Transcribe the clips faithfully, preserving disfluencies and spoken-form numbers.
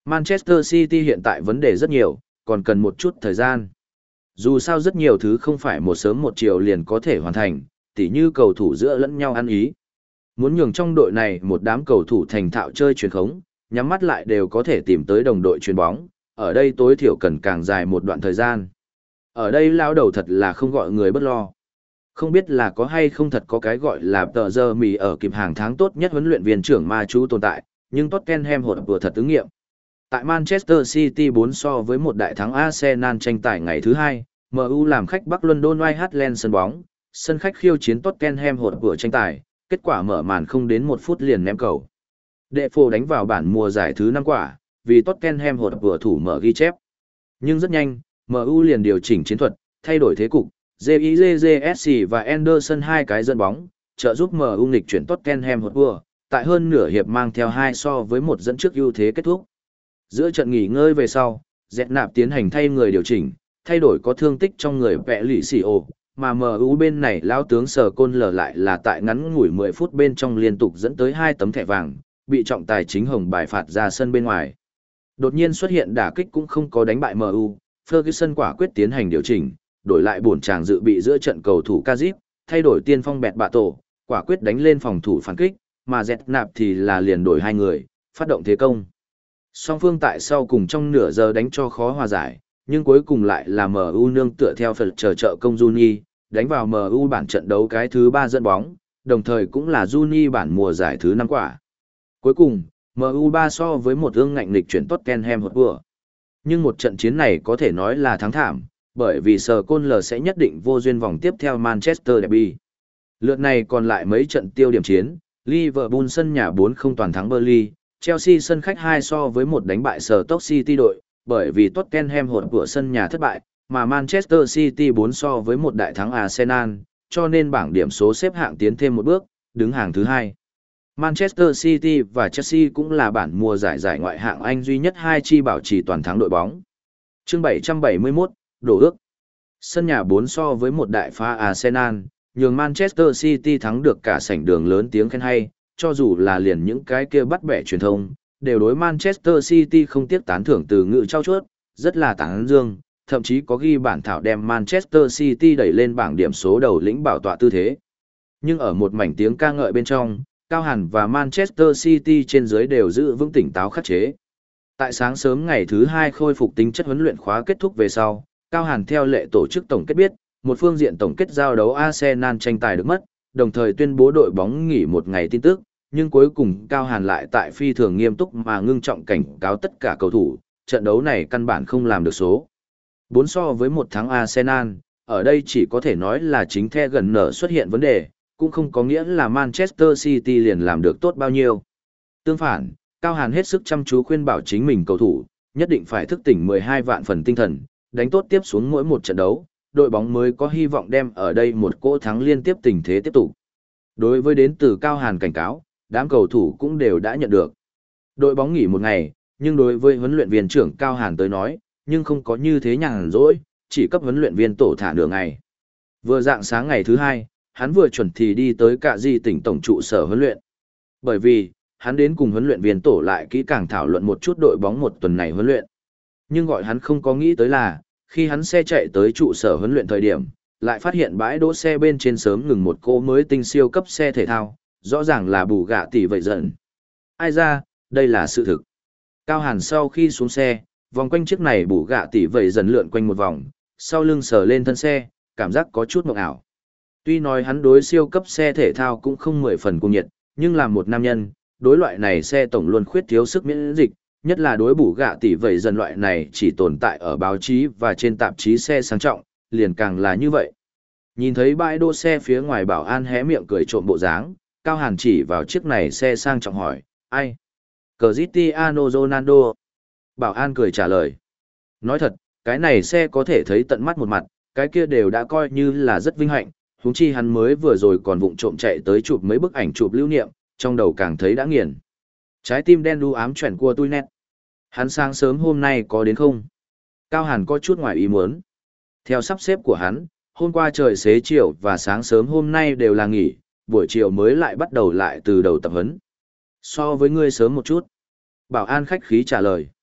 Manchester City hiện tại vấn đề rất nhiều, còn cần một chút thời gian. Dù sao rất nhiều thứ không phải một sớm một chiều liền có thể hoàn thành, tỉ như cầu thủ giữa lẫn nhau ăn ý. Muốn nhường trong đội này một đám cầu thủ thành thạo chơi chuyền khống, nhắm mắt lại đều có thể tìm tới đồng đội chuyền bóng, ở đây tối thiểu cần càng dài một đoạn thời gian. Ở đây lao đầu thật là không gọi người bất lo. Không biết là có hay không thật có cái gọi là tờ giờ mì ở kịp hàng tháng tốt nhất huấn luyện viên trưởng ma chú tồn tại, nhưng Tottenham hột vừa thật ứng nghiệm. Tại Manchester City bốn so với một đại thắng Arsenal tranh tài ngày thứ hai, em u làm khách Bắc London White Hart Lane sân bóng, sân khách khiêu chiến Tottenham hột vừa tranh tài, kết quả mở màn không đến một phút liền ném cầu. Đệ phô đánh vào bản mùa giải thứ năm quả, vì Tottenham hột vừa thủ mở ghi chép. Nhưng rất nhanh, em u liền điều chỉnh chiến thuật, thay đổi thế cục, gi gi gi ét xê và Anderson hai cái dẫn bóng, trợ giúp em u nghịch chuyển Tottenham hột vừa, tại hơn nửa hiệp mang theo hai so với một dẫn trước ưu thế kết thúc. Giữa trận nghỉ ngơi về sau, Dẹt nạp tiến hành thay người điều chỉnh, thay đổi có thương tích trong người vẽ lì xì ồ, mà em u bên này lão tướng Sở Côn lờ lại là tại ngắn ngủi mười phút bên trong liên tục dẫn tới hai tấm thẻ vàng, bị trọng tài chính hồng bài phạt ra sân bên ngoài. Đột nhiên xuất hiện đả kích cũng không có đánh bại em u, Ferguson quả quyết tiến hành điều chỉnh, đổi lại bổn chàng dự bị giữa trận cầu thủ Kazip, thay đổi tiên phong bẹt bạ tổ, quả quyết đánh lên phòng thủ phản kích, mà Dẹt nạp thì là liền đổi hai người, phát động thế công. Song phương tại sau cùng trong nửa giờ đánh cho khó hòa giải, nhưng cuối cùng lại là em u nương tựa theo phần chờ trợ công Juni, đánh vào em u bản trận đấu cái thứ ba dẫn bóng, đồng thời cũng là Juni bản mùa giải thứ năm quả. Cuối cùng, em u ba so với một ương ngạnh lịch chuyển Tottenham Hotspur. Nhưng một trận chiến này có thể nói là thắng thảm, bởi vì Sở Côn L sẽ nhất định vô duyên vòng tiếp theo Manchester Derby. Lượt này còn lại mấy trận tiêu điểm chiến, Liverpool sân nhà bốn không toàn thắng Burnley, Chelsea sân khách hai so với một đánh bại Stoke City đội, bởi vì Tottenham hột của sân nhà thất bại, mà Manchester City bốn so với một đại thắng Arsenal, cho nên bảng điểm số xếp hạng tiến thêm một bước, đứng hàng thứ hai. Manchester City và Chelsea cũng là bản mùa giải giải ngoại hạng Anh duy nhất hai chi bảo trì toàn thắng đội bóng. Chương bảy trăm bảy mươi mốt, đổ ước. Sân nhà bốn so với một đại phá Arsenal, nhường Manchester City thắng được cả sảnh đường lớn tiếng khen hay, cho dù là liền những cái kia bắt bẻ truyền thông, đều đối Manchester City không tiếc tán thưởng từ ngữ trao chuốt, rất là tán dương, thậm chí có ghi bản thảo đem Manchester City đẩy lên bảng điểm số đầu lĩnh bảo tọa tư thế. Nhưng ở một mảnh tiếng ca ngợi bên trong, Cao Hàn và Manchester City trên dưới đều giữ vững tỉnh táo khắc chế. Tại sáng sớm ngày thứ hai khôi phục tính chất huấn luyện khóa kết thúc về sau, Cao Hàn theo lệ tổ chức tổng kết biết, một phương diện tổng kết giao đấu Arsenal tranh tài được mất, đồng thời tuyên bố đội bóng nghỉ một ngày tin tức, nhưng cuối cùng Cao Hàn lại tại phi thường nghiêm túc mà ngưng trọng cảnh cáo tất cả cầu thủ, trận đấu này căn bản không làm được số. bốn so với một thắng Arsenal, ở đây chỉ có thể nói là chính the gần nở xuất hiện vấn đề, cũng không có nghĩa là Manchester City liền làm được tốt bao nhiêu. Tương phản, Cao Hàn hết sức chăm chú khuyên bảo chính mình cầu thủ, nhất định phải thức tỉnh mười hai vạn phần tinh thần, đánh tốt tiếp xuống mỗi một trận đấu, đội bóng mới có hy vọng đem ở đây một cỗ thắng liên tiếp tình thế tiếp tục. Đối với đến từ Cao Hàn cảnh cáo, đám cầu thủ cũng đều đã nhận được. Đội bóng nghỉ một ngày, nhưng đối với huấn luyện viên trưởng Cao Hàn tới nói, nhưng không có như thế nhàn rỗi, chỉ cấp huấn luyện viên tổ thả nửa ngày. Vừa dạng sáng ngày thứ hai, hắn vừa chuẩn thì đi tới Cạ Di tỉnh tổng trụ sở huấn luyện. Bởi vì, hắn đến cùng huấn luyện viên tổ lại kỹ càng thảo luận một chút đội bóng một tuần này huấn luyện. Nhưng gọi hắn không có nghĩ tới là, khi hắn xe chạy tới trụ sở huấn luyện thời điểm, lại phát hiện bãi đỗ xe bên trên sớm ngừng một cô mới tinh siêu cấp xe thể thao, rõ ràng là bù gạ tỷ vậy dần. Ai ra, đây là sự thực. Cao Hàn sau khi xuống xe, vòng quanh chiếc này bù gạ tỷ vậy dần lượn quanh một vòng, sau lưng sờ lên thân xe, cảm giác có chút mộng ảo. Tuy nói hắn đối siêu cấp xe thể thao cũng không mười phần cuồng nhiệt, nhưng làm một nam nhân, đối loại này xe tổng luôn khuyết thiếu sức miễn dịch, nhất là đối bù gạ tỷ vậy dần loại này chỉ tồn tại ở báo chí và trên tạp chí xe sang trọng, liền càng là như vậy. Nhìn thấy bãi đỗ xe phía ngoài bảo an hé miệng cười trộm bộ dáng, Cao Hàn chỉ vào chiếc này xe sang trọng hỏi, ai? Cristiano Ronaldo. Bảo an cười trả lời. Nói thật, cái này xe có thể thấy tận mắt một mặt, cái kia đều đã coi như là rất vinh hạnh, huống chi hắn mới vừa rồi còn vụng trộm chạy tới chụp mấy bức ảnh chụp lưu niệm, trong đầu càng thấy đã nghiền. Trái tim đen đu ám chuyển của tôi nét. Hắn sáng sớm hôm nay có đến không? Cao Hàn có chút ngoài ý muốn. Theo sắp xếp của hắn, hôm qua trời xế chiều và sáng sớm hôm nay đều là nghỉ, buổi chiều mới lại bắt đầu lại từ đầu tập huấn. So với ngươi sớm một chút. Bảo an khách khí trả lời.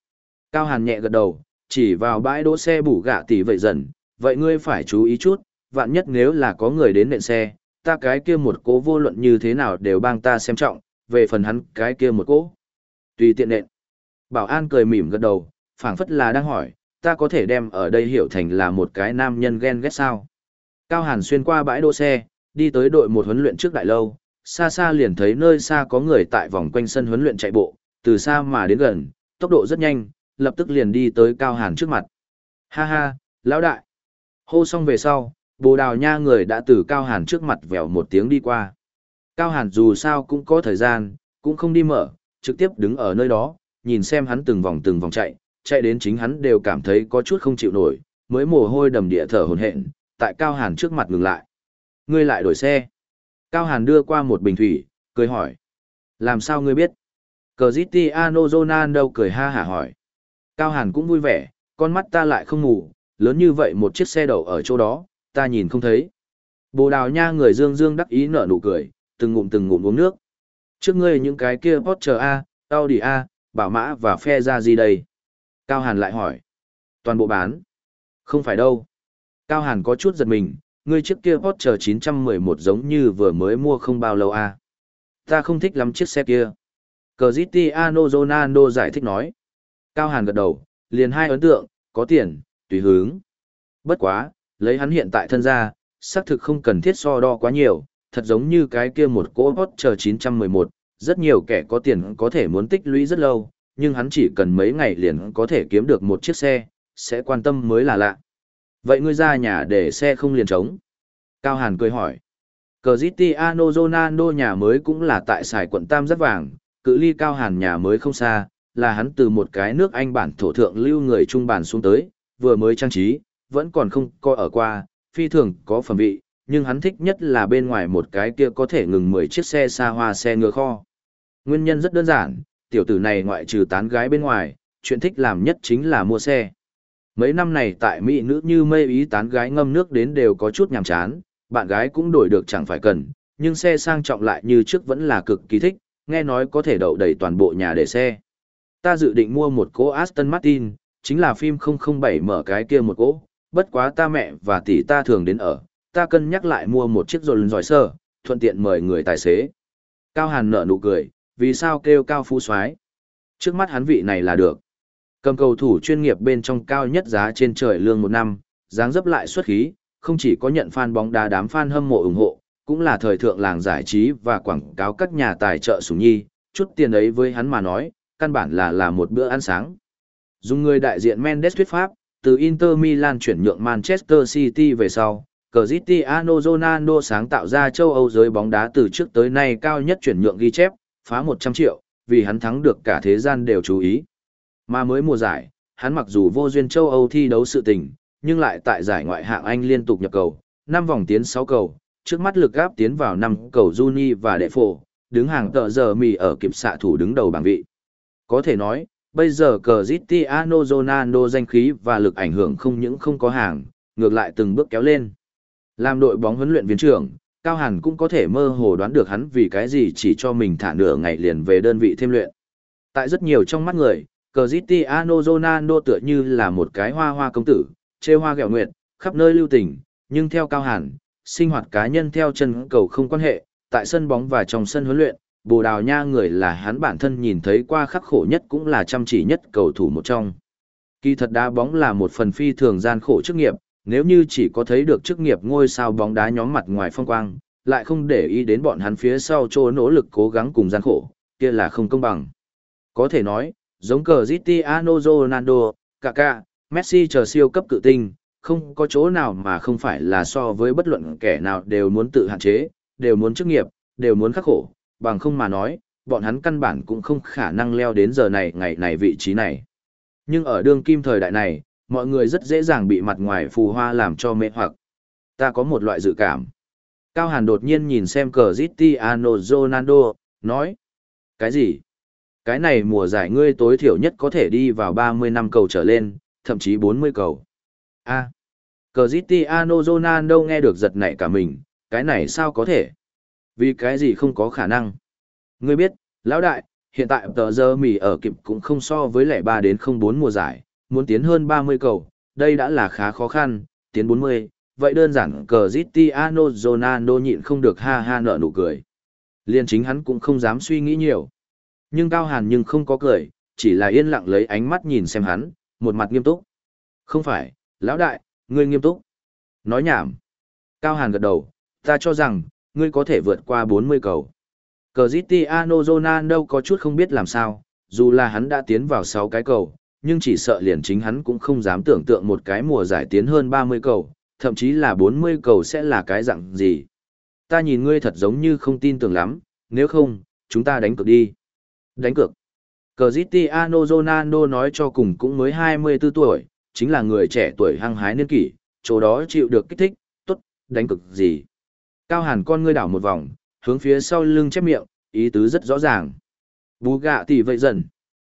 Cao Hàn nhẹ gật đầu, chỉ vào bãi đỗ xe bù gạ tỷ vậy dần, vậy ngươi phải chú ý chút, vạn nhất nếu là có người đến nện xe, ta cái kia một cố vô luận như thế nào đều bang ta xem trọng, về phần hắn cái kia một cố. Tùy tiện nện. Bảo an cười mỉm gật đầu, phảng phất là đang hỏi, ta có thể đem ở đây hiểu thành là một cái nam nhân ghen ghét sao. Cao Hàn xuyên qua bãi đỗ xe, đi tới đội một huấn luyện trước đại lâu, xa xa liền thấy nơi xa có người tại vòng quanh sân huấn luyện chạy bộ, từ xa mà đến gần, tốc độ rất nhanh, lập tức liền đi tới Cao Hàn trước mặt. Ha ha, lão đại. Hô xong về sau, Bồ Đào Nha người đã từ Cao Hàn trước mặt vèo một tiếng đi qua. Cao Hàn dù sao cũng có thời gian, cũng không đi mở, trực tiếp đứng ở nơi đó, nhìn xem hắn từng vòng từng vòng chạy, chạy đến chính hắn đều cảm thấy có chút không chịu nổi, mới mồ hôi đầm địa thở hổn hển, tại Cao Hàn trước mặt ngừng lại. Ngươi lại đổi xe. Cao Hàn đưa qua một bình thủy, cười hỏi. Làm sao ngươi biết? Cristiano Ronaldo cười ha hả hỏi. Cao Hàn cũng vui vẻ, con mắt ta lại không ngủ, lớn như vậy một chiếc xe đậu ở chỗ đó, ta nhìn không thấy. Bồ Đào Nha người dương dương đắc ý nở nụ cười, từng ngụm từng ngụm uống nước. Trước ngươi những cái kia Porsche A, Audi A, Bảo Mã và phe ra gì đây? Cao Hàn lại hỏi. Toàn bộ bán. Không phải đâu. Cao Hàn có chút giật mình, ngươi chiếc kia Porsche chín một một giống như vừa mới mua không bao lâu A. Ta không thích lắm chiếc xe kia. Cristiano Ronaldo giải thích nói. Cao Hàn gật đầu, liền hai ấn tượng, có tiền, tùy hướng. Bất quá, lấy hắn hiện tại thân ra, xác thực không cần thiết so đo quá nhiều, thật giống như cái kia một cỗ Porsche chín một một, rất nhiều kẻ có tiền có thể muốn tích lũy rất lâu, nhưng hắn chỉ cần mấy ngày liền có thể kiếm được một chiếc xe, sẽ quan tâm mới là lạ. Vậy ngươi ra nhà để xe không liền trống? Cao Hàn cười hỏi. Cristiano Ronaldo nhà mới cũng là tại Sài quận Tam Giác Vàng, cự ly Cao Hàn nhà mới không xa, là hắn từ một cái nước Anh bản thổ thượng lưu người trung bản xuống tới, vừa mới trang trí, vẫn còn không coi ở qua, phi thường có phẩm vị, nhưng hắn thích nhất là bên ngoài một cái kia có thể ngừng mười chiếc xe xa hoa xe ngựa kho. Nguyên nhân rất đơn giản, tiểu tử này ngoại trừ tán gái bên ngoài, chuyện thích làm nhất chính là mua xe. Mấy năm này tại Mỹ nữ như mây ý tán gái ngâm nước đến đều có chút nhàm chán, bạn gái cũng đổi được chẳng phải cần, nhưng xe sang trọng lại như trước vẫn là cực kỳ thích, nghe nói có thể đậu đầy toàn bộ nhà để xe. Ta dự định mua một cỗ Aston Martin, chính là phim không không bảy mở cái kia một cỗ, bất quá ta mẹ và tỷ ta thường đến ở, ta cân nhắc lại mua một chiếc rồi giỏi sơ, thuận tiện mời người tài xế. Cao Hàn nở nụ cười, vì sao kêu Cao Phú Soái? Trước mắt hắn vị này là được. Cầm cầu thủ chuyên nghiệp bên trong cao nhất giá trên trời lương một năm, dáng dấp lại xuất khí, không chỉ có nhận fan bóng đá đám fan hâm mộ ủng hộ, cũng là thời thượng làng giải trí và quảng cáo các nhà tài trợ sủng nhi, chút tiền ấy với hắn mà nói, căn bản là là một bữa ăn sáng. Dùng người đại diện Mendes thuyết pháp, từ Inter Milan chuyển nhượng Manchester City về sau, Cristiano Ronaldo sáng tạo ra châu Âu giới bóng đá từ trước tới nay cao nhất chuyển nhượng ghi chép, phá một trăm triệu, vì hắn thắng được cả thế gian đều chú ý. Mà mới mùa giải, hắn mặc dù vô duyên châu Âu thi đấu sự tình, nhưng lại tại giải ngoại hạng Anh liên tục nhập cầu, năm vòng tiến sáu cầu, trước mắt lực gáp tiến vào năm cầu Juni và đệ phổ, đứng hàng tợ giờ mì ở kịp xạ thủ đứng đầu bảng vị. Có thể nói, bây giờ Cristiano Ronaldo danh khí và lực ảnh hưởng không những không có hàng, ngược lại từng bước kéo lên. Làm đội bóng huấn luyện viên trưởng, Cao Hàn cũng có thể mơ hồ đoán được hắn vì cái gì chỉ cho mình thả nửa ngày liền về đơn vị thêm luyện. Tại rất nhiều trong mắt người, Cristiano Ronaldo tựa như là một cái hoa hoa công tử, chê hoa ghẹo nguyệt, khắp nơi lưu tình, nhưng theo Cao Hàn, sinh hoạt cá nhân theo chân cầu không quan hệ, tại sân bóng và trong sân huấn luyện, Bồ Đào Nha người là hắn bản thân nhìn thấy qua khắc khổ nhất cũng là chăm chỉ nhất cầu thủ một trong. Kỳ thật đá bóng là một phần phi thường gian khổ chức nghiệp, nếu như chỉ có thấy được chức nghiệp ngôi sao bóng đá nhóm mặt ngoài phong quang, lại không để ý đến bọn hắn phía sau chỗ nỗ lực cố gắng cùng gian khổ, kia là không công bằng. Có thể nói, giống Cristiano Ronaldo, Kaká, Messi chờ siêu cấp cự tinh, không có chỗ nào mà không phải là so với bất luận kẻ nào đều muốn tự hạn chế, đều muốn chức nghiệp, đều muốn khắc khổ, bằng không mà nói, bọn hắn căn bản cũng không khả năng leo đến giờ này ngày này vị trí này. Nhưng ở đương kim thời đại này, mọi người rất dễ dàng bị mặt ngoài phù hoa làm cho mê hoặc. Ta có một loại dự cảm. Cao Hàn đột nhiên nhìn xem Cristiano Ronaldo, nói. Cái gì? Cái này mùa giải ngươi tối thiểu nhất có thể đi vào ba mươi năm cầu trở lên, thậm chí bốn mươi cầu. A. À, Cristiano Ronaldo nghe được giật nảy cả mình, cái này sao có thể? Vì cái gì không có khả năng? Ngươi biết, lão đại, hiện tại tờ giờ mì ở kịp cũng không so với lẻ ba đến không bốn mùa giải, muốn tiến hơn ba mươi cầu, đây đã là khá khó khăn, tiến bốn mươi, vậy đơn giản Cristiano Ronaldo nhịn không được ha ha nở nụ cười. Liên chính hắn cũng không dám suy nghĩ nhiều. Nhưng Cao Hàn nhưng không có cười, chỉ là yên lặng lấy ánh mắt nhìn xem hắn, một mặt nghiêm túc. Không phải, lão đại, ngươi nghiêm túc. Nói nhảm. Cao Hàn gật đầu, ta cho rằng, ngươi có thể vượt qua bốn mươi cầu. Cristiano Ronaldo có chút không biết làm sao, dù là hắn đã tiến vào sáu cái cầu, nhưng chỉ sợ liền chính hắn cũng không dám tưởng tượng một cái mùa giải tiến hơn ba mươi cầu, thậm chí là bốn mươi cầu sẽ là cái dạng gì. Ta nhìn ngươi thật giống như không tin tưởng lắm, nếu không, chúng ta đánh cược đi. Đánh cược. Cristiano Ronaldo nói cho cùng cũng mới hai mươi tư tuổi, chính là người trẻ tuổi hăng hái niên kỷ, chỗ đó chịu được kích thích, tốt, đánh cược gì. Cao Hàn con ngươi đảo một vòng, hướng phía sau lưng chép miệng, ý tứ rất rõ ràng. Bú gạ tỷ vậy dần.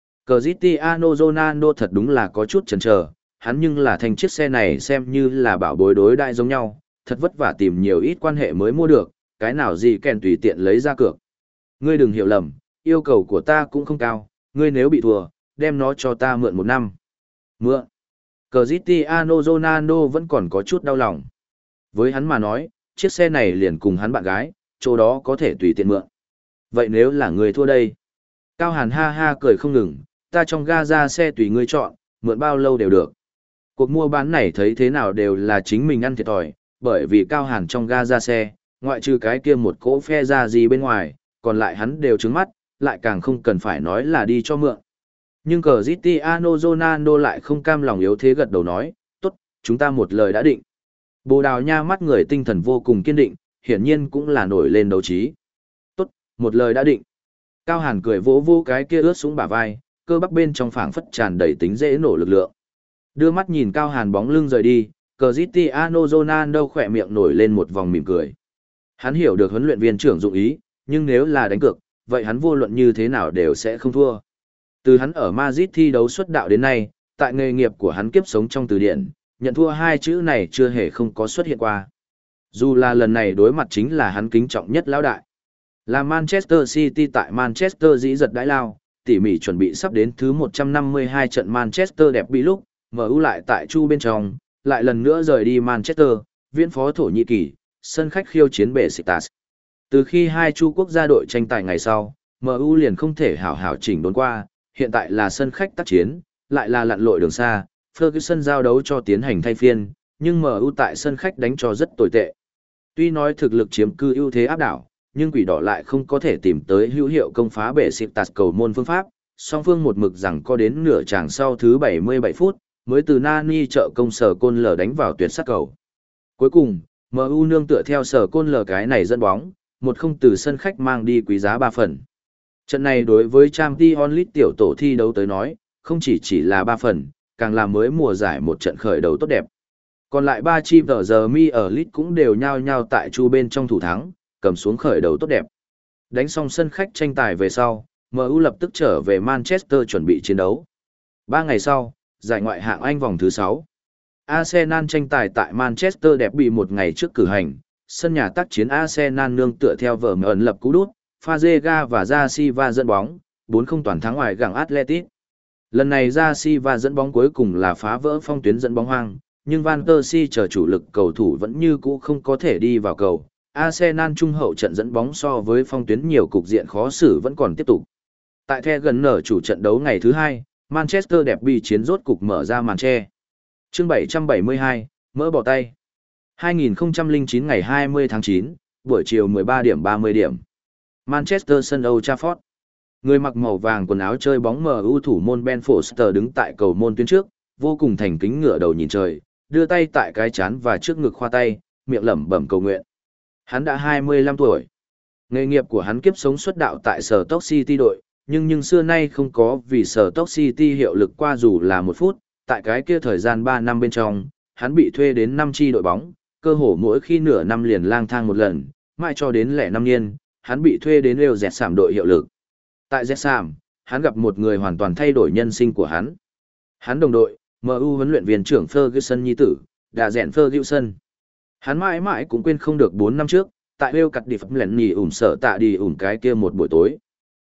Cristiano Ronaldo thật đúng là có chút chần chờ, hắn nhưng là thành chiếc xe này xem như là bảo bối đối đại giống nhau, thật vất vả tìm nhiều ít quan hệ mới mua được, cái nào gì kèn tùy tiện lấy ra cược. Ngươi đừng hiểu lầm, yêu cầu của ta cũng không cao, ngươi nếu bị thua, đem nó cho ta mượn một năm. Mượn. Cristiano Ronaldo vẫn còn có chút đau lòng. Với hắn mà nói, chiếc xe này liền cùng hắn bạn gái, chỗ đó có thể tùy tiện mượn. Vậy nếu là người thua đây? Cao Hàn ha ha cười không ngừng, ta trong ga ra xe tùy ngươi chọn, mượn bao lâu đều được. Cuộc mua bán này thấy thế nào đều là chính mình ăn thiệt thòi, bởi vì Cao Hàn trong ga ra xe, ngoại trừ cái kia một cỗ phe ra gì bên ngoài, còn lại hắn đều trứng mắt, lại càng không cần phải nói là đi cho mượn. Nhưng Cristiano Ronaldo lại không cam lòng yếu thế gật đầu nói, tốt, chúng ta một lời đã định. Bồ Đào Nha mắt người tinh thần vô cùng kiên định, hiển nhiên cũng là nổi lên đấu trí. Tốt, một lời đã định. Cao Hàn cười vỗ vỗ cái kia ướt sũng bả vai, cơ bắp bên trong phảng phất tràn đầy tính dễ nổ lực lượng. Đưa mắt nhìn Cao Hàn bóng lưng rời đi, Cristiano Ronaldo khỏe miệng nổi lên một vòng mỉm cười. Hắn hiểu được huấn luyện viên trưởng dụng ý, nhưng nếu là đánh cược, vậy hắn vô luận như thế nào đều sẽ không thua. Từ hắn ở Madrid thi đấu xuất đạo đến nay, tại nghề nghiệp của hắn kiếp sống trong từ điển, nhận thua hai chữ này chưa hề không có xuất hiện qua. Dù là lần này đối mặt chính là hắn kính trọng nhất lão đại. Là Manchester City tại Manchester dĩ giật đãi lao, tỉ mỉ chuẩn bị sắp đến thứ một trăm năm mươi hai trận Manchester đẹp bị lúc, em u lại tại chu bên trong, lại lần nữa rời đi Manchester, viễn phó Thổ Nhĩ Kỳ, sân khách khiêu chiến Besiktas. Từ khi hai chu quốc gia đội tranh tài ngày sau, em u liền không thể hảo hảo chỉnh đốn qua, hiện tại là sân khách tác chiến, lại là lặn lội đường xa, Ferguson giao đấu cho tiến hành thay phiên, nhưng em u tại sân khách đánh cho rất tồi tệ. Tuy nói thực lực chiếm cư ưu thế áp đảo, nhưng quỷ đỏ lại không có thể tìm tới hữu hiệu công phá Besiktas cầu môn phương pháp, song phương một mực rằng có đến nửa chàng sau thứ bảy mươi bảy phút, mới từ Nani trợ công Sở Côn Lờ đánh vào tuyệt sát cầu. Cuối cùng, em u nương tựa theo Sở Côn Lờ cái này dẫn bóng, một không từ sân khách mang đi quý giá ba phần. Trận này đối với Champions League tiểu tổ thi đấu tới nói, không chỉ chỉ là ba phần, càng là mới mùa giải một trận khởi đầu tốt đẹp. Còn lại ba chi tờ giờ mi ở League cũng đều nhao nhao tại chu bên trong thủ thắng, cầm xuống khởi đầu tốt đẹp. Đánh xong sân khách tranh tài về sau, em u lập tức trở về Manchester chuẩn bị chiến đấu. Ba ngày sau, giải ngoại hạng Anh vòng thứ sáu. Arsenal tranh tài tại Manchester đẹp bị một ngày trước cử hành, sân nhà tác chiến Arsenal nương tựa theo vở ẩn lập cú đút, Fazega và Da Silva dẫn bóng, bốn không toàn thắng ngoài gặng Atletico. Lần này Da Silva dẫn bóng cuối cùng là phá vỡ phong tuyến dẫn bóng hoang, nhưng Van Persie chờ chủ lực cầu thủ vẫn như cũ không có thể đi vào cầu. Arsenal trung hậu trận dẫn bóng so với phong tuyến nhiều cục diện khó xử vẫn còn tiếp tục. Tại The gần nở chủ trận đấu ngày thứ hai, Manchester Derby chiến rốt cục mở ra màn che. Chương bảy trăm bảy mươi hai, mỡ bỏ tay. hai nghìn không trăm lẻ chín ngày hai mươi tháng chín, buổi chiều mười ba điểm ba mươi điểm. Manchester sân Old Trafford. Người mặc màu vàng quần áo chơi bóng em u thủ môn Ben Foster đứng tại cầu môn tuyến trước, vô cùng thành kính ngửa đầu nhìn trời, đưa tay tại cái chán và trước ngực khoa tay, miệng lẩm bẩm cầu nguyện. Hắn đã hai mươi lăm tuổi. Nghề nghiệp của hắn kiếp sống xuất đạo tại Sở Stoke City đội, nhưng nhưng xưa nay không có vì Sở Stoke City hiệu lực qua dù là một phút, tại cái kia thời gian ba năm bên trong, hắn bị thuê đến năm chi đội bóng, cơ hồ mỗi khi nửa năm liền lang thang một lần, mãi cho đến lẻ năm niên, hắn bị thuê đến Real Dẹt Sảm đội hiệu lực. Tại Dẹt Sảm, hắn gặp một người hoàn toàn thay đổi nhân sinh của hắn. Hắn đồng đội, em u huấn luyện viên trưởng Ferguson nhi tử, đã rèn Ferguson. Hắn mãi mãi cũng quên không được bốn năm trước, tại Real cặt đi phẩm lẹn nhì ủm sở tạ đi ủm cái kia một buổi tối.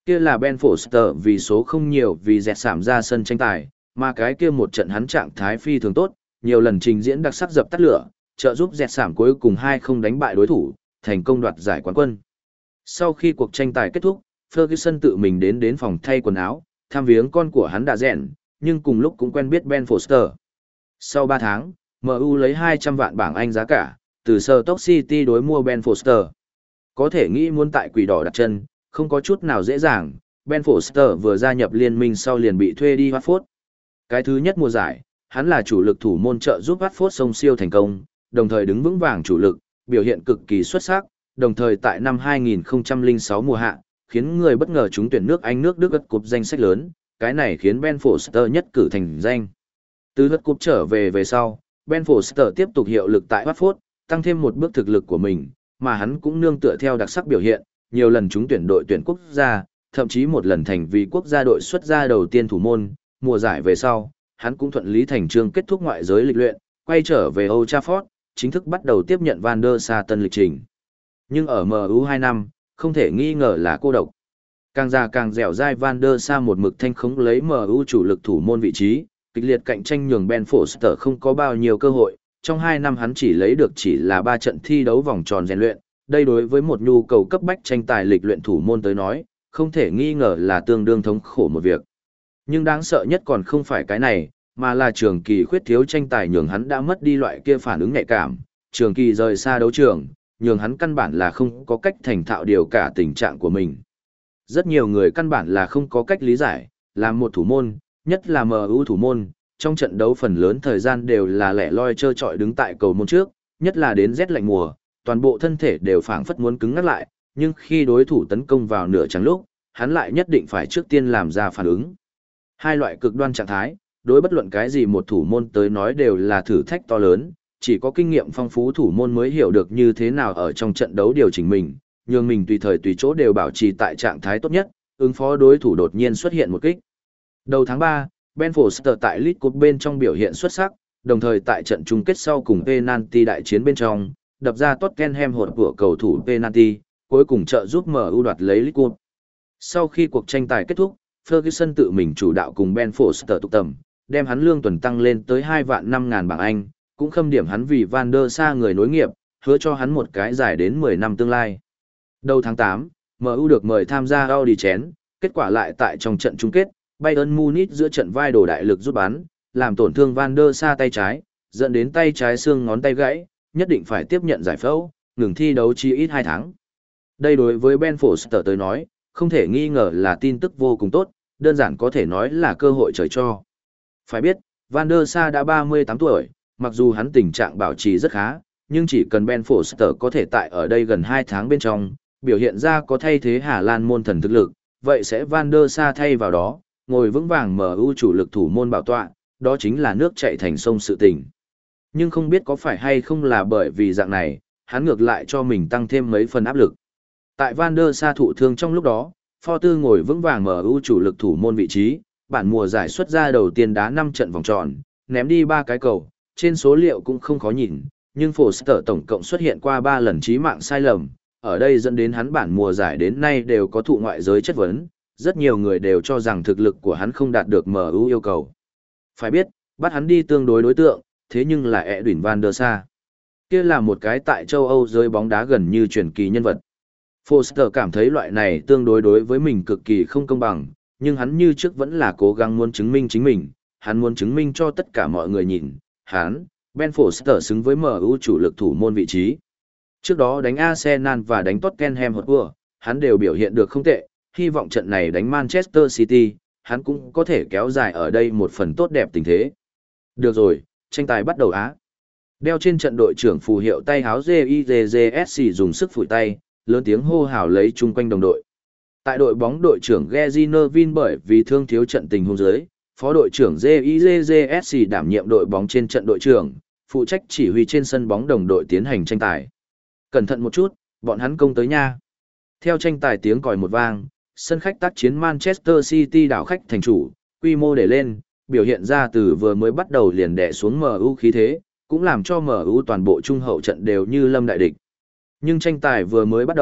Kia là Ben Foster vì số không nhiều vì dẹt sảm ra sân tranh tài, mà cái kia một trận hắn trạng thái phi thường tốt, nhiều lần trình diễn đặc sắc dập tắt lửa, trợ giúp dẹt sảm cuối cùng hai không đánh bại đối thủ, thành công đoạt giải quán quân. Sau khi cuộc tranh tài kết thúc, Ferguson tự mình đến đến phòng thay quần áo, thăm viếng con của hắn đã rèn, nhưng cùng lúc cũng quen biết Ben Foster. Sau ba tháng, em u lấy hai trăm vạn bảng Anh giá cả, từ Stoke City đối mua Ben Foster. Có thể nghĩ muốn tại quỷ đỏ đặt chân, không có chút nào dễ dàng, Ben Foster vừa gia nhập liên minh sau liền bị thuê đi Watford. Cái thứ nhất mùa giải, hắn là chủ lực thủ môn trợ giúp Watford sông siêu thành công, đồng thời đứng vững vàng chủ lực, biểu hiện cực kỳ xuất sắc, đồng thời tại năm hai nghìn không trăm lẻ sáu mùa hạ, khiến người bất ngờ trúng tuyển nước Anh nước Đức gật cúp danh sách lớn, cái này khiến Ben Foster nhất cử thành danh. Từ gật cúp trở về về sau, Ben Foster tiếp tục hiệu lực tại Watford, tăng thêm một bước thực lực của mình, mà hắn cũng nương tựa theo đặc sắc biểu hiện, nhiều lần trúng tuyển đội tuyển quốc gia, thậm chí một lần thành vì quốc gia đội xuất gia đầu tiên thủ môn, mùa giải về sau, hắn cũng thuận lý thành trương kết thúc ngoại giới lịch luyện, quay trở về Old Trafford, chính thức bắt đầu tiếp nhận Van der Sar tân lịch trình. Nhưng ở em u hai năm, không thể nghi ngờ là cô độc. Càng già càng dẻo dai Van der Sar một mực thanh khống lấy em u chủ lực thủ môn vị trí, kịch liệt cạnh tranh nhường Ben Foster không có bao nhiêu cơ hội, trong hai năm hắn chỉ lấy được chỉ là ba trận thi đấu vòng tròn rèn luyện, đây đối với một nhu cầu cấp bách tranh tài lịch luyện thủ môn tới nói, không thể nghi ngờ là tương đương thống khổ một việc. Nhưng đáng sợ nhất còn không phải cái này, mà là trường kỳ khuyết thiếu tranh tài nhường hắn đã mất đi loại kia phản ứng nhạy cảm, trường kỳ rời xa đấu trường, nhường hắn căn bản là không có cách thành thạo điều cả tình trạng của mình. Rất nhiều người căn bản là không có cách lý giải, làm một thủ môn, nhất là em u thủ môn, trong trận đấu phần lớn thời gian đều là lẻ loi trơ trọi đứng tại cầu môn trước, nhất là đến rét lạnh mùa, toàn bộ thân thể đều phảng phất muốn cứng ngắt lại, nhưng khi đối thủ tấn công vào nửa trắng lúc, hắn lại nhất định phải trước tiên làm ra phản ứng. Hai loại cực đoan trạng thái, đối bất luận cái gì một thủ môn tới nói đều là thử thách to lớn, chỉ có kinh nghiệm phong phú thủ môn mới hiểu được như thế nào ở trong trận đấu điều chỉnh mình, nhường mình tùy thời tùy chỗ đều bảo trì tại trạng thái tốt nhất, ứng phó đối thủ đột nhiên xuất hiện một kích. Đầu tháng ba, Ben Foster tại League Cup bên trong biểu hiện xuất sắc, đồng thời tại trận chung kết sau cùng penalty đại chiến bên trong, đập ra Tottenham hột của cầu thủ penalty, cuối cùng trợ giúp em u đoạt lấy League Cup. Sau khi cuộc tranh tài kết thúc, Ferguson tự mình chủ đạo cùng Ben Foster tụ tầm, đem hắn lương tuần tăng lên tới hai vạn năm ngàn bảng Anh, cũng khâm điểm hắn vì Van der Sar người nối nghiệp, hứa cho hắn một cái dài đến mười năm tương lai. Đầu tháng tám, em u được mời tham gia Audi chén, kết quả lại tại trong trận chung kết, Bayern Munich giữa trận vai đồ đại lực rút bắn, làm tổn thương Van der Sar tay trái, dẫn đến tay trái xương ngón tay gãy, nhất định phải tiếp nhận giải phẫu, ngừng thi đấu chi ít hai tháng. Đây đối với Ben Foster tới nói, không thể nghi ngờ là tin tức vô cùng tốt, đơn giản có thể nói là cơ hội trời cho. Phải biết, Van der Sar đã ba mươi tám tuổi, mặc dù hắn tình trạng bảo trì rất khá, nhưng chỉ cần Ben Foster có thể tại ở đây gần hai tháng bên trong, biểu hiện ra có thay thế Hà Lan môn thần thực lực, vậy sẽ Van der Sar thay vào đó, ngồi vững vàng em u chủ lực thủ môn bảo tọa, đó chính là nước chảy thành sông sự tình. Nhưng không biết có phải hay không là bởi vì dạng này, hắn ngược lại cho mình tăng thêm mấy phần áp lực. Tại Van der Sar thụ thương trong lúc đó, Pho Tư ngồi vững vàng em u chủ lực thủ môn vị trí, bản mùa giải xuất ra đầu tiên đá năm trận vòng tròn, ném đi ba cái cầu, trên số liệu cũng không khó nhìn, nhưng Foster tổng cộng xuất hiện qua ba lần chí mạng sai lầm, ở đây dẫn đến hắn bản mùa giải đến nay đều có thụ ngoại giới chất vấn, rất nhiều người đều cho rằng thực lực của hắn không đạt được em u yêu cầu. Phải biết, bắt hắn đi tương đối đối tượng, thế nhưng là Edwin van der Sar. Kia là một cái tại châu Âu giới bóng đá gần như truyền kỳ nhân vật. Foster cảm thấy loại này tương đối đối với mình cực kỳ không công bằng, nhưng hắn như trước vẫn là cố gắng muốn chứng minh chính mình, hắn muốn chứng minh cho tất cả mọi người nhìn, hắn, Ben Foster xứng với em u chủ lực thủ môn vị trí. Trước đó đánh Arsenal và đánh Tottenham Hotspur, hắn đều biểu hiện được không tệ, hy vọng trận này đánh Manchester City, hắn cũng có thể kéo dài ở đây một phần tốt đẹp tình thế. Được rồi, tranh tài bắt đầu á. Đeo trên trận đội trưởng phù hiệu tay háo gi i gi ét xê dùng sức phủi tay, lớn tiếng hô hào lấy chung quanh đồng đội. Tại đội bóng đội trưởng Gary Neville bởi vì thương thiếu trận tình huống dưới, phó đội trưởng gi i gi ét xê đảm nhiệm đội bóng trên trận đội trưởng, phụ trách chỉ huy trên sân bóng đồng đội tiến hành tranh tài. Cẩn thận một chút, bọn hắn công tới nha. Theo tranh tài tiếng còi một vang, sân khách tác chiến Manchester City đảo khách thành chủ, quy mô để lên, biểu hiện ra từ vừa mới bắt đầu liền đè xuống em u khí thế, cũng làm cho em u toàn bộ trung hậu trận đều như lâm đại địch. Nhưng tranh tài vừa mới bắt đầu,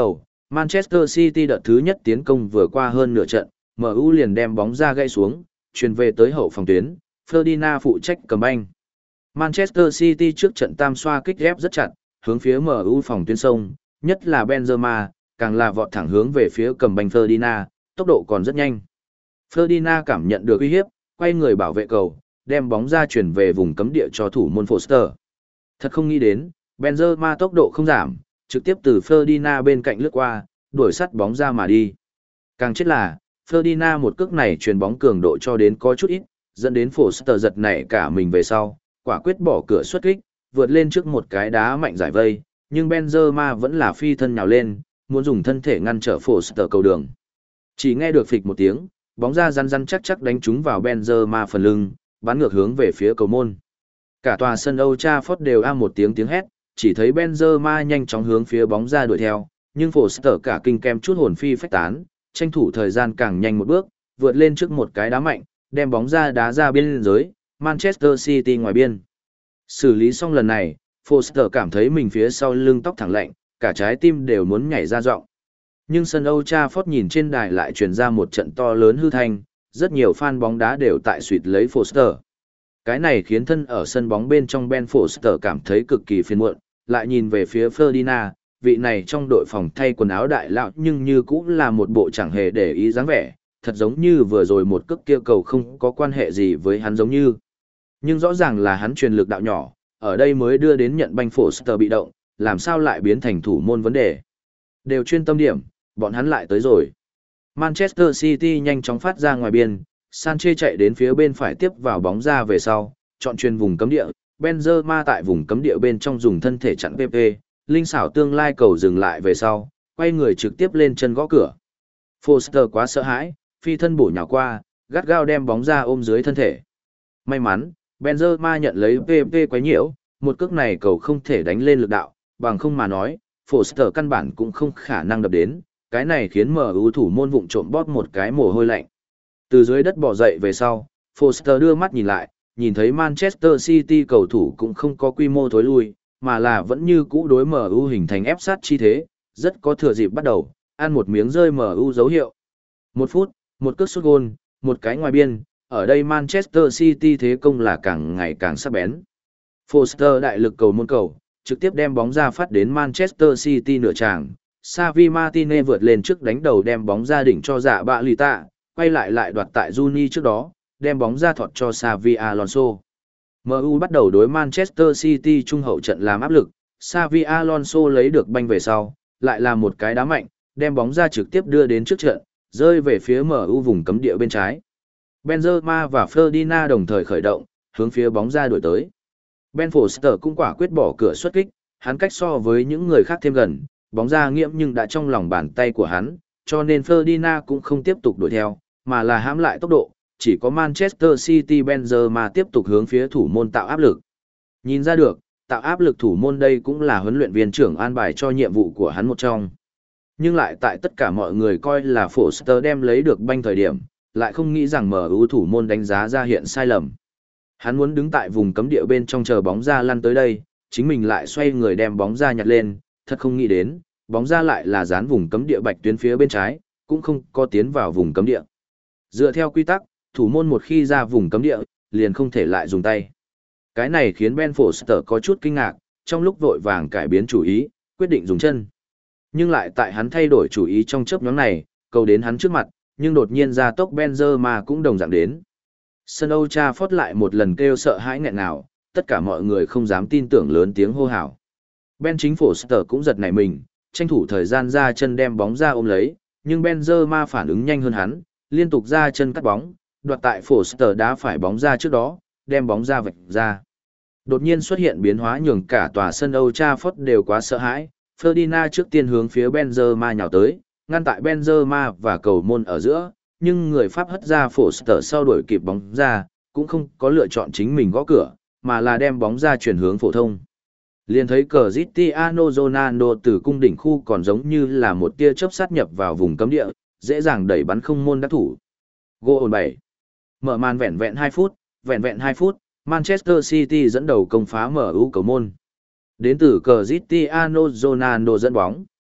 Manchester City đợt thứ nhất tiến công vừa qua hơn nửa trận, em u liền đem bóng ra gãy xuống, truyền về tới hậu phòng tuyến, Ferdinand phụ trách cầm banh. Manchester City trước trận tam xoa kích ghép rất chặt, hướng phía em u phòng tuyến sông, nhất là Benzema, càng là vọt thẳng hướng về phía cầm banh Ferdinand, tốc độ còn rất nhanh. Ferdinand cảm nhận được uy hiếp, quay người bảo vệ cầu, đem bóng ra chuyển về vùng cấm địa cho thủ môn Foster. Thật không nghĩ đến, Benzema tốc độ không giảm, trực tiếp từ Ferdinand bên cạnh lướt qua, đuổi sắt bóng ra mà đi. Càng chết là, Ferdinand một cước này truyền bóng cường độ cho đến có chút ít, dẫn đến Foster giật nảy cả mình về sau, quả quyết bỏ cửa xuất kích, vượt lên trước một cái đá mạnh giải vây, nhưng Benzema vẫn là phi thân nhào lên, muốn dùng thân thể ngăn trở Foster cầu đường. Chỉ nghe được phịch một tiếng, bóng ra răn răn chắc chắc đánh trúng vào Benzema phần lưng, bắn ngược hướng về phía cầu môn. Cả tòa sân Old Trafford đều a một tiếng tiếng hét, chỉ thấy Benzema nhanh chóng hướng phía bóng ra đuổi theo, nhưng Foster cả kinh kem chút hồn phi phách tán, tranh thủ thời gian càng nhanh một bước, vượt lên trước một cái đá mạnh, đem bóng ra đá ra biên giới, Manchester City ngoài biên. Xử lý xong lần này, Foster cảm thấy mình phía sau lưng tóc thẳng lạnh, cả trái tim đều muốn nhảy ra giọng. Nhưng sân Old Trafford nhìn trên đài lại truyền ra một trận to lớn hư thanh, rất nhiều fan bóng đá đều tại suýt lấy Foster. Cái này khiến thân ở sân bóng bên trong Ben Foster cảm thấy cực kỳ phiền muộn, lại nhìn về phía Ferdinand, vị này trong đội phòng thay quần áo đại lão nhưng như cũng là một bộ chẳng hề để ý dáng vẻ, thật giống như vừa rồi một cước kia cầu không có quan hệ gì với hắn giống như. Nhưng rõ ràng là hắn truyền lực đạo nhỏ, ở đây mới đưa đến nhận banh Foster bị động, làm sao lại biến thành thủ môn vấn đề. Đều chuyên tâm điểm, bọn hắn lại tới rồi. Manchester City nhanh chóng phát ra ngoài biên, Sanchez chạy đến phía bên phải tiếp vào bóng ra về sau, chọn truyền vùng cấm địa, Benzema tại vùng cấm địa bên trong dùng thân thể chặn pê pê, linh xảo tương lai cầu dừng lại về sau, quay người trực tiếp lên chân gõ cửa. Foster quá sợ hãi, phi thân bổ nhào qua, gắt gao đem bóng ra ôm dưới thân thể. May mắn, Benzema nhận lấy pê pê quấy nhiễu, một cước này cầu không thể đánh lên lực đạo, bằng không mà nói, Foster căn bản cũng không khả năng đập đến, cái này khiến em u thủ môn vụng trộm bóp một cái mồ hôi lạnh. Từ dưới đất bò dậy về sau, Foster đưa mắt nhìn lại, nhìn thấy Manchester City cầu thủ cũng không có quy mô thối lui, mà là vẫn như cũ đối em u hình thành ép sát chi thế, rất có thừa dịp bắt đầu, ăn một miếng rơi em u dấu hiệu. Một phút, một cước sút gôn, một cái ngoài biên, ở đây Manchester City thế công là càng ngày càng sắc bén. Foster đại lực cầu môn cầu, trực tiếp đem bóng ra phát đến Manchester City nửa tràng. Xavi Martinez vượt lên trước đánh đầu đem bóng ra đỉnh cho dạ bạ lì tạ, quay lại lại đoạt tại Juni trước đó, đem bóng ra thọt cho Xavi Alonso. em u bắt đầu đối Manchester City trung hậu trận làm áp lực, Xavi Alonso lấy được banh về sau, lại là một cái đá mạnh, đem bóng ra trực tiếp đưa đến trước trận, rơi về phía em u vùng cấm địa bên trái. Benzema và Ferdinand đồng thời khởi động, hướng phía bóng ra đuổi tới. Ben Foster cũng quả quyết bỏ cửa xuất kích, hắn cách so với những người khác thêm gần, bóng ra nghiễm nhưng đã trong lòng bàn tay của hắn, cho nên Ferdinand cũng không tiếp tục đuổi theo, mà là hãm lại tốc độ, chỉ có Manchester City Benzema tiếp tục hướng phía thủ môn tạo áp lực. Nhìn ra được, tạo áp lực thủ môn đây cũng là huấn luyện viên trưởng an bài cho nhiệm vụ của hắn một trong. Nhưng lại tại tất cả mọi người coi là Foster đem lấy được banh thời điểm, lại không nghĩ rằng em u thủ môn đánh giá ra hiện sai lầm. Hắn muốn đứng tại vùng cấm địa bên trong chờ bóng ra lăn tới đây, chính mình lại xoay người đem bóng ra nhặt lên, thật không nghĩ đến, bóng ra lại là dán vùng cấm địa bạch tuyến phía bên trái, cũng không có tiến vào vùng cấm địa. Dựa theo quy tắc, thủ môn một khi ra vùng cấm địa, liền không thể lại dùng tay. Cái này khiến Ben Foster có chút kinh ngạc, trong lúc vội vàng cải biến chủ ý, quyết định dùng chân. Nhưng lại tại hắn thay đổi chủ ý trong chớp nhoáng này, cầu đến hắn trước mặt, nhưng đột nhiên ra tốc Benzema cũng đồng dạng đến. Sân Old Trafford lại một lần kêu sợ hãi nghẹn ngào, tất cả mọi người không dám tin tưởng lớn tiếng hô hào. Ben chính Foster cũng giật nảy mình, tranh thủ thời gian ra chân đem bóng ra ôm lấy, nhưng Benzema phản ứng nhanh hơn hắn, liên tục ra chân cắt bóng, đoạt tại Foster đá phải bóng ra trước đó, đem bóng ra vạch ra. Đột nhiên xuất hiện biến hóa nhường cả tòa sân Old Trafford đều quá sợ hãi, Ferdinand trước tiên hướng phía Benzema nhào tới, ngăn tại Benzema và cầu môn ở giữa, nhưng người Pháp hất ra Foster sau đuổi kịp bóng ra, cũng không có lựa chọn chính mình gõ cửa, mà là đem bóng ra chuyển hướng phổ thông. Liền thấy Cristiano Ronaldo từ cung đỉnh khu còn giống như là một tia chớp sát nhập vào vùng cấm địa, dễ dàng đẩy bắn không môn đắc thủ. Goal bảy. Mở màn vẹn vẹn hai phút, vẹn vẹn hai phút, Manchester City dẫn đầu công phá em u cầu môn. Đến từ Cristiano Ronaldo dẫn bóng.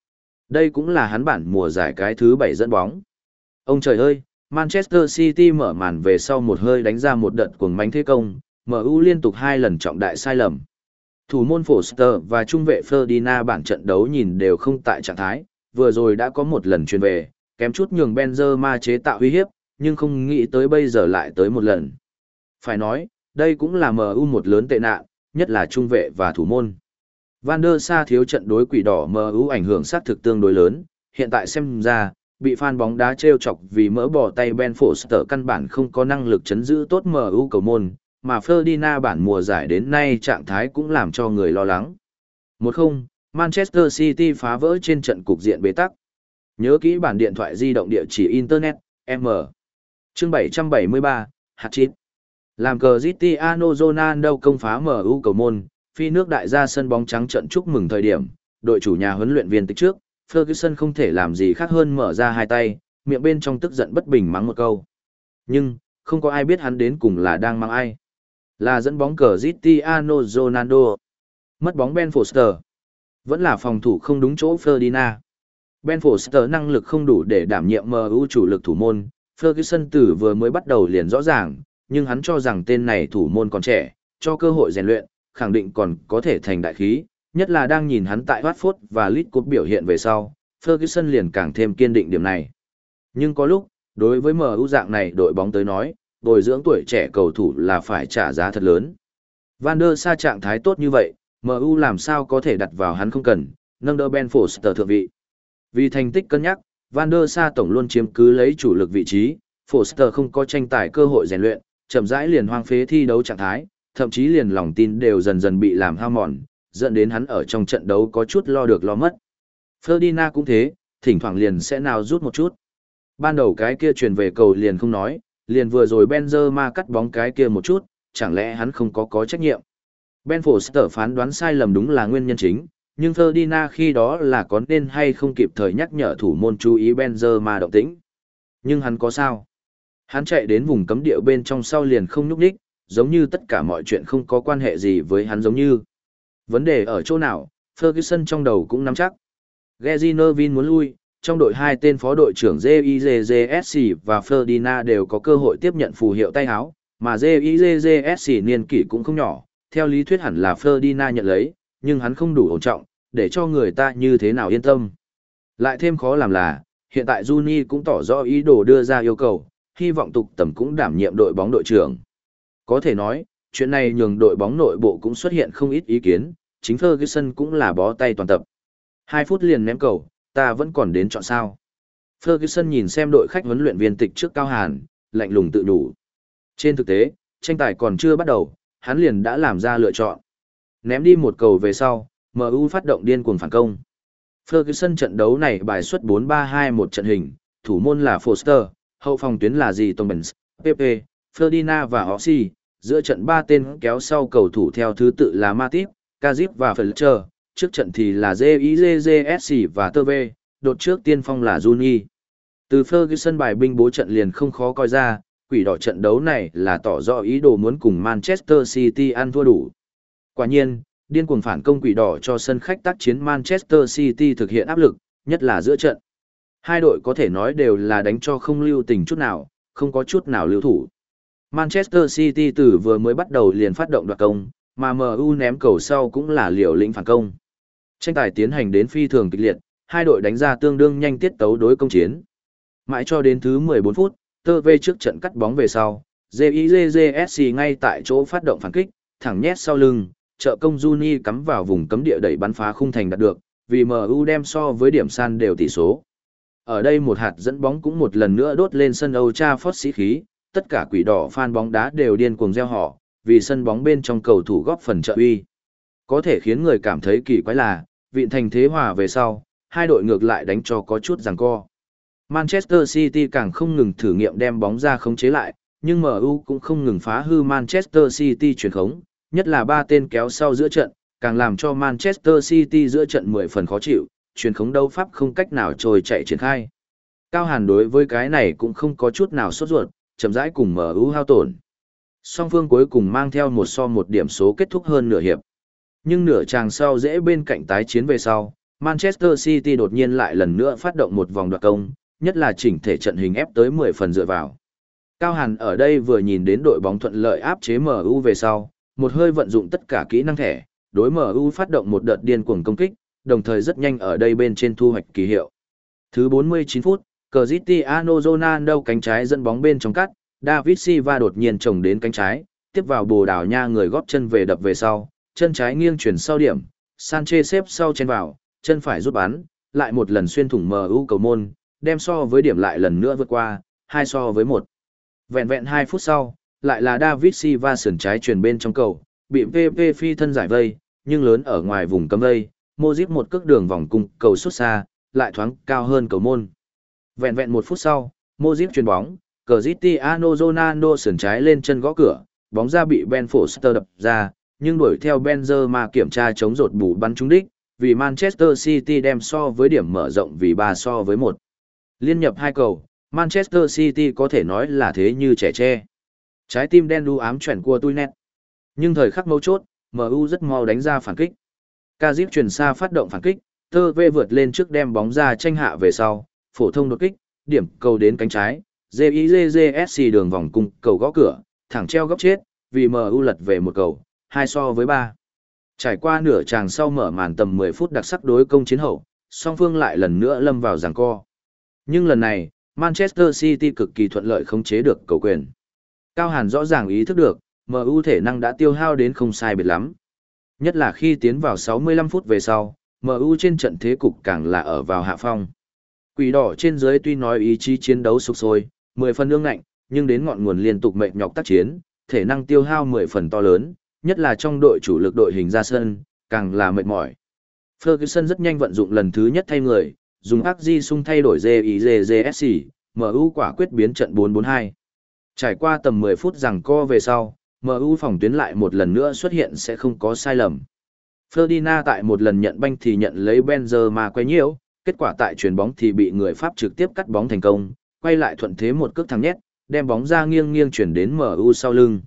Đây cũng là hắn bản mùa giải cái thứ bảy dẫn bóng. Ông trời ơi, Manchester City mở màn về sau một hơi đánh ra một đợt cuồng mãnh thế công, em u liên tục hai lần trọng đại sai lầm. Thủ môn Foster và trung vệ Ferdinand bản trận đấu nhìn đều không tại trạng thái, vừa rồi đã có một lần chuyền về, kém chút nhường Benzema chế tạo uy hiếp, nhưng không nghĩ tới bây giờ lại tới một lần. Phải nói, đây cũng là em u một lớn tệ nạn, nhất là trung vệ và thủ môn. Van der Sar thiếu trận đối quỷ đỏ em u ảnh hưởng sát thực tương đối lớn, hiện tại xem ra, bị fan bóng đá trêu chọc vì mỡ bỏ tay Ben Foster căn bản không có năng lực chấn giữ tốt em u cầu môn, mà Ferdinand bản mùa giải đến nay trạng thái cũng làm cho người lo lắng. một không, Manchester City phá vỡ trên trận cục diện bế tắc. Nhớ kỹ bản điện thoại di động địa chỉ Internet, M. Chương bảy trăm bảy mươi ba, hạt chít. Làm cờ Cristiano Ronaldo công phá em u cầu môn, phi nước đại gia sân bóng trắng trận chúc mừng thời điểm, đội chủ nhà huấn luyện viên tích trước, Ferguson không thể làm gì khác hơn mở ra hai tay, miệng bên trong tức giận bất bình mắng một câu. Nhưng, không có ai biết hắn đến cùng là đang mắng ai. Là dẫn bóng cờ Cristiano Ronaldo. Mất bóng Ben Foster. Vẫn là phòng thủ không đúng chỗ Ferdinand. Ben Foster năng lực không đủ để đảm nhiệm em u chủ lực thủ môn. Ferguson từ vừa mới bắt đầu liền rõ ràng, nhưng hắn cho rằng tên này thủ môn còn trẻ, cho cơ hội rèn luyện, khẳng định còn có thể thành đại khí, nhất là đang nhìn hắn tại Watford và Leeds Cup biểu hiện về sau, Ferguson liền càng thêm kiên định điểm này. Nhưng có lúc, đối với em u dạng này đội bóng tới nói, bồi dưỡng tuổi trẻ cầu thủ là phải trả giá thật lớn. Van der Sar trạng thái tốt như vậy, em u làm sao có thể đặt vào hắn không cần, nâng đỡ Ben Foster thượng vị. Vì thành tích cân nhắc, Van der Sar tổng luôn chiếm cứ lấy chủ lực vị trí, Foster không có tranh tài cơ hội rèn luyện, chậm rãi liền hoang phế thi đấu trạng thái, thậm chí liền lòng tin đều dần dần bị làm hao mòn, dẫn đến hắn ở trong trận đấu có chút lo được lo mất. Ferdinand cũng thế, thỉnh thoảng liền sẽ nào rút một chút. Ban đầu cái kia truyền về cầu liền không nói, liền vừa rồi Benzema cắt bóng cái kia một chút, chẳng lẽ hắn không có có trách nhiệm. Ben Foster phán đoán sai lầm đúng là nguyên nhân chính, nhưng Ferdinand khi đó là có nên hay không kịp thời nhắc nhở thủ môn chú ý Benzema động tĩnh. Nhưng hắn có sao? Hắn chạy đến vùng cấm địa bên trong sau liền không nhúc nhích, giống như tất cả mọi chuyện không có quan hệ gì với hắn giống như. Vấn đề ở chỗ nào, Ferguson trong đầu cũng nắm chắc. Gary Neville muốn lui, trong đội hai tên phó đội trưởng Jizsc và Ferdinand đều có cơ hội tiếp nhận phù hiệu tay áo, mà Jizsc niên kỷ cũng không nhỏ, theo lý thuyết hẳn là Ferdinand nhận lấy, nhưng hắn không đủ ổn trọng, để cho người ta như thế nào yên tâm. Lại thêm khó làm là, hiện tại Juni cũng tỏ rõ ý đồ đưa ra yêu cầu, hy vọng tục tầm cũng đảm nhiệm đội bóng đội trưởng. Có thể nói, chuyện này nhường đội bóng nội bộ cũng xuất hiện không ít ý kiến, chính Ferguson cũng là bó tay toàn tập. Hai phút liền ném cầu, ta vẫn còn đến chọn sao. Ferguson nhìn xem đội khách huấn luyện viên tịch trước Cao Hàn, lạnh lùng tự đủ. Trên thực tế, tranh tài còn chưa bắt đầu, hắn liền đã làm ra lựa chọn. Ném đi một cầu về sau, em u phát động điên cuồng phản công. Ferguson trận đấu này bài xuất bốn ba hai một trận hình, thủ môn là Foster, hậu phòng tuyến là Dì Tombens, Pepe, Ferdinand và Ossi, giữa trận ba tên kéo sau cầu thủ theo thứ tự là Matip, Kazip và Fletcher, trước trận thì là Jizsc và Teve, đột trước tiên phong là Juni. Từ Ferguson bài binh bố trận liền không khó coi ra, quỷ đỏ trận đấu này là tỏ rõ ý đồ muốn cùng Manchester City ăn thua đủ. Quả nhiên, điên cuồng phản công quỷ đỏ cho sân khách tác chiến Manchester City thực hiện áp lực, nhất là giữa trận. Hai đội có thể nói đều là đánh cho không lưu tình chút nào, không có chút nào lưu thủ. Manchester City từ vừa mới bắt đầu liền phát động đoạt công, mà em u ném cầu sau cũng là liều lĩnh phản công. Tranh tài tiến hành đến phi thường kịch liệt, hai đội đánh ra tương đương nhanh tiết tấu đối công chiến. Mãi cho đến thứ mười bốn phút, tơ vê trước trận cắt bóng về sau, Jizsc ngay tại chỗ phát động phản kích, thẳng nhét sau lưng, trợ công Juni cắm vào vùng cấm địa đẩy bắn phá khung thành đạt được, vì em u đem so với điểm san đều tỷ số. Ở đây một hạt dẫn bóng cũng một lần nữa đốt lên sân Old Trafford sĩ khí, tất cả quỷ đỏ fan bóng đá đều điên cuồng reo hò, vì sân bóng bên trong cầu thủ góp phần trợ uy. Có thể khiến người cảm thấy kỳ quái là, vịn thành thế hòa về sau, hai đội ngược lại đánh cho có chút giằng co. Manchester City càng không ngừng thử nghiệm đem bóng ra khống chế lại, nhưng em u cũng không ngừng phá hư Manchester City truyền khống, nhất là ba tên kéo sau giữa trận, càng làm cho Manchester City giữa trận mười phần khó chịu, truyền khống đấu pháp không cách nào trôi chạy triển khai. Cao Hàn đối với cái này cũng không có chút nào sốt ruột, chậm rãi cùng em u hao tổn. Song phương cuối cùng mang theo một so một điểm số kết thúc hơn nửa hiệp. Nhưng nửa chàng sau dễ bên cạnh tái chiến về sau, Manchester City đột nhiên lại lần nữa phát động một vòng đoạt công, nhất là chỉnh thể trận hình ép tới mười phần dựa vào. Cao Hàn ở đây vừa nhìn đến đội bóng thuận lợi áp chế em u về sau, một hơi vận dụng tất cả kỹ năng thẻ, đối em u phát động một đợt điên cuồng công kích, đồng thời rất nhanh ở đây bên trên thu hoạch kỳ hiệu. Thứ bốn mươi chín phút, Cristiano Ronaldo cánh trái dẫn bóng bên trong cắt, David Silva đột nhiên trồng đến cánh trái, tiếp vào Bồ Đào Nha người góp chân về đập về sau, chân trái nghiêng chuyển sau điểm, Sanchez xếp sau chen vào, chân phải rút bắn, lại một lần xuyên thủng em u cầu môn, đem so với điểm lại lần nữa vượt qua, hai so với một. Vẹn vẹn hai phút sau, lại là David Silva sườn trái truyền bên trong cầu, bị pê pê phi thân giải vây, nhưng lớn ở ngoài vùng cấm vây, Modric một cước đường vòng cung, cầu xuất xa, lại thoáng cao hơn cầu môn. Vẹn vẹn một phút sau, Modric chuyền bóng, Cristiano Ronaldo sườn trái lên chân gõ cửa, bóng ra bị Ben Foster đập ra, nhưng đuổi theo Benzema kiểm tra chống rột bù bắn trúng đích, vì Manchester City đem so với điểm mở rộng vì ba so với một. Liên nhập hai cầu, Manchester City có thể nói là thế như trẻ tre. Trái tim đen đu ám chuyển của Tuinet. Nhưng thời khắc mấu chốt, em u rất mau đánh ra phản kích. Kazip chuyển xa phát động phản kích, Tơ Vê vượt lên trước đem bóng ra tranh hạ về sau, phổ thông đột kích, điểm cầu đến cánh trái, gi gi gi ét xê đường vòng cung, cầu gõ cửa, thẳng treo góc chết, vì em u lật về một cầu, hai so với ba. Trải qua nửa tràng sau mở màn tầm mười phút đặc sắc đối công chiến hậu, song phương lại lần nữa lâm vào giằng co. Nhưng lần này, Manchester City cực kỳ thuận lợi khống chế được cầu quyền. Cao Hàn rõ ràng ý thức được, em u thể năng đã tiêu hao đến không sai biệt lắm. Nhất là khi tiến vào sáu mươi lăm phút về sau, em u trên trận thế cục càng là ở vào hạ phong. Quỷ đỏ trên dưới tuy nói ý chí chiến đấu sục sôi, mười phần ương ngạnh, nhưng đến ngọn nguồn liên tục mệt nhọc tác chiến, thể năng tiêu hao mười phần to lớn, nhất là trong đội chủ lực đội hình ra sân, càng là mệt mỏi. Ferguson rất nhanh vận dụng lần thứ nhất thay người, dùng Park Ji-sung thay đổi gi gi gi ét xê, em u quả quyết biến trận bốn bốn hai. Trải qua tầm mười phút giằng co về sau, em u phòng tuyến lại một lần nữa xuất hiện sẽ không có sai lầm. Ferdinand tại một lần nhận banh thì nhận lấy Benzema quay nhiễu, kết quả tại chuyền bóng thì bị người Pháp trực tiếp cắt bóng thành công, quay lại thuận thế một cước thẳng nhét, đem bóng ra nghiêng nghiêng chuyển đến em u sau lưng.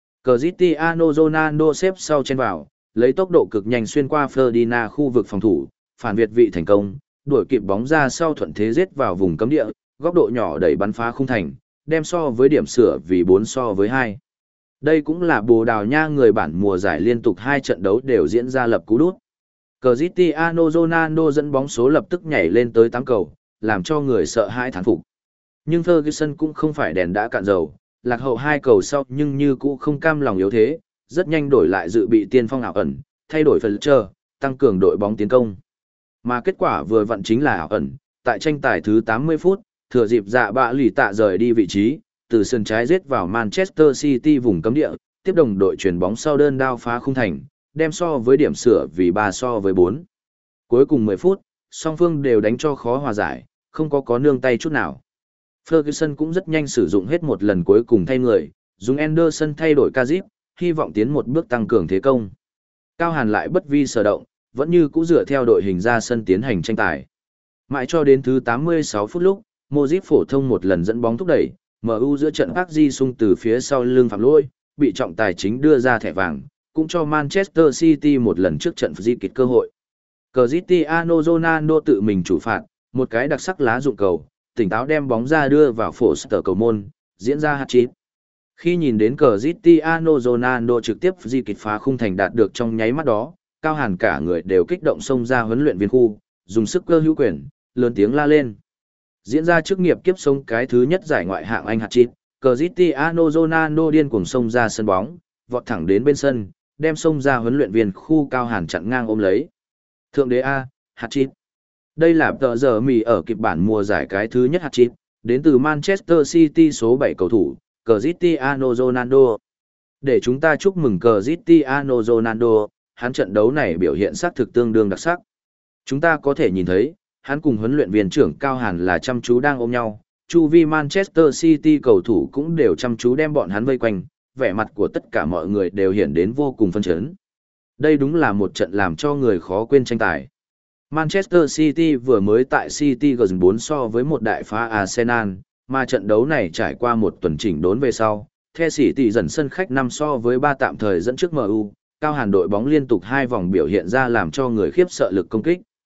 Cristiano Ronaldo xếp sau chen vào, lấy tốc độ cực nhanh xuyên qua Ferdinand khu vực phòng thủ, phản việt vị thành công, đuổi kịp bóng ra sau thuận thế giết vào vùng cấm địa, góc độ nhỏ đẩy bắn phá khung thành, đem so với điểm sửa vì bốn so với hai. Đây cũng là Bồ Đào Nha người bản mùa giải liên tục hai trận đấu đều diễn ra lập cú đút. Cristiano Ronaldo dẫn bóng số lập tức nhảy lên tới tám cầu, làm cho người sợ hãi thán phục. Nhưng Ferguson cũng không phải đèn đã cạn dầu, lạc hậu hai cầu sau nhưng như cũ không cam lòng yếu thế, rất nhanh đổi lại dự bị tiên phong ảo ẩn, thay đổi phần chờ, tăng cường đội bóng tiến công. Mà kết quả vừa vặn chính là ảo ẩn, tại tranh tài thứ tám mươi phút, thừa dịp dạ bạ lì tạ rời đi vị trí, từ sân trái giết vào Manchester City vùng cấm địa, tiếp đồng đội chuyển bóng sau đơn đao phá khung thành, đem so với điểm sửa vì ba so với bốn. Cuối cùng mười phút, song phương đều đánh cho khó hòa giải, không có có nương tay chút nào. Ferguson cũng rất nhanh sử dụng hết một lần cuối cùng thay người, dùng Anderson thay đổi Kazip, hy vọng tiến một bước tăng cường thế công. Cao Hàn lại bất vi sở động, vẫn như cũ dựa theo đội hình ra sân tiến hành tranh tài. Mãi cho đến thứ tám mươi sáu phút lúc, Modric phổ thông một lần dẫn bóng thúc đẩy, em u giữa trận Park Ji-sung từ phía sau lưng phạm lỗi, bị trọng tài chính đưa ra thẻ vàng, cũng cho Manchester City một lần trước trận di kịch cơ hội. Cristiano Ronaldo tự mình chủ phạt, một cái đặc sắc lá dụng cầu, tỉnh táo đem bóng ra đưa vào Foster cầu môn, diễn ra hat-trick. Khi nhìn đến Cristiano Ronaldo trực tiếp di kịch phá khung thành đạt được trong nháy mắt đó, Cao Hàn cả người đều kích động xông ra huấn luyện viên khu, dùng sức cơ hữu quyền, lớn tiếng la lên. Diễn ra chức nghiệp kiếp sống cái thứ nhất giải ngoại hạng Anh hat-trick, Cristiano Ronaldo điên cuồng xông ra sân bóng, vọt thẳng đến bên sân, đem xông ra huấn luyện viên khu Cao Hàn chặn ngang ôm lấy. Thượng đế A, hat-trick. Đây là tờ giờ mì ở kịp bản mùa giải cái thứ nhất hat-trick, đến từ Manchester City số bảy cầu thủ, Cristiano Ronaldo. Để chúng ta chúc mừng Cristiano Ronaldo, hắn trận đấu này biểu hiện sắc thực tương đương đặc sắc. Chúng ta có thể nhìn thấy, hắn cùng huấn luyện viên trưởng Cao Hàn là chăm chú đang ôm nhau, chu vi Manchester City cầu thủ cũng đều chăm chú đem bọn hắn vây quanh, vẻ mặt của tất cả mọi người đều hiện đến vô cùng phấn chấn. Đây đúng là một trận làm cho người khó quên tranh tài. Manchester City vừa mới tại City gần bốn so với một đại phá Arsenal, mà trận đấu này trải qua một tuần chỉnh đốn về sau, The City dần sân khách năm so với ba tạm thời dẫn trước em u, Cao Hàn đội bóng liên tục hai vòng biểu hiện ra làm cho người khiếp sợ lực công kích.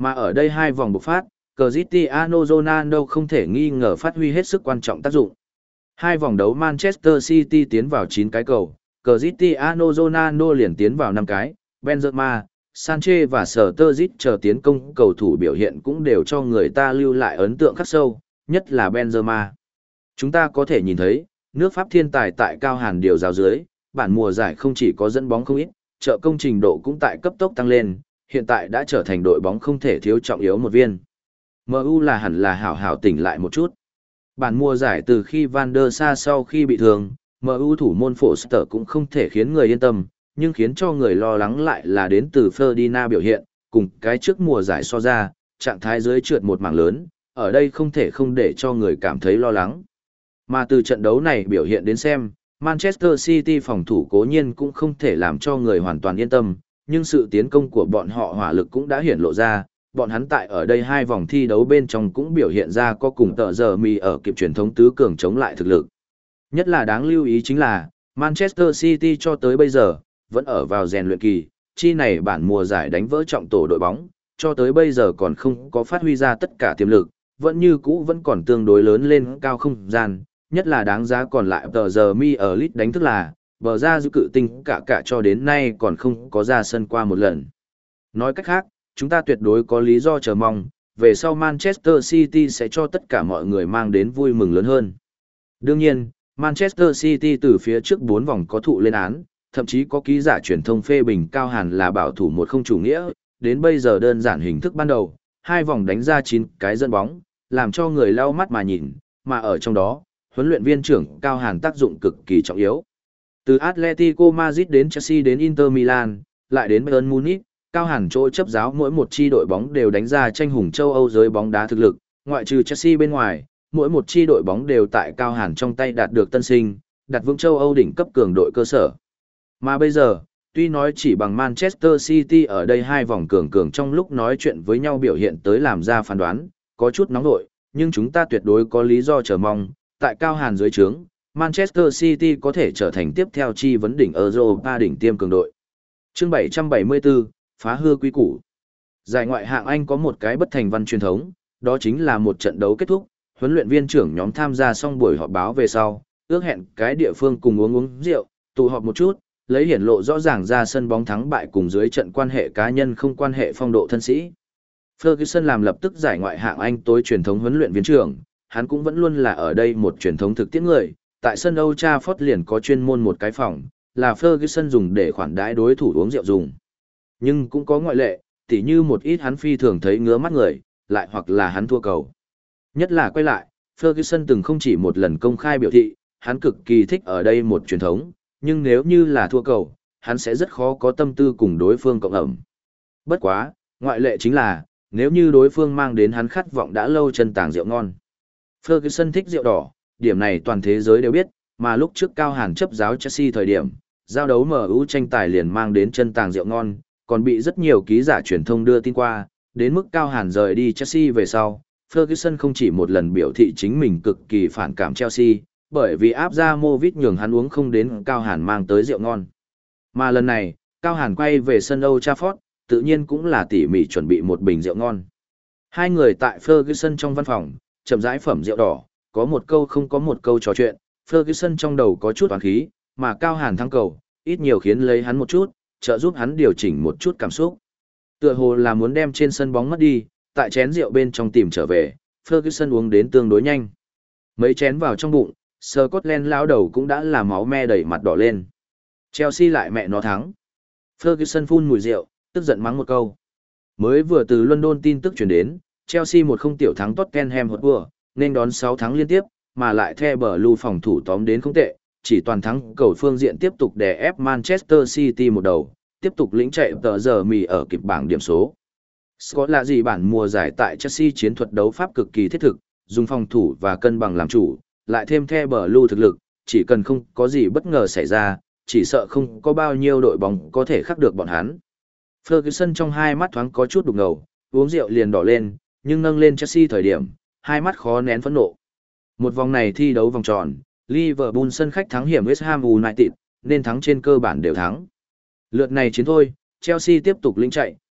Mà ở đây hai vòng bộc phát, Cristiano Ronaldo không thể nghi ngờ phát huy hết sức quan trọng tác dụng. Hai vòng đấu Manchester City tiến vào chín cái cầu, Cristiano Ronaldo liền tiến vào năm cái, Benzema, Sanchez và Sturridge chờ tiến công cầu thủ biểu hiện cũng đều cho người ta lưu lại ấn tượng khắc sâu, nhất là Benzema. Chúng ta có thể nhìn thấy, nước Pháp thiên tài tại cao hàn điều giáo dưới, bản mùa giải không chỉ có dẫn bóng không ít, trợ công trình độ cũng tại cấp tốc tăng lên, hiện tại đã trở thành đội bóng không thể thiếu trọng yếu một viên. em u là hẳn là hảo hảo tỉnh lại một chút. Bản mùa giải từ khi Van der Sar sau khi bị thương, em u thủ môn Foster cũng không thể khiến người yên tâm, nhưng khiến cho người lo lắng lại là đến từ Ferdinand biểu hiện, cùng cái trước mùa giải so ra, trạng thái dưới trượt một mảng lớn, ở đây không thể không để cho người cảm thấy lo lắng. Mà từ trận đấu này biểu hiện đến xem, Manchester City phòng thủ cố nhiên cũng không thể làm cho người hoàn toàn yên tâm, nhưng sự tiến công của bọn họ hỏa lực cũng đã hiển lộ ra, bọn hắn tại ở đây hai vòng thi đấu bên trong cũng biểu hiện ra có cùng tợ giờ mì ở kịp truyền thống tứ cường chống lại thực lực. Nhất là đáng lưu ý chính là, Manchester City cho tới bây giờ, vẫn ở vào rèn luyện kỳ, chi này bản mùa giải đánh vỡ trọng tổ đội bóng, cho tới bây giờ còn không có phát huy ra tất cả tiềm lực, vẫn như cũ vẫn còn tương đối lớn lên cao không gian, nhất là đáng giá còn lại tờ giờ mi ở lit đánh thức là, bờ ra giữ cự tinh cả cả cho đến nay còn không có ra sân qua một lần. Nói cách khác, chúng ta tuyệt đối có lý do chờ mong, về sau Manchester City sẽ cho tất cả mọi người mang đến vui mừng lớn hơn. Đương nhiên, Manchester City từ phía trước bốn vòng có thụ lên án, thậm chí có ký giả truyền thông phê bình cao hàn là bảo thủ một không chủ nghĩa, đến bây giờ đơn giản hình thức ban đầu, hai vòng đánh ra chín cái dẫn bóng, làm cho người lau mắt mà nhìn, mà ở trong đó, huấn luyện viên trưởng cao hàn tác dụng cực kỳ trọng yếu. Từ Atletico Madrid đến Chelsea đến Inter Milan, lại đến Bayern Munich, cao hàn chỗ chấp giáo mỗi một chi đội bóng đều đánh ra tranh hùng châu Âu giới bóng đá thực lực, ngoại trừ Chelsea bên ngoài, mỗi một chi đội bóng đều tại cao hàn trong tay đạt được tân sinh, đặt vững châu Âu đỉnh cấp cường đội cơ sở. Mà bây giờ, tuy nói chỉ bằng Manchester City ở đây hai vòng cường cường trong lúc nói chuyện với nhau biểu hiện tới làm ra phán đoán, có chút nóng nội, nhưng chúng ta tuyệt đối có lý do chờ mong, tại cao hàn dưới trướng, Manchester City có thể trở thành tiếp theo chi vấn đỉnh Europa đỉnh tiêm cường đội. Chương bảy trăm bảy mươi tư, phá hư quý củ. Giải ngoại hạng Anh có một cái bất thành văn truyền thống, đó chính là một trận đấu kết thúc, huấn luyện viên trưởng nhóm tham gia xong buổi họp báo về sau, ước hẹn cái địa phương cùng uống uống rượu, tụ họp một chút, lấy hiển lộ rõ ràng ra sân bóng thắng bại cùng dưới trận quan hệ cá nhân không quan hệ phong độ thân sĩ. Ferguson làm lập tức giải ngoại hạng Anh tối truyền thống huấn luyện viên trưởng, hắn cũng vẫn luôn là ở đây một truyền thống thực tiễn người, tại sân Old Trafford liền có chuyên môn một cái phòng, là Ferguson dùng để khoản đãi đối thủ uống rượu dùng. Nhưng cũng có ngoại lệ, tỉ như một ít hắn phi thường thấy ngứa mắt người, lại hoặc là hắn thua cầu. Nhất là quay lại, Ferguson từng không chỉ một lần công khai biểu thị, hắn cực kỳ thích ở đây một truyền thống, nhưng nếu như là thua cầu, hắn sẽ rất khó có tâm tư cùng đối phương cộng ẩm. Bất quá, ngoại lệ chính là, nếu như đối phương mang đến hắn khát vọng đã lâu chân tàng rượu ngon. Ferguson thích rượu đỏ, điểm này toàn thế giới đều biết, mà lúc trước Cao Hàn chấp giáo Chelsea thời điểm, giao đấu em u tranh tài liền mang đến chân tàng rượu ngon, còn bị rất nhiều ký giả truyền thông đưa tin qua, đến mức Cao Hàn rời đi Chelsea về sau, Ferguson không chỉ một lần biểu thị chính mình cực kỳ phản cảm Chelsea, bởi vì áp ra Movit nhường hắn uống không đến Cao Hàn mang tới rượu ngon. Mà lần này, Cao Hàn quay về sân Old Trafford, tự nhiên cũng là tỉ mỉ chuẩn bị một bình rượu ngon. Hai người tại Ferguson trong văn phòng, chậm rãi phẩm rượu đỏ, có một câu không có một câu trò chuyện, Ferguson trong đầu có chút oán khí, mà Cao Hàn thắng cầu, ít nhiều khiến lấy hắn một chút, trợ giúp hắn điều chỉnh một chút cảm xúc. Tựa hồ là muốn đem trên sân bóng mất đi, tại chén rượu bên trong tìm trở về, Ferguson uống đến tương đối nhanh. Mấy chén vào trong bụng, Scotland lão đầu cũng đã là máu me đầy mặt đỏ lên. Chelsea lại mẹ nó thắng. Ferguson phun mùi rượu, tức giận mắng một câu. Mới vừa từ London tin tức truyền đến, Chelsea một không tiểu thắng Tottenham Hotspur, nên đón sáu thắng liên tiếp, mà lại The Blue phòng thủ tóm đến không tệ, chỉ toàn thắng cầu phương diện tiếp tục đè ép Manchester City một đầu, tiếp tục lĩnh chạy tờ giờ mì ở kịp bảng điểm số. Scott là gì bản mùa giải tại Chelsea chiến thuật đấu pháp cực kỳ thiết thực, dùng phòng thủ và cân bằng làm chủ, lại thêm The Blue thực lực, chỉ cần không có gì bất ngờ xảy ra, chỉ sợ không có bao nhiêu đội bóng có thể khắc được bọn hắn. Ferguson trong hai mắt thoáng có chút đục ngầu, uống rượu liền đỏ lên, nhưng nâng lên Chelsea thời điểm, hai mắt khó nén phẫn nộ. Một vòng này thi đấu vòng tròn, Liverpool sân khách thắng hiểm West Ham United, nên thắng trên cơ bản đều thắng. Lượt này chiến thôi, Chelsea tiếp tục lĩnh chạy,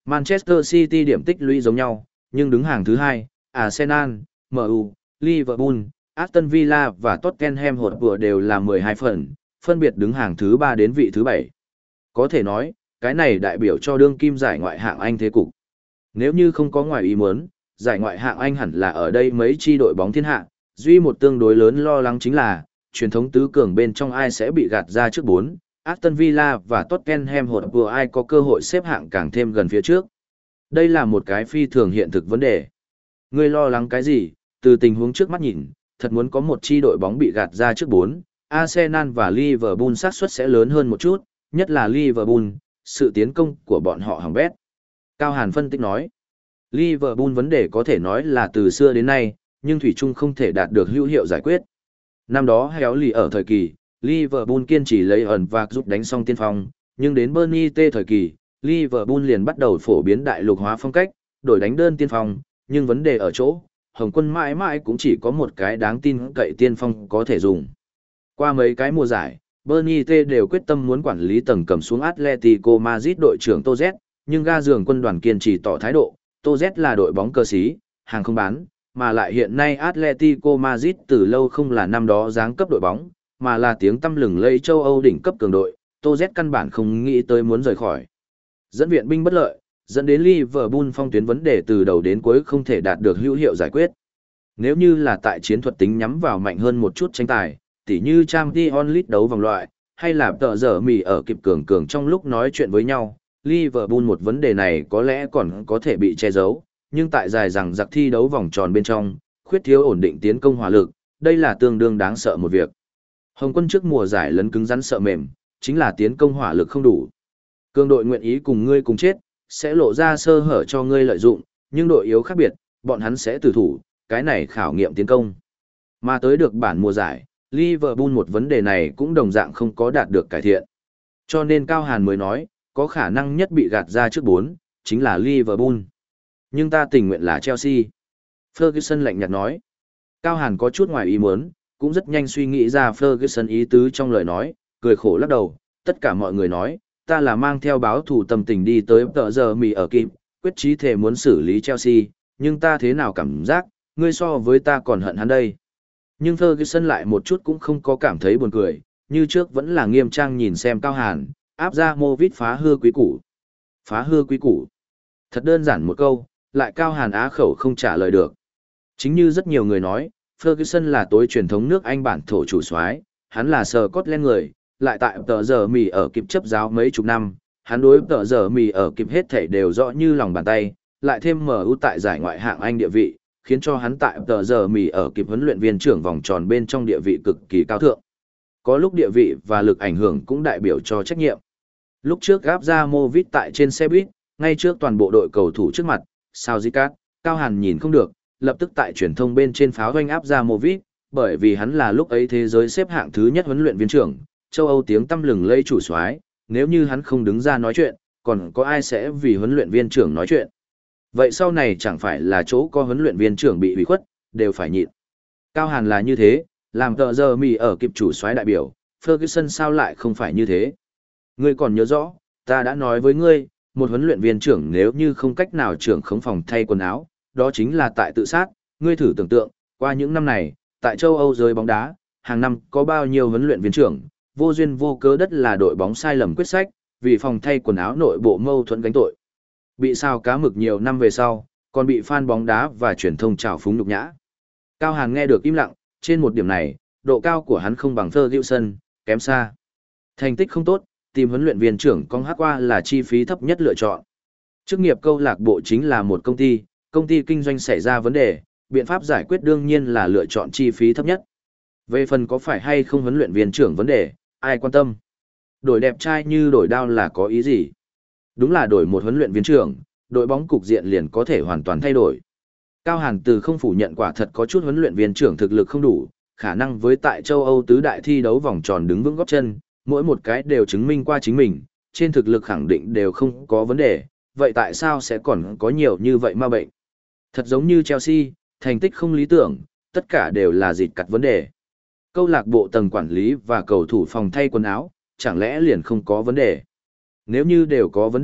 Manchester City điểm tích lũy giống nhau, nhưng đứng hàng thứ hai, Arsenal, em u, Liverpool, Aston Villa và Tottenham Hotspur đều là mười hai phần, phân biệt đứng hàng thứ ba đến vị thứ bảy. Có thể nói, cái này đại biểu cho đương kim giải ngoại hạng Anh thế cục. Nếu như không có ngoài ý muốn, giải ngoại hạng Anh hẳn là ở đây mấy chi đội bóng thiên hạ, duy một tương đối lớn lo lắng chính là, truyền thống tứ cường bên trong ai sẽ bị gạt ra trước bốn, Aston Villa và Tottenham Hotspur ai có cơ hội xếp hạng càng thêm gần phía trước. Đây là một cái phi thường hiện thực vấn đề. Ngươi lo lắng cái gì? Từ tình huống trước mắt nhìn, thật muốn có một chi đội bóng bị gạt ra trước bốn, Arsenal và Liverpool xác suất sẽ lớn hơn một chút, nhất là Liverpool, sự tiến công của bọn họ hỏng bét. Cao Hàn phân tích nói, Liverpool vấn đề có thể nói là từ xưa đến nay, nhưng thủy chung không thể đạt được hữu hiệu giải quyết. Năm đó héo lì ở thời kỳ, Liverpool kiên trì lấy ẩn và giúp đánh xong tiên phong, nhưng đến Bernie T thời kỳ, Liverpool liền bắt đầu phổ biến đại lục hóa phong cách, đổi đánh đơn tiên phong, nhưng vấn đề ở chỗ, Hồng Quân mãi mãi cũng chỉ có một cái đáng tin cậy tiên phong có thể dùng. Qua mấy cái mùa giải, Bernie T đều quyết tâm muốn quản lý tầng cầm xuống Atletico Madrid đội trưởng Tô Z, nhưng ga giường quân đoàn kiên trì tỏ thái độ, Tô Z là đội bóng cơ sĩ, hàng không bán, mà lại hiện nay Atletico Madrid từ lâu không là năm đó dáng cấp đội bóng, mà là tiếng tăm lừng lẫy châu Âu đỉnh cấp cường đội, Tô Z căn bản không nghĩ tới muốn rời khỏi. Dẫn viện binh bất lợi, dẫn đến Liverpool phong tuyến vấn đề từ đầu đến cuối không thể đạt được hữu hiệu giải quyết. Nếu như là tại chiến thuật tính nhắm vào mạnh hơn một chút tranh tài, tỉ như Champions League đấu vòng loại, hay là tờ giờ mì ở kịp cường cường trong lúc nói chuyện với nhau, Liverpool một vấn đề này có lẽ còn có thể bị che giấu, nhưng tại dài rằng giặc thi đấu vòng tròn bên trong, khuyết thiếu ổn định tiến công hỏa lực, đây là tương đương đáng sợ một việc. Hồng Quân trước mùa giải lấn cứng rắn sợ mềm, chính là tiến công hỏa lực không đủ. Cường đội nguyện ý cùng ngươi cùng chết, sẽ lộ ra sơ hở cho ngươi lợi dụng, nhưng đội yếu khác biệt, bọn hắn sẽ tử thủ, cái này khảo nghiệm tiến công. Mà tới được bản mùa giải, Liverpool một vấn đề này cũng đồng dạng không có đạt được cải thiện. Cho nên Cao Hàn mới nói, có khả năng nhất bị gạt ra trước bốn, chính là Liverpool. Nhưng ta tình nguyện là Chelsea. Ferguson lạnh nhạt nói. Cao Hàn có chút ngoài ý muốn, cũng rất nhanh suy nghĩ ra Ferguson ý tứ trong lời nói, cười khổ lắc đầu, tất cả mọi người nói, ta là mang theo báo thủ tâm tình đi tới tờ giờ mì ở kịp, quyết chí thể muốn xử lý Chelsea, nhưng ta thế nào cảm giác, ngươi so với ta còn hận hắn đây. Nhưng Ferguson lại một chút cũng không có cảm thấy buồn cười, như trước vẫn là nghiêm trang nhìn xem Cao Hàn, áp ra mô vít phá hư quý củ. Phá hư quý củ. Thật đơn giản một câu, lại Cao Hàn á khẩu không trả lời được. Chính như rất nhiều người nói, Ferguson là tối truyền thống nước Anh bản thổ chủ soái, hắn là Scotland người, lại tại tờ giờ mì ở kịp chấp giáo mấy chục năm, hắn đối tờ giờ mì ở kịp hết thảy đều rõ như lòng bàn tay, lại thêm em u tại giải ngoại hạng Anh địa vị, khiến cho hắn tại tờ giờ mì ở kịp huấn luyện viên trưởng vòng tròn bên trong địa vị cực kỳ cao thượng. Có lúc địa vị và lực ảnh hưởng cũng đại biểu cho trách nhiệm. Lúc trước gáp ra Movit tại trên xe buýt, ngay trước toàn bộ đội cầu thủ trước mặt, sao Zicat, Cao Hàn nhìn không được, lập tức tại truyền thông bên trên pháo doanh áp ra Movit, bởi vì hắn là lúc ấy thế giới xếp hạng thứ nhất huấn luyện viên trưởng, châu Âu tiếng tăm lừng lẫy chủ soái, nếu như hắn không đứng ra nói chuyện, còn có ai sẽ vì huấn luyện viên trưởng nói chuyện. Vậy sau này chẳng phải là chỗ có huấn luyện viên trưởng bị hủy khuất, đều phải nhịn. Cao Hàn là như thế, làm tờ giờ mì ở kịp chủ soái đại biểu, Ferguson sao lại không phải như thế. Ngươi còn nhớ rõ, ta đã nói với ngươi, một huấn luyện viên trưởng nếu như không cách nào trưởng khống phòng thay quần áo, đó chính là tại tự sát. Ngươi thử tưởng tượng, qua những năm này, tại châu Âu giới bóng đá, hàng năm có bao nhiêu huấn luyện viên trưởng, vô duyên vô cớ đất là đội bóng sai lầm quyết sách, vì phòng thay quần áo nội bộ mâu thuẫn gánh tội. Bị sao cá mực nhiều năm về sau, còn bị fan bóng đá và truyền thông trào phúng nhục nhã. Cao Hàn nghe được im lặng, trên một điểm này, độ cao của hắn không bằng Ferguson, kém xa. Thành tích không tốt, tìm huấn luyện viên trưởng con hát qua là chi phí thấp nhất lựa chọn. Chức nghiệp câu lạc bộ chính là một công ty, công ty kinh doanh xảy ra vấn đề, biện pháp giải quyết đương nhiên là lựa chọn chi phí thấp nhất. Về phần có phải hay không huấn luyện viên trưởng vấn đề, ai quan tâm. Đổi đẹp trai như đổi đao là có ý gì? Đúng là đổi một huấn luyện viên trưởng, đội bóng cục diện liền có thể hoàn toàn thay đổi. Cao Hàn từ không phủ nhận quả thật có chút huấn luyện viên trưởng thực lực không đủ, khả năng với tại châu Âu tứ đại thi đấu vòng tròn đứng vững gót chân, mỗi một cái đều chứng minh qua chính mình, trên thực lực khẳng định đều không có vấn đề, vậy tại sao sẽ còn có nhiều như vậy ma bệnh? Thật giống như Chelsea, thành tích không lý tưởng, tất cả đều là dịt cặt vấn đề. Câu lạc bộ tầng quản lý và cầu thủ phòng thay quần áo, chẳng lẽ liền không có vấn đề? Nếu như đều có vấn đề,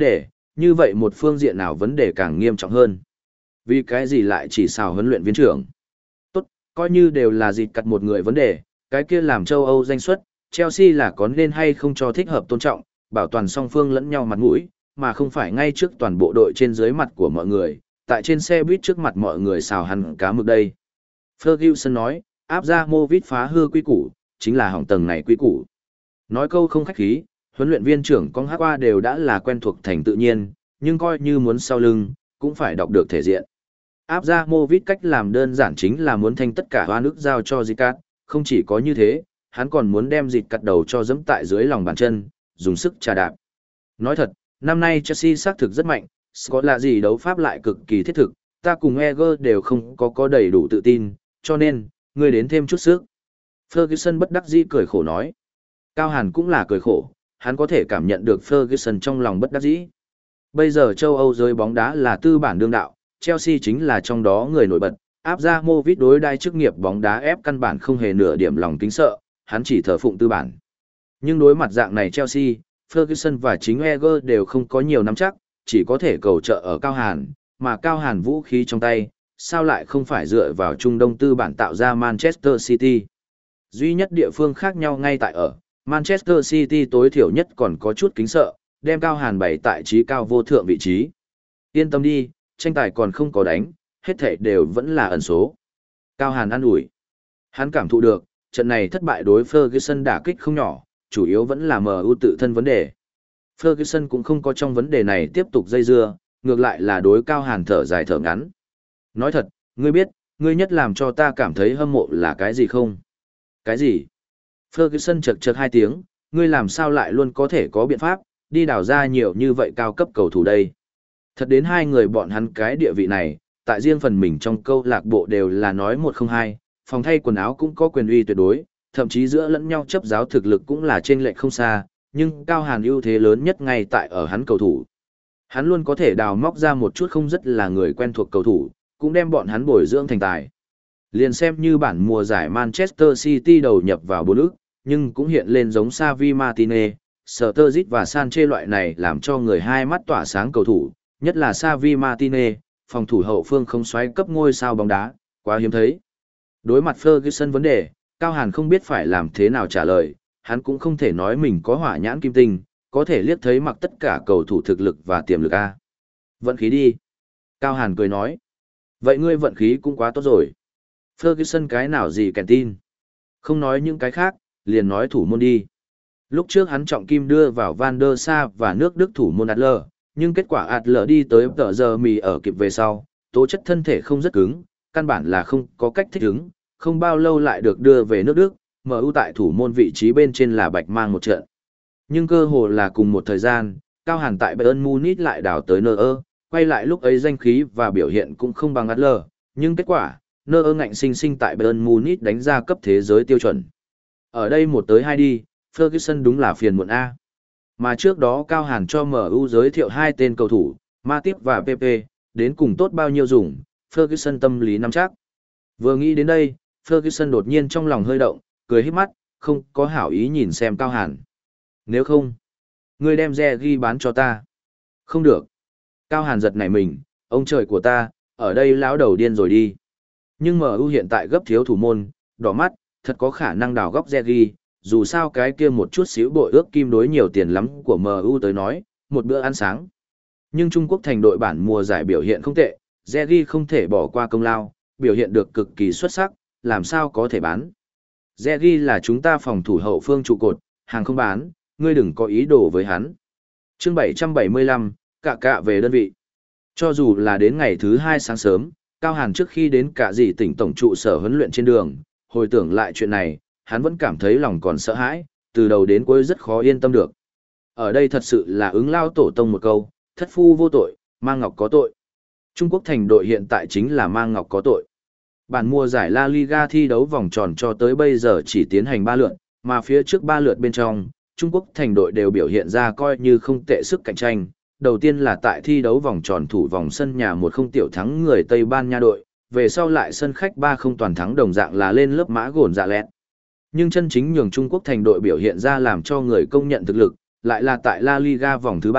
như vậy một phương diện nào vấn đề càng nghiêm trọng hơn. Vì cái gì lại chỉ xào huấn luyện viên trưởng? Tốt, coi như đều là dịt cặt một người vấn đề, cái kia làm châu Âu danh xuất, Chelsea là có nên hay không cho thích hợp tôn trọng, bảo toàn song phương lẫn nhau mặt mũi, mà không phải ngay trước toàn bộ đội trên dưới mặt của mọi người, tại trên xe buýt trước mặt mọi người xào hắn cá mực đây. Ferguson nói, áp ra Movit phá hư quy củ, chính là hỏng tầng này quy củ. Nói câu không khách khí, huấn luyện viên trưởng con hát qua đều đã là quen thuộc thành tự nhiên, nhưng coi như muốn sau lưng, cũng phải đọc được thể diện. Áp ra Movit cách làm đơn giản chính là muốn thanh tất cả hoa nước giao cho Zicat, không chỉ có như thế, hắn còn muốn đem dịt cắt đầu cho dẫm tại dưới lòng bàn chân, dùng sức trà đạp. Nói thật, năm nay Chelsea xác thực rất mạnh, Scott là gì đấu pháp lại cực kỳ thiết thực, ta cùng Eger đều không có có đầy đủ tự tin, cho nên, ngươi đến thêm chút sức. Ferguson bất đắc dĩ cười khổ nói. Cao Hàn cũng là cười khổ, hắn có thể cảm nhận được Ferguson trong lòng bất đắc dĩ. Bây giờ châu Âu giới bóng đá là tư bản đương đạo, Chelsea chính là trong đó người nổi bật, áp ra Movit đối đai chức nghiệp bóng đá ép căn bản không hề nửa điểm lòng kính sợ, hắn chỉ thờ phụng tư bản. Nhưng đối mặt dạng này Chelsea, Ferguson và chính Eger đều không có nhiều nắm chắc, chỉ có thể cầu trợ ở Cao Hàn, mà Cao Hàn vũ khí trong tay, sao lại không phải dựa vào Trung Đông tư bản tạo ra Manchester City. Duy nhất địa phương khác nhau ngay tại ở, Manchester City tối thiểu nhất còn có chút kính sợ, đem Cao Hàn bày tại trí cao vô thượng vị trí. Yên tâm đi, tranh tài còn không có đánh, hết thảy đều vẫn là ẩn số. Cao Hàn an ủi. Hắn cảm thụ được, trận này thất bại đối Ferguson đả kích không nhỏ, chủ yếu vẫn là em u tự thân vấn đề. Ferguson cũng không có trong vấn đề này tiếp tục dây dưa, ngược lại là đối Cao Hàn thở dài thở ngắn. Nói thật, ngươi biết, ngươi nhất làm cho ta cảm thấy hâm mộ là cái gì không? Cái gì? Ferguson chật chật hai tiếng, ngươi làm sao lại luôn có thể có biện pháp, đi đào ra nhiều như vậy cao cấp cầu thủ đây. Thật đến hai người bọn hắn cái địa vị này, tại riêng phần mình trong câu lạc bộ đều là nói một không hai, phòng thay quần áo cũng có quyền uy tuyệt đối, thậm chí giữa lẫn nhau chấp giáo thực lực cũng là trên lệch không xa, nhưng Cao Hàn ưu thế lớn nhất ngay tại ở hắn cầu thủ. Hắn luôn có thể đào móc ra một chút không rất là người quen thuộc cầu thủ, cũng đem bọn hắn bồi dưỡng thành tài. Liền xem như bản mùa giải Manchester City đầu nhập vào bốn ức, nhưng cũng hiện lên giống Xavi Martinez, Sturridge và Sanchez loại này làm cho người hai mắt tỏa sáng cầu thủ, nhất là Xavi Martinez, phòng thủ hậu phương không xoáy cấp ngôi sao bóng đá, quá hiếm thấy. Đối mặt Ferguson vấn đề, Cao Hàn không biết phải làm thế nào trả lời, hắn cũng không thể nói mình có hỏa nhãn kim tinh, có thể liếc thấy mặc tất cả cầu thủ thực lực và tiềm lực A. Vận khí đi. Cao Hàn cười nói. Vậy ngươi vận khí cũng quá tốt rồi. Ferguson cái nào gì kèn tin. Không nói những cái khác, liền nói thủ môn đi. Lúc trước hắn trọng kim đưa vào Van der Sa và nước Đức thủ môn Adler, nhưng kết quả Adler đi tới tờ giờ mì ở kịp về sau, tố chất thân thể không rất cứng, căn bản là không có cách thích ứng, không bao lâu lại được đưa về nước Đức, em u tại thủ môn vị trí bên trên là bạch mang một trận. Nhưng cơ hồ là cùng một thời gian, Cao Hàn tại Bayern Munich lại đào tới nơ ơ, quay lại lúc ấy danh khí và biểu hiện cũng không bằng Adler, nhưng kết quả, nơ ơ ngạnh sinh sinh tại Bayern Munich đánh ra cấp thế giới tiêu chuẩn. Ở đây một tới hai đi, Ferguson đúng là phiền muộn A. Mà trước đó Cao Hàn cho em u giới thiệu hai tên cầu thủ, Matip và pê pê, đến cùng tốt bao nhiêu dùng, Ferguson tâm lý nắm chắc. Vừa nghĩ đến đây, Ferguson đột nhiên trong lòng hơi động, cười híp mắt, không có hảo ý nhìn xem Cao Hàn. Nếu không, ngươi đem Regi bán cho ta. Không được. Cao Hàn giật nảy mình, ông trời của ta, ở đây lão đầu điên rồi đi. Nhưng em u hiện tại gấp thiếu thủ môn, đỏ mắt, thật có khả năng đào góc Regi, dù sao cái kia một chút xíu bội ước kim đối nhiều tiền lắm của em u tới nói, một bữa ăn sáng. Nhưng Trung Quốc thành đội bản mùa giải biểu hiện không tệ, Regi không thể bỏ qua công lao, biểu hiện được cực kỳ xuất sắc, làm sao có thể bán. Regi là chúng ta phòng thủ hậu phương trụ cột, hàng không bán, ngươi đừng có ý đồ với hắn. Chương bảy trăm bảy mươi lăm, cạ cạ về đơn vị. Cho dù là đến ngày thứ hai sáng sớm, Cao Hàn trước khi đến cả gì tỉnh tổng trụ sở huấn luyện trên đường, hồi tưởng lại chuyện này, hắn vẫn cảm thấy lòng còn sợ hãi, từ đầu đến cuối rất khó yên tâm được. Ở đây thật sự là ứng lao tổ tông một câu, thất phu vô tội, mang ngọc có tội. Trung Quốc thành đội hiện tại chính là mang ngọc có tội. Bản mùa giải La Liga thi đấu vòng tròn cho tới bây giờ chỉ tiến hành ba lượt, mà phía trước ba lượt bên trong, Trung Quốc thành đội đều biểu hiện ra coi như không tệ sức cạnh tranh. Đầu tiên là tại thi đấu vòng tròn thủ vòng sân nhà một không tiểu thắng người Tây Ban Nha đội, về sau lại sân khách ba không toàn thắng đồng dạng là lên lớp mã gồn dạ lẹt. Nhưng chân chính nhường Trung Quốc thành đội biểu hiện ra làm cho người công nhận thực lực, lại là tại La Liga vòng thứ ba,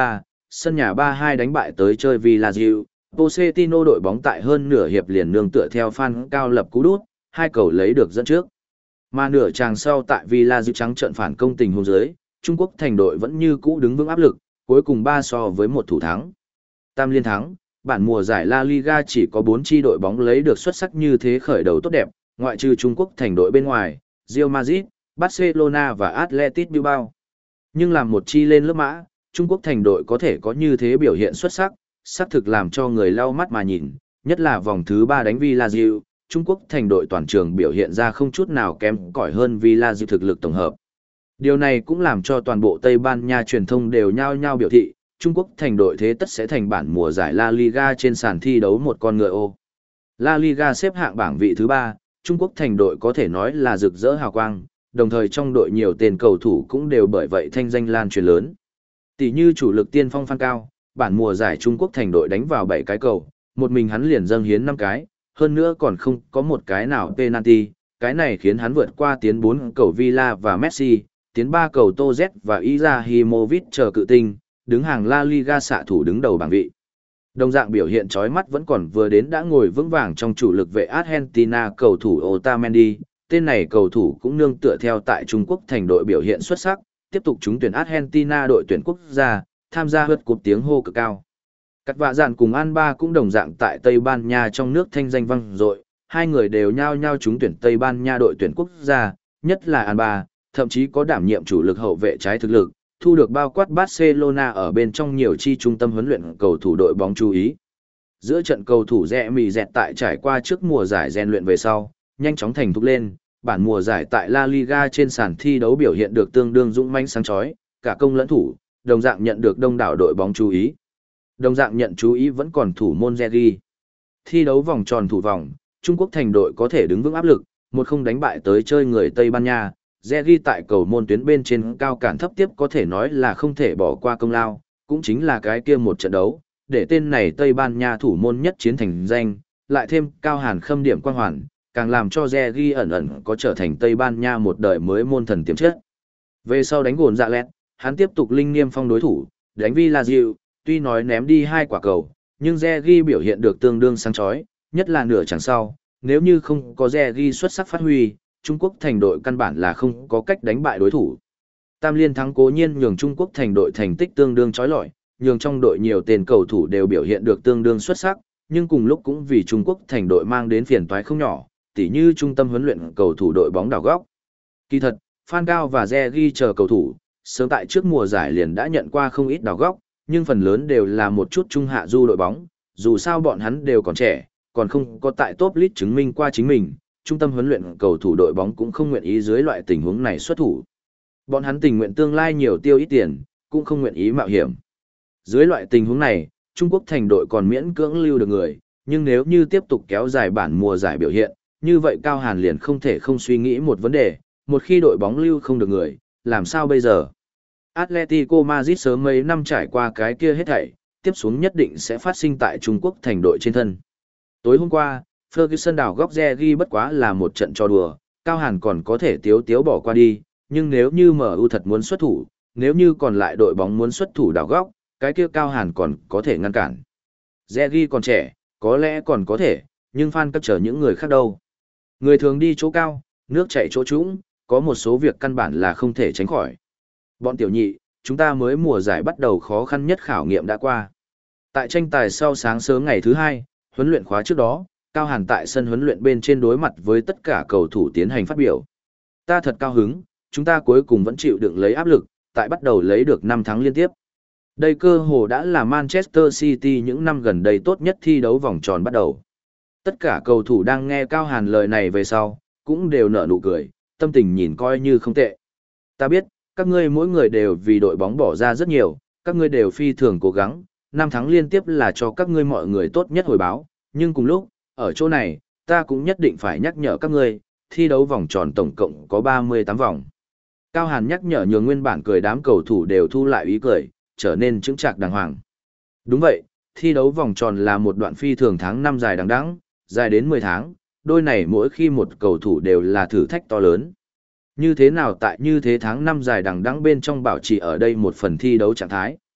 sân nhà ba hai đánh bại tới chơi Villarreal. Pochettino đội bóng tại hơn nửa hiệp liền nương tựa theo fan cao lập cú đút, hai cầu lấy được dẫn trước. Mà nửa chàng sau tại Villarreal trắng trận phản công tình huống dưới, Trung Quốc thành đội vẫn như cũ đứng vững áp lực, cuối cùng ba so với một thủ thắng. Tam liên thắng, bản mùa giải La Liga chỉ có bốn chi đội bóng lấy được xuất sắc như thế khởi đầu tốt đẹp, ngoại trừ Trung Quốc thành đội bên ngoài, Real Madrid, Barcelona và Athletic Bilbao. Nhưng làm một chi lên lớp mã, Trung Quốc thành đội có thể có như thế biểu hiện xuất sắc, xác thực làm cho người lau mắt mà nhìn, nhất là vòng thứ ba đánh Villarreal, Trung Quốc thành đội toàn trường biểu hiện ra không chút nào kém cỏi hơn Villarreal thực lực tổng hợp. Điều này cũng làm cho toàn bộ Tây Ban Nha truyền thông đều nhao nhao biểu thị, Trung Quốc thành đội thế tất sẽ thành bản mùa giải La Liga trên sàn thi đấu một con ngựa ô. La Liga xếp hạng bảng vị thứ ba, Trung Quốc thành đội có thể nói là rực rỡ hào quang, đồng thời trong đội nhiều tên cầu thủ cũng đều bởi vậy thanh danh lan truyền lớn. Tỷ như chủ lực tiên phong Phan Cao, bản mùa giải Trung Quốc thành đội đánh vào bảy cái cầu, một mình hắn liền dâng hiến năm cái, hơn nữa còn không có một cái nào penalty, cái này khiến hắn vượt qua tiến bốn cầu Villa và Messi, tiến ba cầu Toz và Izahimovic chờ cự tinh, đứng hàng La Liga xạ thủ đứng đầu bảng vị. Đồng dạng biểu hiện chói mắt vẫn còn vừa đến đã ngồi vững vàng trong chủ lực vệ Argentina cầu thủ Otamendi, tên này cầu thủ cũng nương tựa theo tại Trung Quốc thành đội biểu hiện xuất sắc, tiếp tục trúng tuyển Argentina đội tuyển quốc gia, tham gia hớt cúp tiếng hô cực cao. Cắt vạ dạn cùng Alba cũng đồng dạng tại Tây Ban Nha trong nước thanh danh vang dội, hai người đều nhao nhao trúng tuyển Tây Ban Nha đội tuyển quốc gia, nhất là Alba, thậm chí có đảm nhiệm chủ lực hậu vệ trái thực lực, thu được bao quát Barcelona ở bên trong nhiều chi trung tâm huấn luyện cầu thủ đội bóng chú ý. Giữa trận cầu thủ rẽ mì dẹt tại trải qua trước mùa giải rèn luyện về sau, nhanh chóng thành thục lên, bản mùa giải tại La Liga trên sàn thi đấu biểu hiện được tương đương dũng mãnh sáng chói, cả công lẫn thủ, đồng dạng nhận được đông đảo đội bóng chú ý. Đồng dạng nhận chú ý vẫn còn thủ môn Zeri. Thi đấu vòng tròn thủ vòng, Trung Quốc thành đội có thể đứng vững áp lực, một không đánh bại tới chơi người Tây Ban Nha. Zeri tại cầu môn tuyến bên trên cao cản thấp tiếp có thể nói là không thể bỏ qua công lao, cũng chính là cái kia một trận đấu, để tên này Tây Ban Nha thủ môn nhất chiến thành danh, lại thêm cao hàn khâm điểm quang hoàn, càng làm cho Zeri ẩn ẩn có trở thành Tây Ban Nha một đời mới môn thần tiềm chất. Về sau đánh gồn dạ lẹt, hắn tiếp tục linh niêm phong đối thủ, đánh Villarreal, tuy nói ném đi hai quả cầu, nhưng Zeri biểu hiện được tương đương sáng chói, nhất là nửa chặng sau, nếu như không có Zeri xuất sắc phát huy, Trung Quốc thành đội căn bản là không có cách đánh bại đối thủ. Tam liên thắng cố nhiên nhường Trung Quốc thành đội thành tích tương đương chói lọi, nhường trong đội nhiều tên cầu thủ đều biểu hiện được tương đương xuất sắc, nhưng cùng lúc cũng vì Trung Quốc thành đội mang đến phiền toái không nhỏ, tỉ như trung tâm huấn luyện cầu thủ đội bóng đảo góc. Kỳ thật, Phan Cao và Zeri chờ cầu thủ, sớm tại trước mùa giải liền đã nhận qua không ít đảo góc, nhưng phần lớn đều là một chút trung hạ du đội bóng, dù sao bọn hắn đều còn trẻ, còn không có tại top list chứng minh qua chính mình, trung tâm huấn luyện cầu thủ đội bóng cũng không nguyện ý dưới loại tình huống này xuất thủ. Bọn hắn tình nguyện tương lai nhiều tiêu ít tiền, cũng không nguyện ý mạo hiểm. Dưới loại tình huống này, Trung Quốc thành đội còn miễn cưỡng lưu được người, nhưng nếu như tiếp tục kéo dài bản mùa giải biểu hiện, như vậy Cao Hàn liền không thể không suy nghĩ một vấn đề, một khi đội bóng lưu không được người, làm sao bây giờ? Atletico Madrid sớm mấy năm trải qua cái kia hết thảy, tiếp xuống nhất định sẽ phát sinh tại Trung Quốc thành đội trên thân. Tối hôm qua, Ferguson đảo góc Zeri bất quá là một trận trò đùa, Cao Hàn còn có thể tiếu tiếu bỏ qua đi, nhưng nếu như em u thật muốn xuất thủ, nếu như còn lại đội bóng muốn xuất thủ đảo góc, cái kia Cao Hàn còn có thể ngăn cản. Zeri còn trẻ, có lẽ còn có thể, nhưng fan các chờ những người khác đâu. Người thường đi chỗ cao, nước chảy chỗ trũng, có một số việc căn bản là không thể tránh khỏi. Bọn tiểu nhị, chúng ta mới mùa giải bắt đầu khó khăn nhất khảo nghiệm đã qua. Tại tranh tài sau sáng sớm ngày thứ hai, huấn luyện khóa trước đó, Cao Hàn tại sân huấn luyện bên trên đối mặt với tất cả cầu thủ tiến hành phát biểu. Ta thật cao hứng, chúng ta cuối cùng vẫn chịu đựng lấy áp lực, tại bắt đầu lấy được năm thắng liên tiếp. Đây cơ hồ đã là Manchester City những năm gần đây tốt nhất thi đấu vòng tròn bắt đầu. Tất cả cầu thủ đang nghe Cao Hàn lời này về sau, cũng đều nở nụ cười, tâm tình nhìn coi như không tệ. Ta biết, các ngươi mỗi người đều vì đội bóng bỏ ra rất nhiều, các ngươi đều phi thường cố gắng, năm thắng liên tiếp là cho các ngươi mọi người tốt nhất hồi báo, nhưng cùng lúc, ở chỗ này, ta cũng nhất định phải nhắc nhở các ngươi, thi đấu vòng tròn tổng cộng có ba mươi tám vòng. Cao Hàn nhắc nhở nhường nguyên bản cười đám cầu thủ đều thu lại ý cười, trở nên chững chạc đàng hoàng. Đúng vậy, thi đấu vòng tròn là một đoạn phi thường tháng năm dài đằng đẵng, dài đến mười tháng, đôi này mỗi khi một cầu thủ đều là thử thách to lớn. Như thế nào tại như thế tháng năm dài đằng đẵng bên trong bảo trì ở đây một phần thi đấu trạng thái.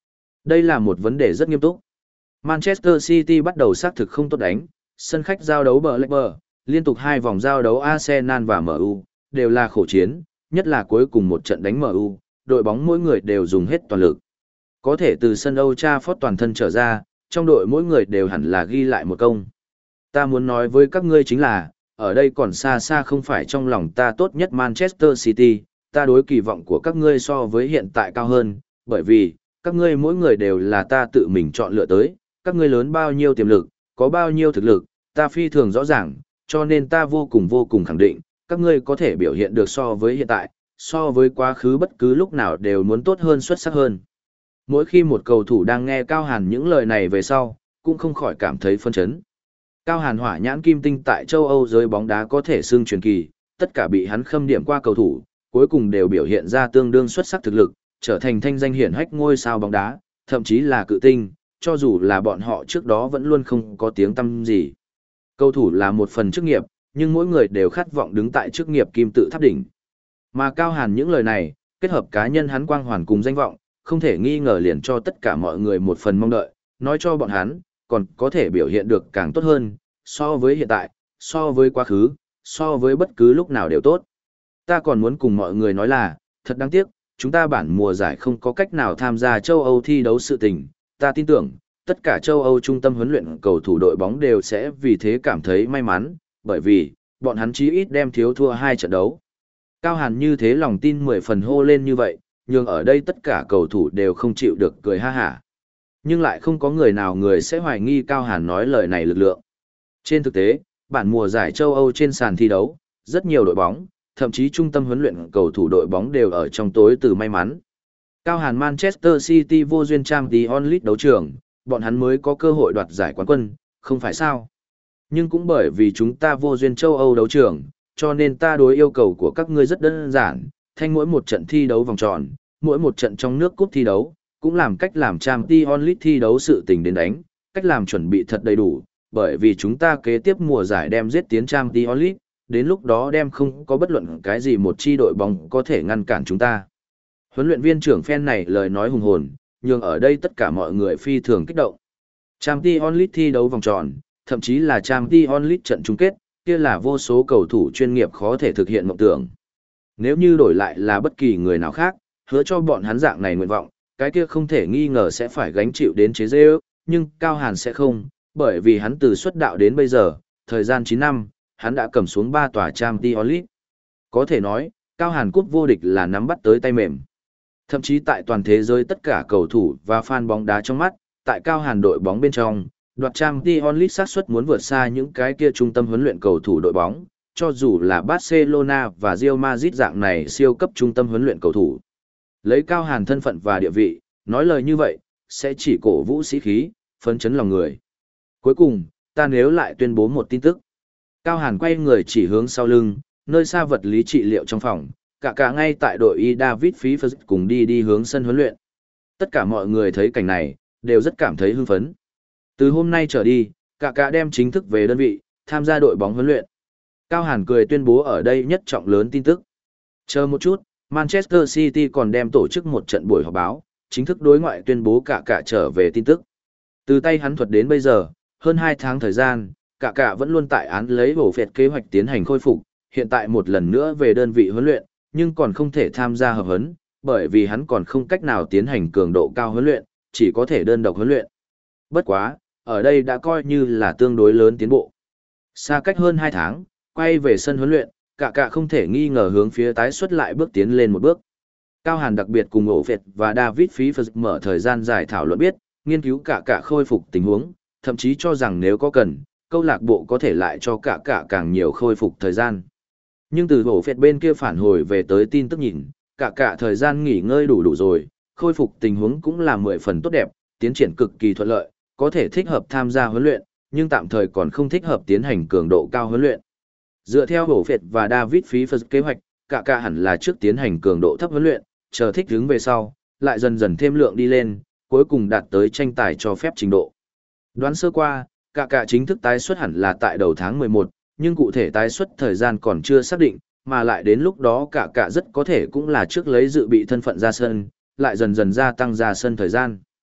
Đây là một vấn đề rất nghiêm túc. Manchester City bắt đầu xác thực không tốt đánh, sân khách giao đấu Blackburn, liên tục hai vòng giao đấu Arsenal và em u, đều là khổ chiến, nhất là cuối cùng một trận đánh em u, đội bóng mỗi người đều dùng hết toàn lực. Có thể từ sân Old Trafford toàn thân trở ra, trong đội mỗi người đều hẳn là ghi lại một công. Ta muốn nói với các ngươi chính là, ở đây còn xa xa không phải trong lòng ta tốt nhất Manchester City, ta đối kỳ vọng của các ngươi so với hiện tại cao hơn, bởi vì, các ngươi mỗi người đều là ta tự mình chọn lựa tới, các ngươi lớn bao nhiêu tiềm lực, có bao nhiêu thực lực, ta phi thường rõ ràng, cho nên ta vô cùng vô cùng khẳng định, các ngươi có thể biểu hiện được so với hiện tại, so với quá khứ bất cứ lúc nào đều muốn tốt hơn xuất sắc hơn. Mỗi khi một cầu thủ đang nghe Cao Hàn những lời này về sau, cũng không khỏi cảm thấy phân chấn. Cao Hàn hỏa nhãn kim tinh tại châu Âu giới bóng đá có thể xưng truyền kỳ, tất cả bị hắn khâm điểm qua cầu thủ, cuối cùng đều biểu hiện ra tương đương xuất sắc thực lực, trở thành thanh danh hiển hách ngôi sao bóng đá, thậm chí là cự tinh, cho dù là bọn họ trước đó vẫn luôn không có tiếng tăm gì. Cầu thủ là một phần chức nghiệp, nhưng mỗi người đều khát vọng đứng tại chức nghiệp kim tự tháp đỉnh. Mà Cao Hàn những lời này, kết hợp cá nhân hắn quang hoàn cùng danh vọng, không thể nghi ngờ liền cho tất cả mọi người một phần mong đợi, nói cho bọn hắn, còn có thể biểu hiện được càng tốt hơn, so với hiện tại, so với quá khứ, so với bất cứ lúc nào đều tốt. Ta còn muốn cùng mọi người nói là, thật đáng tiếc, chúng ta bản mùa giải không có cách nào tham gia châu Âu thi đấu sự tình, ta tin tưởng, tất cả châu Âu trung tâm huấn luyện cầu thủ đội bóng đều sẽ vì thế cảm thấy may mắn, bởi vì, bọn hắn chí ít đem thiếu thua hai trận đấu. Cao Hàn như thế lòng tin mười phần hô lên như vậy, nhưng ở đây tất cả cầu thủ đều không chịu được cười ha hả. Nhưng lại không có người nào người sẽ hoài nghi Cao Hàn nói lời này lực lượng. Trên thực tế, bản mùa giải châu Âu trên sàn thi đấu, rất nhiều đội bóng, thậm chí trung tâm huấn luyện cầu thủ đội bóng đều ở trong tối từ may mắn. Cao Hàn Manchester City vô duyên Champions League đấu trường, bọn hắn mới có cơ hội đoạt giải quán quân, không phải sao? Nhưng cũng bởi vì chúng ta vô duyên châu Âu đấu trường, cho nên ta đối yêu cầu của các ngươi rất đơn giản, thanh mỗi một trận thi đấu vòng tròn, mỗi một trận trong nước cúp thi đấu, cũng làm cách làm Champions League thi đấu sự tình đến đánh, cách làm chuẩn bị thật đầy đủ, bởi vì chúng ta kế tiếp mùa giải đem giết tiến Champions League, đến lúc đó đem không có bất luận cái gì một chi đội bóng có thể ngăn cản chúng ta. Huấn luyện viên trưởng fan này lời nói hùng hồn, nhưng ở đây tất cả mọi người phi thường kích động. Champions League thi đấu vòng tròn, thậm chí là Champions League trận chung kết, kia là vô số cầu thủ chuyên nghiệp khó thể thực hiện mộng tưởng. Nếu như đổi lại là bất kỳ người nào khác, hứa cho bọn hắn dạng này nguyện vọng, cái kia không thể nghi ngờ sẽ phải gánh chịu đến chế giễu, nhưng Cao Hàn sẽ không, bởi vì hắn từ xuất đạo đến bây giờ, thời gian chín năm, hắn đã cầm xuống ba tòa Champions League. Có thể nói, Cao Hàn cúp vô địch là nắm bắt tới tay mềm. Thậm chí tại toàn thế giới tất cả cầu thủ và fan bóng đá trong mắt, tại Cao Hàn đội bóng bên trong, đoạt Champions League xác suất muốn vượt xa những cái kia trung tâm huấn luyện cầu thủ đội bóng, cho dù là Barcelona và Real Madrid dạng này siêu cấp trung tâm huấn luyện cầu thủ. Lấy Cao Hàn thân phận và địa vị, nói lời như vậy, sẽ chỉ cổ vũ sĩ khí, phấn chấn lòng người. Cuối cùng, ta nếu lại tuyên bố một tin tức. Cao Hàn quay người chỉ hướng sau lưng, nơi xa vật lý trị liệu trong phòng, cả cả ngay tại đội y David Pfeiffer cùng đi đi hướng sân huấn luyện. Tất cả mọi người thấy cảnh này, đều rất cảm thấy hưng phấn. Từ hôm nay trở đi, cả cả đem chính thức về đơn vị, tham gia đội bóng huấn luyện. Cao Hàn cười tuyên bố ở đây nhất trọng lớn tin tức. Chờ một chút, Manchester City còn đem tổ chức một trận buổi họp báo, chính thức đối ngoại tuyên bố cả cả trở về tin tức. Từ tay hắn thuật đến bây giờ, hơn hai tháng thời gian, cả cả vẫn luôn tại án lấy bổ phệt kế hoạch tiến hành khôi phục, hiện tại một lần nữa về đơn vị huấn luyện, nhưng còn không thể tham gia hợp huấn, bởi vì hắn còn không cách nào tiến hành cường độ cao huấn luyện, chỉ có thể đơn độc huấn luyện. Bất quá, ở đây đã coi như là tương đối lớn tiến bộ. Xa cách hơn hai tháng, quay về sân huấn luyện, cả cả không thể nghi ngờ hướng phía tái xuất lại bước tiến lên một bước. Cao Hàn đặc biệt cùng ổ Việt và David Pfeiffer mở thời gian dài thảo luận biết, nghiên cứu cả cả khôi phục tình huống, thậm chí cho rằng nếu có cần, câu lạc bộ có thể lại cho cả cả càng nhiều khôi phục thời gian. Nhưng từ ổ Việt bên kia phản hồi về tới tin tức nhìn, cả cả thời gian nghỉ ngơi đủ đủ rồi, khôi phục tình huống cũng là mười phần tốt đẹp, tiến triển cực kỳ thuận lợi, có thể thích hợp tham gia huấn luyện, nhưng tạm thời còn không thích hợp tiến hành cường độ cao huấn luyện. Dựa theo ổ Việt và David Pfeiffer kế hoạch, cả cả hẳn là trước tiến hành cường độ thấp huấn luyện, chờ thích ứng về sau, lại dần dần thêm lượng đi lên, cuối cùng đạt tới tranh tài cho phép trình độ. Đoán sơ qua, cả cả chính thức tái xuất hẳn là tại đầu tháng mười một, nhưng cụ thể tái xuất thời gian còn chưa xác định, mà lại đến lúc đó cả cả rất có thể cũng là trước lấy dự bị thân phận ra sân, lại dần dần gia tăng ra sân thời gian.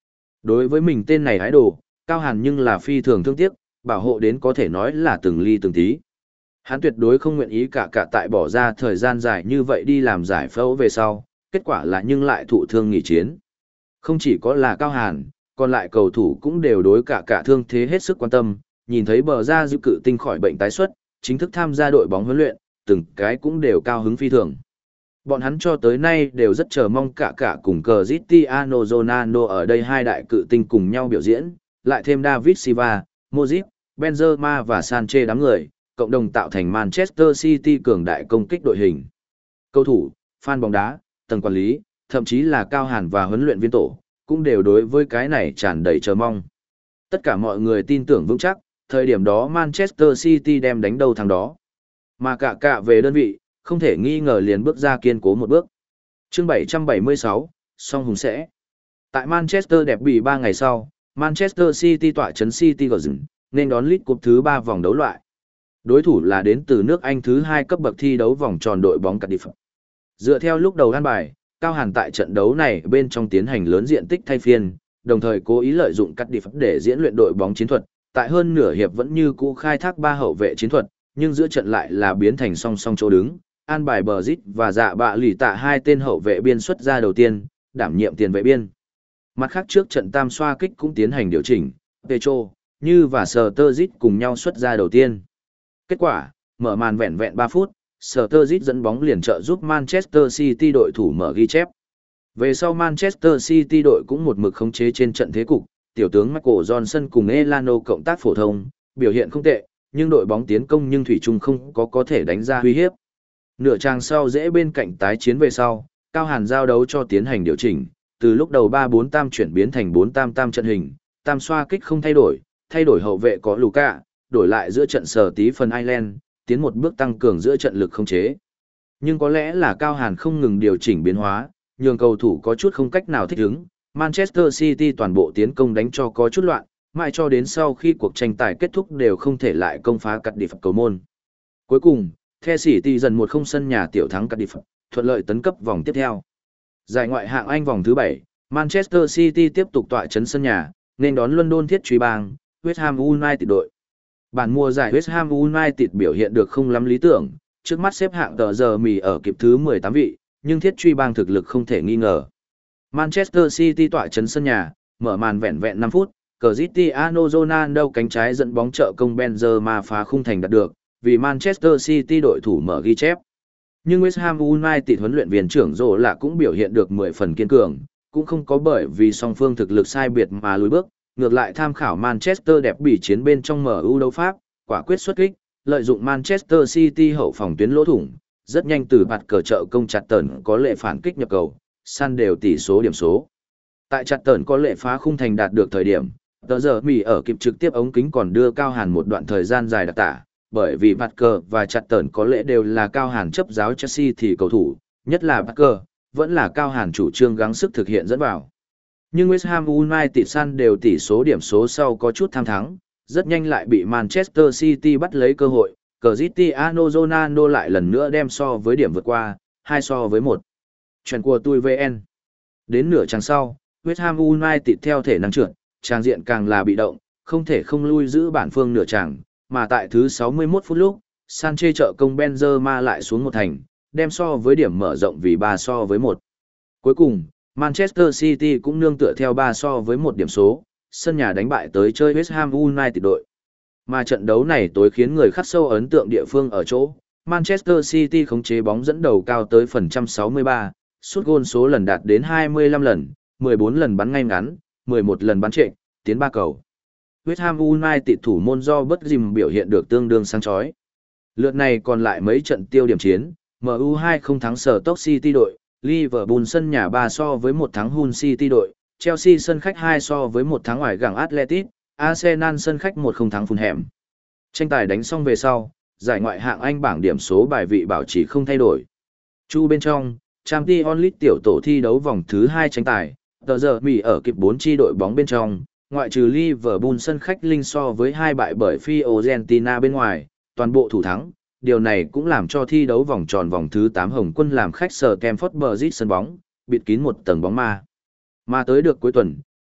Đối với mình tên này idol, Cao Hàn nhưng là phi thường thương tiếc, bảo hộ đến có thể nói là từng ly từng tí. Hắn tuyệt đối không nguyện ý cả cả tại bỏ ra thời gian dài như vậy đi làm giải phẫu về sau, kết quả là nhưng lại thụ thương nghỉ chiến. Không chỉ có là Cao Hàn, còn lại cầu thủ cũng đều đối cả cả thương thế hết sức quan tâm, nhìn thấy bờ ra dư cự tinh khỏi bệnh tái xuất, chính thức tham gia đội bóng huấn luyện, từng cái cũng đều cao hứng phi thường. Bọn hắn cho tới nay đều rất chờ mong cả cả cùng Cristiano Ronaldo ở đây hai đại cự tinh cùng nhau biểu diễn, lại thêm David Silva, Modric, Benzema và Sanchez đám người, cộng đồng tạo thành Manchester City cường đại công kích đội hình. Cầu thủ, fan bóng đá, tầng quản lý, thậm chí là Cao Hàn và huấn luyện viên tổ, cũng đều đối với cái này tràn đầy chờ mong. Tất cả mọi người tin tưởng vững chắc, thời điểm đó Manchester City đem đánh đầu thằng đó. Mà cả cả về đơn vị, không thể nghi ngờ liền bước ra kiên cố một bước. Chương bảy trăm bảy mươi sáu, song hùng sẽ. Tại Manchester đẹp bị ba ngày sau, Manchester City tọa trấn City Garden, nên đón League Cup thứ ba vòng đấu loại. Đối thủ là đến từ nước Anh thứ hai cấp bậc thi đấu vòng tròn đội bóng Cardiff. Dựa theo lúc đầu an bài, Cao Hàn tại trận đấu này bên trong tiến hành lớn diện tích thay phiên, đồng thời cố ý lợi dụng Cardiff để diễn luyện đội bóng chiến thuật, tại hơn nửa hiệp vẫn như cũ khai thác ba hậu vệ chiến thuật, nhưng giữa trận lại là biến thành song song chỗ đứng, an bài bờ rít và dạ bạ lì tạ hai tên hậu vệ biên xuất ra đầu tiên, đảm nhiệm tiền vệ biên. Mặt khác trước trận tam xoa kích cũng tiến hành điều chỉnh, Petro, Như và Sờ Tơ Dít cùng nhau xuất ra đầu tiên. Kết quả, mở màn vẹn vẹn ba phút, Sờ Tơ Dít dẫn bóng liền trợ giúp Manchester City đội thủ mở ghi chép. Về sau Manchester City đội cũng một mực khống chế trên trận thế cục, tiểu tướng Michael Johnson cùng Elano cộng tác phổ thông, biểu hiện không tệ, nhưng đội bóng tiến công nhưng thủy chung không có có thể đánh ra uy hiếp. Nửa trang sau dễ bên cạnh tái chiến về sau, Cao Hàn giao đấu cho tiến hành điều chỉnh, từ lúc đầu ba bốn tam chuyển biến thành bốn tam tam trận hình, tam xoa kích không thay đổi, thay đổi hậu vệ có Luka, đổi lại giữa trận Sở Tí phần Ireland, tiến một bước tăng cường giữa trận lực không chế. Nhưng có lẽ là Cao Hàn không ngừng điều chỉnh biến hóa, nhường cầu thủ có chút không cách nào thích ứng, Manchester City toàn bộ tiến công đánh cho có chút loạn, mãi cho đến sau khi cuộc tranh tài kết thúc đều không thể lại công phá Cardiff cầu môn. Cuối cùng, The City dần một không sân nhà tiểu thắng Cardiff, thuận lợi tấn cấp vòng tiếp theo. Giải ngoại hạng Anh vòng thứ bảy, Manchester City tiếp tục tọa trấn sân nhà, nên đón London thiết truy bang, West Ham United đội. Bản mùa giải West Ham United biểu hiện được không lắm lý tưởng, trước mắt xếp hạng tờ giờ mì ở kịp thứ mười tám vị, nhưng thiết truy bang thực lực không thể nghi ngờ. Manchester City tọa trấn sân nhà, mở màn vẹn vẹn năm phút, Cristiano Ronaldo cánh trái dẫn bóng trợ công Benzema phá khung thành đạt được, vì Manchester City đội thủ mở ghi chép. Nhưng West Ham United huấn luyện viên trưởng Rô là cũng biểu hiện được mười phần kiên cường, cũng không có bởi vì song phương thực lực sai biệt mà lùi bước, ngược lại tham khảo Manchester đẹp bị chiến bên trong em u đấu Pháp, quả quyết xuất kích, lợi dụng Manchester City hậu phòng tuyến lỗ thủng, rất nhanh từ bạt cờ trợ công chặt tẩn có lệ phản kích nhập cầu, săn đều tỷ số điểm số. Tại chặt tẩn có lệ phá khung thành đạt được thời điểm, tờ giờ mì ở kịp trực tiếp ống kính còn đưa Cao Hàn một đoạn thời gian dài đặc tả, bởi vì bạt cờ và chặt tẩn có lẽ đều là Cao Hàn chấp giáo Chelsea thì cầu thủ, nhất là bạt cờ, vẫn là Cao Hàn chủ trương gắng sức thực hiện dẫn vào. Nhưng West Ham United săn đều tỷ số điểm số sau có chút tham thắng, rất nhanh lại bị Manchester City bắt lấy cơ hội, Cristiano Ronaldo lại lần nữa đem so với điểm vượt qua, hai so với một. Chuyện của tôi vê en. Đến nửa chặng sau, West Ham United theo thể năng trượt, trang diện càng là bị động, không thể không lui giữ bản phương nửa chặng, mà tại thứ sáu mươi mốt phút lúc, Sanchez trợ công Benzema lại xuống một thành, đem so với điểm mở rộng vì ba so với một. Cuối cùng, Manchester City cũng nương tựa theo ba so với một điểm số, sân nhà đánh bại tới chơi West Ham United đội. Mà trận đấu này tối khiến người khắc sâu ấn tượng địa phương ở chỗ, Manchester City khống chế bóng dẫn đầu cao tới phần trăm sáu mươi ba, sút gôn số lần đạt đến hai mươi lăm lần, mười bốn lần bắn ngay ngắn, mười một lần bắn trệ, tiến ba cầu. West Ham United thủ môn do bất dìm biểu hiện được tương đương sáng chói. Lượt này còn lại mấy trận tiêu điểm chiến, em u hai không thắng sở Stoke City đội, Liverpool sân nhà ba so với một thắng Hull City đội, Chelsea sân khách hai so với một thắng ngoài gẳng Atletico, Arsenal sân khách một không thắng Fulham. Tranh tài đánh xong về sau, giải ngoại hạng Anh bảng điểm số bài vị bảo trì không thay đổi. Chu bên trong, Champions League tiểu tổ thi đấu vòng thứ hai tranh tài, tờ giờ Mỹ ở kịp bốn chi đội bóng bên trong, ngoại trừ Liverpool sân khách linh so với hai bại bởi Fiorentina bên ngoài, toàn bộ thủ thắng. Điều này cũng làm cho thi đấu vòng tròn vòng thứ tám Hồng Quân làm khách sở Stamford Bridge sân bóng, bịt kín một tầng bóng ma. Mà tới được cuối tuần,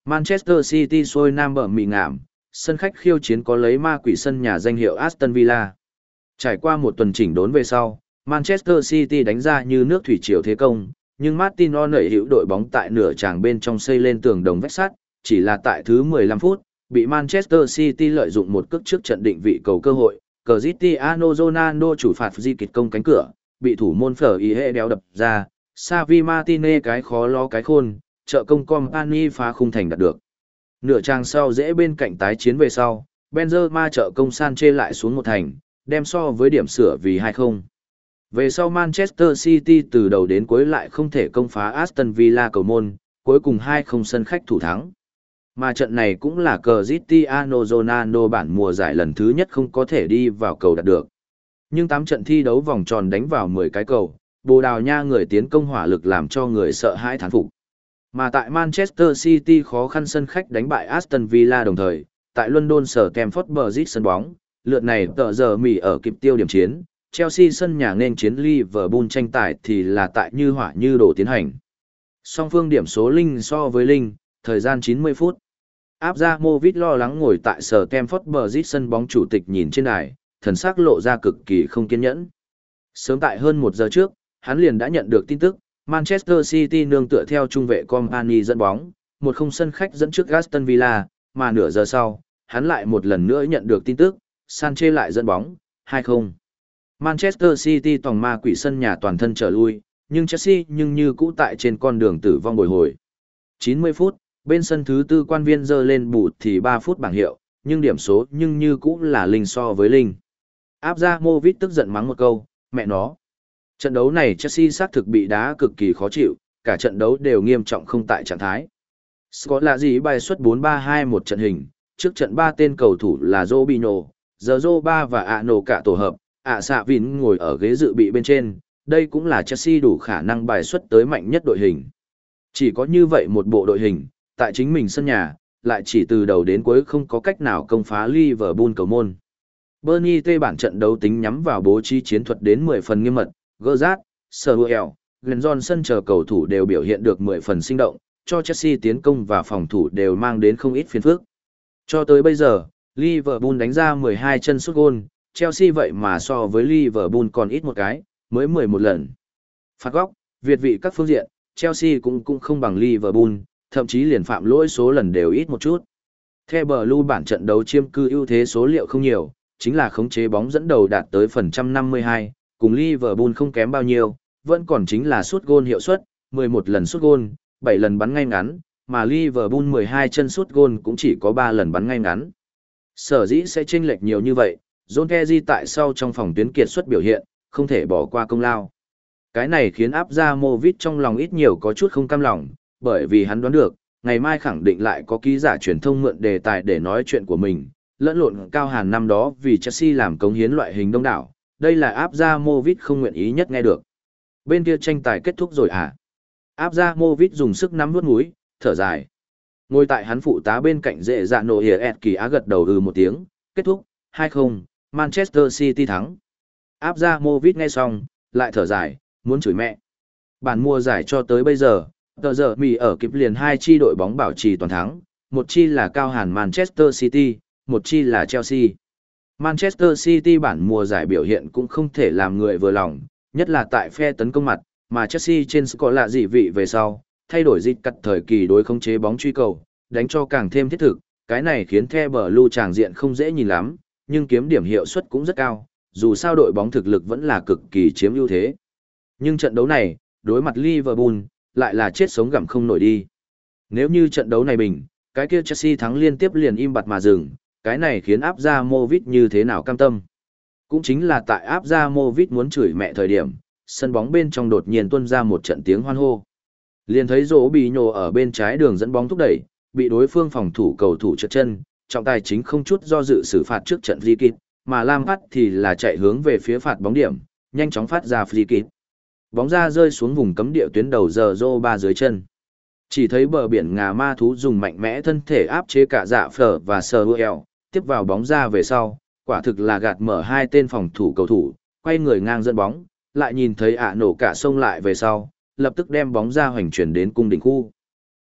Manchester City xuôi nam bờ mị ngảm, sân khách khiêu chiến có lấy ma quỷ sân nhà danh hiệu Aston Villa. Trải qua một tuần chỉnh đốn về sau, Manchester City đánh ra như nước thủy triều thế công, nhưng Martin O'Neill hữu đội bóng tại nửa tràng bên trong xây lên tường đồng vách sắt, chỉ là tại thứ mười lăm phút, bị Manchester City lợi dụng một cước trước trận định vị cầu cơ hội, Cristiano Ronaldo chủ phạt di kịch công cánh cửa, bị thủ môn phở ý hệ đéo đập ra, Xavi Martinez cái khó lo cái khôn, trợ công Company phá khung thành đạt được. Nửa trang sau dễ bên cạnh tái chiến về sau, Benzema trợ công Sanchez lại xuống một thành, đem so với điểm sửa vì hai không. Về sau Manchester City từ đầu đến cuối lại không thể công phá Aston Villa cầu môn, cuối cùng hai không sân khách thủ thắng. Mà trận này cũng là Cristiano Ronaldo bản mùa giải lần thứ nhất không có thể đi vào cầu đạt được. Nhưng tám trận thi đấu vòng tròn đánh vào mười cái cầu, Bồ Đào Nha người tiến công hỏa lực làm cho người sợ hãi thán phục. Mà tại Manchester City khó khăn sân khách đánh bại Aston Villa đồng thời, tại London sở Stamford Bridge sân bóng, lượt này tờ giờ mỉ ở kịp tiêu điểm chiến, Chelsea sân nhà nên chiến Liverpool tranh tài thì là tại như hỏa như đổ tiến hành. Song phương điểm số linh so với linh, thời gian chín mươi phút. Abramovich lo lắng ngồi tại sở Stamford Bridge sân bóng chủ tịch nhìn trên đài, thần sắc lộ ra cực kỳ không kiên nhẫn. Sớm tại hơn một giờ trước, hắn liền đã nhận được tin tức, Manchester City nương tựa theo trung vệ Company dẫn bóng, một không sân khách dẫn trước Aston Villa, mà nửa giờ sau, hắn lại một lần nữa nhận được tin tức, Sanchez lại dẫn bóng, hai không. Manchester City tòng ma quỷ sân nhà toàn thân trở lui, nhưng Chelsea nhưng như cũ tại trên con đường tử vong bồi hồi. chín mươi phút, bên sân thứ tư quan viên dơ lên bù thì ba phút bảng hiệu, nhưng điểm số nhưng như cũ là linh so với linh. Abramovich tức giận mắng một câu, mẹ nó. Trận đấu này Chelsea xác thực bị đá cực kỳ khó chịu, cả trận đấu đều nghiêm trọng không tại trạng thái. Scott là gì bài xuất bốn ba hai một trận hình, trước trận ba tên cầu thủ là Robinho, Zoba và Ano cả tổ hợp, ạ xạ Vin ngồi ở ghế dự bị bên trên, đây cũng là Chelsea đủ khả năng bài xuất tới mạnh nhất đội hình. Chỉ có như vậy một bộ đội hình, tại chính mình sân nhà, lại chỉ từ đầu đến cuối không có cách nào công phá Liverpool cầu môn. Bernie T bản trận đấu tính nhắm vào bố trí chiến thuật đến mười phần nghiêm mật, Gerrard, Samuel, Glenn Johnson chờ cầu thủ đều biểu hiện được mười phần sinh động, cho Chelsea tiến công và phòng thủ đều mang đến không ít phiền phức. Cho tới bây giờ, Liverpool đánh ra mười hai chân sút gôn, Chelsea vậy mà so với Liverpool còn ít một cái, mới mười một lần. Phạt góc, việt vị các phương diện, Chelsea cũng cũng không bằng Liverpool, thậm chí liền phạm lỗi số lần đều ít một chút. Theo Blue bản trận đấu chiếm cư ưu thế số liệu không nhiều, chính là khống chế bóng dẫn đầu đạt tới phần trăm năm mươi hai, cùng Liverpool không kém bao nhiêu, vẫn còn chính là sút gôn hiệu suất, mười một lần sút gôn, bảy lần bắn ngay ngắn, mà Liverpool mười hai chân sút gôn cũng chỉ có ba lần bắn ngay ngắn. Sở dĩ sẽ chênh lệch nhiều như vậy, John Terry tại sau trong phòng tuyến kiệt xuất biểu hiện, không thể bỏ qua công lao. Cái này khiến Abramovich trong lòng ít nhiều có chút không cam lòng, bởi vì hắn đoán được, ngày mai khẳng định lại có ký giả truyền thông mượn đề tài để nói chuyện của mình, lẫn lộn Cao Hàn năm đó vì Chelsea làm cống hiến loại hình đông đảo, đây là Abramovich không nguyện ý nhất nghe được. Bên kia tranh tài kết thúc rồi à? Abramovich dùng sức nắm vuốt mũi, thở dài. Ngồi tại hắn phụ tá bên cạnh dễ dạ nổ hiệp kỳ á gật đầu ừ một tiếng, kết thúc, hai không, Manchester City thắng. Abramovich nghe xong, lại thở dài, muốn chửi mẹ. Bản mùa giải cho tới bây giờ, tờ giờ mì ở kịp liền hai chi đội bóng bảo trì toàn thắng, một chi là Cao Hàn Manchester City, một chi là Chelsea. Manchester City bản mùa giải biểu hiện cũng không thể làm người vừa lòng, nhất là tại phe tấn công mặt, mà Chelsea trên có lạ dị vị về sau, thay đổi dịch cắt thời kỳ đối khống chế bóng truy cầu, đánh cho càng thêm thiết thực, cái này khiến The Blue tràng diện không dễ nhìn lắm, nhưng kiếm điểm hiệu suất cũng rất cao, dù sao đội bóng thực lực vẫn là cực kỳ chiếm ưu thế. Nhưng trận đấu này, đối mặt Liverpool, lại là chết sống gặm không nổi đi. Nếu như trận đấu này bình, cái kia Chelsea thắng liên tiếp liền im bặt mà dừng, cái này khiến Abramovich như thế nào cam tâm. Cũng chính là tại Abramovich muốn chửi mẹ thời điểm, sân bóng bên trong đột nhiên tuôn ra một trận tiếng hoan hô. Liền thấy Rỗ bị nhổ ở bên trái đường dẫn bóng thúc đẩy, bị đối phương phòng thủ cầu thủ trượt chân, trọng tài chính không chút do dự xử phạt trước trận free kick, mà Lampard thì là chạy hướng về phía phạt bóng điểm, nhanh chóng phát ra free kick. Bóng ra rơi xuống vùng cấm địa tuyến đầu giờ Zoba dưới chân. Chỉ thấy bờ biển ngà ma thú dùng mạnh mẽ thân thể áp chế cả dạ phở và sờ eo, tiếp vào bóng ra về sau, quả thực là gạt mở hai tên phòng thủ cầu thủ, quay người ngang dẫn bóng, lại nhìn thấy ạ nổ cả sông lại về sau, lập tức đem bóng ra hoành chuyển đến cung đỉnh khu.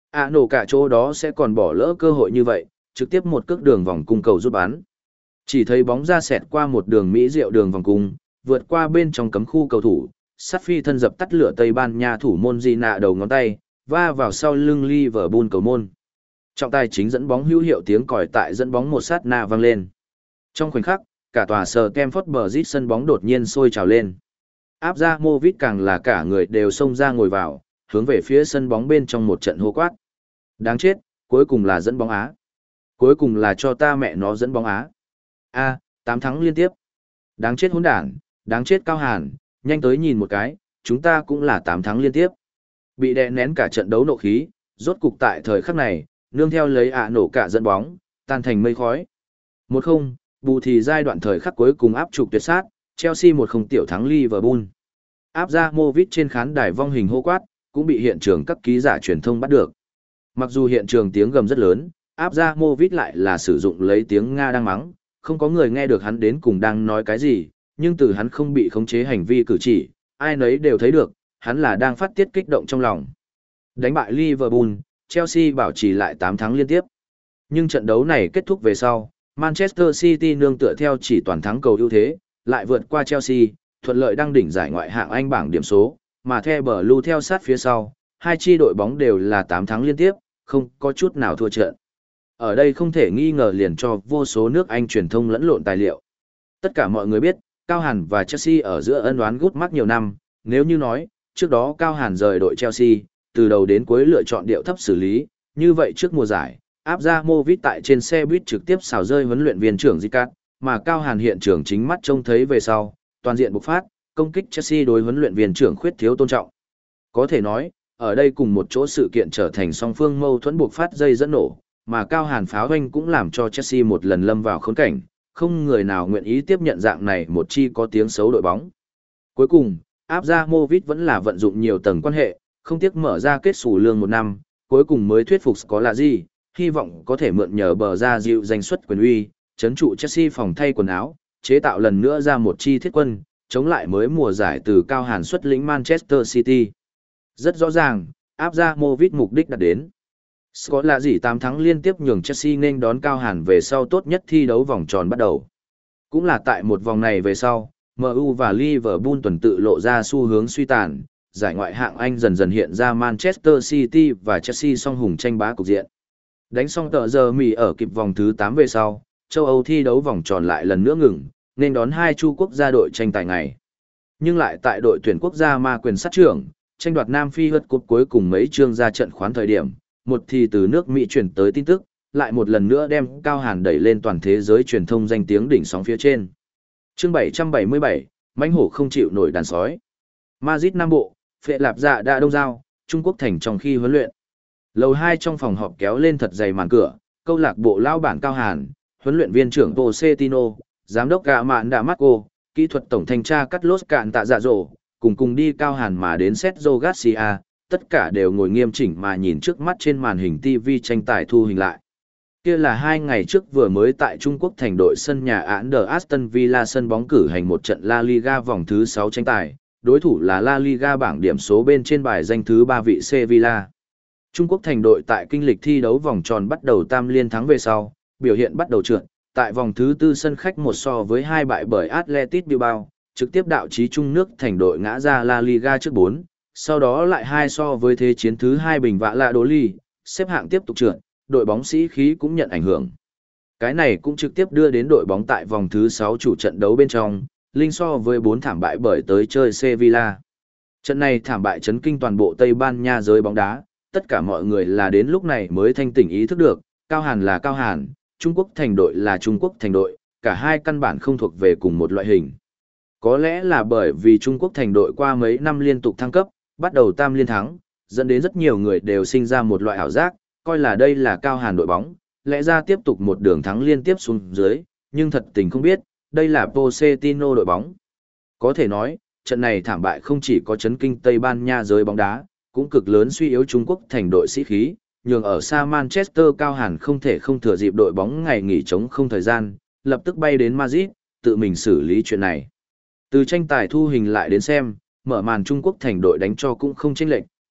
À nổ cả chỗ đó sẽ còn bỏ lỡ cơ hội như vậy, trực tiếp một cước đường vòng cung cầu rút bắn. Chỉ thấy bóng ra xẹt qua một đường mỹ diệu đường vòng cung, vượt qua bên trong cấm khu cầu thủ, sát phi thân dập tắt lửa Tây Ban Nha thủ môn Gina đầu ngón tay, va vào sau lưng Liverpool cầu môn. Trọng tài chính dẫn bóng hữu hiệu tiếng còi tại dẫn bóng một sát na vang lên. Trong khoảnh khắc, cả tòa Stamford Bridge sân bóng đột nhiên sôi trào lên. Abramovich càng là cả người đều xông ra ngồi vào, hướng về phía sân bóng bên trong một trận hô quát. Đáng chết, cuối cùng là dẫn bóng Á. Cuối cùng là cho ta mẹ nó dẫn bóng Á. A, tám thắng liên tiếp. Đáng chết hỗn đản, đáng chết Cao Hàn, nhanh tới nhìn một cái, chúng ta cũng là tám thắng liên tiếp. Bị đè nén cả trận đấu nộ khí, rốt cục tại thời khắc này, nương theo lấy ạ nổ cả dẫn bóng, tan thành mây khói. một không, bù thì giai đoạn thời khắc cuối cùng áp trục tuyệt sát, Chelsea một không tiểu thắng Liverpool. Abramovich trên khán đài vong hình hô quát, cũng bị hiện trường các ký giả truyền thông bắt được. Mặc dù hiện trường tiếng gầm rất lớn, Abramovich lại là sử dụng lấy tiếng Nga đang mắng, không có người nghe được hắn đến cùng đang nói cái gì, nhưng từ hắn không bị khống chế hành vi cử chỉ, ai nấy đều thấy được, hắn là đang phát tiết kích động trong lòng. Đánh bại Liverpool, Chelsea bảo trì lại tám thắng liên tiếp. Nhưng trận đấu này kết thúc về sau, Manchester City nương tựa theo chỉ toàn thắng cầu ưu thế, lại vượt qua Chelsea, thuận lợi đăng đỉnh giải ngoại hạng Anh bảng điểm số, mà The Blue theo sát phía sau, hai chi đội bóng đều là tám thắng liên tiếp, không có chút nào thua trận. Ở đây không thể nghi ngờ liền cho vô số nước Anh truyền thông lẫn lộn tài liệu. Tất cả mọi người biết, Cao Hàn và Chelsea ở giữa ân oán gút mắc nhiều năm, nếu như nói, trước đó Cao Hàn rời đội Chelsea, từ đầu đến cuối lựa chọn điệu thấp xử lý, như vậy trước mùa giải, Abramovich tại trên xe buýt trực tiếp xào rơi huấn luyện viên trưởng Zicat, mà Cao Hàn hiện trường chính mắt trông thấy về sau, toàn diện bộc phát, công kích Chelsea đối huấn luyện viên trưởng khuyết thiếu tôn trọng. Có thể nói, ở đây cùng một chỗ sự kiện trở thành song phương mâu thuẫn bộc phát dây dẫn nổ, mà Cao Hàn pháo hoanh cũng làm cho Chelsea một lần lâm vào khốn cảnh, không người nào nguyện ý tiếp nhận dạng này một chi có tiếng xấu đội bóng. Cuối cùng, Abramovich vẫn là vận dụng nhiều tầng quan hệ, không tiếc mở ra kết sủ lương một năm, cuối cùng mới thuyết phục Scolari, hy vọng có thể mượn nhờ bờ ra dịu danh suất quyền uy, chấn trụ Chelsea phòng thay quần áo, chế tạo lần nữa ra một chi thiết quân, chống lại mới mùa giải từ Cao Hàn xuất lĩnh Manchester City. Rất rõ ràng, Abramovich mục đích đạt đến. Scolari tám thắng liên tiếp nhường Chelsea nên đón Cao Hàn về sau tốt nhất thi đấu vòng tròn bắt đầu. Cũng là tại một vòng này về sau, em u và Liverpool tuần tự lộ ra xu hướng suy tàn, giải ngoại hạng Anh dần dần hiện ra Manchester City và Chelsea song hùng tranh bá cục diện. Đánh xong tờ giờ mì ở kịp vòng thứ tám về sau, châu Âu thi đấu vòng tròn lại lần nữa ngừng, nên đón hai chu quốc gia đội tranh tài ngày. Nhưng lại tại đội tuyển quốc gia ma quyền sát trưởng, tranh đoạt Nam Phi World Cup cuối cùng mấy chương ra trận khoán thời điểm, một thì từ nước Mỹ chuyển tới tin tức, lại một lần nữa đem Cao Hàn đẩy lên toàn thế giới truyền thông danh tiếng đỉnh sóng phía trên. Chương bảy trăm bảy mươi bảy, mãnh hổ không chịu nổi đàn sói. Madrid Nam Bộ, Phệ Lạp Dạ đã đông giao, Trung Quốc thành trong khi huấn luyện. Lầu hai trong phòng họp kéo lên thật dày màn cửa, câu lạc bộ lao bản Cao Hàn, huấn luyện viên trưởng Pochettino, giám đốc Gà Mạn Đạ Marco, kỹ thuật tổng thanh tra Carlos Cạn Tạ Dạ Dỗ, cùng cùng đi Cao Hàn mà đến Sergio Garcia, tất cả đều ngồi nghiêm chỉnh mà nhìn trước mắt trên màn hình ti vi tranh tài thu hình lại. Kia là hai ngày trước vừa mới tại Trung Quốc thành đội sân nhà án The Aston Villa sân bóng cử hành một trận La Liga vòng thứ sáu tranh tài, đối thủ là La Liga bảng điểm số bên trên bài danh thứ ba vị Sevilla. Trung Quốc thành đội tại kinh lịch thi đấu vòng tròn bắt đầu tam liên thắng về sau, biểu hiện bắt đầu trượt, tại vòng thứ tư sân khách một so với hai bại bởi Athletic Bilbao, trực tiếp đạo chí Trung nước thành đội ngã ra La Liga trước bốn, sau đó lại hai so với thế chiến thứ hai bình vạ lạ đố ly, xếp hạng tiếp tục trượt, đội bóng sĩ khí cũng nhận ảnh hưởng. Cái này cũng trực tiếp đưa đến đội bóng tại vòng thứ sáu chủ trận đấu bên trong, linh so với bốn thảm bại bởi tới chơi Sevilla. Trận này thảm bại chấn kinh toàn bộ Tây Ban Nha giới bóng đá, tất cả mọi người là đến lúc này mới thanh tỉnh ý thức được, Cao Hàn là Cao Hàn, Trung Quốc thành đội là Trung Quốc thành đội, cả hai căn bản không thuộc về cùng một loại hình. Có lẽ là bởi vì Trung Quốc thành đội qua mấy năm liên tục thăng cấp, bắt đầu tam liên thắng, dẫn đến rất nhiều người đều sinh ra một loại ảo giác, coi là đây là Cao Hàn đội bóng, lẽ ra tiếp tục một đường thắng liên tiếp xuống dưới, nhưng thật tình không biết, đây là Pochettino đội bóng. Có thể nói, trận này thảm bại không chỉ có chấn kinh Tây Ban Nha giới bóng đá, cũng cực lớn suy yếu Trung Quốc thành đội sĩ khí, nhường ở xa Manchester Cao Hàn không thể không thừa dịp đội bóng ngày nghỉ trống không thời gian, lập tức bay đến Madrid, tự mình xử lý chuyện này. Từ tranh tài thu hình lại đến xem, mở màn Trung Quốc thành đội đánh cho cũng không chênh lệch,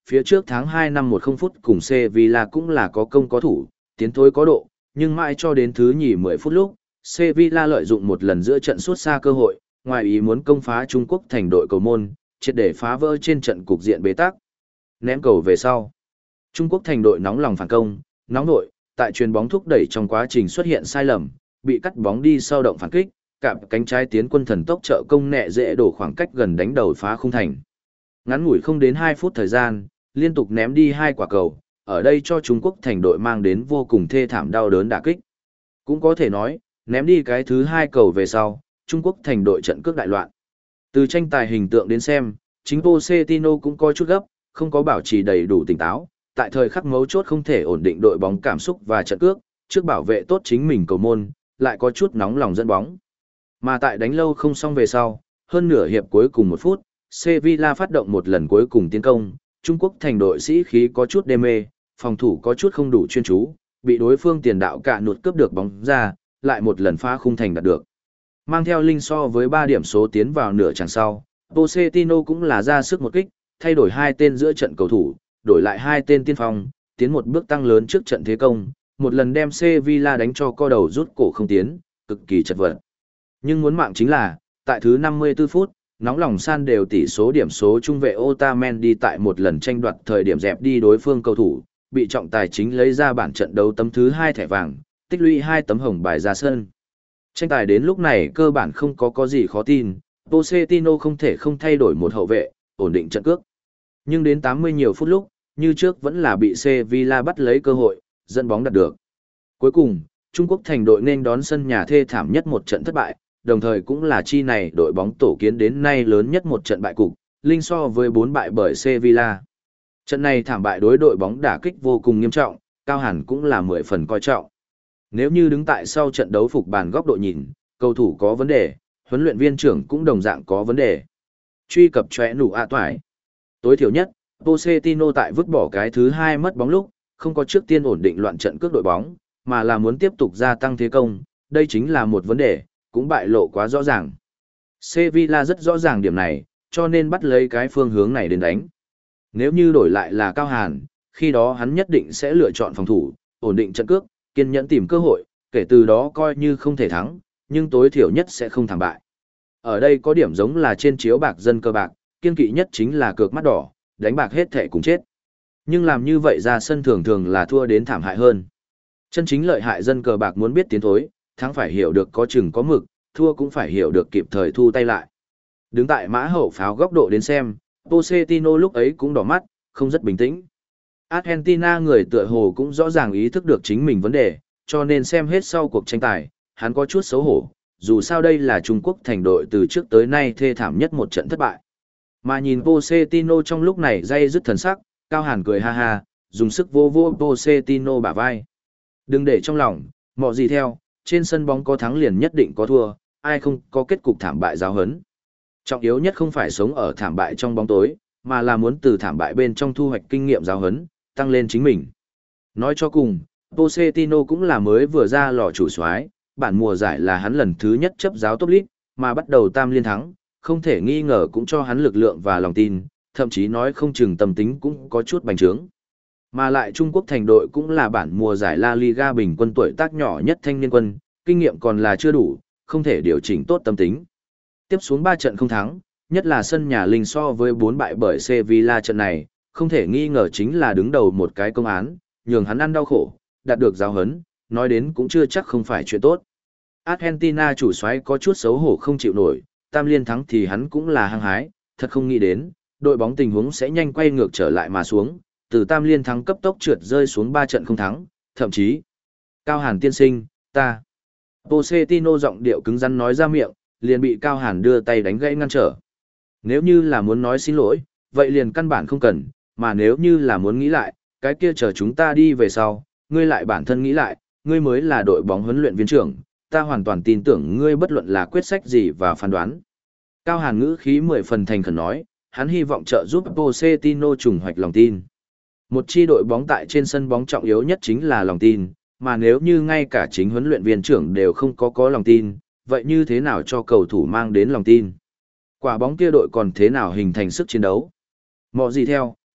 phía trước tháng hai năm một không phút cùng Sevilla cũng là có công có thủ, tiến thối có độ, nhưng mãi cho đến thứ nhì mười phút lúc, Sevilla lợi dụng một lần giữa trận sút xa cơ hội, ngoài ý muốn công phá Trung Quốc thành đội cầu môn, triệt để phá vỡ trên trận cục diện bế tắc. Ném cầu về sau. Trung Quốc thành đội nóng lòng phản công, nóng nội, tại chuyền bóng thúc đẩy trong quá trình xuất hiện sai lầm, bị cắt bóng đi sau động phản kích, cạm cánh trái tiến quân thần tốc trợ công nẹ dễ đổ khoảng cách gần đánh đầu phá khung thành. Ngắn ngủi không đến hai phút thời gian, liên tục ném đi hai quả cầu, ở đây cho Trung Quốc thành đội mang đến vô cùng thê thảm đau đớn đả kích. Cũng có thể nói, ném đi cái thứ hai cầu về sau, Trung Quốc thành đội trận cước đại loạn. Từ tranh tài hình tượng đến xem, chính Pochettino cũng có chút gấp, không có bảo trì đầy đủ tỉnh táo, tại thời khắc mấu chốt không thể ổn định đội bóng cảm xúc và trận cước, trước bảo vệ tốt chính mình cầu môn, lại có chút nóng lòng dẫn bóng. Mà tại đánh lâu không xong về sau, hơn nửa hiệp cuối cùng một phút, Sevilla phát động một lần cuối cùng tiến công, Trung Quốc thành đội sĩ khí có chút đê mê, phòng thủ có chút không đủ chuyên chú, bị đối phương tiền đạo cạ nụt cướp được bóng ra, lại một lần phá khung thành đạt được. Mang theo linh so với ba điểm số tiến vào nửa chặng sau, Pochettino cũng là ra sức một kích, thay đổi hai tên giữa trận cầu thủ, đổi lại hai tên tiên phong, tiến một bước tăng lớn trước trận thế công, một lần đem Sevilla đánh cho co đầu rút cổ không tiến, cực kỳ chật vật. Nhưng muốn mạng chính là, tại thứ năm mươi tư phút, nóng lòng san đều tỷ số điểm số trung vệ Otamendi tại một lần tranh đoạt thời điểm dẹp đi đối phương cầu thủ, bị trọng tài chính lấy ra bản trận đấu tấm thứ hai thẻ vàng, tích lũy hai tấm hồng bài ra sân. Tranh tài đến lúc này cơ bản không có có gì khó tin, Pochettino không thể không thay đổi một hậu vệ, ổn định trận cước. Nhưng đến tám mươi nhiều phút lúc, như trước vẫn là bị Sevilla bắt lấy cơ hội, dẫn bóng đạt được. Cuối cùng, Trung Quốc thành đội nên đón sân nhà thê thảm nhất một trận thất bại, đồng thời cũng là chi này đội bóng tổ kiến đến nay lớn nhất một trận bại cục, linh so với bốn bại bởi Sevilla. Trận này thảm bại đối đội bóng đả kích vô cùng nghiêm trọng, Cao Hàn cũng là mười phần coi trọng. Nếu như đứng tại sau trận đấu phục bàn góc độ nhìn, cầu thủ có vấn đề, huấn luyện viên trưởng cũng đồng dạng có vấn đề. Truy cập chóe nủ ạ toải. Tối thiểu nhất, Pochettino tại vứt bỏ cái thứ hai mất bóng lúc, không có trước tiên ổn định loạn trận cước đội bóng, mà là muốn tiếp tục gia tăng thế công, đây chính là một vấn đề, cũng bại lộ quá rõ ràng. Sevilla rất rõ ràng điểm này, cho nên bắt lấy cái phương hướng này đến đánh. Nếu như đổi lại là Cao Hàn, khi đó hắn nhất định sẽ lựa chọn phòng thủ, ổn định trận cước, kiên nhẫn tìm cơ hội, kể từ đó coi như không thể thắng, nhưng tối thiểu nhất sẽ không thảm bại. Ở đây có điểm giống là trên chiếu bạc dân cơ bạc, kiên kỵ nhất chính là cược mắt đỏ, đánh bạc hết thệ cùng chết. Nhưng làm như vậy ra sân thường thường là thua đến thảm hại hơn. Chân chính lợi hại dân cờ bạc muốn biết tiến thối, thắng phải hiểu được có chừng có mực, thua cũng phải hiểu được kịp thời thu tay lại. Đứng tại mã hậu pháo góc độ đến xem, Pochettino lúc ấy cũng đỏ mắt, không rất bình tĩnh. Argentina người tựa hồ cũng rõ ràng ý thức được chính mình vấn đề, cho nên xem hết sau cuộc tranh tài, hắn có chút xấu hổ, dù sao đây là Trung Quốc thành đội từ trước tới nay thê thảm nhất một trận thất bại. Mà nhìn Pochettino trong lúc này day dứt thần sắc, Cao Hàn cười ha ha, dùng sức vô vô Pochettino bả vai. Đừng để trong lòng, mọi gì theo, trên sân bóng có thắng liền nhất định có thua, ai không có kết cục thảm bại giáo hấn. Trọng yếu nhất không phải sống ở thảm bại trong bóng tối, mà là muốn từ thảm bại bên trong thu hoạch kinh nghiệm giáo hấn, tăng lên chính mình. Nói cho cùng, Pochettino cũng là mới vừa ra lò chủ soái, bản mùa giải là hắn lần thứ nhất chấp giáo top league, mà bắt đầu tam liên thắng, không thể nghi ngờ cũng cho hắn lực lượng và lòng tin, thậm chí nói không chừng tâm tính cũng có chút bành trướng. Mà lại Trung Quốc thành đội cũng là bản mùa giải La Liga bình quân tuổi tác nhỏ nhất thanh niên quân, kinh nghiệm còn là chưa đủ, không thể điều chỉnh tốt tâm tính. Tiếp xuống ba trận không thắng, nhất là sân nhà linh so với bốn bại bởi Sevilla trận này, không thể nghi ngờ chính là đứng đầu một cái công án, nhường hắn ăn đau khổ, đạt được giáo hấn, nói đến cũng chưa chắc không phải chuyện tốt. Argentina chủ soái có chút xấu hổ không chịu nổi, tam liên thắng thì hắn cũng là hăng hái, thật không nghĩ đến, đội bóng tình huống sẽ nhanh quay ngược trở lại mà xuống, từ tam liên thắng cấp tốc trượt rơi xuống ba trận không thắng, thậm chí. Cao Hàn tiên sinh, ta. Pochettino giọng điệu cứng rắn nói ra miệng, liền bị Cao Hàn đưa tay đánh gãy ngăn trở. Nếu như là muốn nói xin lỗi, vậy liền căn bản không cần, mà nếu như là muốn nghĩ lại, cái kia chờ chúng ta đi về sau, ngươi lại bản thân nghĩ lại, ngươi mới là đội bóng huấn luyện viên trưởng, ta hoàn toàn tin tưởng ngươi bất luận là quyết sách gì và phán đoán. Cao Hàn ngữ khí mười phần thành khẩn nói, hắn hy vọng trợ giúp Pochettino trùng hoạch lòng tin. Một chi đội bóng tại trên sân bóng trọng yếu nhất chính là lòng tin, mà nếu như ngay cả chính huấn luyện viên trưởng đều không có có lòng tin, vậy như thế nào cho cầu thủ mang đến lòng tin? Quả bóng kia đội còn thế nào hình thành sức chiến đấu? Mọi gì theo,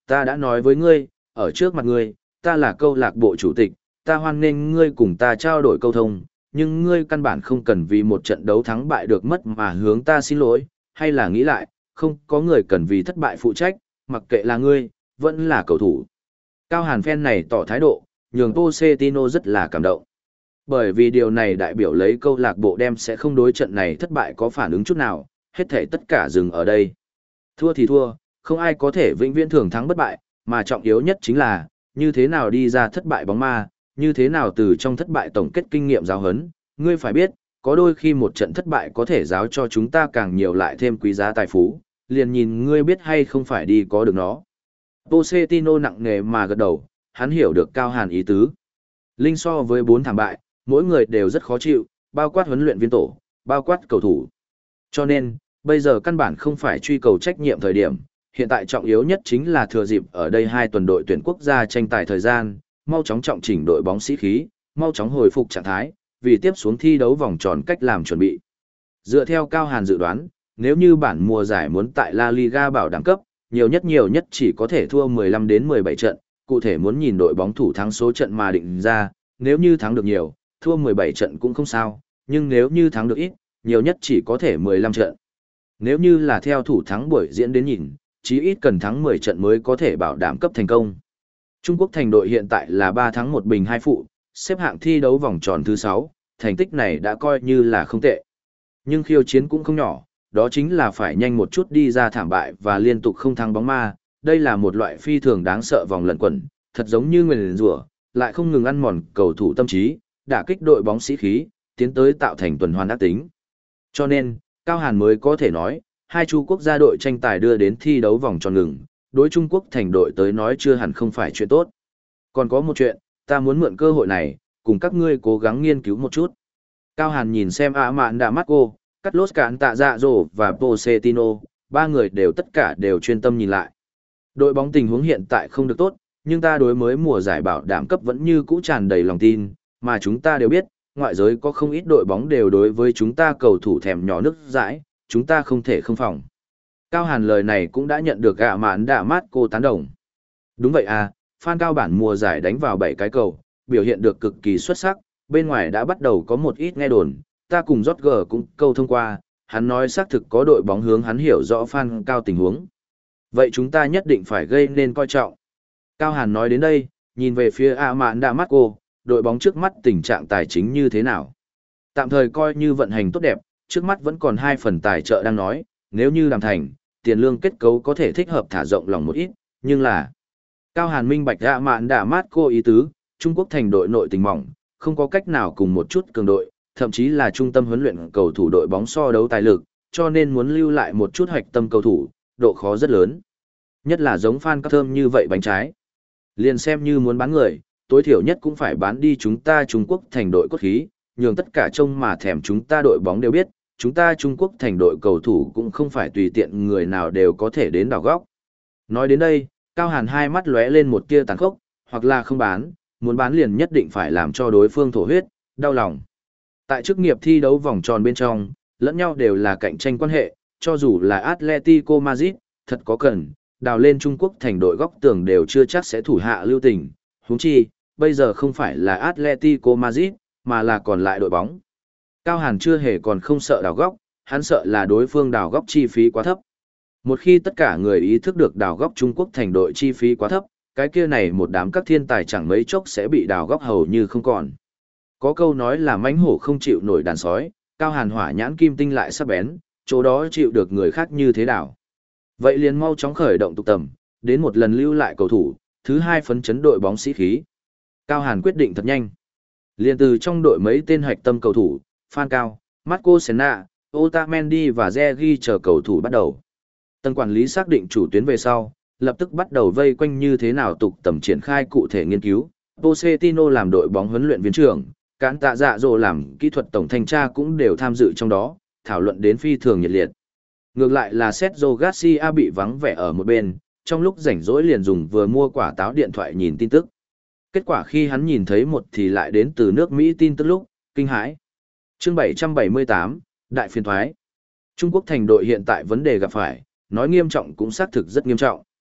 ta đã nói với ngươi, ở trước mặt ngươi, ta là câu lạc bộ chủ tịch, ta hoan nghênh ngươi cùng ta trao đổi câu thông, nhưng ngươi căn bản không cần vì một trận đấu thắng bại được mất mà hướng ta xin lỗi, hay là nghĩ lại, không có người cần vì thất bại phụ trách, mặc kệ là ngươi, vẫn là cầu thủ. Cao Hàn phen này tỏ thái độ, nhường Pochettino rất là cảm động. Bởi vì điều này đại biểu lấy câu lạc bộ đem sẽ không đối trận này thất bại có phản ứng chút nào, hết thể tất cả dừng ở đây. Thua thì thua, không ai có thể vĩnh viễn thường thắng bất bại, mà trọng yếu nhất chính là, như thế nào đi ra thất bại bóng ma, như thế nào từ trong thất bại tổng kết kinh nghiệm giáo huấn. Ngươi phải biết, có đôi khi một trận thất bại có thể giáo cho chúng ta càng nhiều lại thêm quý giá tài phú, liền nhìn ngươi biết hay không phải đi có được nó. Pochettino nặng nề mà gật đầu, hắn hiểu được Cao Hàn ý tứ. Linh so với bốn thảm bại, mỗi người đều rất khó chịu, bao quát huấn luyện viên tổ, bao quát cầu thủ. Cho nên, bây giờ căn bản không phải truy cầu trách nhiệm thời điểm, hiện tại trọng yếu nhất chính là thừa dịp ở đây hai tuần đội tuyển quốc gia tranh tài thời gian, mau chóng trọng chỉnh đội bóng sĩ khí, mau chóng hồi phục trạng thái, vì tiếp xuống thi đấu vòng tròn cách làm chuẩn bị. Dựa theo Cao Hàn dự đoán, nếu như bản mùa giải muốn tại La Liga bảo đảm cấp, nhiều nhất nhiều nhất chỉ có thể thua mười lăm đến mười bảy trận, cụ thể muốn nhìn đội bóng thủ thắng số trận mà định ra, nếu như thắng được nhiều, thua mười bảy trận cũng không sao, nhưng nếu như thắng được ít, nhiều nhất chỉ có thể mười lăm trận. Nếu như là theo thủ thắng buổi diễn đến nhìn, chí ít cần thắng mười trận mới có thể bảo đảm cấp thành công. Trung Quốc thành đội hiện tại là ba thắng một bình hai phụ, xếp hạng thi đấu vòng tròn thứ sáu, thành tích này đã coi như là không tệ. Nhưng khiêu chiến cũng không nhỏ, đó chính là phải nhanh một chút đi ra thảm bại và liên tục không thắng bóng ma, đây là một loại phi thường đáng sợ vòng lẩn quẩn, thật giống như nguyền rủa, lại không ngừng ăn mòn cầu thủ tâm trí, đả kích đội bóng sĩ khí, tiến tới tạo thành tuần hoàn ác tính. Cho nên, Cao Hàn mới có thể nói, hai Chu quốc gia đội tranh tài đưa đến thi đấu vòng tròn ngừng, đối Trung Quốc thành đội tới nói chưa hẳn không phải chuyện tốt. Còn có một chuyện, ta muốn mượn cơ hội này, cùng các ngươi cố gắng nghiên cứu một chút. Cao Hàn nhìn xem ạ mạn đã mắt cô, cắt lốt cản tạ dạ dỗ và Pochettino, ba người đều tất cả đều chuyên tâm nhìn lại. Đội bóng tình huống hiện tại không được tốt, nhưng ta đối mới mùa giải bảo đảm cấp vẫn như cũ tràn đầy lòng tin, mà chúng ta đều biết, ngoại giới có không ít đội bóng đều đối với chúng ta cầu thủ thèm nhỏ nước dãi, chúng ta không thể không phòng. Cao Hàn lời này cũng đã nhận được gạ mạn đạ mát cô tán đồng. Đúng vậy à, Phan Cao bản mùa giải đánh vào bảy cái cầu, biểu hiện được cực kỳ xuất sắc, bên ngoài đã bắt đầu có một ít nghe đồn, ta cùng Rodger cũng câu thông qua, hắn nói xác thực có đội bóng hướng hắn hiểu rõ Phan Cao tình huống. Vậy chúng ta nhất định phải gây nên coi trọng. Cao Hàn nói đến đây, nhìn về phía A Mạn Đạ Mắt cô, đội bóng trước mắt tình trạng tài chính như thế nào. Tạm thời coi như vận hành tốt đẹp, trước mắt vẫn còn hai phần tài trợ đang nói, nếu như làm thành, tiền lương kết cấu có thể thích hợp thả rộng lòng một ít, nhưng là... Cao Hàn minh bạch A Mạn Đạ Mắt cô ý tứ, Trung Quốc thành đội nội tình mỏng, không có cách nào cùng một chút cường đội, thậm chí là trung tâm huấn luyện cầu thủ đội bóng so đấu tài lực, cho nên muốn lưu lại một chút hoạch tâm cầu thủ, độ khó rất lớn. Nhất là giống Phan Cao Thơm như vậy bánh trái. Liền xem như muốn bán người, tối thiểu nhất cũng phải bán đi chúng ta Trung Quốc thành đội cốt khí, nhường tất cả trông mà thèm chúng ta đội bóng đều biết, chúng ta Trung Quốc thành đội cầu thủ cũng không phải tùy tiện người nào đều có thể đến đảo góc. Nói đến đây, Cao Hàn hai mắt lóe lên một tia tàn khốc, hoặc là không bán, muốn bán liền nhất định phải làm cho đối phương thổ huyết, đau lòng. Tại chức nghiệp thi đấu vòng tròn bên trong, lẫn nhau đều là cạnh tranh quan hệ, cho dù là Atletico Madrid, thật có cần, đào lên Trung Quốc thành đội góc tường đều chưa chắc sẽ thủ hạ lưu tình. Huống chi, bây giờ không phải là Atletico Madrid, mà là còn lại đội bóng. Cao Hàn chưa hề còn không sợ đào góc, hắn sợ là đối phương đào góc chi phí quá thấp. Một khi tất cả người ý thức được đào góc Trung Quốc thành đội chi phí quá thấp, cái kia này một đám các thiên tài chẳng mấy chốc sẽ bị đào góc hầu như không còn. Có câu nói là mãnh hổ không chịu nổi đàn sói, Cao Hàn hỏa nhãn kim tinh lại sắc bén, chỗ đó chịu được người khác như thế đảo. Vậy liền mau chóng khởi động tục tầm, đến một lần lưu lại cầu thủ, thứ hai phấn chấn đội bóng sĩ khí. Cao Hàn quyết định thật nhanh. Liền từ trong đội mấy tên hạch tâm cầu thủ, Phan Cao, Marco Senna, Otamendi và Zergi chờ cầu thủ bắt đầu. Tầng quản lý xác định chủ tuyến về sau, lập tức bắt đầu vây quanh như thế nào tục tầm triển khai cụ thể nghiên cứu. Pochettino làm đội bóng huấn luyện viên trưởng, Cán Tạ Dạ Dỗ làm kỹ thuật tổng thanh tra cũng đều tham dự trong đó, thảo luận đến phi thường nhiệt liệt. Ngược lại là Sergio Garcia bị vắng vẻ ở một bên, trong lúc rảnh rỗi liền dùng vừa mua quả táo điện thoại nhìn tin tức. Kết quả khi hắn nhìn thấy một thì lại đến từ nước Mỹ tin tức lúc, kinh hãi. Chương bảy trăm bảy mươi tám, Đại phiên thoái. Trung Quốc thành đội hiện tại vấn đề gặp phải, nói nghiêm trọng cũng xác thực rất nghiêm trọng.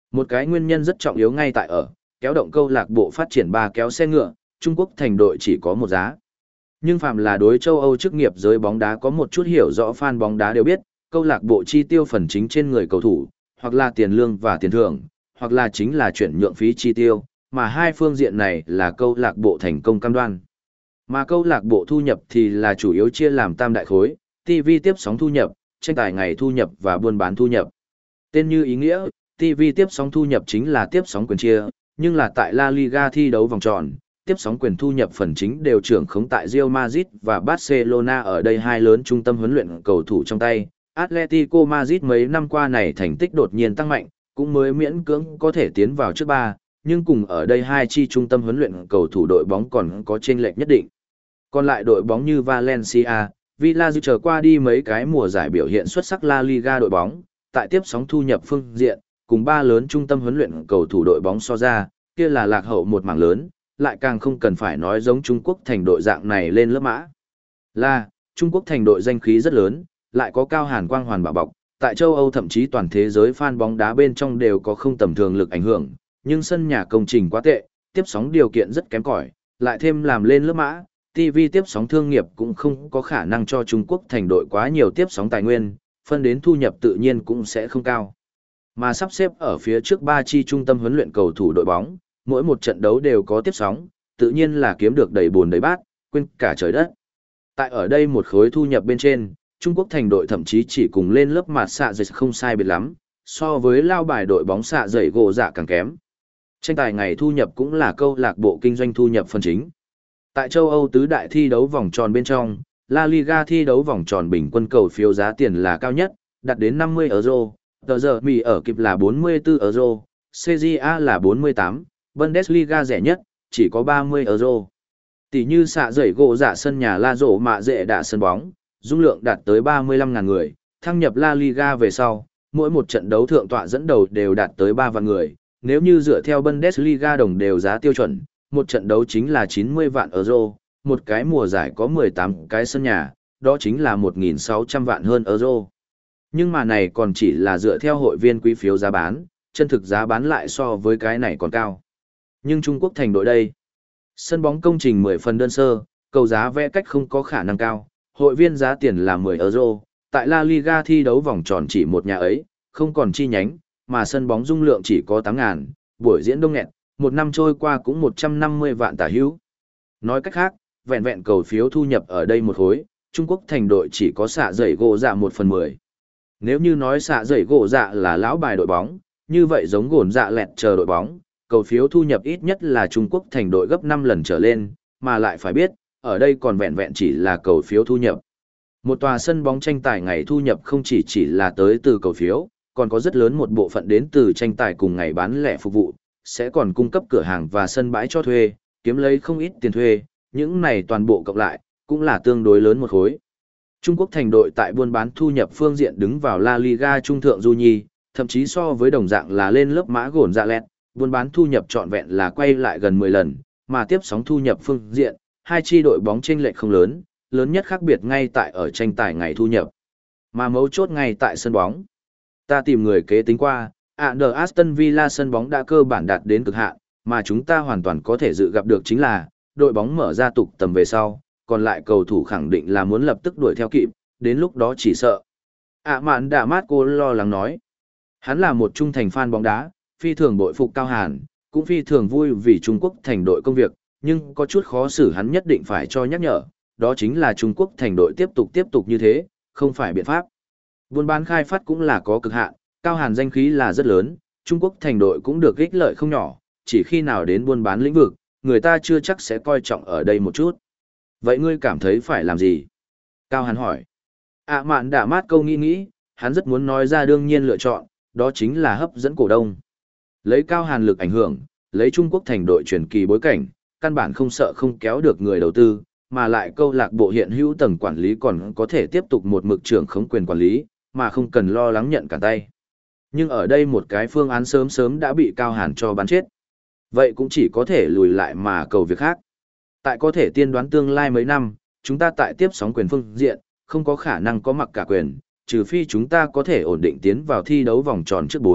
Một cái nguyên nhân rất trọng yếu ngay tại ở, kéo động câu lạc bộ phát triển ba kéo xe ngựa, Trung Quốc thành đội chỉ có một giá. Nhưng phạm là đối châu Âu chức nghiệp giới bóng đá có một chút hiểu rõ fan bóng đá đều biết, câu lạc bộ chi tiêu phần chính trên người cầu thủ, hoặc là tiền lương và tiền thưởng, hoặc là chính là chuyển nhượng phí chi tiêu, mà hai phương diện này là câu lạc bộ thành công cam đoan. Mà câu lạc bộ thu nhập thì là chủ yếu chia làm tam đại khối, ti vi tiếp sóng thu nhập, tranh tài ngày thu nhập và buôn bán thu nhập. Tên như ý nghĩa, ti vi tiếp sóng thu nhập chính là tiếp sóng quyền chia, nhưng là tại La Liga thi đấu vòng tròn, tiếp sóng quyền thu nhập phần chính đều trưởng khống tại Real Madrid và Barcelona ở đây hai lớn trung tâm huấn luyện cầu thủ trong tay. Atletico Madrid mấy năm qua này thành tích đột nhiên tăng mạnh, cũng mới miễn cưỡng có thể tiến vào trước ba, nhưng cùng ở đây hai chi trung tâm huấn luyện cầu thủ đội bóng còn có chênh lệch nhất định. Còn lại đội bóng như Valencia, Villa dự trở qua đi mấy cái mùa giải biểu hiện xuất sắc La Liga đội bóng, tại tiếp sóng thu nhập phương diện, cùng ba lớn trung tâm huấn luyện cầu thủ đội bóng so ra, kia là lạc hậu một mảng lớn, lại càng không cần phải nói giống Trung Quốc thành đội dạng này lên lớp mã. Là, Trung Quốc thành đội danh khí rất lớn, lại có cao hàn quang hoàn bảo bọc, tại châu Âu thậm chí toàn thế giới fan bóng đá bên trong đều có không tầm thường lực ảnh hưởng, nhưng sân nhà công trình quá tệ, tiếp sóng điều kiện rất kém cỏi, lại thêm làm lên lớp mã, ti vi tiếp sóng thương nghiệp cũng không có khả năng cho Trung Quốc thành đội quá nhiều tiếp sóng tài nguyên, phân đến thu nhập tự nhiên cũng sẽ không cao. Mà sắp xếp ở phía trước ba chi trung tâm huấn luyện cầu thủ đội bóng, mỗi một trận đấu đều có tiếp sóng, tự nhiên là kiếm được đầy buồn đầy bát, quên cả trời đất. Tại ở đây một khối thu nhập bên trên, Trung Quốc thành đội thậm chí chỉ cùng lên lớp mạt xạ dày không sai biệt lắm, so với lao bài đội bóng xạ dày gỗ dạ càng kém. Tranh tài ngày thu nhập cũng là câu lạc bộ kinh doanh thu nhập phần chính. Tại châu Âu tứ đại thi đấu vòng tròn bên trong, La Liga thi đấu vòng tròn bình quân cầu phiếu giá tiền là cao nhất, đạt đến năm mươi euro, tờ giờ Mỹ ở kịp là bốn mươi tư euro, xê giê a là bốn mươi tám, Bundesliga rẻ nhất, chỉ có ba mươi euro. Tỷ như xạ dày gỗ dạ sân nhà La Rổ Mạ Dệ đạ sân bóng, dung lượng đạt tới ba mươi lăm nghìn người, thăng nhập La Liga về sau, mỗi một trận đấu thượng tọa dẫn đầu đều đạt tới ba vạn người, nếu như dựa theo Bundesliga đồng đều giá tiêu chuẩn, một trận đấu chính là chín mươi vạn euro, một cái mùa giải có mười tám cái sân nhà, đó chính là một nghìn sáu trăm vạn hơn euro. Nhưng mà này còn chỉ là dựa theo hội viên quý phiếu giá bán, chân thực giá bán lại so với cái này còn cao. Nhưng Trung Quốc thành đội đây, sân bóng công trình mười phần đơn sơ, cầu giá vẽ cách không có khả năng cao, hội viên giá tiền là mười euro, tại La Liga thi đấu vòng tròn chỉ một nhà ấy, không còn chi nhánh, mà sân bóng dung lượng chỉ có tám nghìn, buổi diễn đông nghẹt, một năm trôi qua cũng một trăm năm mươi vạn tả hữu. Nói cách khác, vẹn vẹn cầu phiếu thu nhập ở đây một khối, Trung Quốc thành đội chỉ có xạ dày gỗ dạ một phần mười. Nếu như nói xạ dày gỗ dạ là lão bài đội bóng, như vậy giống gồn dạ lẹt chờ đội bóng, cầu phiếu thu nhập ít nhất là Trung Quốc thành đội gấp năm lần trở lên, mà lại phải biết, ở đây còn vẹn vẹn chỉ là cầu phiếu thu nhập. Một tòa sân bóng tranh tài ngày thu nhập không chỉ chỉ là tới từ cầu phiếu, còn có rất lớn một bộ phận đến từ tranh tài cùng ngày bán lẻ phục vụ, sẽ còn cung cấp cửa hàng và sân bãi cho thuê, kiếm lấy không ít tiền thuê, những này toàn bộ cộng lại, cũng là tương đối lớn một khối. Trung Quốc thành đội tại buôn bán thu nhập phương diện đứng vào La Liga trung thượng du nhi, thậm chí so với đồng dạng là lên lớp mã gồn dạ lẹt, buôn bán thu nhập trọn vẹn là quay lại gần mười lần, mà tiếp sóng thu nhập phương diện, hai chi đội bóng chênh lệch không lớn, lớn nhất khác biệt ngay tại ở tranh tài ngày thu nhập. Mà mấu chốt ngay tại sân bóng. Ta tìm người kế tính qua, ạ đờ Aston Villa sân bóng đã cơ bản đạt đến cực hạn, mà chúng ta hoàn toàn có thể dự gặp được chính là, đội bóng mở ra tục tầm về sau, còn lại cầu thủ khẳng định là muốn lập tức đuổi theo kịp, đến lúc đó chỉ sợ. ạ mạn đạ mát cô lo lắng nói. Hắn là một trung thành fan bóng đá, phi thường bội phục Cao Hàn, cũng phi thường vui vì Trung Quốc thành đội công việc, nhưng có chút khó xử hắn nhất định phải cho nhắc nhở, đó chính là Trung Quốc thành đội tiếp tục tiếp tục như thế, không phải biện pháp. Buôn bán khai phát cũng là có cực hạn, Cao Hàn danh khí là rất lớn, Trung Quốc thành đội cũng được ích lợi không nhỏ, chỉ khi nào đến buôn bán lĩnh vực, người ta chưa chắc sẽ coi trọng ở đây một chút. Vậy ngươi cảm thấy phải làm gì? Cao Hàn hỏi. ạ mạn đạ mát câu nghĩ nghĩ, hắn rất muốn nói ra đương nhiên lựa chọn, đó chính là hấp dẫn cổ đông. Lấy Cao Hàn lực ảnh hưởng, lấy Trung Quốc thành đội truyền kỳ bối cảnh, căn bản không sợ không kéo được người đầu tư, mà lại câu lạc bộ hiện hữu tầng quản lý còn có thể tiếp tục một mực trưởng khống quyền quản lý, mà không cần lo lắng nhận cả tay. Nhưng ở đây một cái phương án sớm sớm đã bị Cao Hàn cho bắn chết. Vậy cũng chỉ có thể lùi lại mà cầu việc khác. Tại có thể tiên đoán tương lai mấy năm, chúng ta tại tiếp sóng quyền phương diện, không có khả năng có mặc cả quyền, trừ phi chúng ta có thể ổn định tiến vào thi đấu vòng tròn trước bốn,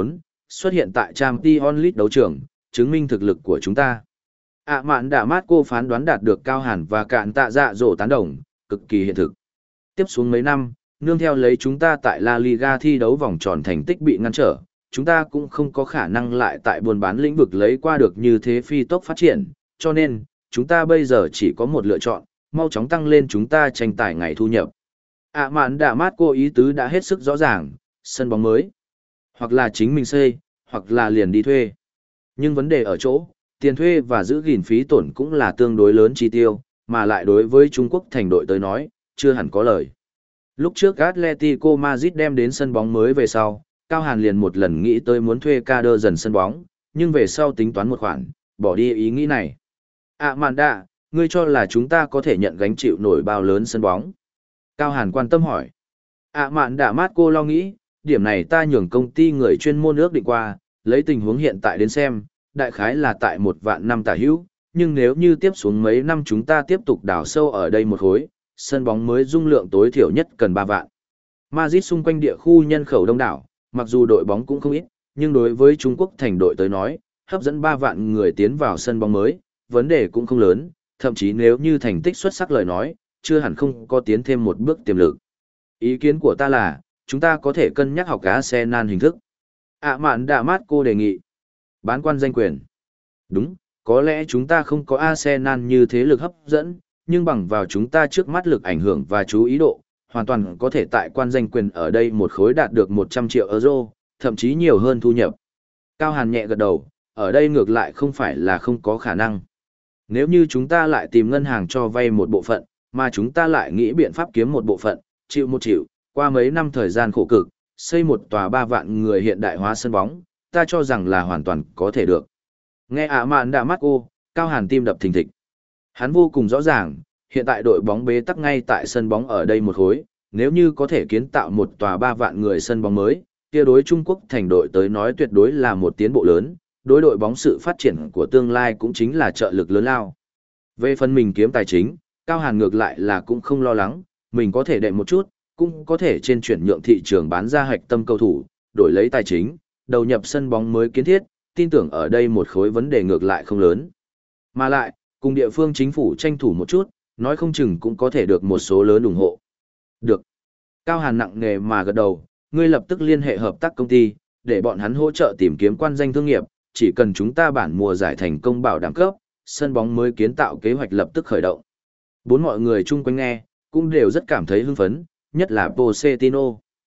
xuất hiện tại Champions League đấu trường, chứng minh thực lực của chúng ta. ạ mạn đạ mát cô phán đoán đạt được Cao Hàn và Cạn Tạ Dạ Dỗ tán đồng, cực kỳ hiện thực. Tiếp xuống mấy năm, nương theo lấy chúng ta tại La Liga thi đấu vòng tròn thành tích bị ngăn trở, chúng ta cũng không có khả năng lại tại buôn bán lĩnh vực lấy qua được như thế phi tốc phát triển, cho nên, chúng ta bây giờ chỉ có một lựa chọn, mau chóng tăng lên chúng ta tranh tài ngày thu nhập. ạ mạn đạ mát cô ý tứ đã hết sức rõ ràng, sân bóng mới, hoặc là chính mình xây, hoặc là liền đi thuê. Nhưng vấn đề ở chỗ, tiền thuê và giữ gìn phí tổn cũng là tương đối lớn chi tiêu, mà lại đối với Trung Quốc thành đội tới nói, chưa hẳn có lời. Lúc trước Atletico Madrid đem đến sân bóng mới về sau, Cao Hàn liền một lần nghĩ tới muốn thuê Kader dần sân bóng, nhưng về sau tính toán một khoản, bỏ đi ý nghĩ này. À mạn đạ, ngươi cho là chúng ta có thể nhận gánh chịu nổi bao lớn sân bóng? Cao Hàn quan tâm hỏi. À mạn đạ mát cô lo nghĩ, điểm này ta nhường công ty người chuyên môn ước định qua, lấy tình huống hiện tại đến xem, đại khái là tại một vạn năm tả hữu, nhưng nếu như tiếp xuống mấy năm chúng ta tiếp tục đào sâu ở đây một khối, sân bóng mới dung lượng tối thiểu nhất cần ba vạn. Madrid xung quanh địa khu nhân khẩu đông đảo, mặc dù đội bóng cũng không ít, nhưng đối với Trung Quốc thành đội tới nói, hấp dẫn ba vạn người tiến vào sân bóng mới, vấn đề cũng không lớn, thậm chí nếu như thành tích xuất sắc lời nói, chưa hẳn không có tiến thêm một bước tiềm lực. Ý kiến của ta là, chúng ta có thể cân nhắc học Arsenal hình thức. ạ mạn đạ mát cô đề nghị. Bán quan danh quyền. Đúng, có lẽ chúng ta không có Arsenal như thế lực hấp dẫn, nhưng bằng vào chúng ta trước mắt lực ảnh hưởng và chú ý độ, hoàn toàn có thể tại quan danh quyền ở đây một khối đạt được một trăm triệu euro, thậm chí nhiều hơn thu nhập. Cao Hàn nhẹ gật đầu, ở đây ngược lại không phải là không có khả năng. Nếu như chúng ta lại tìm ngân hàng cho vay một bộ phận, mà chúng ta lại nghĩ biện pháp kiếm một bộ phận, chịu một chịu, qua mấy năm thời gian khổ cực, xây một tòa ba vạn người hiện đại hóa sân bóng, ta cho rằng là hoàn toàn có thể được. Nghe ạ mạn đạ mắt cô, Cao Hàn tim đập thình thịch. Hắn vô cùng rõ ràng, hiện tại đội bóng bế tắc ngay tại sân bóng ở đây một khối, nếu như có thể kiến tạo một tòa ba vạn người sân bóng mới, kia đối Trung Quốc thành đội tới nói tuyệt đối là một tiến bộ lớn, đối đội bóng sự phát triển của tương lai cũng chính là trợ lực lớn lao. Về phần mình kiếm tài chính, Cao Hàn ngược lại là cũng không lo lắng, mình có thể đệm một chút, cũng có thể trên chuyển nhượng thị trường bán ra hạch tâm cầu thủ, đổi lấy tài chính, đầu nhập sân bóng mới kiến thiết, tin tưởng ở đây một khối vấn đề ngược lại không lớn. Mà lại, cùng địa phương chính phủ tranh thủ một chút, nói không chừng cũng có thể được một số lớn ủng hộ. Được. Cao Hàn nặng nề mà gật đầu, ngươi lập tức liên hệ hợp tác công ty, để bọn hắn hỗ trợ tìm kiếm quan danh thương nghiệp, chỉ cần chúng ta bản mùa giải thành công bảo đảm cấp, sân bóng mới kiến tạo kế hoạch lập tức khởi động. Bốn mọi người chung quanh nghe, cũng đều rất cảm thấy hưng phấn, nhất là Pochettino.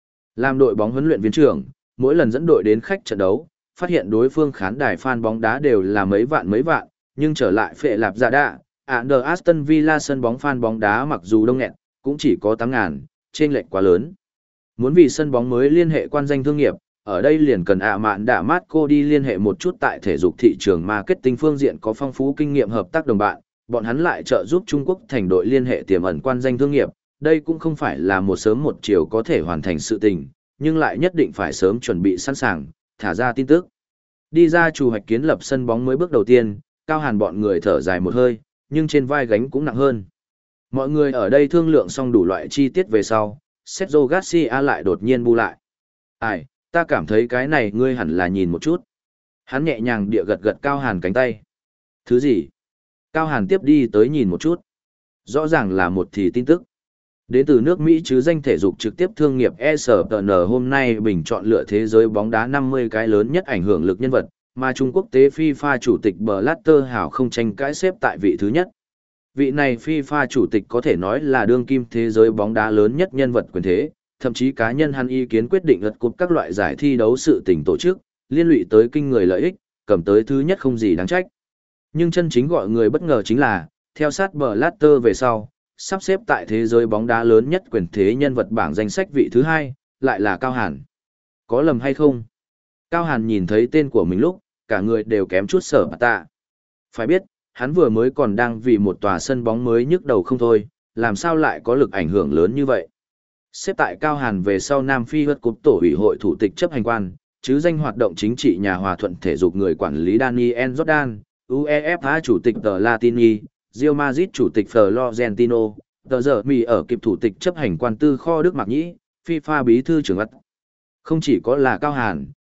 Làm đội bóng huấn luyện viên trưởng, mỗi lần dẫn đội đến khách trận đấu, phát hiện đối phương khán đài fan bóng đá đều là mấy vạn mấy vạn, nhưng trở lại phệ lạp giả đạ, Under Aston Villa sân bóng fan bóng đá mặc dù đông nghẹt, cũng chỉ có tám ngàn, chênh lệch quá lớn. Muốn vì sân bóng mới liên hệ quan danh thương nghiệp, ở đây liền cần ạ mạn đạ mát cô đi liên hệ một chút tại thể dục thị trường marketing phương diện có phong phú kinh nghiệm hợp tác đồng bạn, bọn hắn lại trợ giúp Trung Quốc thành đội liên hệ tiềm ẩn quan danh thương nghiệp, đây cũng không phải là một sớm một chiều có thể hoàn thành sự tình, nhưng lại nhất định phải sớm chuẩn bị sẵn sàng, thả ra tin tức. Đi ra chủ hoạch kiến lập sân bóng mới bước đầu tiên, Cao Hàn bọn người thở dài một hơi, nhưng trên vai gánh cũng nặng hơn. Mọi người ở đây thương lượng xong đủ loại chi tiết về sau, Sergio Garcia lại đột nhiên bu lại. Ai, ta cảm thấy cái này ngươi hẳn là nhìn một chút. Hắn nhẹ nhàng địa gật gật Cao Hàn cánh tay. Thứ gì? Cao Hàn tiếp đi tới nhìn một chút. Rõ ràng là một thì tin tức. Đến từ nước Mỹ chứ danh thể dục trực tiếp thương nghiệp e ét pê en hôm nay bình chọn lựa thế giới bóng đá năm mươi cái lớn nhất ảnh hưởng lực nhân vật, mà Trung Quốc tế FIFA chủ tịch Blatter hảo không tranh cãi xếp tại vị thứ nhất. Vị này FIFA chủ tịch có thể nói là đương kim thế giới bóng đá lớn nhất nhân vật quyền thế, thậm chí cá nhân hắn ý kiến quyết định lật cúp các loại giải thi đấu sự tình tổ chức, liên lụy tới kinh người lợi ích, cầm tới thứ nhất không gì đáng trách. Nhưng chân chính gọi người bất ngờ chính là, theo sát Blatter về sau, sắp xếp tại thế giới bóng đá lớn nhất quyền thế nhân vật bảng danh sách vị thứ hai, lại là Cao Hàn. Có lầm hay không? Cao Hàn nhìn thấy tên của mình lúc, cả người đều kém chút sở bà tạ. Phải biết, hắn vừa mới còn đang vì một tòa sân bóng mới nhức đầu không thôi, làm sao lại có lực ảnh hưởng lớn như vậy? Xếp tại Cao Hàn về sau Nam Phi World Cup tổ ủy hội thủ tịch chấp hành quan, chứ danh hoạt động chính trị nhà hòa thuận thể dục người quản lý Daniel Jordan, UEFA chủ tịch tờ Latini, Real Madrid chủ tịch Florentino, tờ giờ Mỹ ở kịp thủ tịch chấp hành quan tư kho Đức Mạc Nhĩ, FIFA bí thư trưởng ất. Không chỉ có là Cao Hàn,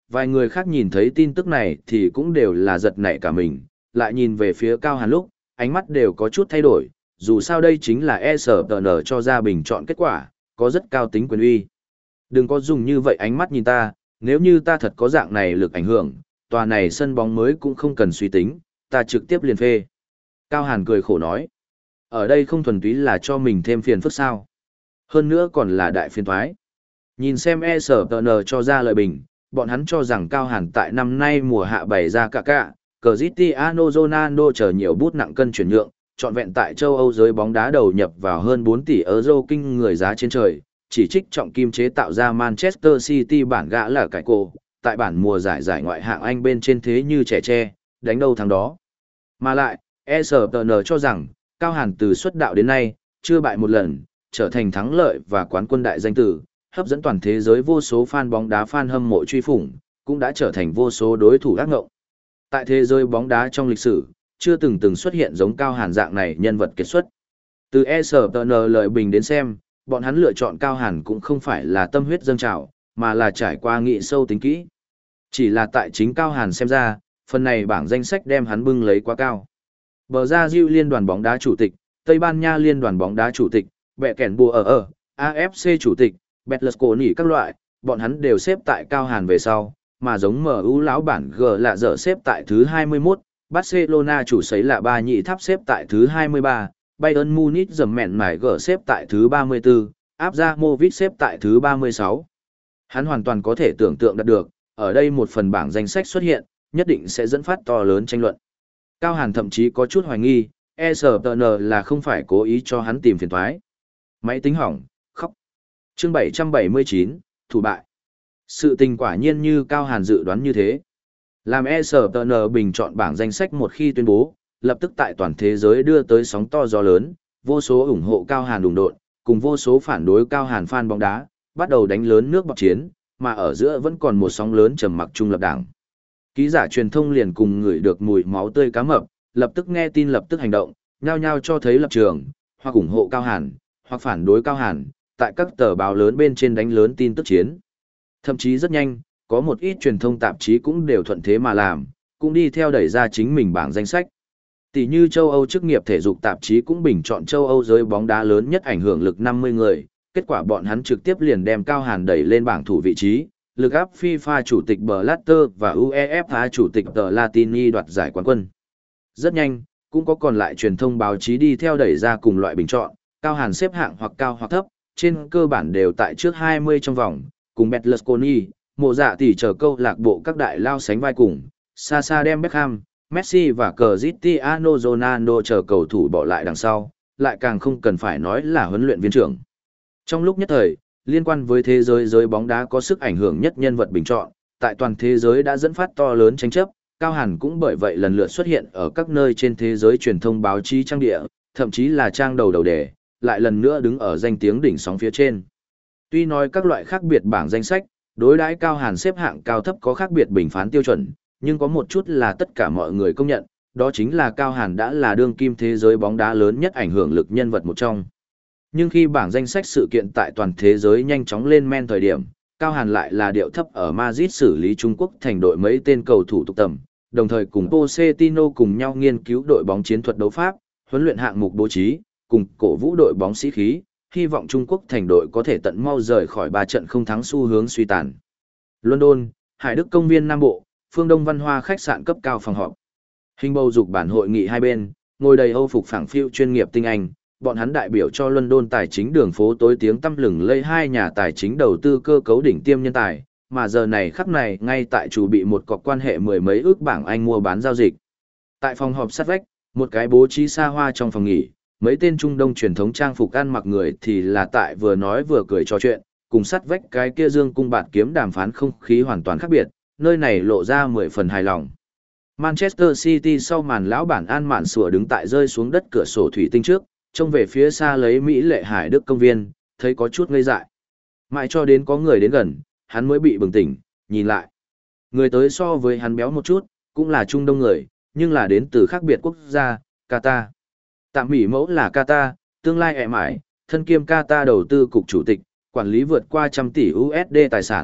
Vài người khác nhìn thấy tin tức này thì cũng đều là giật nảy cả mình, lại nhìn về phía Cao Hàn lúc, ánh mắt đều có chút thay đổi, dù sao đây chính là e ét pê en cho ra bình chọn kết quả, có rất cao tính quyền uy. Đừng có dùng như vậy ánh mắt nhìn ta, nếu như ta thật có dạng này lực ảnh hưởng, tòa này sân bóng mới cũng không cần suy tính, ta trực tiếp liền phê. Cao Hàn cười khổ nói, ở đây không thuần túy là cho mình thêm phiền phức sao. Hơn nữa còn là đại phiền thoái. Nhìn xem e ét pê en cho ra lời bình, bọn hắn cho rằng Cao Hàn tại năm nay mùa hạ bày ra cả cả, Cristiano Ronaldo chờ nhiều bút nặng cân chuyển nhượng, trọn vẹn tại châu Âu giới bóng đá đầu nhập vào hơn bốn tỷ euro kinh người giá trên trời, chỉ trích trọng kim chế tạo ra Manchester City bản gã là cải cổ, tại bản mùa giải giải ngoại hạng Anh bên trên thế như trẻ tre, đánh đâu thắng đó. Mà lại, e ét pê en cho rằng, Cao Hàn từ xuất đạo đến nay, chưa bại một lần, trở thành thắng lợi và quán quân đại danh tử, hấp dẫn toàn thế giới vô số fan bóng đá fan hâm mộ truy phủng, cũng đã trở thành vô số đối thủ ác ngộng. Tại thế giới bóng đá trong lịch sử, chưa từng từng xuất hiện giống Cao Hàn dạng này nhân vật kiệt xuất. Từ e ét pê en lợi bình đến xem, bọn hắn lựa chọn Cao Hàn cũng không phải là tâm huyết dâng trào, mà là trải qua nghị sâu tính kỹ. Chỉ là tại chính Cao Hàn xem ra, phần này bảng danh sách đem hắn bưng lấy quá cao. Bờ ra Diệu liên đoàn bóng đá chủ tịch, Tây Ban Nha liên đoàn bóng đá chủ tịch, bẹ kẻn bùa ở ở, a ép xê chủ tịch, Betlesconi các loại, bọn hắn đều xếp tại Cao Hàn về sau, mà giống em u lão bản G lạ dở xếp tại thứ hai mươi mốt, Barcelona chủ sấy là ba nhị tháp xếp tại thứ hai mươi ba, Bayern Munich dầm mẹn mải G xếp tại thứ ba mươi tư, Abramovich xếp tại thứ ba mươi sáu. Hắn hoàn toàn có thể tưởng tượng được, ở đây một phần bảng danh sách xuất hiện, nhất định sẽ dẫn phát to lớn tranh luận. Cao Hàn thậm chí có chút hoài nghi, e ét pê en là không phải cố ý cho hắn tìm phiền toái. Máy tính hỏng, khóc. Chương bảy trăm bảy mươi chín, thủ bại. Sự tình quả nhiên như Cao Hàn dự đoán như thế. Làm e ét pê en bình chọn bảng danh sách một khi tuyên bố, lập tức tại toàn thế giới đưa tới sóng to gió lớn, vô số ủng hộ Cao Hàn đùng độn, cùng vô số phản đối Cao Hàn fan bóng đá, bắt đầu đánh lớn nước bọt chiến, mà ở giữa vẫn còn một sóng lớn trầm mặc trung lập đảng. Ký giả truyền thông liền cùng người được mùi máu tươi cá mập, lập tức nghe tin lập tức hành động, nhao nhao cho thấy lập trường, hoặc ủng hộ Cao Hàn, hoặc phản đối Cao Hàn, tại các tờ báo lớn bên trên đánh lớn tin tức chiến. Thậm chí rất nhanh, có một ít truyền thông tạp chí cũng đều thuận thế mà làm, cũng đi theo đẩy ra chính mình bảng danh sách. Tỷ như châu Âu chức nghiệp thể dục tạp chí cũng bình chọn châu Âu giới bóng đá lớn nhất ảnh hưởng lực năm mươi người, kết quả bọn hắn trực tiếp liền đem Cao Hàn đẩy lên bảng thủ vị trí, lực áp FIFA chủ tịch Blatter và u e ép a chủ tịch The Latini đoạt giải quán quân. Rất nhanh, cũng có còn lại truyền thông báo chí đi theo đẩy ra cùng loại bình chọn, Cao Hàn xếp hạng hoặc cao hoặc thấp, trên cơ bản đều tại trước hai mươi trong vòng, cùng Betlesconi, mộ dạ tỷ chờ câu lạc bộ các đại lao sánh vai cùng, xa xa đem Beckham, Messi và Cristiano Ronaldo chờ cầu thủ bỏ lại đằng sau, lại càng không cần phải nói là huấn luyện viên trưởng. Trong lúc nhất thời, liên quan với thế giới giới bóng đá có sức ảnh hưởng nhất nhân vật bình chọn, tại toàn thế giới đã dẫn phát to lớn tranh chấp, Cao Hàn cũng bởi vậy lần lượt xuất hiện ở các nơi trên thế giới truyền thông báo chí trang địa, thậm chí là trang đầu đầu đề, lại lần nữa đứng ở danh tiếng đỉnh sóng phía trên. Tuy nói các loại khác biệt bảng danh sách, đối đãi Cao Hàn xếp hạng cao thấp có khác biệt bình phán tiêu chuẩn, nhưng có một chút là tất cả mọi người công nhận, đó chính là Cao Hàn đã là đương kim thế giới bóng đá lớn nhất ảnh hưởng lực nhân vật một trong. Nhưng khi bảng danh sách sự kiện tại toàn thế giới nhanh chóng lên men thời điểm, Cao Hàn lại là điệu thấp ở Madrid xử lý Trung Quốc thành đội mấy tên cầu thủ tục tầm, đồng thời cùng Pochettino cùng nhau nghiên cứu đội bóng chiến thuật đấu pháp, huấn luyện hạng mục bố trí, cùng cổ vũ đội bóng sĩ khí, hy vọng Trung Quốc thành đội có thể tận mau rời khỏi ba trận không thắng xu hướng suy tàn. London, Hải Đức công viên Nam Bộ, phương Đông Văn Hoa khách sạn cấp cao phòng họp. Hình bầu dục bản hội nghị hai bên, ngồi đầy Âu phục phảng phiu chuyên nghiệp tinh anh, bọn hắn đại biểu cho London tài chính đường phố tối tiếng tăm lừng lây hai nhà tài chính đầu tư cơ cấu đỉnh tiêm nhân tài, mà giờ này khắc này ngay tại chủ bị một cọc quan hệ mười mấy ước bảng Anh mua bán giao dịch. Tại phòng họp sát vách, một cái bố trí xa hoa trong phòng nghỉ, mấy tên Trung Đông truyền thống trang phục ăn mặc người thì là tại vừa nói vừa cười trò chuyện, cùng sát vách cái kia dương cung bạt kiếm đàm phán không khí hoàn toàn khác biệt, nơi này lộ ra mười phần hài lòng. Manchester City sau màn lão bản An Mạn sủa đứng tại rơi xuống đất cửa sổ thủy tinh trước, trông về phía xa lấy Mỹ lệ Hải Đức công viên, thấy có chút ngây dại. Mãi cho đến có người đến gần, hắn mới bị bừng tỉnh, nhìn lại. Người tới so với hắn béo một chút, cũng là Trung Đông người, nhưng là đến từ khác biệt quốc gia, Qatar. Tạm Mỹ mẫu là Qatar, tương lai ẹ mãi, thân kiêm Qatar đầu tư cục chủ tịch, quản lý vượt qua trăm tỷ u ét đê tài sản,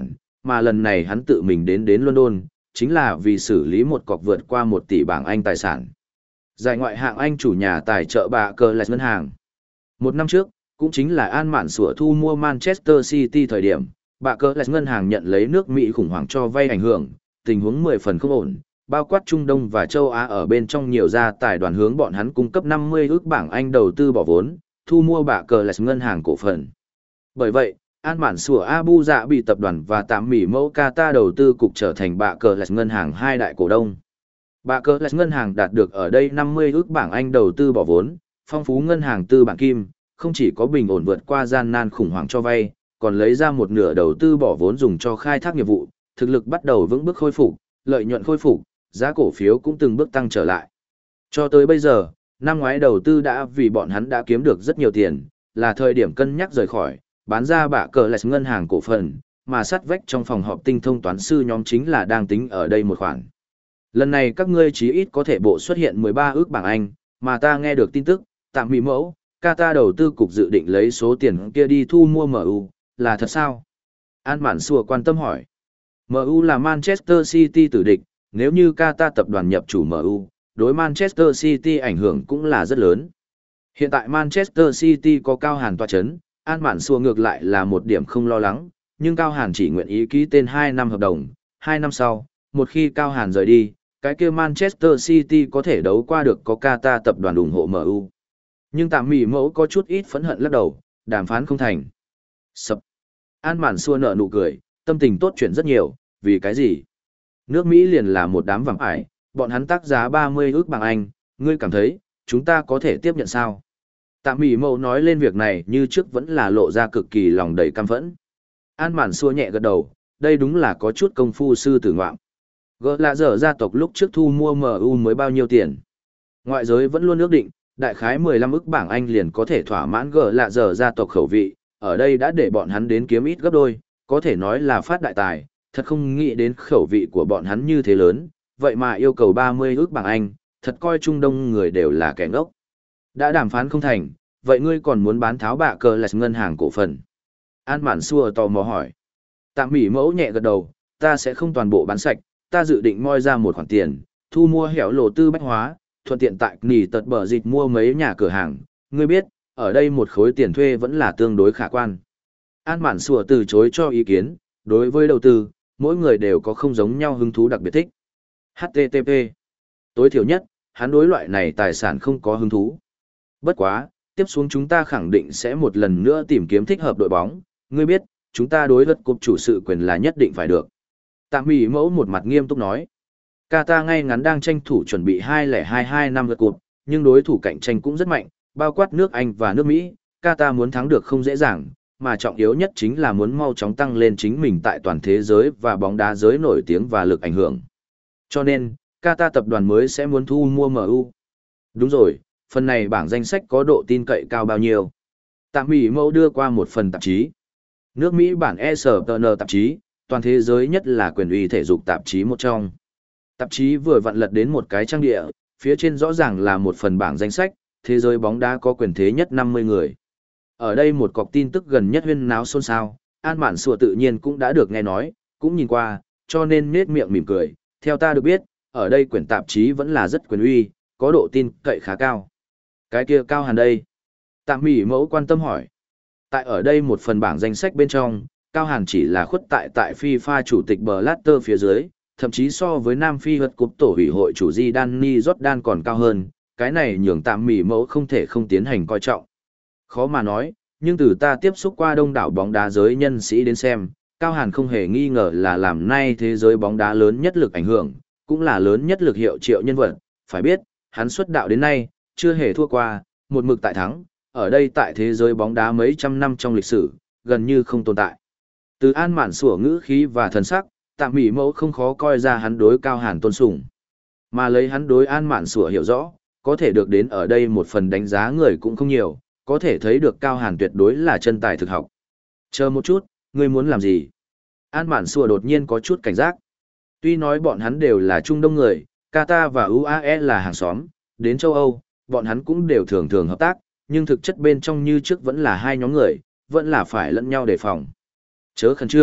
mà lần này hắn tự mình đến đến London, chính là vì xử lý một cọc vượt qua một tỷ bảng Anh tài sản. Giải ngoại hạng Anh chủ nhà tài trợ bạ cờ là ngân hàng. Một năm trước, cũng chính là An Mạn sủa thu mua Manchester City thời điểm, bạ cờ là ngân hàng nhận lấy nước Mỹ khủng hoảng cho vay ảnh hưởng, tình huống mười phần không ổn, bao quát Trung Đông và châu Á ở bên trong nhiều gia tài đoàn hướng bọn hắn cung cấp năm mươi ức bảng Anh đầu tư bỏ vốn, thu mua bạ cờ là ngân hàng cổ phần. Bởi vậy, An Mạn sủa Abu Dạ bị tập đoàn và tạm mỉ mẫu Qatar đầu tư cục trở thành bạ cờ là ngân hàng hai đại cổ đông. Bạ cờ là ngân hàng đạt được ở đây năm mươi ức bảng Anh đầu tư bỏ vốn, phong phú ngân hàng tư bản kim, không chỉ có bình ổn vượt qua gian nan khủng hoảng cho vay, còn lấy ra một nửa đầu tư bỏ vốn dùng cho khai thác nghiệp vụ, thực lực bắt đầu vững bước khôi phục, lợi nhuận khôi phục, giá cổ phiếu cũng từng bước tăng trở lại. Cho tới bây giờ, năm ngoái đầu tư đã vì bọn hắn đã kiếm được rất nhiều tiền, là thời điểm cân nhắc rời khỏi, bán ra bạ cờ là ngân hàng cổ phần, mà sát vách trong phòng họp tinh thông toán sư nhóm chính là đang tính ở đây một khoản. Lần này các ngươi chí ít có thể bộ xuất hiện mười ba ước bảng Anh, mà ta nghe được tin tức, tạm mỹ mẫu, Qatar đầu tư cục dự định lấy số tiền kia đi thu mua em u, là thật sao? An Mạn Sùa quan tâm hỏi. em u là Manchester City tử địch, nếu như Qatar tập đoàn nhập chủ em u, đối Manchester City ảnh hưởng cũng là rất lớn. Hiện tại Manchester City có Cao Hàn tọa chấn, An Mạn Sùa ngược lại là một điểm không lo lắng, nhưng Cao Hàn chỉ nguyện ý ký tên hai năm hợp đồng, hai năm sau, một khi Cao Hàn rời đi, cái kia Manchester City có thể đấu qua được có Qatar tập đoàn ủng hộ em u. Nhưng tạm mỉ mẫu có chút ít phẫn hận lắc đầu, đàm phán không thành. Sập. An Mạn Sùa nở nụ cười, tâm tình tốt chuyển rất nhiều, vì cái gì? Nước Mỹ liền là một đám vàng ải, bọn hắn tác giá ba mươi ước bảng Anh, ngươi cảm thấy, chúng ta có thể tiếp nhận sao? Tạm mỉ mẫu nói lên việc này như trước vẫn là lộ ra cực kỳ lòng đầy căm phẫn. An Mạn Sùa nhẹ gật đầu, đây đúng là có chút công phu sư tử ngoạm. Gỡ là dở gia tộc lúc trước thu mua em u mới bao nhiêu tiền. Ngoại giới vẫn luôn ước định, đại khái mười lăm ức bảng Anh liền có thể thỏa mãn gỡ là dở gia tộc khẩu vị, ở đây đã để bọn hắn đến kiếm ít gấp đôi, có thể nói là phát đại tài, thật không nghĩ đến khẩu vị của bọn hắn như thế lớn, vậy mà yêu cầu ba mươi ức bảng Anh, thật coi Trung Đông người đều là kẻ ngốc. Đã đàm phán không thành, vậy ngươi còn muốn bán tháo bạ cờ là ngân hàng cổ phần? An Mạn Sùa tò mò hỏi. Tạm mỉ mẫu nhẹ gật đầu, ta sẽ không toàn bộ bán sạch, ta dự định moi ra một khoản tiền, thu mua hẻo lộ tư bách hóa, thuận tiện tại nỉ tật bờ dịch mua mấy nhà cửa hàng, ngươi biết, ở đây một khối tiền thuê vẫn là tương đối khả quan. An Mạn Sùa từ chối cho ý kiến, đối với đầu tư, mỗi người đều có không giống nhau hứng thú đặc biệt thích. hát tê tê pê. Tối thiểu nhất, hắn đối loại này tài sản không có hứng thú. Bất quá, tiếp xuống chúng ta khẳng định sẽ một lần nữa tìm kiếm thích hợp đội bóng, ngươi biết, chúng ta đối vật cục chủ sự quyền là nhất định phải được. Tạm mỉ mẫu một mặt nghiêm túc nói. Qatar ngay ngắn đang tranh thủ chuẩn bị hai không hai hai năm vật cục, nhưng đối thủ cạnh tranh cũng rất mạnh, bao quát nước Anh và nước Mỹ, Qatar muốn thắng được không dễ dàng, mà trọng yếu nhất chính là muốn mau chóng tăng lên chính mình tại toàn thế giới và bóng đá giới nổi tiếng và lực ảnh hưởng. Cho nên, Qatar tập đoàn mới sẽ muốn thu mua em u. Đúng rồi, phần này bảng danh sách có độ tin cậy cao bao nhiêu? Tạm mỉ mẫu đưa qua một phần tạp chí. Nước Mỹ bản e ét pê en tạp chí, toàn thế giới nhất là quyền uy thể dục tạp chí một trong. Tạp chí vừa vặn lật đến một cái trang địa, phía trên rõ ràng là một phần bảng danh sách, thế giới bóng đá có quyền thế nhất năm mươi người. Ở đây một cọc tin tức gần nhất huyên náo xôn xao, An Mạn Sùa tự nhiên cũng đã được nghe nói, cũng nhìn qua, cho nên nết miệng mỉm cười. Theo ta được biết, ở đây quyển tạp chí vẫn là rất quyền uy, có độ tin cậy khá cao. Cái kia Cao Hàn đây? Tạm mỉ mẫu quan tâm hỏi. Tại ở đây một phần bảng danh sách bên trong, Cao Hàn chỉ là khuất tại tại FIFA chủ tịch Blatter phía dưới, thậm chí so với Nam Phi vật cúp tổ ủy hội chủ Zidane Jordan còn cao hơn, cái này nhường tạm mỉ mẫu không thể không tiến hành coi trọng. Khó mà nói, nhưng từ ta tiếp xúc qua đông đảo bóng đá giới nhân sĩ đến xem, Cao Hàn không hề nghi ngờ là làm nay thế giới bóng đá lớn nhất lực ảnh hưởng, cũng là lớn nhất lực hiệu triệu nhân vật, phải biết, hắn xuất đạo đến nay, chưa hề thua qua, một mực tại thắng, ở đây tại thế giới bóng đá mấy trăm năm trong lịch sử, gần như không tồn tại. Từ An Mạn Sủa ngữ khí và thần sắc, tạm mỉ mẫu không khó coi ra hắn đối Cao Hàn tôn sùng. Mà lấy hắn đối An Mạn Sủa hiểu rõ, có thể được đến ở đây một phần đánh giá người cũng không nhiều, có thể thấy được Cao Hàn tuyệt đối là chân tài thực học. Chờ một chút, ngươi muốn làm gì? An Mạn Sủa đột nhiên có chút cảnh giác. Tuy nói bọn hắn đều là Trung Đông người, Qatar và u a e là hàng xóm, đến châu Âu, bọn hắn cũng đều thường thường hợp tác, nhưng thực chất bên trong như trước vẫn là hai nhóm người, vẫn là phải lẫn nhau đề phòng. Chớ khẩn trương,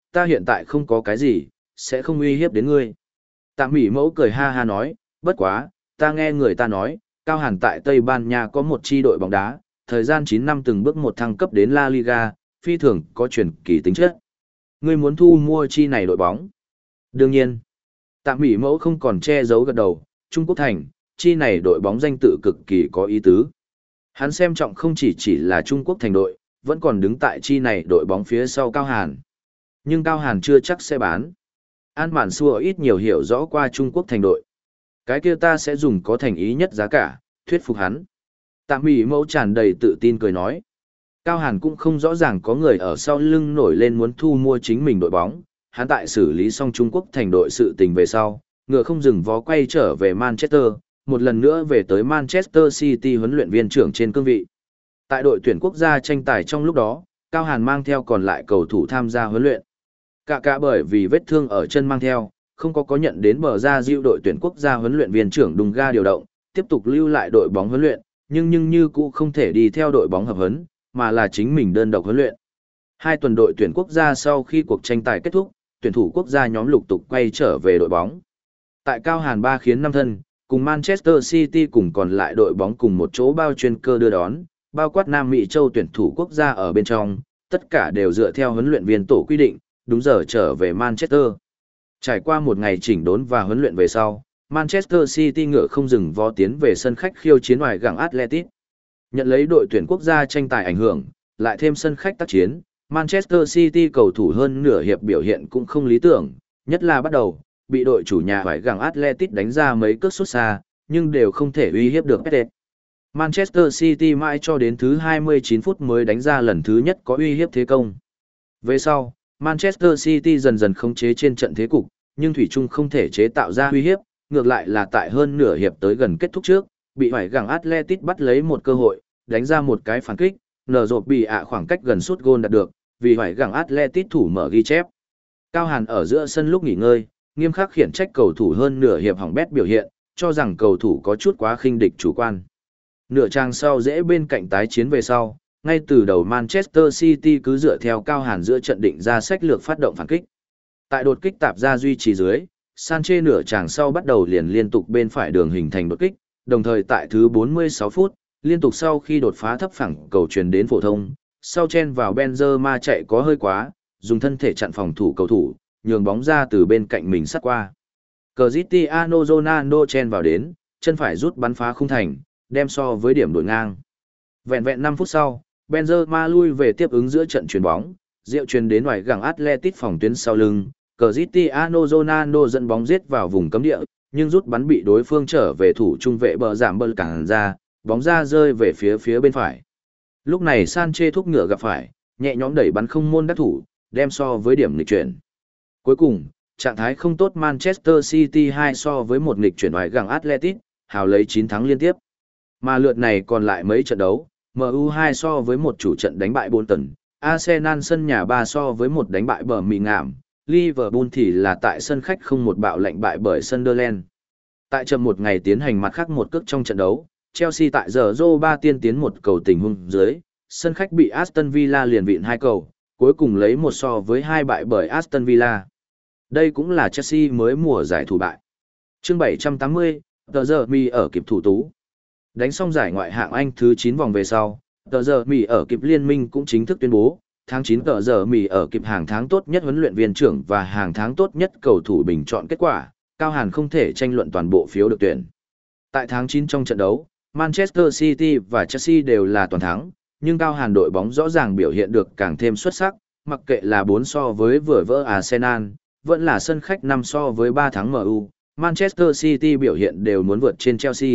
ta hiện tại không có cái gì, sẽ không uy hiếp đến ngươi. Tạ Mỹ Mẫu cười ha ha nói, bất quá, ta nghe người ta nói, Cao Hàn tại Tây Ban Nha có một chi đội bóng đá, thời gian chín năm từng bước một thăng cấp đến La Liga, phi thường có truyền kỳ tính chất. Ngươi muốn thu mua chi này đội bóng? Đương nhiên. Tạ Mỹ Mẫu không còn che giấu gật đầu, Trung Quốc thành, chi này đội bóng danh tự cực kỳ có ý tứ. Hắn xem trọng không chỉ chỉ là Trung Quốc thành đội, vẫn còn đứng tại chi này đội bóng phía sau Cao Hàn. Nhưng Cao Hàn chưa chắc sẽ bán. An Mạn Xua ít nhiều hiểu rõ qua Trung Quốc thành đội. Cái kia ta sẽ dùng có thành ý nhất giá cả, thuyết phục hắn. Tạ Mỹ Mẫu tràn đầy tự tin cười nói. Cao Hàn cũng không rõ ràng có người ở sau lưng nổi lên muốn thu mua chính mình đội bóng. Hắn tại xử lý xong Trung Quốc thành đội sự tình về sau, ngựa không dừng vó quay trở về Manchester, một lần nữa về tới Manchester City huấn luyện viên trưởng trên cương vị. Tại đội tuyển quốc gia tranh tài trong lúc đó, Cao Hàn mang theo còn lại cầu thủ tham gia huấn luyện. Cả cả bởi vì vết thương ở chân mang theo, không có có nhận đến bờ ra diệu đội tuyển quốc gia huấn luyện viên trưởng Dunga điều động, tiếp tục lưu lại đội bóng huấn luyện, nhưng nhưng như cũ không thể đi theo đội bóng hợp huấn, mà là chính mình đơn độc huấn luyện. Hai tuần đội tuyển quốc gia sau khi cuộc tranh tài kết thúc, tuyển thủ quốc gia nhóm lục tục quay trở về đội bóng. Tại Cao Hàn ba khiến năm thân, cùng Manchester City cùng còn lại đội bóng cùng một chỗ bao chuyên cơ đưa đón, bao quát Nam Mỹ châu tuyển thủ quốc gia ở bên trong, tất cả đều dựa theo huấn luyện viên tổ quy định, đúng giờ trở về Manchester. Trải qua một ngày chỉnh đốn và huấn luyện về sau, Manchester City ngựa không dừng vó tiến về sân khách khiêu chiến ngoài gặng Atletico. Nhận lấy đội tuyển quốc gia tranh tài ảnh hưởng, lại thêm sân khách tác chiến, Manchester City cầu thủ hơn nửa hiệp biểu hiện cũng không lý tưởng, nhất là bắt đầu, bị đội chủ nhà phải gặng Atletico đánh ra mấy cước sút xa, nhưng đều không thể uy hiếp được pê ét. Manchester City mãi cho đến thứ hai mươi chín phút mới đánh ra lần thứ nhất có uy hiếp thế công. Về sau, Manchester City dần dần khống chế trên trận thế cục, nhưng thủy chung không thể chế tạo ra uy hiếp, ngược lại là tại hơn nửa hiệp tới gần kết thúc trước, bị phải gặng Atletico bắt lấy một cơ hội, đánh ra một cái phản kích, nở rộp bị ạ khoảng cách gần sút gôn đạt được, vì phải gặng Atletico thủ mở ghi chép. Cao Hàn ở giữa sân lúc nghỉ ngơi, nghiêm khắc khiển trách cầu thủ hơn nửa hiệp hỏng bét biểu hiện, cho rằng cầu thủ có chút quá khinh địch chủ quan. Nửa trang sau dễ bên cạnh tái chiến về sau, ngay từ đầu Manchester City cứ dựa theo Cao Hàn giữa trận định ra sách lược phát động phản kích. Tại đột kích tạp ra duy trì dưới, Sanchez nửa tràng sau bắt đầu liền liên tục bên phải đường hình thành đột kích, đồng thời tại thứ bốn mươi sáu phút, liên tục sau khi đột phá thấp phẳng cầu truyền đến phổ thông, sau chen vào Benzema chạy có hơi quá, dùng thân thể chặn phòng thủ cầu thủ, nhường bóng ra từ bên cạnh mình sát qua. Cristiano Ronaldo chen vào đến, chân phải rút bắn phá khung thành, đem so với điểm đổi ngang. Vẹn vẹn năm phút sau, Benzema lui về tiếp ứng giữa trận chuyền bóng, diệu truyền đến ngoài gặng Atletico phòng tuyến sau lưng, Cristiano Ronaldo dẫn bóng giết vào vùng cấm địa, nhưng rút bắn bị đối phương trở về thủ trung vệ bờ giảm bờ cản ra, bóng ra rơi về phía phía bên phải. Lúc này Sanchez thúc ngựa gặp phải, nhẹ nhõm đẩy bắn không môn đắc thủ, đem so với điểm nghịch chuyển. Cuối cùng, trạng thái không tốt Manchester City hai so với một nghịch chuyển ngoài gặng Atletico, hào lấy chín thắng liên tiếp. Mà lượt này còn lại mấy trận đấu, em u hai so với một chủ trận đánh bại Bolton, Arsenal sân nhà ba so với một đánh bại bờ mì ngảm, Liverpool thì là tại sân khách không một bạo lệnh bại bởi Sunderland. Tại chậm một ngày tiến hành mặt khác một cước trong trận đấu, Chelsea tại giờ Zô ba tiên tiến một cầu tình huống dưới, sân khách bị Aston Villa liền vịn hai cầu, cuối cùng lấy một so với hai bại bởi Aston Villa. Đây cũng là Chelsea mới mùa giải thủ bại. Chương bảy trăm tám mươi, tờ giờ mi ở kịp thủ tú. Đánh xong giải ngoại hạng Anh thứ chín vòng về sau, tờ giờ mi ở kịp liên minh cũng chính thức tuyên bố, tháng chín tờ giờ mi ở kịp hàng tháng tốt nhất huấn luyện viên trưởng và hàng tháng tốt nhất cầu thủ bình chọn kết quả, Cao Hàn không thể tranh luận toàn bộ phiếu được tuyển. Tại tháng chín trong trận đấu, Manchester City và Chelsea đều là toàn thắng, nhưng Cao Hàn đội bóng rõ ràng biểu hiện được càng thêm xuất sắc, mặc kệ là bốn so với vừa vỡ Arsenal, vẫn là sân khách năm so với ba thắng em u, Manchester City biểu hiện đều muốn vượt trên Chelsea.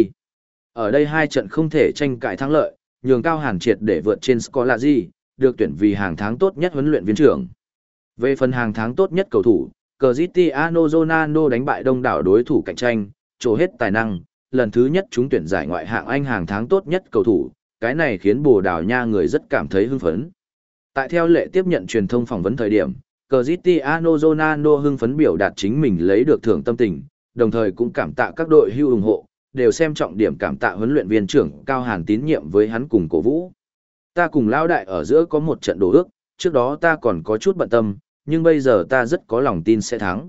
Ở đây hai trận không thể tranh cãi thắng lợi, nhường Cao Hàn triệt để vượt trên Scolari, được tuyển vì hàng tháng tốt nhất huấn luyện viên trưởng. Về phần hàng tháng tốt nhất cầu thủ, Cristiano Ronaldo đánh bại đông đảo đối thủ cạnh tranh, trổ hết tài năng, lần thứ nhất trúng tuyển giải ngoại hạng Anh hàng tháng tốt nhất cầu thủ, cái này khiến Bồ Đào Nha người rất cảm thấy hưng phấn. Tại theo lệ tiếp nhận truyền thông phỏng vấn thời điểm, Cristiano Ronaldo hưng phấn biểu đạt chính mình lấy được thưởng tâm tình, đồng thời cũng cảm tạ các đội hưu ủng hộ, đều xem trọng điểm cảm tạ huấn luyện viên trưởng Cao Hàn tín nhiệm với hắn cùng cổ vũ. Ta cùng lão đại ở giữa có một trận đồ ước, trước đó ta còn có chút bận tâm, nhưng bây giờ ta rất có lòng tin sẽ thắng.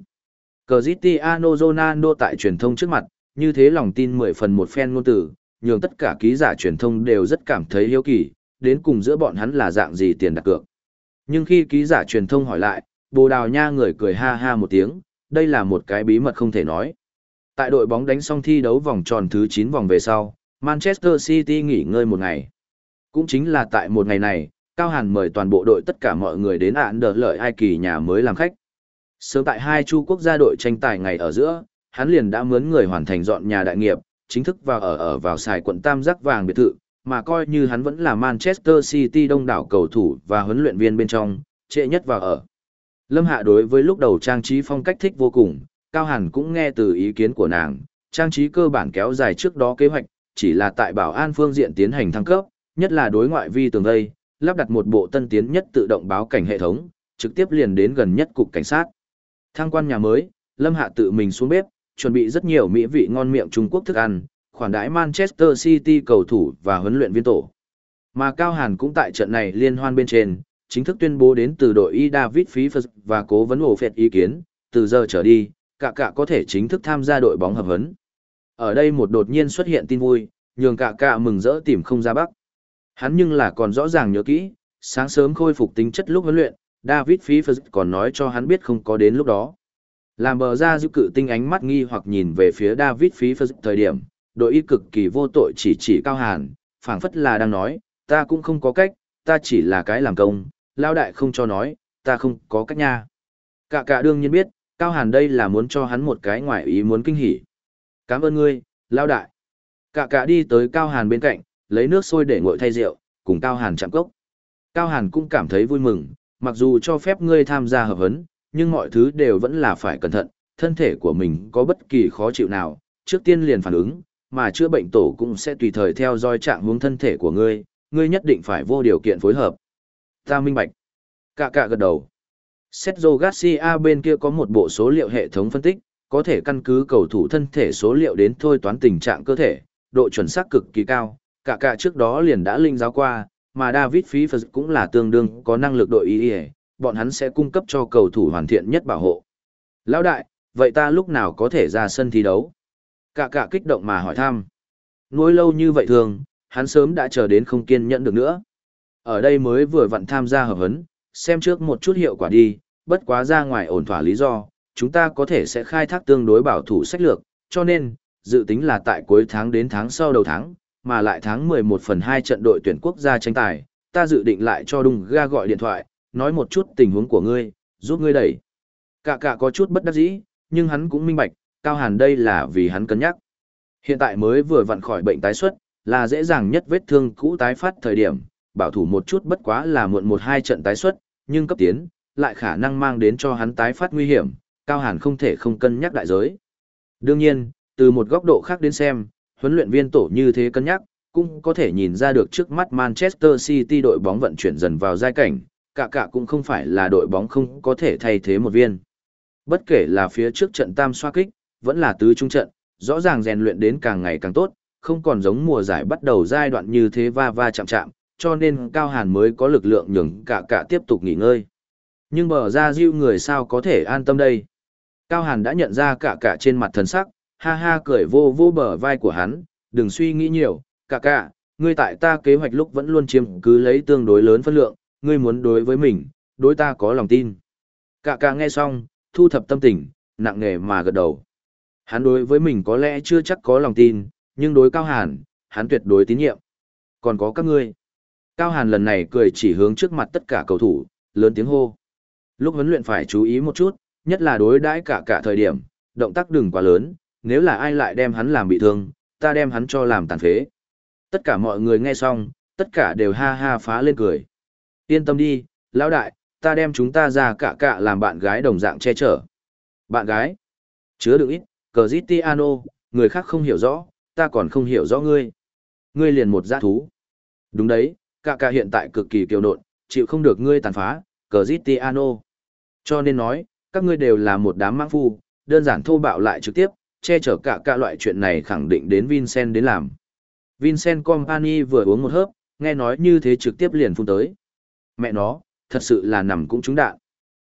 Cristiano Ronaldo tại truyền thông trước mặt, như thế lòng tin mười phần một phen ngôn từ, nhường tất cả ký giả truyền thông đều rất cảm thấy hiếu kỳ, đến cùng giữa bọn hắn là dạng gì tiền đặt cược. Nhưng khi ký giả truyền thông hỏi lại, Bồ Đào Nha người cười ha ha một tiếng, đây là một cái bí mật không thể nói. Tại đội bóng đánh xong thi đấu vòng tròn thứ chín vòng về sau, Manchester City nghỉ ngơi một ngày. Cũng chính là tại một ngày này, Cao Hàn mời toàn bộ đội tất cả mọi người đến ạn đỡ lợi Ai Kỳ nhà mới làm khách. Sớm tại hai chu quốc gia đội tranh tài ngày ở giữa, hắn liền đã mướn người hoàn thành dọn nhà đại nghiệp, chính thức vào ở ở vào xài quận Tam Giác Vàng biệt thự, mà coi như hắn vẫn là Manchester City đông đảo cầu thủ và huấn luyện viên bên trong, trễ nhất vào ở. Lâm Hạ đối với lúc đầu trang trí phong cách thích vô cùng, Cao Hàn cũng nghe từ ý kiến của nàng, trang trí cơ bản kéo dài trước đó kế hoạch, chỉ là tại bảo an phương diện tiến hành thăng cấp, nhất là đối ngoại vi tường vây, lắp đặt một bộ tân tiến nhất tự động báo cảnh hệ thống, trực tiếp liền đến gần nhất cục cảnh sát. Thăng quan nhà mới, Lâm Hạ tự mình xuống bếp, chuẩn bị rất nhiều mỹ vị ngon miệng Trung Quốc thức ăn, khoản đãi Manchester City cầu thủ và huấn luyện viên tổ. Mà Cao Hàn cũng tại trận này liên hoan bên trên, chính thức tuyên bố đến từ đội Y David Phí và cố vấn ổ phệt ý kiến, từ giờ trở đi, cả cả có thể chính thức tham gia đội bóng hợp huấn. Ở đây một đột nhiên xuất hiện tin vui, nhường cả cả mừng rỡ tìm không ra bắc. Hắn nhưng là còn rõ ràng nhớ kỹ, sáng sớm khôi phục tính chất lúc huấn luyện, David Phí còn nói cho hắn biết không có đến lúc đó. Làm bờ ra giữ cự tinh ánh mắt nghi hoặc nhìn về phía David Phí thời điểm, đội y cực kỳ vô tội chỉ chỉ Cao Hàn, phảng phất là đang nói, ta cũng không có cách, ta chỉ là cái làm công, lao đại không cho nói, ta không có cách nha. Cả cả đương nhiên biết, Cao Hàn đây là muốn cho hắn một cái ngoại ý muốn kinh hỉ. Cảm ơn ngươi, lao đại. Cả cả đi tới Cao Hàn bên cạnh, lấy nước sôi để nguội thay rượu, cùng Cao Hàn chạm cốc. Cao Hàn cũng cảm thấy vui mừng, mặc dù cho phép ngươi tham gia hợp huấn, nhưng mọi thứ đều vẫn là phải cẩn thận, thân thể của mình có bất kỳ khó chịu nào, trước tiên liền phản ứng, mà chữa bệnh tổ cũng sẽ tùy thời theo dõi trạng huống thân thể của ngươi, ngươi nhất định phải vô điều kiện phối hợp. Ta minh bạch. Cả cả gật đầu. Sergio Garcia bên kia có một bộ số liệu hệ thống phân tích, có thể căn cứ cầu thủ thân thể số liệu đến thôi toán tình trạng cơ thể, độ chuẩn xác cực kỳ cao, cả cả trước đó liền đã linh giáo qua, mà David Phí cũng là tương đương có năng lực đội y, bọn hắn sẽ cung cấp cho cầu thủ hoàn thiện nhất bảo hộ. Lão đại, vậy ta lúc nào có thể ra sân thi đấu? Cả cả kích động mà hỏi thăm. Nuôi lâu như vậy thường, hắn sớm đã chờ đến không kiên nhẫn được nữa. Ở đây mới vừa vặn tham gia hợp huấn, xem trước một chút hiệu quả đi, bất quá ra ngoài ổn thỏa lý do, chúng ta có thể sẽ khai thác tương đối bảo thủ sách lược, cho nên, dự tính là tại cuối tháng đến tháng sau đầu tháng, mà lại tháng mười một phần hai trận đội tuyển quốc gia tranh tài, ta dự định lại cho Đung Ga gọi điện thoại, nói một chút tình huống của ngươi, giúp ngươi đẩy. Cả cả có chút bất đắc dĩ, nhưng hắn cũng minh bạch, Cao Hàn đây là vì hắn cân nhắc. Hiện tại mới vừa vặn khỏi bệnh tái xuất, là dễ dàng nhất vết thương cũ tái phát thời điểm, bảo thủ một chút bất quá là muộn một hai trận tái xuất, nhưng cấp tiến, lại khả năng mang đến cho hắn tái phát nguy hiểm, Cao Hàn không thể không cân nhắc đại giới. Đương nhiên, từ một góc độ khác đến xem, huấn luyện viên tổ như thế cân nhắc, cũng có thể nhìn ra được trước mắt Manchester City đội bóng vận chuyển dần vào giai cảnh, cả cả cũng không phải là đội bóng không có thể thay thế một viên. Bất kể là phía trước trận tam xoa kích, vẫn là tứ trung trận, rõ ràng rèn luyện đến càng ngày càng tốt, không còn giống mùa giải bắt đầu giai đoạn như thế va va chạm chạm, cho nên Cao Hàn mới có lực lượng nhường cả cả tiếp tục nghỉ ngơi. Nhưng bờ ra diêu người sao có thể an tâm đây? Cao Hàn đã nhận ra cả cả trên mặt thần sắc, ha ha cười vô vô bờ vai của hắn, đừng suy nghĩ nhiều, cả cả, ngươi tại ta kế hoạch lúc vẫn luôn chiếm cứ lấy tương đối lớn phân lượng, ngươi muốn đối với mình, đối ta có lòng tin. Cả cả nghe xong, thu thập tâm tình, nặng nề mà gật đầu. Hắn đối với mình có lẽ chưa chắc có lòng tin, nhưng đối Cao Hàn, hắn tuyệt đối tín nhiệm. Còn có các ngươi. Cao Hàn lần này cười chỉ hướng trước mặt tất cả cầu thủ, lớn tiếng hô. Lúc huấn luyện phải chú ý một chút, nhất là đối đãi cả cả thời điểm, động tác đừng quá lớn, nếu là ai lại đem hắn làm bị thương, ta đem hắn cho làm tàn phế. Tất cả mọi người nghe xong, tất cả đều ha ha phá lên cười. Yên tâm đi, lão đại, ta đem chúng ta ra cả cả làm bạn gái đồng dạng che chở. Bạn gái? Chứa đựng ít, Cristiano, người khác không hiểu rõ, ta còn không hiểu rõ ngươi. Ngươi liền một dã thú. Đúng đấy, cả cả hiện tại cực kỳ kiêu nộn, chịu không được ngươi tàn phá, Cristiano. Cho nên nói, các ngươi đều là một đám mãng phu, đơn giản thô bạo lại trực tiếp, che chở cả cả loại chuyện này khẳng định đến Vincent đến làm. Vincent Company vừa uống một hớp, nghe nói như thế trực tiếp liền phun tới. Mẹ nó, thật sự là nằm cũng trúng đạn.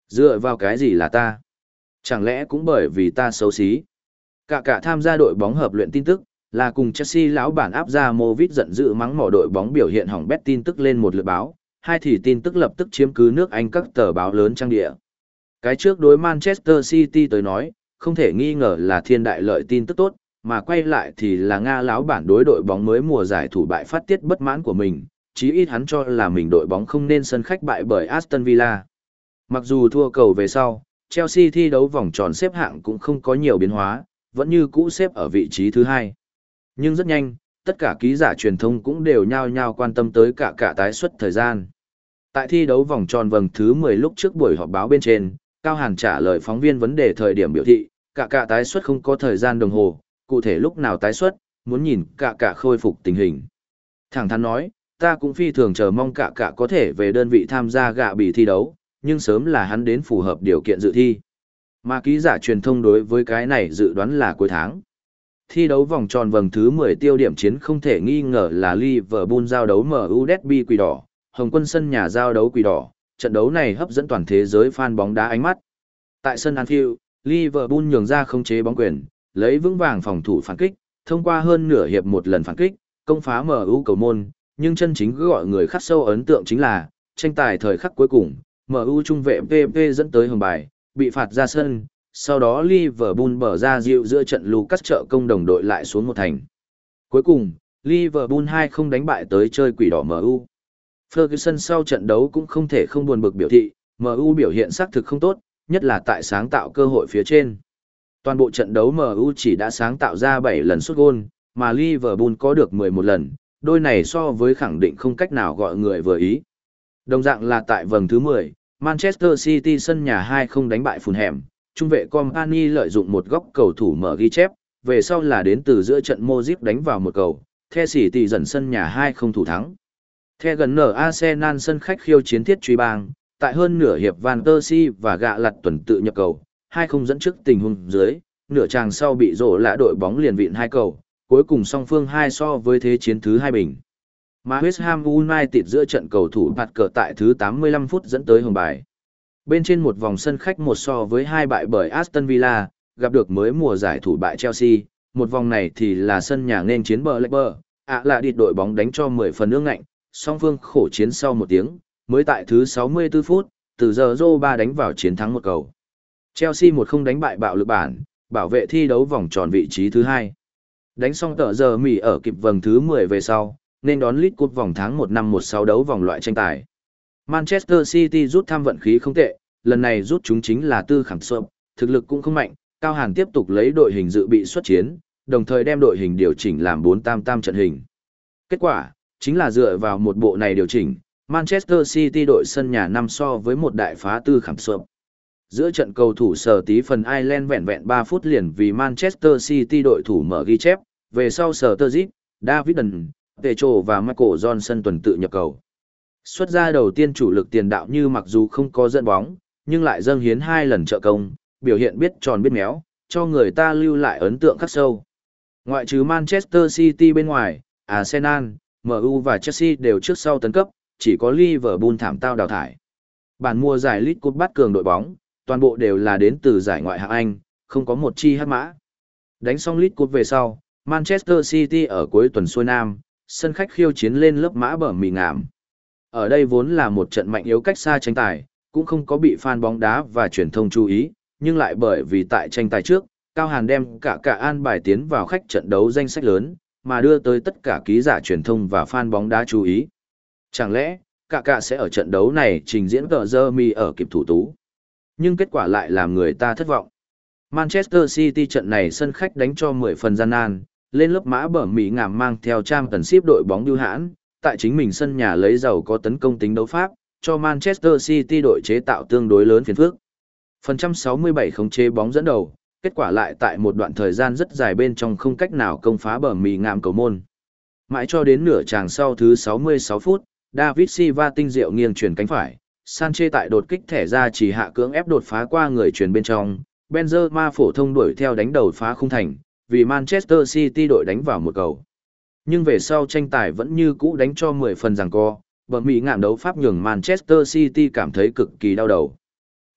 Dựa vào cái gì là ta? Chẳng lẽ cũng bởi vì ta xấu xí? Cả cả tham gia đội bóng hợp luyện tin tức, là cùng Chelsea lão bản áp ra Movit giận dữ mắng mỏ đội bóng biểu hiện hỏng bét tin tức lên một lượt báo, hai thì tin tức lập tức chiếm cứ nước Anh các tờ báo lớn trang địa. Cái trước đối Manchester City tới nói, không thể nghi ngờ là thiên đại lợi tin tức tốt, mà quay lại thì là Nga lão bản đối đội bóng mới mùa giải thủ bại phát tiết bất mãn của mình, chí ít hắn cho là mình đội bóng không nên sân khách bại bởi Aston Villa. Mặc dù thua cầu về sau, Chelsea thi đấu vòng tròn xếp hạng cũng không có nhiều biến hóa, vẫn như cũ xếp ở vị trí thứ hai. Nhưng rất nhanh, tất cả ký giả truyền thông cũng đều nhao nhao quan tâm tới cả cả tái xuất thời gian. Tại thi đấu vòng tròn vòng thứ mười lúc trước buổi họp báo bên trên, Cao Hàn trả lời phóng viên vấn đề thời điểm biểu thị, cả cả tái xuất không có thời gian đồng hồ, cụ thể lúc nào tái xuất, muốn nhìn cả cả khôi phục tình hình. Thẳng thắn nói, ta cũng phi thường chờ mong cả cả có thể về đơn vị tham gia gạ bì thi đấu, nhưng sớm là hắn đến phù hợp điều kiện dự thi. Mà ký giả truyền thông đối với cái này dự đoán là cuối tháng. Thi đấu vòng tròn vòng thứ mười tiêu điểm chiến không thể nghi ngờ là Liverpool giao đấu em u Derby Quỷ Đỏ, Hồng Quân sân nhà giao đấu Quỷ Đỏ, trận đấu này hấp dẫn toàn thế giới fan bóng đá ánh mắt. Tại sân Anfield, Liverpool nhường ra khống chế bóng quyền, lấy vững vàng phòng thủ phản kích, thông qua hơn nửa hiệp một lần phản kích, công phá em u cầu môn, nhưng chân chính gọi người khắc sâu ấn tượng chính là, tranh tài thời khắc cuối cùng, em u trung vệ pê pê dẫn tới hồng bài, bị phạt ra sân, sau đó Liverpool bở ra dịu giữa trận Lucas trợ công đồng đội lại xuống một thành. Cuối cùng, Liverpool hai không đánh bại tới chơi Quỷ Đỏ em u. Ferguson sau trận đấu cũng không thể không buồn bực biểu thị, em u biểu hiện xác thực không tốt, nhất là tại sáng tạo cơ hội phía trên. Toàn bộ trận đấu em u chỉ đã sáng tạo ra bảy lần sút gôn, mà Liverpool có được mười một lần, đôi này so với khẳng định không cách nào gọi người vừa ý. Đồng dạng là tại vòng thứ mười, Manchester City sân nhà hai không đánh bại Fulham, trung vệ Company lợi dụng một góc cầu thủ mở ghi chép, về sau là đến từ giữa trận Modric đánh vào một cầu, The City dần sân nhà hai không thủ thắng. The gần nở Arsenal sân khách khiêu chiến thiết truy bang, tại hơn nửa hiệp Van Persie và gạ lặt tuần tự nhập cầu, hai không dẫn trước tình huống dưới, nửa chàng sau bị rổ lạ đội bóng liền vịn hai cầu, cuối cùng song phương hai so với thế chiến thứ hai bình. Mà West Ham United giữa trận cầu thủ bạt cờ tại thứ tám mươi lăm phút dẫn tới hồng bài. Bên trên một vòng sân khách một so với hai bại bởi Aston Villa, gặp được mới mùa giải thủ bại Chelsea, một vòng này thì là sân nhà nên chiến bờ Blackburn, ạ là địt đội bóng đánh cho mười phần ương ngạnh, song phương khổ chiến sau một tiếng, mới tại thứ sáu mươi tư phút, từ giờ Zô ba đánh vào chiến thắng một cầu. Chelsea một không đánh bại bạo lực bản, bảo vệ thi đấu vòng tròn vị trí thứ hai. Đánh xong tờ giờ Mỹ ở kịp vòng thứ mười về sau, nên đón League Cup vòng tháng một năm một sáu đấu vòng loại tranh tài. Manchester City rút thăm vận khí không tệ, lần này rút chúng chính là Tư Khảm Sộp, thực lực cũng không mạnh, Cao Hàn tiếp tục lấy đội hình dự bị xuất chiến, đồng thời đem đội hình điều chỉnh làm bốn tam tam trận hình. Kết quả, chính là dựa vào một bộ này điều chỉnh, Manchester City đội sân nhà năm so với một đại phá Tư Khảm Sộp. Giữa trận cầu thủ sở tí phần Ireland vẹn vẹn ba phút liền vì Manchester City đội thủ mở ghi chép, về sau sở tơ dít, David Dunn, Petro và Michael Johnson tuần tự nhập cầu. Xuất ra đầu tiên chủ lực tiền đạo như mặc dù không có dẫn bóng, nhưng lại dâng hiến hai lần trợ công, biểu hiện biết tròn biết méo, cho người ta lưu lại ấn tượng khắc sâu. Ngoại trừ Manchester City bên ngoài, Arsenal, em u và Chelsea đều trước sau tấn cấp, chỉ có Liverpool thảm tao đào thải. Bản mùa giải League Cup bắt cường đội bóng, toàn bộ đều là đến từ giải ngoại hạng Anh, không có một chi hắc mã. Đánh xong League Cup về sau, Manchester City ở cuối tuần xuôi nam, sân khách khiêu chiến lên lớp mã bở mì ngảm. Ở đây vốn là một trận mạnh yếu cách xa tranh tài, cũng không có bị fan bóng đá và truyền thông chú ý, nhưng lại bởi vì tại tranh tài trước, Cao Hàn đem cả cả an bài tiến vào khách trận đấu danh sách lớn, mà đưa tới tất cả ký giả truyền thông và fan bóng đá chú ý. Chẳng lẽ, cả cả sẽ ở trận đấu này trình diễn tờ dơ mi ở kịp thủ tú? Nhưng kết quả lại làm người ta thất vọng. Manchester City trận này sân khách đánh cho mười phần gian nan, lên lớp mã bở Mỹ ngảm mang theo trang tần ship đội bóng điêu hãn, tại chính mình sân nhà lấy giàu có tấn công tính đấu pháp, cho Manchester City đội chế tạo tương đối lớn phiền phức. Phần trăm sáu mươi bảy khống chế bóng dẫn đầu, kết quả lại tại một đoạn thời gian rất dài bên trong không cách nào công phá bờ Mỹ ngảm cầu môn. Mãi cho đến nửa tràng sau thứ sáu mươi sáu phút, David Silva tinh diệu nghiêng chuyển cánh phải, Sanchez tại đột kích thẻ ra chỉ hạ cưỡng ép đột phá qua người chuyển bên trong, Benzema phổ thông đuổi theo đánh đầu phá khung thành, vì Manchester City đội đánh vào một cầu. Nhưng về sau tranh tài vẫn như cũ đánh cho mười phần giằng co, bờ Mỹ ngạm đấu pháp nhường Manchester City cảm thấy cực kỳ đau đầu.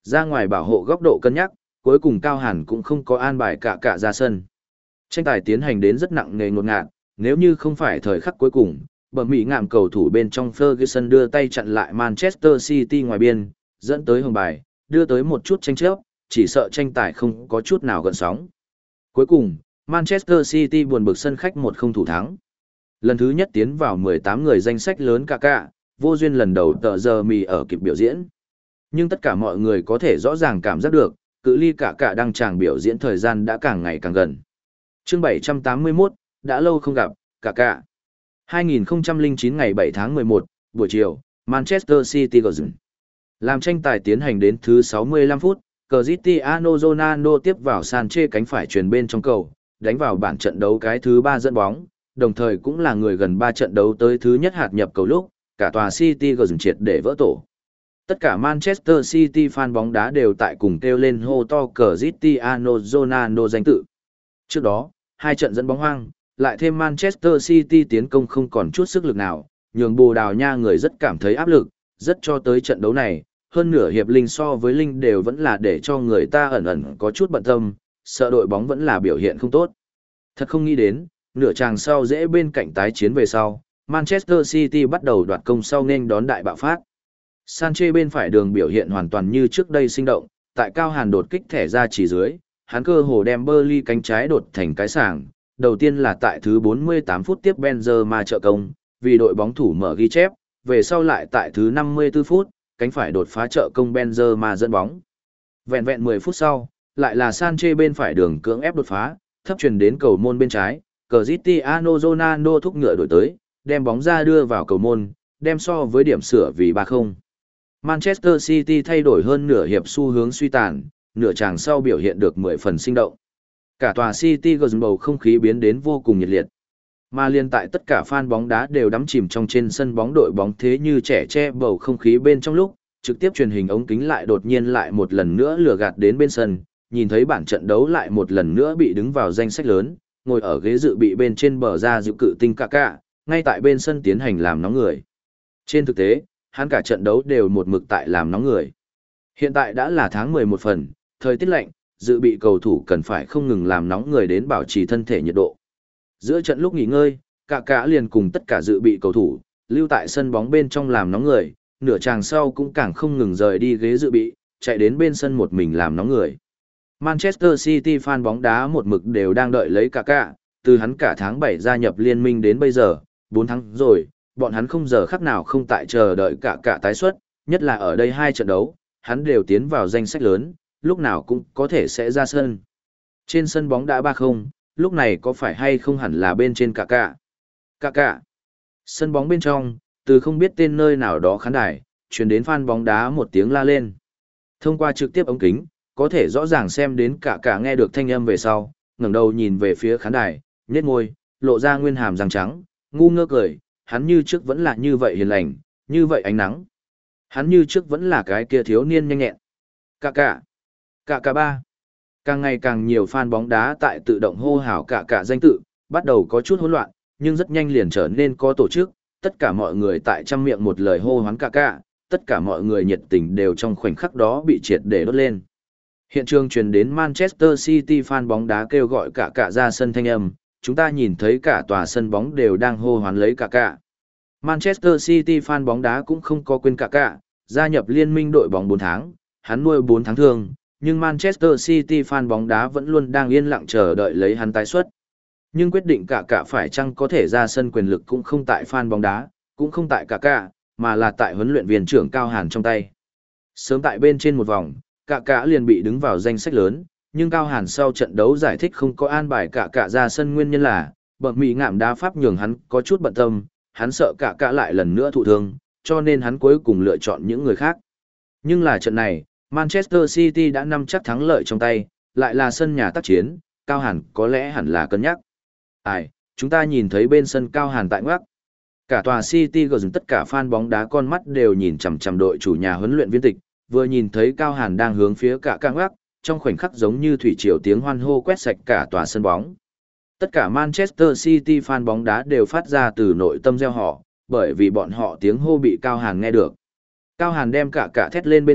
Ra ngoài bảo hộ góc độ cân nhắc, cuối cùng Cao Hàn cũng không có an bài cả cả ra sân. Tranh tài tiến hành đến rất nặng nề ngột ngạt, nếu như không phải thời khắc cuối cùng, bẩm mỹ ngạm cầu thủ bên trong Ferguson đưa tay chặn lại Manchester City ngoài biên, dẫn tới hồng bài, đưa tới một chút tranh chấp, chỉ sợ tranh tài không có chút nào gợn sóng. Cuối cùng, Manchester City buồn bực sân khách một không thủ thắng. Lần thứ nhất tiến vào mười tám người danh sách lớn cả cả, vô duyên lần đầu tờ giờ mì ở kịp biểu diễn. Nhưng tất cả mọi người có thể rõ ràng cảm giác được, cự ly cả cả đang tràng biểu diễn thời gian đã càng ngày càng gần. Chương bảy trăm tám mươi mốt, đã lâu không gặp, cả cả. hai nghìn không trăm lẻ chín ngày bảy tháng mười một, buổi chiều, Manchester City Garden. Làm tranh tài tiến hành đến thứ sáu mươi lăm phút, Cristiano Ronaldo tiếp vào Sanchez cánh phải chuyền bên trong cầu, đánh vào bản trận đấu cái thứ ba dẫn bóng, đồng thời cũng là người gần ba trận đấu tới thứ nhất hạt nhập cầu lúc, cả tòa City Garden triệt để vỡ tổ. Tất cả Manchester City fan bóng đá đều tại cùng kêu lên hô to Cristiano Ronaldo danh tự. Trước đó, hai trận dẫn bóng hoang, lại thêm Manchester City tiến công không còn chút sức lực nào, nhường Bồ Đào Nha người rất cảm thấy áp lực, rất cho tới trận đấu này, hơn nửa hiệp linh so với linh đều vẫn là để cho người ta ẩn ẩn có chút bận tâm, sợ đội bóng vẫn là biểu hiện không tốt. Thật không nghĩ đến, nửa chàng sau dễ bên cạnh tái chiến về sau, Manchester City bắt đầu đoạt công sau nên đón đại bạo phát. Sanchez bên phải đường biểu hiện hoàn toàn như trước đây sinh động, tại Cao Hàn đột kích thẻ ra chỉ dưới, hắn cơ hồ đem Burnley cánh trái đột thành cái sảng. Đầu tiên là tại thứ bốn mươi tám phút tiếp Benzema trợ công, vì đội bóng thủ mở ghi chép, về sau lại tại thứ năm mươi tư phút, cánh phải đột phá trợ công Benzema dẫn bóng. Vẹn vẹn mười phút sau, lại là Sanchez bên phải đường cưỡng ép đột phá, thấp truyền đến cầu môn bên trái, Cristiano Ronaldo thúc ngựa đổi tới, đem bóng ra đưa vào cầu môn, đem so với điểm sửa vì ba không. Manchester City thay đổi hơn nửa hiệp xu hướng suy tàn, nửa chàng sau biểu hiện được mười phần sinh động. Cả tòa City Garden bầu không khí biến đến vô cùng nhiệt liệt. Mà liên tại tất cả fan bóng đá đều đắm chìm trong trên sân bóng đội bóng thế như trẻ che bầu không khí bên trong lúc, trực tiếp truyền hình ống kính lại đột nhiên lại một lần nữa lừa gạt đến bên sân, nhìn thấy bản trận đấu lại một lần nữa bị đứng vào danh sách lớn, ngồi ở ghế dự bị bên trên bờ ra dự cự tinh Kaká, ngay tại bên sân tiến hành làm nóng người. Trên thực tế, hắn cả trận đấu đều một mực tại làm nóng người. Hiện tại đã là tháng mười một phần, thời tiết lạnh, dự bị cầu thủ cần phải không ngừng làm nóng người đến bảo trì thân thể nhiệt độ. Giữa trận lúc nghỉ ngơi, cả cả liền cùng tất cả dự bị cầu thủ, lưu tại sân bóng bên trong làm nóng người, nửa chàng sau cũng càng không ngừng rời đi ghế dự bị, chạy đến bên sân một mình làm nóng người. Manchester City fan bóng đá một mực đều đang đợi lấy cả cả, từ hắn cả tháng bảy gia nhập liên minh đến bây giờ, bốn tháng rồi, bọn hắn không giờ khắc nào không tại chờ đợi cả cả tái xuất, nhất là ở đây hai trận đấu, hắn đều tiến vào danh sách lớn, lúc nào cũng có thể sẽ ra sân. Trên sân bóng đã ba không, lúc này có phải hay không hẳn là bên trên cả cả. Cả cả. Sân bóng bên trong, từ không biết tên nơi nào đó khán đài, truyền đến fan bóng đá một tiếng la lên. Thông qua trực tiếp ống kính, có thể rõ ràng xem đến cả cả nghe được thanh âm về sau, ngẩng đầu nhìn về phía khán đài, nhếch môi, lộ ra nguyên hàm răng trắng, ngu ngơ cười, hắn như trước vẫn là như vậy hiền lành, như vậy ánh nắng. Hắn như trước vẫn là cái kia thiếu niên nhanh nhẹn. Cả cả. Cả cả ba. Càng ngày càng nhiều fan bóng đá tại tự động hô hào cả cả danh tự, bắt đầu có chút hỗn loạn, nhưng rất nhanh liền trở nên có tổ chức, tất cả mọi người tại trăm miệng một lời hô hoán cả cả, tất cả mọi người nhiệt tình đều trong khoảnh khắc đó bị triệt để đốt lên. Hiện trường truyền đến Manchester City fan bóng đá kêu gọi cả cả ra sân thanh âm, chúng ta nhìn thấy cả tòa sân bóng đều đang hô hoán lấy cả cả. Manchester City fan bóng đá cũng không có quên cả cả, gia nhập liên minh đội bóng bốn tháng, hắn nuôi bốn tháng thương, nhưng Manchester City fan bóng đá vẫn luôn đang yên lặng chờ đợi lấy hắn tái xuất. Nhưng quyết định cả cả phải chăng có thể ra sân quyền lực cũng không tại fan bóng đá, cũng không tại cả cả, mà là tại huấn luyện viên trưởng Cao Hàn trong tay. Sớm tại bên trên một vòng, cả cả liền bị đứng vào danh sách lớn, nhưng Cao Hàn sau trận đấu giải thích không có an bài cả cả ra sân nguyên nhân là, bậc mỹ ngạm đá pháp nhường hắn có chút bận tâm, hắn sợ cả cả lại lần nữa thụ thương, cho nên hắn cuối cùng lựa chọn những người khác. Nhưng là trận này, Manchester City đã nắm chắc thắng lợi trong tay, lại là sân nhà tác chiến, Cao Hàn có lẽ hẳn là cân nhắc. Ai, chúng ta nhìn thấy bên sân Cao Hàn tại ngoắc. Cả tòa City Garden tất cả fan bóng đá con mắt đều nhìn chằm chằm đội chủ nhà huấn luyện viên tịch, vừa nhìn thấy Cao Hàn đang hướng phía cả ca ngoắc, trong khoảnh khắc giống như thủy triều tiếng hoan hô quét sạch cả tòa sân bóng. Tất cả Manchester City fan bóng đá đều phát ra từ nội tâm reo hò, bởi vì bọn họ tiếng hô bị Cao Hàn nghe được. Cao Hàn đem cả cả thét lên bên cạnh,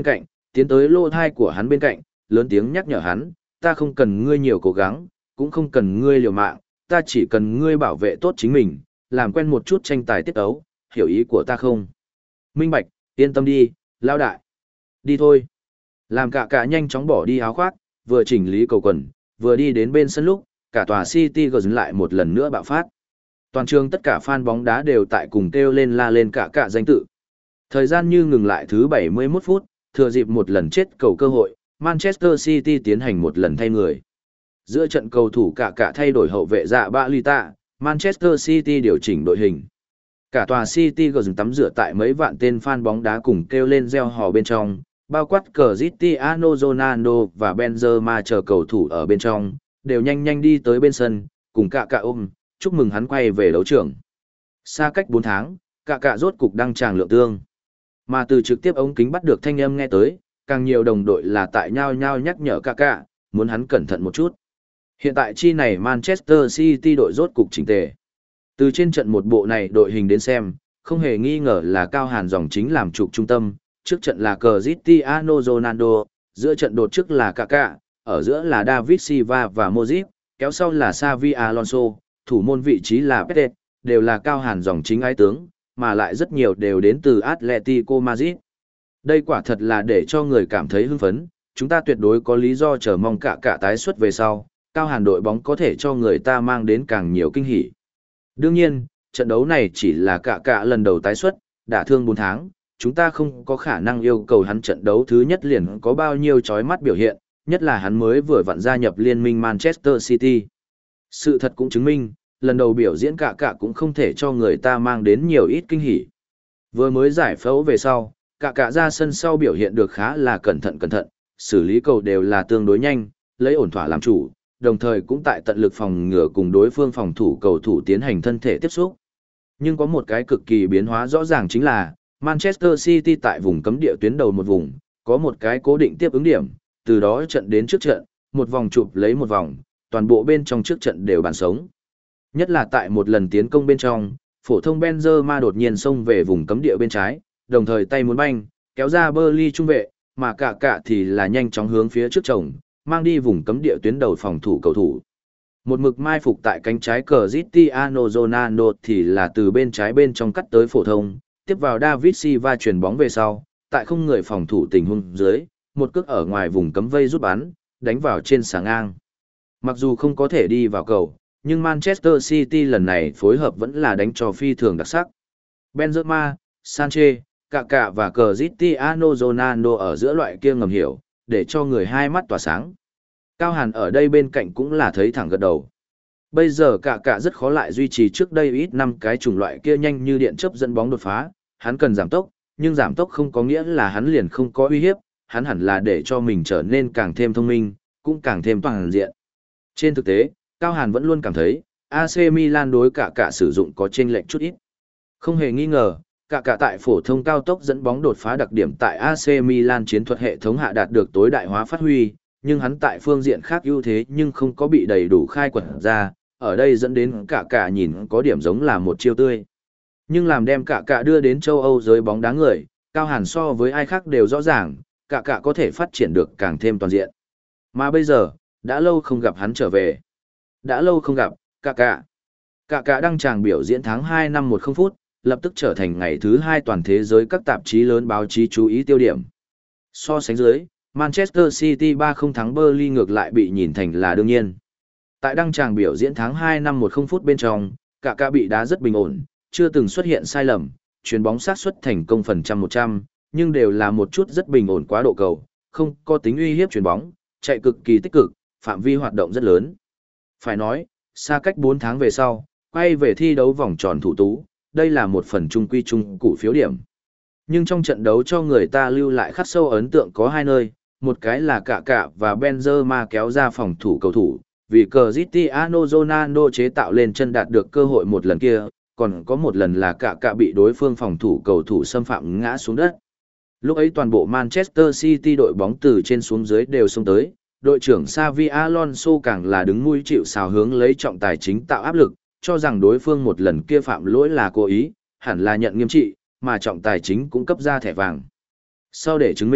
tiến tới lỗ thai của hắn bên cạnh, lớn tiếng nhắc nhở hắn, ta không cần ngươi nhiều cố gắng, cũng không cần ngươi liều mạng, ta chỉ cần ngươi bảo vệ tốt chính mình, làm quen một chút tranh tài tiết ấu, hiểu ý của ta không? Minh bạch, yên tâm đi, lao đại. Đi thôi. Làm cả cả nhanh chóng bỏ đi áo khoác, vừa chỉnh lý cầu quần, vừa đi đến bên sân lúc, cả tòa City dừng lại một lần nữa bạo phát. Toàn trường tất cả fan bóng đá đều tại cùng kêu lên la lên cả cả danh tự. Thời gian như ngừng lại thứ bảy mươi mốt phút, thừa dịp một lần chết cầu cơ hội, Manchester City tiến hành một lần thay người. Giữa trận cầu thủ cả cả thay đổi hậu vệ dạ bạ Lita, Manchester City điều chỉnh đội hình. Cả tòa City gần tắm rửa tại mấy vạn tên fan bóng đá cùng kêu lên reo hò bên trong, bao quát Cristiano Ronaldo và Benzema chờ cầu thủ ở bên trong, đều nhanh nhanh đi tới bên sân, cùng cả cả ôm, chúc mừng hắn quay về đấu trường. Xa cách bốn tháng, cả cả rốt cục đăng tràng lượng tương. Mà từ trực tiếp ống kính bắt được thanh âm nghe tới, càng nhiều đồng đội là tại nhau nhau nhắc nhở cả cả, muốn hắn cẩn thận một chút. Hiện tại chi này Manchester City đội rốt cục chỉnh tề. Từ trên trận một bộ này đội hình đến xem, không hề nghi ngờ là Cao Hàn dòng chính làm trục trung tâm, trước trận là Cristiano Ronaldo, giữa trận đột trước là Kaká, ở giữa là David Silva và Modric, kéo sau là Xavi Alonso, thủ môn vị trí là Pedro, đều là Cao Hàn dòng chính ái tướng, mà lại rất nhiều đều đến từ Atletico Madrid. Đây quả thật là để cho người cảm thấy hưng phấn, chúng ta tuyệt đối có lý do chờ mong cả cả tái xuất về sau, Cao Hàn đội bóng có thể cho người ta mang đến càng nhiều kinh hỉ. Đương nhiên, trận đấu này chỉ là cả cả lần đầu tái xuất, đã thương bốn tháng, chúng ta không có khả năng yêu cầu hắn trận đấu thứ nhất liền có bao nhiêu chói mắt biểu hiện, nhất là hắn mới vừa vặn gia nhập liên minh Manchester City. Sự thật cũng chứng minh, lần đầu biểu diễn cả cả cũng không thể cho người ta mang đến nhiều ít kinh hỉ. Vừa mới giải phẫu về sau, cả cả ra sân sau biểu hiện được khá là cẩn thận cẩn thận, xử lý cầu đều là tương đối nhanh, lấy ổn thỏa làm chủ, đồng thời cũng tại tận lực phòng ngừa cùng đối phương phòng thủ cầu thủ tiến hành thân thể tiếp xúc. Nhưng có một cái cực kỳ biến hóa rõ ràng chính là, Manchester City tại vùng cấm địa tuyến đầu một vùng, có một cái cố định tiếp ứng điểm, từ đó trận đến trước trận, một vòng chụp lấy một vòng, toàn bộ bên trong trước trận đều bàn sống. Nhất là tại một lần tiến công bên trong, phổ thông Benzema đột nhiên xông về vùng cấm địa bên trái, đồng thời tay muốn banh, kéo ra Burley trung vệ, mà cả cả thì là nhanh chóng hướng phía trước chồng, mang đi vùng cấm địa tuyến đầu phòng thủ cầu thủ. Một mực mai phục tại cánh trái Cristiano Ronaldo thì là từ bên trái bên trong cắt tới phổ thông, tiếp vào David Silva chuyển bóng về sau, tại không người phòng thủ tình huống dưới, một cước ở ngoài vùng cấm vây rút bắn, đánh vào trên xà ngang. Mặc dù không có thể đi vào cầu, nhưng Manchester City lần này phối hợp vẫn là đánh cho phi thường đặc sắc. Benzema, Sanchez, Kaká và Cristiano Ronaldo ở giữa loại kia ngầm hiểu, để cho người hai mắt tỏa sáng. Cao Hàn ở đây bên cạnh cũng là thấy thẳng gật đầu. Bây giờ Kaká rất khó lại duy trì trước đây ít năm cái chủng loại kia nhanh như điện chớp dẫn bóng đột phá, hắn cần giảm tốc, nhưng giảm tốc không có nghĩa là hắn liền không có uy hiếp, hắn hẳn là để cho mình trở nên càng thêm thông minh, cũng càng thêm toàn diện. Trên thực tế, Cao Hàn vẫn luôn cảm thấy, a xê Milan đối Kaká sử dụng có chênh lệch chút ít. Không hề nghi ngờ, Kaká tại phổ thông cao tốc dẫn bóng đột phá đặc điểm tại a xê Milan chiến thuật hệ thống hạ đạt được tối đại hóa phát huy, nhưng hắn tại phương diện khác ưu thế nhưng không có bị đầy đủ khai quật ra, ở đây dẫn đến Kaká nhìn có điểm giống là một chiêu tươi. Nhưng làm đem Kaká đưa đến châu Âu giới bóng đá người, Cao Hàn so với ai khác đều rõ ràng, Kaká có thể phát triển được càng thêm toàn diện. Mà bây giờ, đã lâu không gặp hắn trở về. Đã lâu không gặp, Kaká. Kaká đăng tràng biểu diễn tháng hai năm một không phút, lập tức trở thành ngày thứ hai toàn thế giới các tạp chí lớn báo chí chú ý tiêu điểm. So sánh dưới, Manchester City ba không thắng Burnley ngược lại bị nhìn thành là đương nhiên. Tại đăng tràng biểu diễn tháng hai năm một không phút bên trong, Kaká bị đá rất bình ổn, chưa từng xuất hiện sai lầm, chuyền bóng xác suất thành công phần trăm một trăm, nhưng đều là một chút rất bình ổn quá độ cầu, không có tính uy hiếp chuyền bóng, chạy cực kỳ tích cực, phạm vi hoạt động rất lớn. Phải nói, xa cách bốn tháng về sau, quay về thi đấu vòng tròn thủ tú, đây là một phần trung quy trung cụ phiếu điểm. Nhưng trong trận đấu cho người ta lưu lại khắc sâu ấn tượng có hai nơi, một cái là Kaká và Benzema kéo ra phòng thủ cầu thủ, vì Cristiano Ronaldo chế tạo lên chân đạt được cơ hội một lần kia, còn có một lần là Kaká bị đối phương phòng thủ cầu thủ xâm phạm ngã xuống đất. Lúc ấy toàn bộ Manchester City đội bóng từ trên xuống dưới đều xông tới, đội trưởng Xavi Alonso càng là đứng mũi chịu sào hướng lấy trọng tài chính tạo áp lực, cho rằng đối phương một lần kia phạm lỗi là cố ý, hẳn là nhận nghiêm trị, mà trọng tài chính cũng cấp ra thẻ vàng. Sau để chứng minh,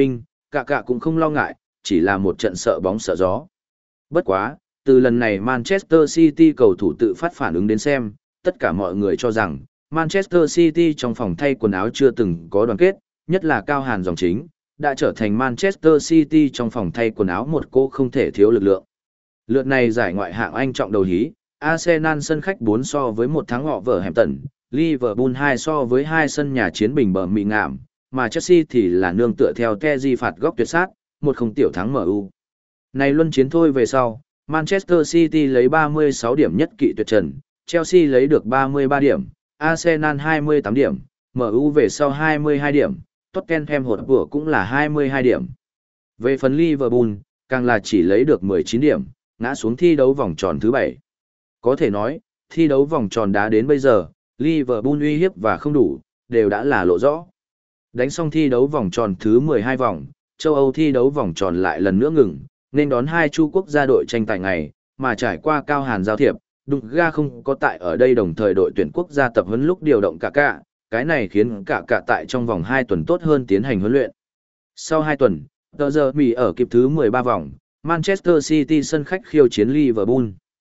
cả cả cũng không lo ngại, chỉ là một trận sợ bóng sợ gió. Bất quá, từ lần này Manchester City cầu thủ tự phát phản ứng đến xem, tất cả mọi người cho rằng, Manchester City trong phòng thay quần áo chưa từng có đoàn kết, nhất là Cao Hàn dòng chính, đã trở thành Manchester City trong phòng thay quần áo một cô không thể thiếu lực lượng. Lượt này giải ngoại hạng Anh trọng đầu hí, Arsenal sân khách bốn so với một thắng họ vở Hampton, Liverpool hai so với hai sân nhà chiến bình bờ mị ngạm, mà Chelsea thì là nương tựa theo Kessié phạt góc tuyệt sát, một không tiểu thắng em u. Này luân chiến thôi về sau, Manchester City lấy ba mươi sáu điểm nhất kỵ tuyệt trần, Chelsea lấy được ba mươi ba điểm, Arsenal hai mươi tám điểm, em u về sau hai mươi hai điểm, Tottenham Hotspur cũng là hai mươi hai điểm. Về phần Liverpool, càng là chỉ lấy được mười chín điểm, ngã xuống thi đấu vòng tròn thứ bảy. Có thể nói, thi đấu vòng tròn đá đến bây giờ, Liverpool uy hiếp và không đủ, đều đã là lộ rõ. Đánh xong thi đấu vòng tròn thứ mười hai vòng, châu Âu thi đấu vòng tròn lại lần nữa ngừng, nên đón hai chu quốc gia đội tranh tài ngày, mà trải qua Cao Hàn giao thiệp, Đụng Ga không có tại ở đây đồng thời đội tuyển quốc gia tập huấn lúc điều động cả cả, cái này khiến cả cả tại trong vòng hai tuần tốt hơn tiến hành huấn luyện. Sau hai tuần, tờ giờ Mỹ ở kịp thứ mười ba vòng, Manchester City sân khách khiêu chiến Liverpool.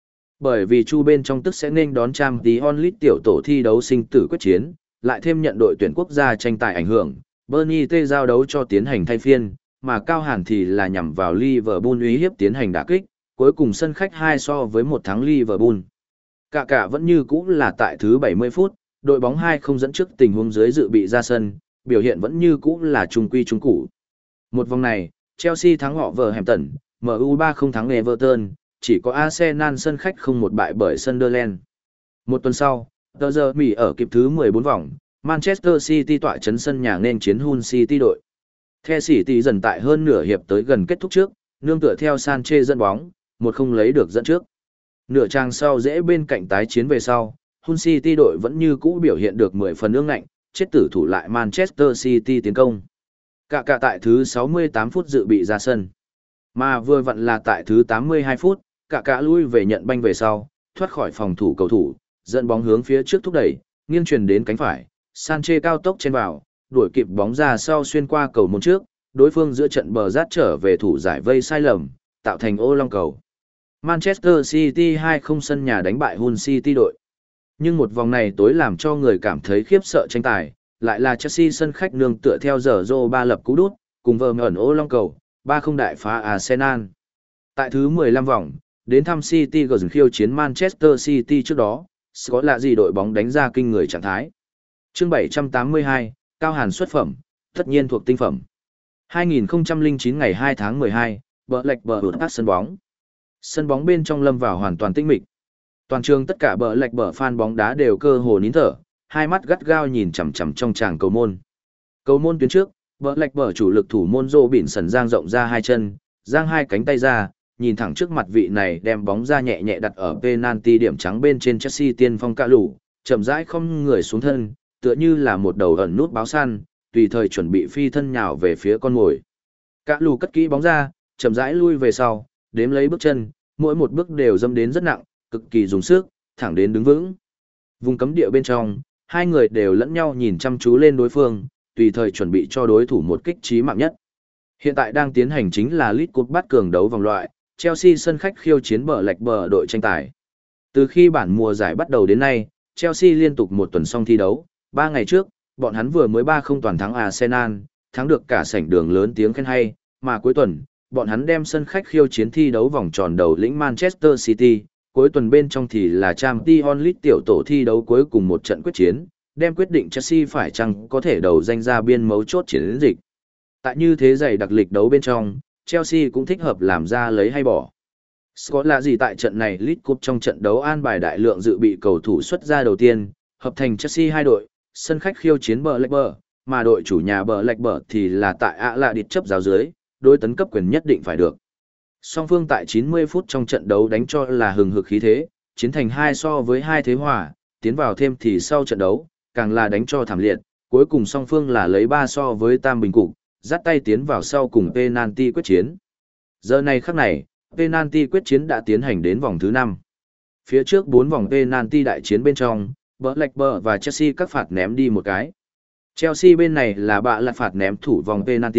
Bởi vì chu bên trong tức sẽ nên đón Champions League tiểu tổ thi đấu sinh tử quyết chiến, lại thêm nhận đội tuyển quốc gia tranh tài ảnh hưởng, Bernie T giao đấu cho tiến hành thay phiên, mà Cao Hàn thì là nhằm vào Liverpool uy hiếp tiến hành đả kích, cuối cùng sân khách hai so với một thắng Liverpool. Cả cả vẫn như cũ là tại thứ bảy mươi phút, đội bóng hai không dẫn trước tình huống dưới dự bị ra sân, biểu hiện vẫn như cũ là trung quy trung cũ. Một vòng này, Chelsea thắng họ vờ Hampton, em u ba không thắng Everton, chỉ có Arsenal sân khách không một bại bởi Sunderland. Một tuần sau, tờ giờ Mỹ ở kịp thứ mười bốn vòng, Manchester City tọa chấn sân nhà nên chiến Hull City đội. The City dần tại hơn nửa hiệp tới gần kết thúc trước, nương tựa theo Sanchez dẫn bóng, một không lấy được dẫn trước. Nửa trang sau dễ bên cạnh tái chiến về sau, Hull City đội vẫn như cũ biểu hiện được mười phần ương ngạnh, chết tử thủ lại Manchester City tiến công. Cả cả tại thứ sáu mươi tám phút dự bị ra sân. Mà vừa vặn là tại thứ tám mươi hai phút, cả cả lui về nhận banh về sau, thoát khỏi phòng thủ cầu thủ, dẫn bóng hướng phía trước thúc đẩy, nghiêng truyền đến cánh phải, Sanchez cao tốc trên vào, đuổi kịp bóng ra sau xuyên qua cầu môn trước, đối phương giữa trận bờ rát trở về thủ giải vây sai lầm, tạo thành ô long cầu. Manchester City hai không sân nhà đánh bại Hull City đội. Nhưng một vòng này tối làm cho người cảm thấy khiếp sợ tranh tài, lại là Chelsea sân khách nương tựa theo giờ Zoro ba lập cú đút, cùng vờ ẩn ô long cầu, ba không đại phá Arsenal. Tại thứ mười lăm vòng, đến thăm City gần khiêu chiến Manchester City trước đó, có lạ gì đội bóng đánh ra kinh người trạng thái. Chương bảy trăm tám mươi hai, Cao Hàn xuất phẩm, tất nhiên thuộc tinh phẩm. hai nghìn không trăm lẻ chín ngày hai tháng mười hai, bờ lệch bờ hụt các sân bóng. Sân bóng bên trong lâm vào hoàn toàn tĩnh mịch. Toàn trường tất cả bờ lệch bờ fan bóng đá đều cơ hồ nín thở, hai mắt gắt gao nhìn chằm chằm trong tràng cầu môn. Cầu môn tuyến trước, bờ lệch bờ chủ lực thủ môn Rô Bỉn Sần giang rộng ra hai chân, giang hai cánh tay ra, nhìn thẳng trước mặt vị này đem bóng ra nhẹ nhẹ đặt ở penalty điểm trắng bên trên Chelsea tiên phong cạ lũ, chậm rãi không người xuống thân, tựa như là một đầu ẩn nút báo săn, tùy thời chuẩn bị phi thân nhào về phía con mồi. Cạ lũ cất kỹ bóng ra, chậm rãi lui về sau, đếm lấy bước chân, mỗi một bước đều dâm đến rất nặng, cực kỳ dùng sức, thẳng đến đứng vững. Vùng cấm địa bên trong, hai người đều lẫn nhau nhìn chăm chú lên đối phương, tùy thời chuẩn bị cho đối thủ một kích chí mạng nhất. Hiện tại đang tiến hành chính là League Cup bát cường đấu vòng loại, Chelsea sân khách khiêu chiến bờ lệch bờ đội tranh tài. Từ khi bản mùa giải bắt đầu đến nay, Chelsea liên tục một tuần xong thi đấu, ba ngày trước, bọn hắn vừa mới ba không toàn thắng Arsenal, thắng được cả sảnh đường lớn tiếng khen hay, mà cuối tuần, bọn hắn đem sân khách khiêu chiến thi đấu vòng tròn đầu lĩnh Manchester City, cuối tuần bên trong thì là Champions League tiểu tổ thi đấu cuối cùng một trận quyết chiến, đem quyết định Chelsea phải chăng có thể đầu danh ra biên mấu chốt chiến dịch. Tại như thế dày đặc lịch đấu bên trong, Chelsea cũng thích hợp làm ra lấy hay bỏ. Scott là gì tại trận này League Cup trong trận đấu an bài đại lượng dự bị cầu thủ xuất ra đầu tiên, hợp thành Chelsea hai đội, sân khách khiêu chiến bờ lệch bờ, mà đội chủ nhà bờ lệch bờ thì là tại ạ lạ địt chấp giáo dưới, đối tấn cấp quyền nhất định phải được. Song phương tại chín mươi phút trong trận đấu đánh cho là hừng hực khí thế, chiến thành hai so với hai thế hòa, tiến vào thêm thì sau trận đấu, càng là đánh cho thảm liệt, cuối cùng song phương là lấy ba so với tam bình cục, dắt tay tiến vào sau cùng penalty quyết chiến. Giờ này khắc này, penalty quyết chiến đã tiến hành đến vòng thứ năm. Phía trước bốn vòng penalty đại chiến bên trong, Blackburn và Chelsea các phạt ném đi một cái. Chelsea bên này là bạ lật phạt ném thủ vòng penalty,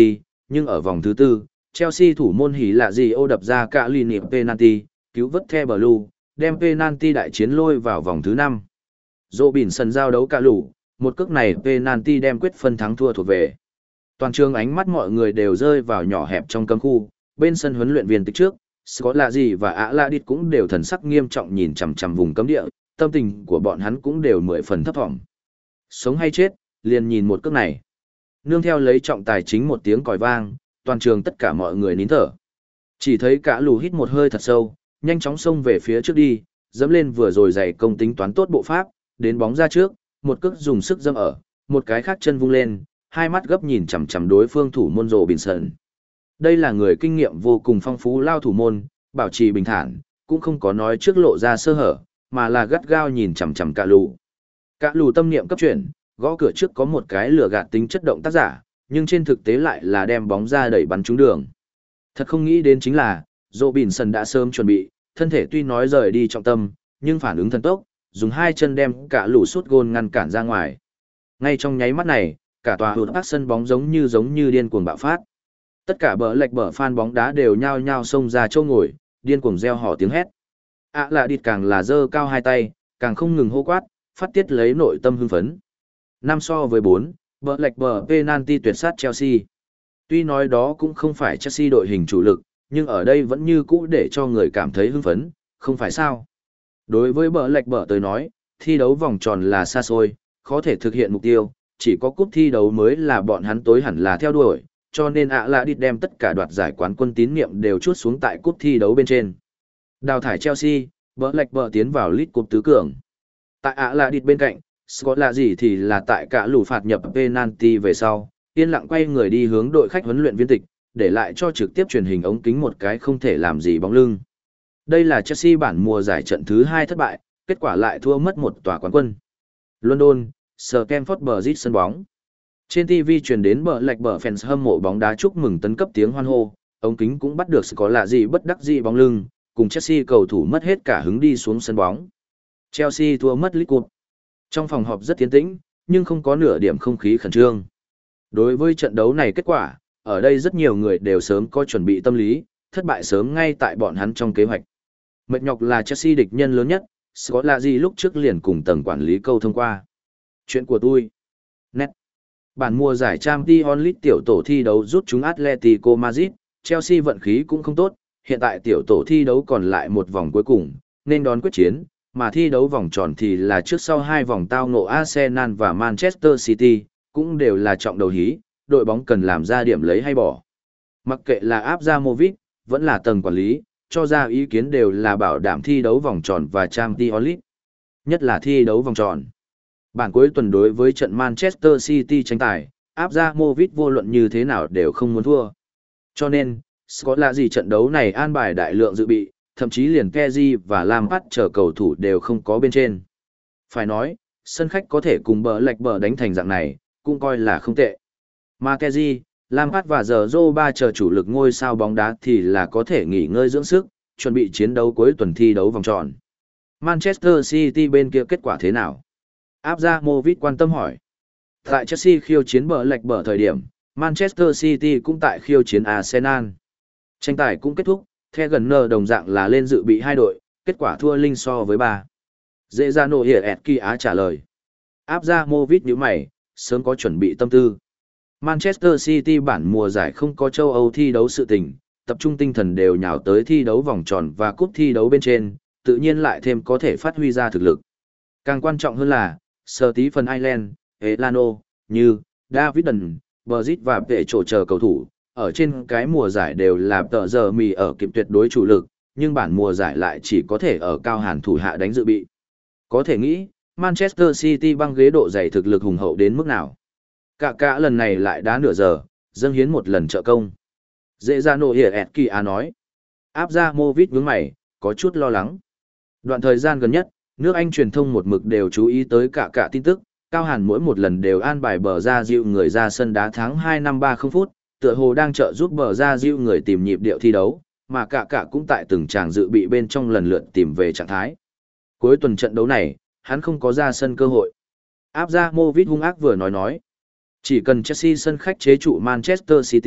nhưng ở vòng thứ tư, Chelsea thủ môn hỉ lạ gì ô đập ra cả lì niệm penalty, cứu vớt The Blue, đem penalty đại chiến lôi vào vòng thứ năm. Robinson giao đấu cả lũ, một cước này penalty đem quyết phân thắng thua thuộc về. Toàn trường ánh mắt mọi người đều rơi vào nhỏ hẹp trong cấm khu, bên sân huấn luyện viên tích trước, Scott là gì và Ả La Đít cũng đều thần sắc nghiêm trọng nhìn chằm chằm vùng cấm địa, tâm tình của bọn hắn cũng đều mười phần thấp vọng. Sống hay chết, liền nhìn một cước này. Nương theo lấy trọng tài chính một tiếng còi vang, toàn trường tất cả mọi người nín thở. Chỉ thấy cả lù hít một hơi thật sâu, nhanh chóng xông về phía trước đi, dẫm lên vừa rồi dày công tính toán tốt bộ pháp, đến bóng ra trước, một cước dùng sức dâm ở, một cái khác chân vung lên, hai mắt gấp nhìn chằm chằm đối phương thủ môn Robinson. Đây là người kinh nghiệm vô cùng phong phú lao thủ môn, bảo trì bình thản, cũng không có nói trước lộ ra sơ hở, mà là gắt gao nhìn chằm chằm cả lù. Cả lù tâm niệm cấp chuyển, gõ cửa trước có một cái lửa gạt tính chất động tác giả, nhưng trên thực tế lại là đem bóng ra đẩy bắn trúng đường. Thật không nghĩ đến chính là, Robinson đã sớm chuẩn bị, thân thể tuy nói rời đi trọng tâm, nhưng phản ứng thần tốc, dùng hai chân đem cả lù sút gôn ngăn cản ra ngoài. Ngay trong nháy mắt này, cả tòa hụt bắc sân bóng giống như giống như điên cuồng bạo phát. Tất cả bờ lệch bờ fan bóng đá đều nhao nhao xông ra chỗ ngồi, điên cuồng reo hò tiếng hét. À là địt càng là giơ cao hai tay, càng không ngừng hô quát, phát tiết lấy nội tâm hưng phấn. Năm so với bốn, bờ lệch bờ penalty tuyệt sát Chelsea. Tuy nói đó cũng không phải Chelsea đội hình chủ lực, nhưng ở đây vẫn như cũ để cho người cảm thấy hưng phấn, không phải sao? Đối với bờ lệch bờ tới nói, thi đấu vòng tròn là xa xôi, khó thể thực hiện mục tiêu, chỉ có cúp thi đấu mới là bọn hắn tối hẳn là theo đuổi, cho nên ạ là đi đem tất cả đoạt giải quán quân tín niệm đều chuốt xuống tại cúp thi đấu bên trên. Đào thải Chelsea, bờ lệch bờ tiến vào League Cup tứ cường. Tại ạ là đi bên cạnh, Scott là gì thì là tại cả lũ phạt nhập penalty về sau, yên lặng quay người đi hướng đội khách huấn luyện viên tịch, để lại cho trực tiếp truyền hình ống kính một cái không thể làm gì bóng lưng. Đây là Chelsea bản mùa giải trận thứ hai thất bại, kết quả lại thua mất một tòa quán quân. London, Stamford Bridge sân bóng. Trên ti vi truyền đến bờ lệch bờ fans hâm mộ bóng đá chúc mừng tấn cấp tiếng hoan hô, ống kính cũng bắt được có lạ gì bất đắc dĩ bóng lưng, cùng Chelsea cầu thủ mất hết cả hứng đi xuống sân bóng. Chelsea thua mất League Cup. Trong phòng họp rất tiến tĩnh, nhưng không có nửa điểm không khí khẩn trương. Đối với trận đấu này kết quả, ở đây rất nhiều người đều sớm có chuẩn bị tâm lý, thất bại sớm ngay tại bọn hắn trong kế hoạch. Mệt nhọc là Chelsea địch nhân lớn nhất, Scott là gì lúc trước liền cùng tầng quản lý câu thông qua. Chuyện của tôi. Net. Bản mùa giải Champions League tiểu tổ thi đấu rút chúng Atletico Madrid, Chelsea vận khí cũng không tốt, hiện tại tiểu tổ thi đấu còn lại một vòng cuối cùng, nên đón quyết chiến, mà thi đấu vòng tròn thì là trước sau hai vòng tao ngộ Arsenal và Manchester City, cũng đều là trọng đầu hí, đội bóng cần làm ra điểm lấy hay bỏ. Mặc kệ là Abramovich, vẫn là tầng quản lý, cho ra ý kiến đều là bảo đảm thi đấu vòng tròn và Champions League. Nhất là thi đấu vòng tròn. Bản cuối tuần đối với trận Manchester City tranh tài, Abramovich vô luận như thế nào đều không muốn thua. Cho nên, Scott là gì trận đấu này an bài đại lượng dự bị, thậm chí liền Kessié và Lampard chờ cầu thủ đều không có bên trên. Phải nói, sân khách có thể cùng bờ lệch bờ đánh thành dạng này, cũng coi là không tệ. Mà Kessié, Lampard và giờ ba chờ chủ lực ngôi sao bóng đá thì là có thể nghỉ ngơi dưỡng sức, chuẩn bị chiến đấu cuối tuần thi đấu vòng tròn. Manchester City bên kia kết quả thế nào? Abramovich quan tâm hỏi. Tại Chelsea khiêu chiến bờ lệch bờ thời điểm, Manchester City cũng tại khiêu chiến Arsenal. Tranh tài cũng kết thúc, The Gunner đồng dạng là lên dự bị hai đội, kết quả thua linh so với ba. Dễ ra nổ hiển ẹt kỳ á trả lời. Abramovich nhíu mày, sớm có chuẩn bị tâm tư. Manchester City bản mùa giải không có châu Âu thi đấu sự tình, tập trung tinh thần đều nhào tới thi đấu vòng tròn và cúp thi đấu bên trên, tự nhiên lại thêm có thể phát huy ra thực lực. Càng quan trọng hơn là, Stephen Ireland, Elano, như David Dunn, Bridge và Vệ Trổ chờ cầu thủ, ở trên cái mùa giải đều là tờ giờ mì ở kịp tuyệt đối chủ lực, nhưng bản mùa giải lại chỉ có thể ở cao hàn thủ hạ đánh dự bị. Có thể nghĩ, Manchester City băng ghế độ dày thực lực hùng hậu đến mức nào. Cả cả lần này lại đá nửa giờ, dâng hiến một lần trợ công. Dễ ra nổ hiển ẹt kỳ á nói. Abramovich nhướng mày, có chút lo lắng. Đoạn thời gian gần nhất, nước Anh truyền thông một mực đều chú ý tới cả cả tin tức, Cao Hàn mỗi một lần đều an bài bờ ra dịu người ra sân đá tháng hai năm ba mươi phút, tựa hồ đang trợ giúp bờ ra dịu người tìm nhịp điệu thi đấu, mà cả cả cũng tại từng tràng dự bị bên trong lần lượt tìm về trạng thái. Cuối tuần trận đấu này, hắn không có ra sân cơ hội. Abramovich hung ác vừa nói nói. Chỉ cần Chelsea sân khách chế trụ Manchester City,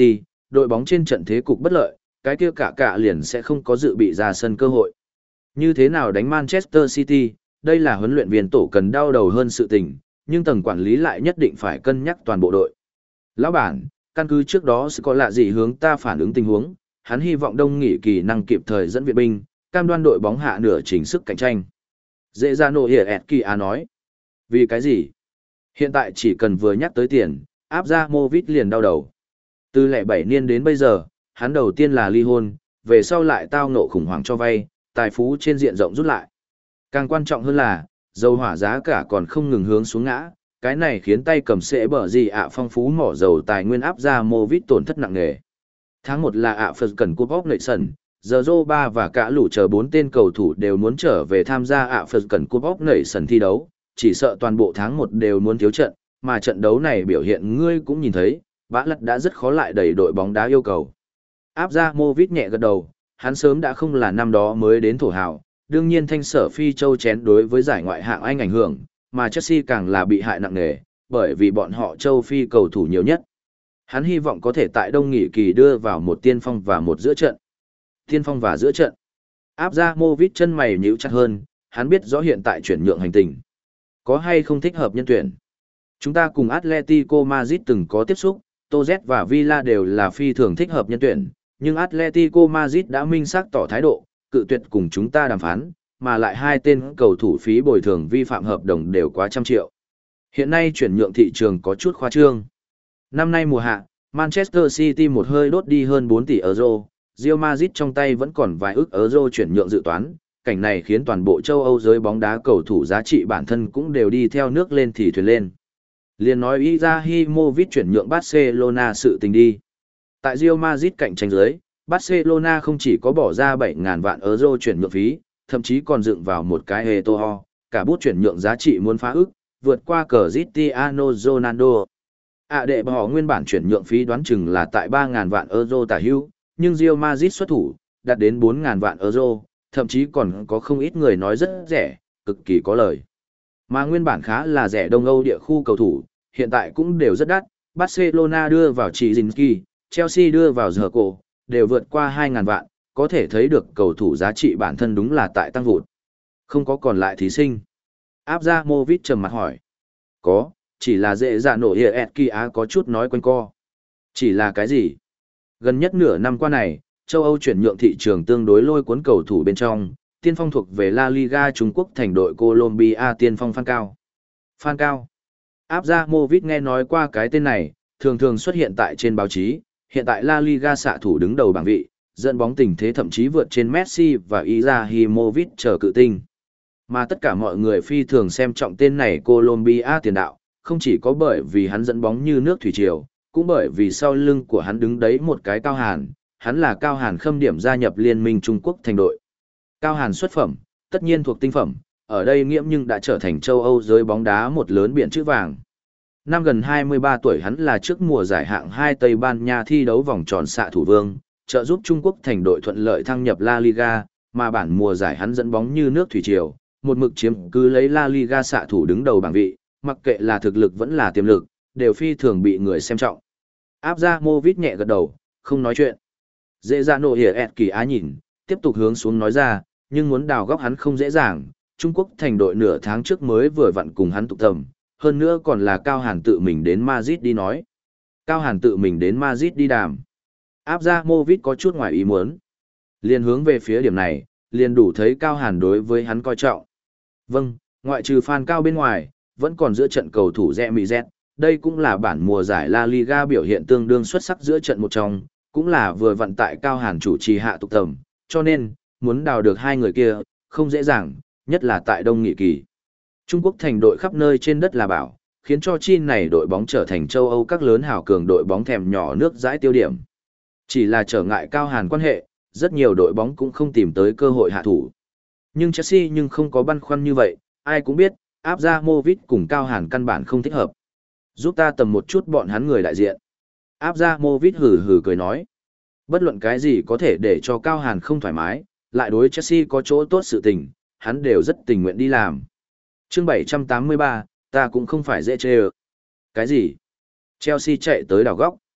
đội bóng trên trận thế cục bất lợi, cái kia cả cả liền sẽ không có dự bị ra sân cơ hội. Như thế nào đánh Manchester City, đây là huấn luyện viên tổ cần đau đầu hơn sự tình, nhưng tầng quản lý lại nhất định phải cân nhắc toàn bộ đội. Lão bản, căn cứ trước đó sẽ có lạ gì hướng ta phản ứng tình huống, hắn hy vọng đông nghỉ kỳ năng kịp thời dẫn viện binh, cam đoan đội bóng hạ nửa chỉnh sức cạnh tranh. Dễ ra nổ hiển ẹt kỳ á nói. Vì cái gì? Hiện tại chỉ cần vừa nhắc tới tiền, áp ra Movit liền đau đầu. Từ lẻ bảy niên đến bây giờ, hắn đầu tiên là ly hôn, về sau lại tao ngộ khủng hoảng cho vay, tài phú trên diện rộng rút lại. Càng quan trọng hơn là, dầu hỏa giá cả còn không ngừng hướng xuống ngã, cái này khiến tay cầm sẽ bở gì ạ phong phú mỏ dầu tài nguyên áp ra Movit tổn thất nặng nề. Tháng một là ạ Phật Cần Cup of Nations, giờ Zô ba và cả lũ chờ bốn tên cầu thủ đều muốn trở về tham gia ạ Phật Cần Cup of Nations thi đấu, chỉ sợ toàn bộ tháng một đều muốn thiếu trận, mà trận đấu này biểu hiện ngươi cũng nhìn thấy, Bã Lật đã rất khó lại đẩy đội bóng đá yêu cầu. Áp ra Movit nhẹ gật đầu, hắn sớm đã không là năm đó mới đến thổ hào, đương nhiên thanh sở phi châu chén đối với giải ngoại hạng Anh ảnh hưởng, mà Chelsea càng là bị hại nặng nề, bởi vì bọn họ châu phi cầu thủ nhiều nhất. Hắn hy vọng có thể tại đông nghỉ kỳ đưa vào một tiên phong và một giữa trận. Tiên phong và giữa trận. Áp ra Movit chân mày nhíu chặt hơn, hắn biết rõ hiện tại chuyển nhượng hành tình. Có hay không thích hợp nhân tuyển? Chúng ta cùng Atletico Madrid từng có tiếp xúc, Toz và Villa đều là phi thường thích hợp nhân tuyển, nhưng Atletico Madrid đã minh xác tỏ thái độ, cự tuyệt cùng chúng ta đàm phán, mà lại hai tên cầu thủ phí bồi thường vi phạm hợp đồng đều quá trăm triệu. Hiện nay chuyển nhượng thị trường có chút khoa trương. Năm nay mùa hạ, Manchester City một hơi đốt đi hơn bốn tỷ euro, Real Madrid trong tay vẫn còn vài ức euro chuyển nhượng dự toán, cảnh này khiến toàn bộ châu Âu giới bóng đá cầu thủ giá trị bản thân cũng đều đi theo nước lên thì thuyền lên. Liên nói Ibrahimovic chuyển nhượng Barcelona sự tình đi. Tại Real Madrid cạnh tranh dưới, Barcelona không chỉ có bỏ ra bảy nghìn vạn euro chuyển nhượng phí, thậm chí còn dựng vào một cái Eto'o, cả bút chuyển nhượng giá trị muốn phá ức, vượt qua Cristiano Ronaldo. À đệ bỏ nguyên bản chuyển nhượng phí đoán chừng là tại ba nghìn vạn euro tả hữu, nhưng Real Madrid xuất thủ, đạt đến bốn nghìn vạn euro, thậm chí còn có không ít người nói rất rẻ, cực kỳ có lời. Mà nguyên bản khá là rẻ Đông Âu địa khu cầu thủ, hiện tại cũng đều rất đắt, Barcelona đưa vào Chizinski, Chelsea đưa vào Zerko, đều vượt qua hai nghìn vạn, có thể thấy được cầu thủ giá trị bản thân đúng là tại tăng vụt. Không có còn lại thí sinh. Áp ra Movit trầm mặt hỏi. Có, chỉ là dễ dạ nổ hiệp ẹt kỳ á có chút nói quanh co. Chỉ là cái gì? Gần nhất nửa năm qua này, châu Âu chuyển nhượng thị trường tương đối lôi cuốn cầu thủ bên trong, tiên phong thuộc về La Liga Trung Quốc thành đội Colombia tiên phong Phan Cao. Phan Cao. Áp ra Movit nghe nói qua cái tên này, thường thường xuất hiện tại trên báo chí, hiện tại La Liga xạ thủ đứng đầu bảng vị, dẫn bóng tình thế thậm chí vượt trên Messi và Ibrahimovic chờ cự tinh. Mà tất cả mọi người phi thường xem trọng tên này Colombia tiền đạo, không chỉ có bởi vì hắn dẫn bóng như nước thủy triều, cũng bởi vì sau lưng của hắn đứng đấy một cái Cao Hàn, hắn là Cao Hàn khâm điểm gia nhập Liên minh Trung Quốc thành đội. Cao Hàn xuất phẩm, tất nhiên thuộc tinh phẩm, ở đây nghiễm nhưng đã trở thành châu Âu giới bóng đá một lớn biển chữ vàng. Năm gần hai mươi ba tuổi hắn là trước mùa giải hạng hai Tây Ban Nha thi đấu vòng tròn xạ thủ vương, trợ giúp Trung Quốc thành đội thuận lợi thăng nhập La Liga, mà bản mùa giải hắn dẫn bóng như nước thủy triều, một mực chiếm cứ lấy La Liga xạ thủ đứng đầu bảng vị, mặc kệ là thực lực vẫn là tiềm lực, đều phi thường bị người xem trọng. Áp ra Movit nhẹ gật đầu, không nói chuyện. Dễ ra nổ hiển ẹt kỳ á nhìn, tiếp tục hướng xuống nói ra, nhưng muốn đào góc hắn không dễ dàng, Trung Quốc thành đội nửa tháng trước mới vừa vặn cùng hắn tụ tập, hơn nữa còn là Cao Hàn tự mình đến Madrid đi nói. Cao Hàn tự mình đến Madrid đi đàm. Áp ra Movit có chút ngoài ý muốn. Liền hướng về phía điểm này, liền đủ thấy Cao Hàn đối với hắn coi trọng. Vâng, ngoại trừ Phan Cao bên ngoài, vẫn còn giữa trận cầu thủ rẽ mì Z, đây cũng là bản mùa giải La Liga biểu hiện tương đương xuất sắc giữa trận một trong, cũng là vừa vận tại Cao Hàn chủ trì hạ tục tầm, cho nên, muốn đào được hai người kia, không dễ dàng, nhất là tại Đông Nghị Kỳ. Trung Quốc thành đội khắp nơi trên đất là bảo, khiến cho chi này đội bóng trở thành châu Âu các lớn hào cường đội bóng thèm nhỏ nước dãi tiêu điểm. Chỉ là trở ngại Cao Hàn quan hệ, rất nhiều đội bóng cũng không tìm tới cơ hội hạ thủ. Nhưng Chelsea nhưng không có băn khoăn như vậy, ai cũng biết, áp ra Movit cùng Cao Hàn căn bản không thích hợp. Giúp ta tầm một chút bọn hắn người đại diện. Áp ra Movit hừ hừ cười nói. Bất luận cái gì có thể để cho Cao Hàn không thoải mái, lại đối Chelsea có chỗ tốt sự tình, hắn đều rất tình nguyện đi làm. Chương bảy trăm tám mươi ba, ta cũng không phải dễ chê ơ. Cái gì? Chelsea chạy tới đảo góc.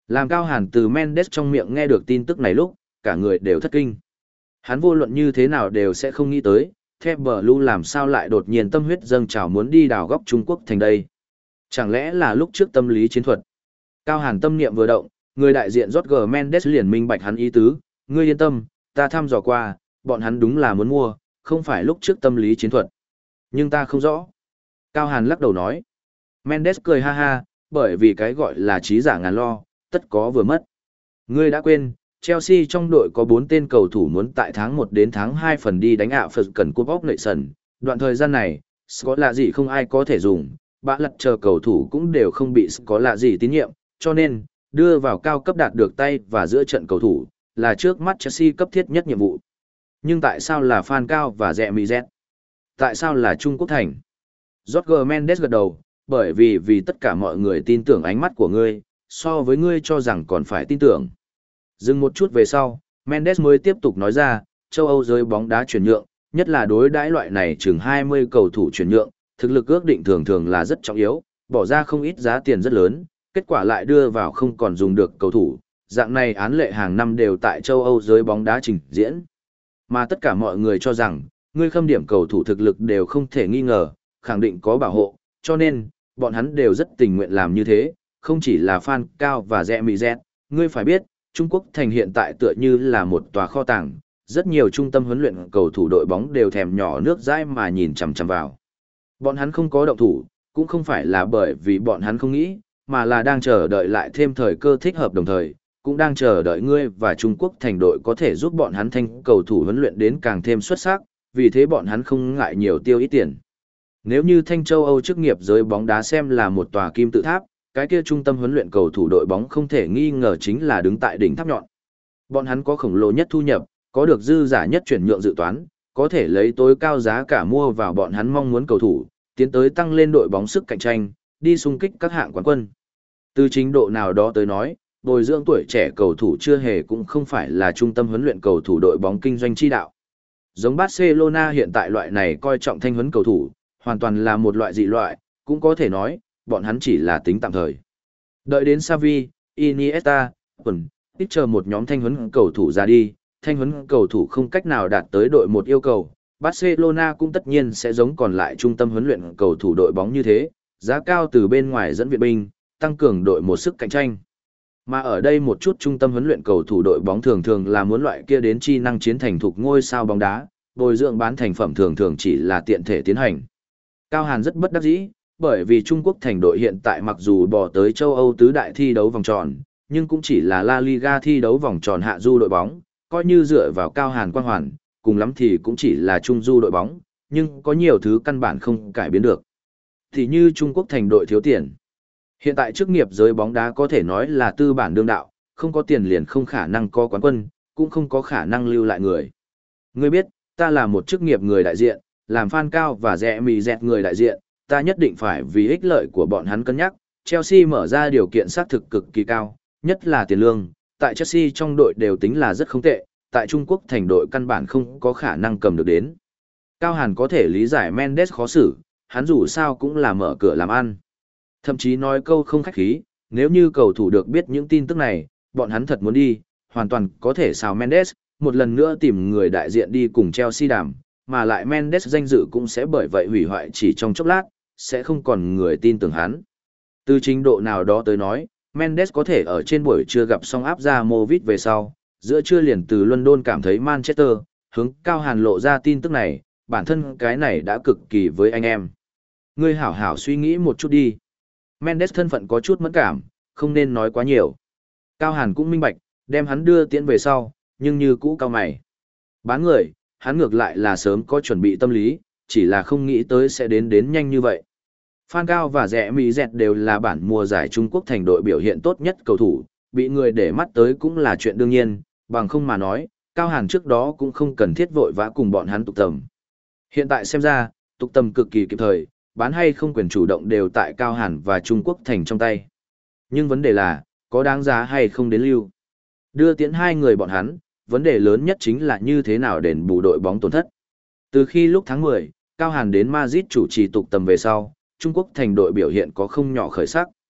Làm Cao Hàn từ Mendes trong miệng nghe được tin tức này lúc, cả người đều thất kinh. Hắn vô luận như thế nào đều sẽ không nghĩ tới, The Blue làm sao lại đột nhiên tâm huyết dâng trào muốn đi đào góc Trung Quốc thành đây. Chẳng lẽ là lúc trước tâm lý chiến thuật? Cao Hàn tâm niệm vừa động, người đại diện Jorge Mendes liền minh bạch hắn ý tứ, ngươi yên tâm, ta thăm dò qua, bọn hắn đúng là muốn mua, không phải lúc trước tâm lý chiến thuật. Nhưng ta không rõ. Cao Hàn lắc đầu nói. Mendes cười ha ha, bởi vì cái gọi là trí giả ngàn lo, tất có vừa mất. Ngươi đã quên, Chelsea trong đội có bốn tên cầu thủ muốn tại tháng một đến tháng hai phần đi đánh ạ Phật cần cúp óc nệ sần. Đoạn thời gian này, có lạ gì không ai có thể dùng, bã lật chờ cầu thủ cũng đều không bị có lạ gì tín nhiệm, cho nên, đưa vào cao cấp đạt được tay và giữa trận cầu thủ, là trước mắt Chelsea cấp thiết nhất nhiệm vụ. Nhưng tại sao là Fan Cao và Rẹ Mì Z? Tại sao là Trung Quốc thành? Jorge Mendes gật đầu, bởi vì vì tất cả mọi người tin tưởng ánh mắt của ngươi, so với ngươi cho rằng còn phải tin tưởng. Dừng một chút về sau, Mendes mới tiếp tục nói ra, châu Âu giới bóng đá chuyển nhượng, nhất là đối đãi loại này chừng hai mươi cầu thủ chuyển nhượng, thực lực ước định thường thường là rất trọng yếu, bỏ ra không ít giá tiền rất lớn, kết quả lại đưa vào không còn dùng được cầu thủ, dạng này án lệ hàng năm đều tại châu Âu giới bóng đá trình diễn. Mà tất cả mọi người cho rằng, ngươi khâm điểm cầu thủ thực lực đều không thể nghi ngờ, khẳng định có bảo hộ, cho nên, bọn hắn đều rất tình nguyện làm như thế, không chỉ là Fan Cao và Rẹ Mì Z, ngươi phải biết, Trung Quốc thành hiện tại tựa như là một tòa kho tàng, rất nhiều trung tâm huấn luyện cầu thủ đội bóng đều thèm nhỏ nước dãi mà nhìn chằm chằm vào. Bọn hắn không có động thủ, cũng không phải là bởi vì bọn hắn không nghĩ, mà là đang chờ đợi lại thêm thời cơ thích hợp đồng thời, cũng đang chờ đợi ngươi và Trung Quốc thành đội có thể giúp bọn hắn thanh cầu thủ huấn luyện đến càng thêm xuất sắc, vì thế bọn hắn không ngại nhiều tiêu ít tiền. Nếu như thanh châu Âu chức nghiệp giới bóng đá xem là một tòa kim tự tháp, cái kia trung tâm huấn luyện cầu thủ đội bóng không thể nghi ngờ chính là đứng tại đỉnh tháp nhọn. Bọn hắn có khổng lồ nhất thu nhập, có được dư giả nhất chuyển nhượng dự toán, có thể lấy tối cao giá cả mua vào bọn hắn mong muốn cầu thủ, tiến tới tăng lên đội bóng sức cạnh tranh, đi xung kích các hạng quán quân. Từ trình độ nào đó tới nói, bồi dưỡng tuổi trẻ cầu thủ chưa hề cũng không phải là trung tâm huấn luyện cầu thủ đội bóng kinh doanh chi đạo. Giống Barcelona hiện tại loại này coi trọng thanh huấn cầu thủ, hoàn toàn là một loại dị loại, cũng có thể nói, bọn hắn chỉ là tính tạm thời. Đợi đến Xavi, Iniesta, Quần, ít chờ một nhóm thanh huấn cầu thủ ra đi, thanh huấn cầu thủ không cách nào đạt tới đội một yêu cầu, Barcelona cũng tất nhiên sẽ giống còn lại trung tâm huấn luyện cầu thủ đội bóng như thế, giá cao từ bên ngoài dẫn viện binh, tăng cường đội một sức cạnh tranh. Mà ở đây một chút trung tâm huấn luyện cầu thủ đội bóng thường thường là muốn loại kia đến chi năng chiến thành thục ngôi sao bóng đá, bồi dưỡng bán thành phẩm thường thường chỉ là tiện thể tiến hành. Cao Hàn rất bất đắc dĩ, bởi vì Trung Quốc thành đội hiện tại mặc dù bỏ tới châu Âu tứ đại thi đấu vòng tròn, nhưng cũng chỉ là La Liga thi đấu vòng tròn hạ du đội bóng, coi như dựa vào Cao Hàn quang hoàn, cùng lắm thì cũng chỉ là trung du đội bóng, nhưng có nhiều thứ căn bản không cải biến được. Thì như Trung Quốc thành đội thiếu tiền. Hiện tại chức nghiệp giới bóng đá có thể nói là tư bản đương đạo, không có tiền liền không khả năng có quán quân, cũng không có khả năng lưu lại người. Ngươi biết, ta là một chức nghiệp người đại diện, làm Fan Cao và Rẹ Mì Z người đại diện, ta nhất định phải vì ích lợi của bọn hắn cân nhắc. Chelsea mở ra điều kiện xác thực cực kỳ cao, nhất là tiền lương, tại Chelsea trong đội đều tính là rất không tệ, tại Trung Quốc thành đội căn bản không có khả năng cầm được đến. Cao Hàn có thể lý giải Mendes khó xử, hắn dù sao cũng là mở cửa làm ăn. Thậm chí nói câu không khách khí, nếu như cầu thủ được biết những tin tức này, bọn hắn thật muốn đi, hoàn toàn có thể xào Mendes, một lần nữa tìm người đại diện đi cùng Chelsea đàm, mà lại Mendes danh dự cũng sẽ bởi vậy hủy hoại chỉ trong chốc lát, sẽ không còn người tin tưởng hắn. Từ trình độ nào đó tới nói, Mendes có thể ở trên buổi trưa gặp xong áp ra Movit về sau, giữa trưa liền từ London cảm thấy Manchester, hướng Cao Hàn lộ ra tin tức này, bản thân cái này đã cực kỳ với anh em. Ngươi hảo hảo suy nghĩ một chút đi. Mendes thân phận có chút mẫn cảm, không nên nói quá nhiều. Cao Hàn cũng minh bạch, đem hắn đưa tiễn về sau, nhưng như cũ cao mày. Bán người, hắn ngược lại là sớm có chuẩn bị tâm lý, chỉ là không nghĩ tới sẽ đến đến nhanh như vậy. Fan Cao và Rẹ Mì Z đều là bản mùa giải Trung Quốc thành đội biểu hiện tốt nhất cầu thủ, bị người để mắt tới cũng là chuyện đương nhiên, bằng không mà nói, Cao Hàn trước đó cũng không cần thiết vội vã cùng bọn hắn tục tầm. Hiện tại xem ra, tục tầm cực kỳ kịp thời, bán hay không quyền chủ động đều tại Cao Hàn và Trung Quốc thành trong tay. Nhưng vấn đề là, có đáng giá hay không đến lưu. Đưa tiễn hai người bọn hắn, vấn đề lớn nhất chính là như thế nào đền bù đội bóng tổn thất. Từ khi lúc tháng mười, Cao Hàn đến Madrid chủ trì tục tầm về sau, Trung Quốc thành đội biểu hiện có không nhỏ khởi sắc.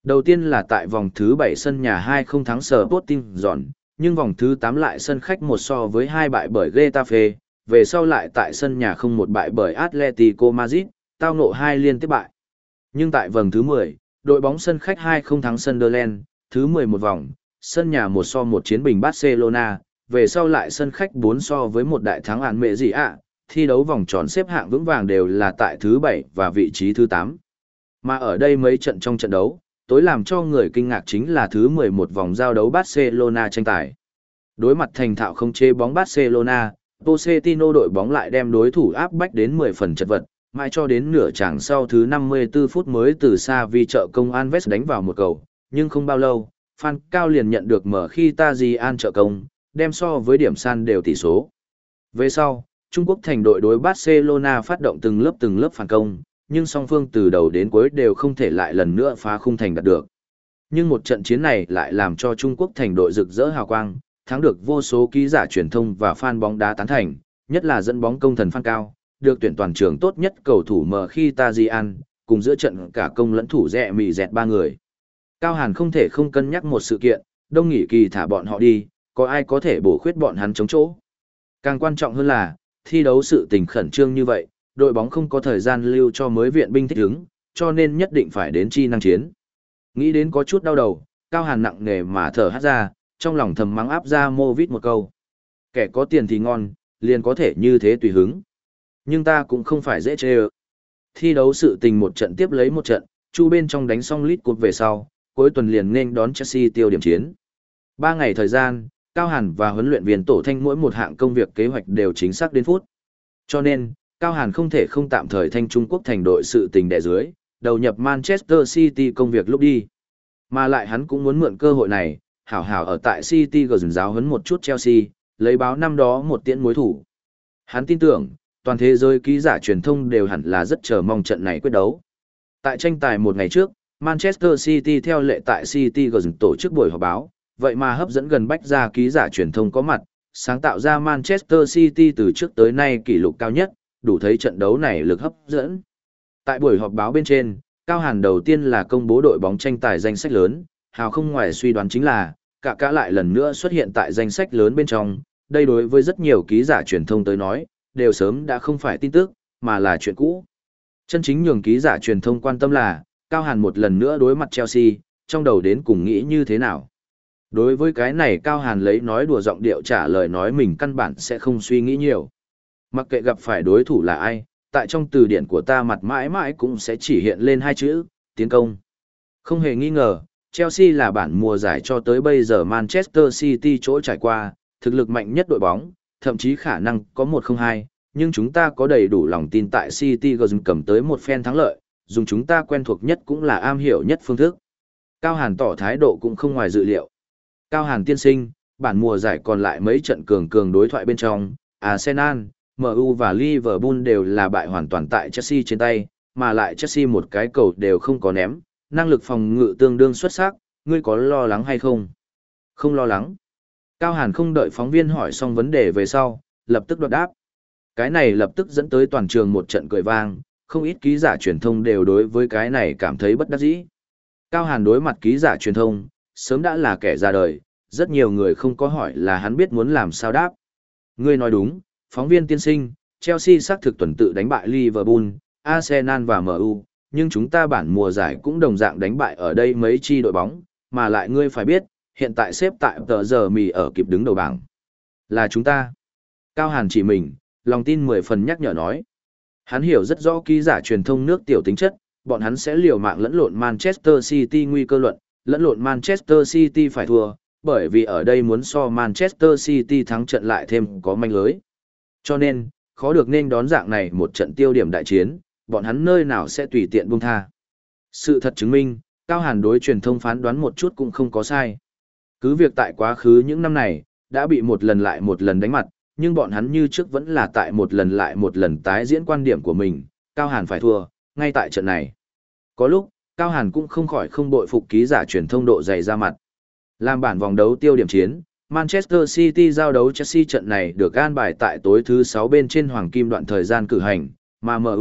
Đầu tiên là tại vòng thứ bảy sân nhà hai không thắng Sporting dọn, nhưng vòng thứ tám lại sân khách một so với hai bại bởi Getafe, về sau lại tại sân nhà không một bại bởi Atletico Madrid, tao ngộ hai liên tiếp bại. Nhưng tại vòng thứ mười, đội bóng sân khách hai không thắng Sunderland, thứ mười một vòng, sân nhà một so một chiến bình Barcelona, về sau lại sân khách bốn so với một đại thắng án mẹ gì ạ, thi đấu vòng tròn xếp hạng vững vàng đều là tại thứ bảy và vị trí thứ tám. Mà ở đây mấy trận trong trận đấu, tối làm cho người kinh ngạc chính là thứ mười một vòng giao đấu Barcelona tranh tài. Đối mặt thành thạo không chế bóng Barcelona, Pochettino đội bóng lại đem đối thủ áp bách đến mười phần chật vật, mãi cho đến nửa chặng sau thứ năm mươi tư phút mới từ xa vì trợ công Alves đánh vào một cầu, nhưng không bao lâu, Phan Cao liền nhận được mở khi Tajian trợ công, đem so với điểm san đều tỷ số. Về sau, Trung Quốc thành đội đối Barcelona phát động từng lớp từng lớp phản công, nhưng song phương từ đầu đến cuối đều không thể lại lần nữa phá khung thành đạt được. Nhưng một trận chiến này lại làm cho Trung Quốc thành đội rực rỡ hào quang, thắng được vô số ký giả truyền thông và fan bóng đá tán thành, nhất là dẫn bóng công thần Phan Cao, được tuyển toàn trường tốt nhất cầu thủ mở khi Tajian, cùng giữa trận cả công lẫn thủ rẹ mì dẹt ba người. Cao Hàn không thể không cân nhắc một sự kiện, đông nghỉ kỳ thả bọn họ đi, có ai có thể bổ khuyết bọn hắn chống chỗ. Càng quan trọng hơn là, thi đấu sự tình khẩn trương như vậy, đội bóng không có thời gian lưu cho mới viện binh thích ứng, cho nên nhất định phải đến chi năng chiến. Nghĩ đến có chút đau đầu, Cao Hàn nặng nề mà thở hắt ra, trong lòng thầm mắng áp ra mô vít một câu. Kẻ có tiền thì ngon, liền có thể như thế tùy hứng. Nhưng ta cũng không phải dễ chê ơ. Thi đấu sự tình một trận tiếp lấy một trận, chu bên trong đánh xong lít cột về sau, cuối tuần liền nên đón Chelsea tiêu điểm chiến. Ba ngày thời gian, Cao Hàn và huấn luyện viên Tổ Thanh mỗi một hạng công việc kế hoạch đều chính xác đến phút. Cho nên, Cao Hàn không thể không tạm thời thanh Trung Quốc thành đội sự tình đè dưới, đầu nhập Manchester City công việc lúc đi. Mà lại hắn cũng muốn mượn cơ hội này, hảo hảo ở tại City gần giáo huấn một chút Chelsea, lấy báo năm đó một tiễn mối thủ. Hắn tin tưởng, toàn thế giới ký giả truyền thông đều hẳn là rất chờ mong trận này quyết đấu. Tại tranh tài một ngày trước, Manchester City theo lệ tại City gần tổ chức buổi họp báo, vậy mà hấp dẫn gần bách gia ký giả truyền thông có mặt, sáng tạo ra Manchester City từ trước tới nay kỷ lục cao nhất, đủ thấy trận đấu này lực hấp dẫn. Tại buổi họp báo bên trên, Cao Hàn đầu tiên là công bố đội bóng tranh tài danh sách lớn, hào không ngoài suy đoán chính là, cả cả lại lần nữa xuất hiện tại danh sách lớn bên trong, đây đối với rất nhiều ký giả truyền thông tới nói, đều sớm đã không phải tin tức, mà là chuyện cũ. Chân chính nhường ký giả truyền thông quan tâm là, Cao Hàn một lần nữa đối mặt Chelsea, trong đầu đến cùng nghĩ như thế nào. Đối với cái này Cao Hàn lấy nói đùa giọng điệu trả lời nói mình căn bản sẽ không suy nghĩ nhiều. Mặc kệ gặp phải đối thủ là ai, tại trong từ điển của ta mặt mãi mãi cũng sẽ chỉ hiện lên hai chữ, tiến công. Không hề nghi ngờ, Chelsea là bản mùa giải cho tới bây giờ Manchester City chỗ trải qua, thực lực mạnh nhất đội bóng, thậm chí khả năng có một không hai, nhưng chúng ta có đầy đủ lòng tin tại City gần cầm tới một phen thắng lợi, dùng chúng ta quen thuộc nhất cũng là am hiểu nhất phương thức. Cao Hàn tỏ thái độ cũng không ngoài dự liệu. Cao Hàn tiên sinh, bản mùa giải còn lại mấy trận cường cường đối thoại bên trong, Arsenal, em u và Liverpool đều là bại hoàn toàn tại Chelsea trên tay, mà lại Chelsea một cái cầu đều không có ném, năng lực phòng ngự tương đương xuất sắc, ngươi có lo lắng hay không? Không lo lắng. Cao Hàn không đợi phóng viên hỏi xong vấn đề về sau, lập tức đột đáp. Cái này lập tức dẫn tới toàn trường một trận cười vang, không ít ký giả truyền thông đều đối với cái này cảm thấy bất đắc dĩ. Cao Hàn đối mặt ký giả truyền thông, sớm đã là kẻ ra đời, rất nhiều người không có hỏi là hắn biết muốn làm sao đáp. Ngươi nói đúng, phóng viên tiên sinh, Chelsea xác thực tuần tự đánh bại Liverpool, Arsenal và em u, nhưng chúng ta bản mùa giải cũng đồng dạng đánh bại ở đây mấy chi đội bóng, mà lại ngươi phải biết, hiện tại xếp tại tờ giờ mì ở kịp đứng đầu bảng. Là chúng ta. Cao Hàn chỉ mình, lòng tin mười phần nhắc nhở nói. Hắn hiểu rất rõ ký giả truyền thông nước tiểu tính chất, bọn hắn sẽ liều mạng lẫn lộn Manchester City nguy cơ luận, lẫn lộn Manchester City phải thua, bởi vì ở đây muốn so Manchester City thắng trận lại thêm có manh lưới. Cho nên, khó được nên đón dạng này một trận tiêu điểm đại chiến, bọn hắn nơi nào sẽ tùy tiện buông tha. Sự thật chứng minh, Cao Hàn đối truyền thông phán đoán một chút cũng không có sai. Cứ việc tại quá khứ những năm này, đã bị một lần lại một lần đánh mặt, nhưng bọn hắn như trước vẫn là tại một lần lại một lần tái diễn quan điểm của mình, Cao Hàn phải thua, ngay tại trận này. Có lúc, Cao Hàn cũng không khỏi không bội phục ký giả truyền thông độ dày ra mặt. Làm bản vòng đấu tiêu điểm chiến, Manchester City giao đấu Chelsea trận này được an bài tại tối thứ sáu bên trên hoàng kim đoạn thời gian cử hành, mà em u,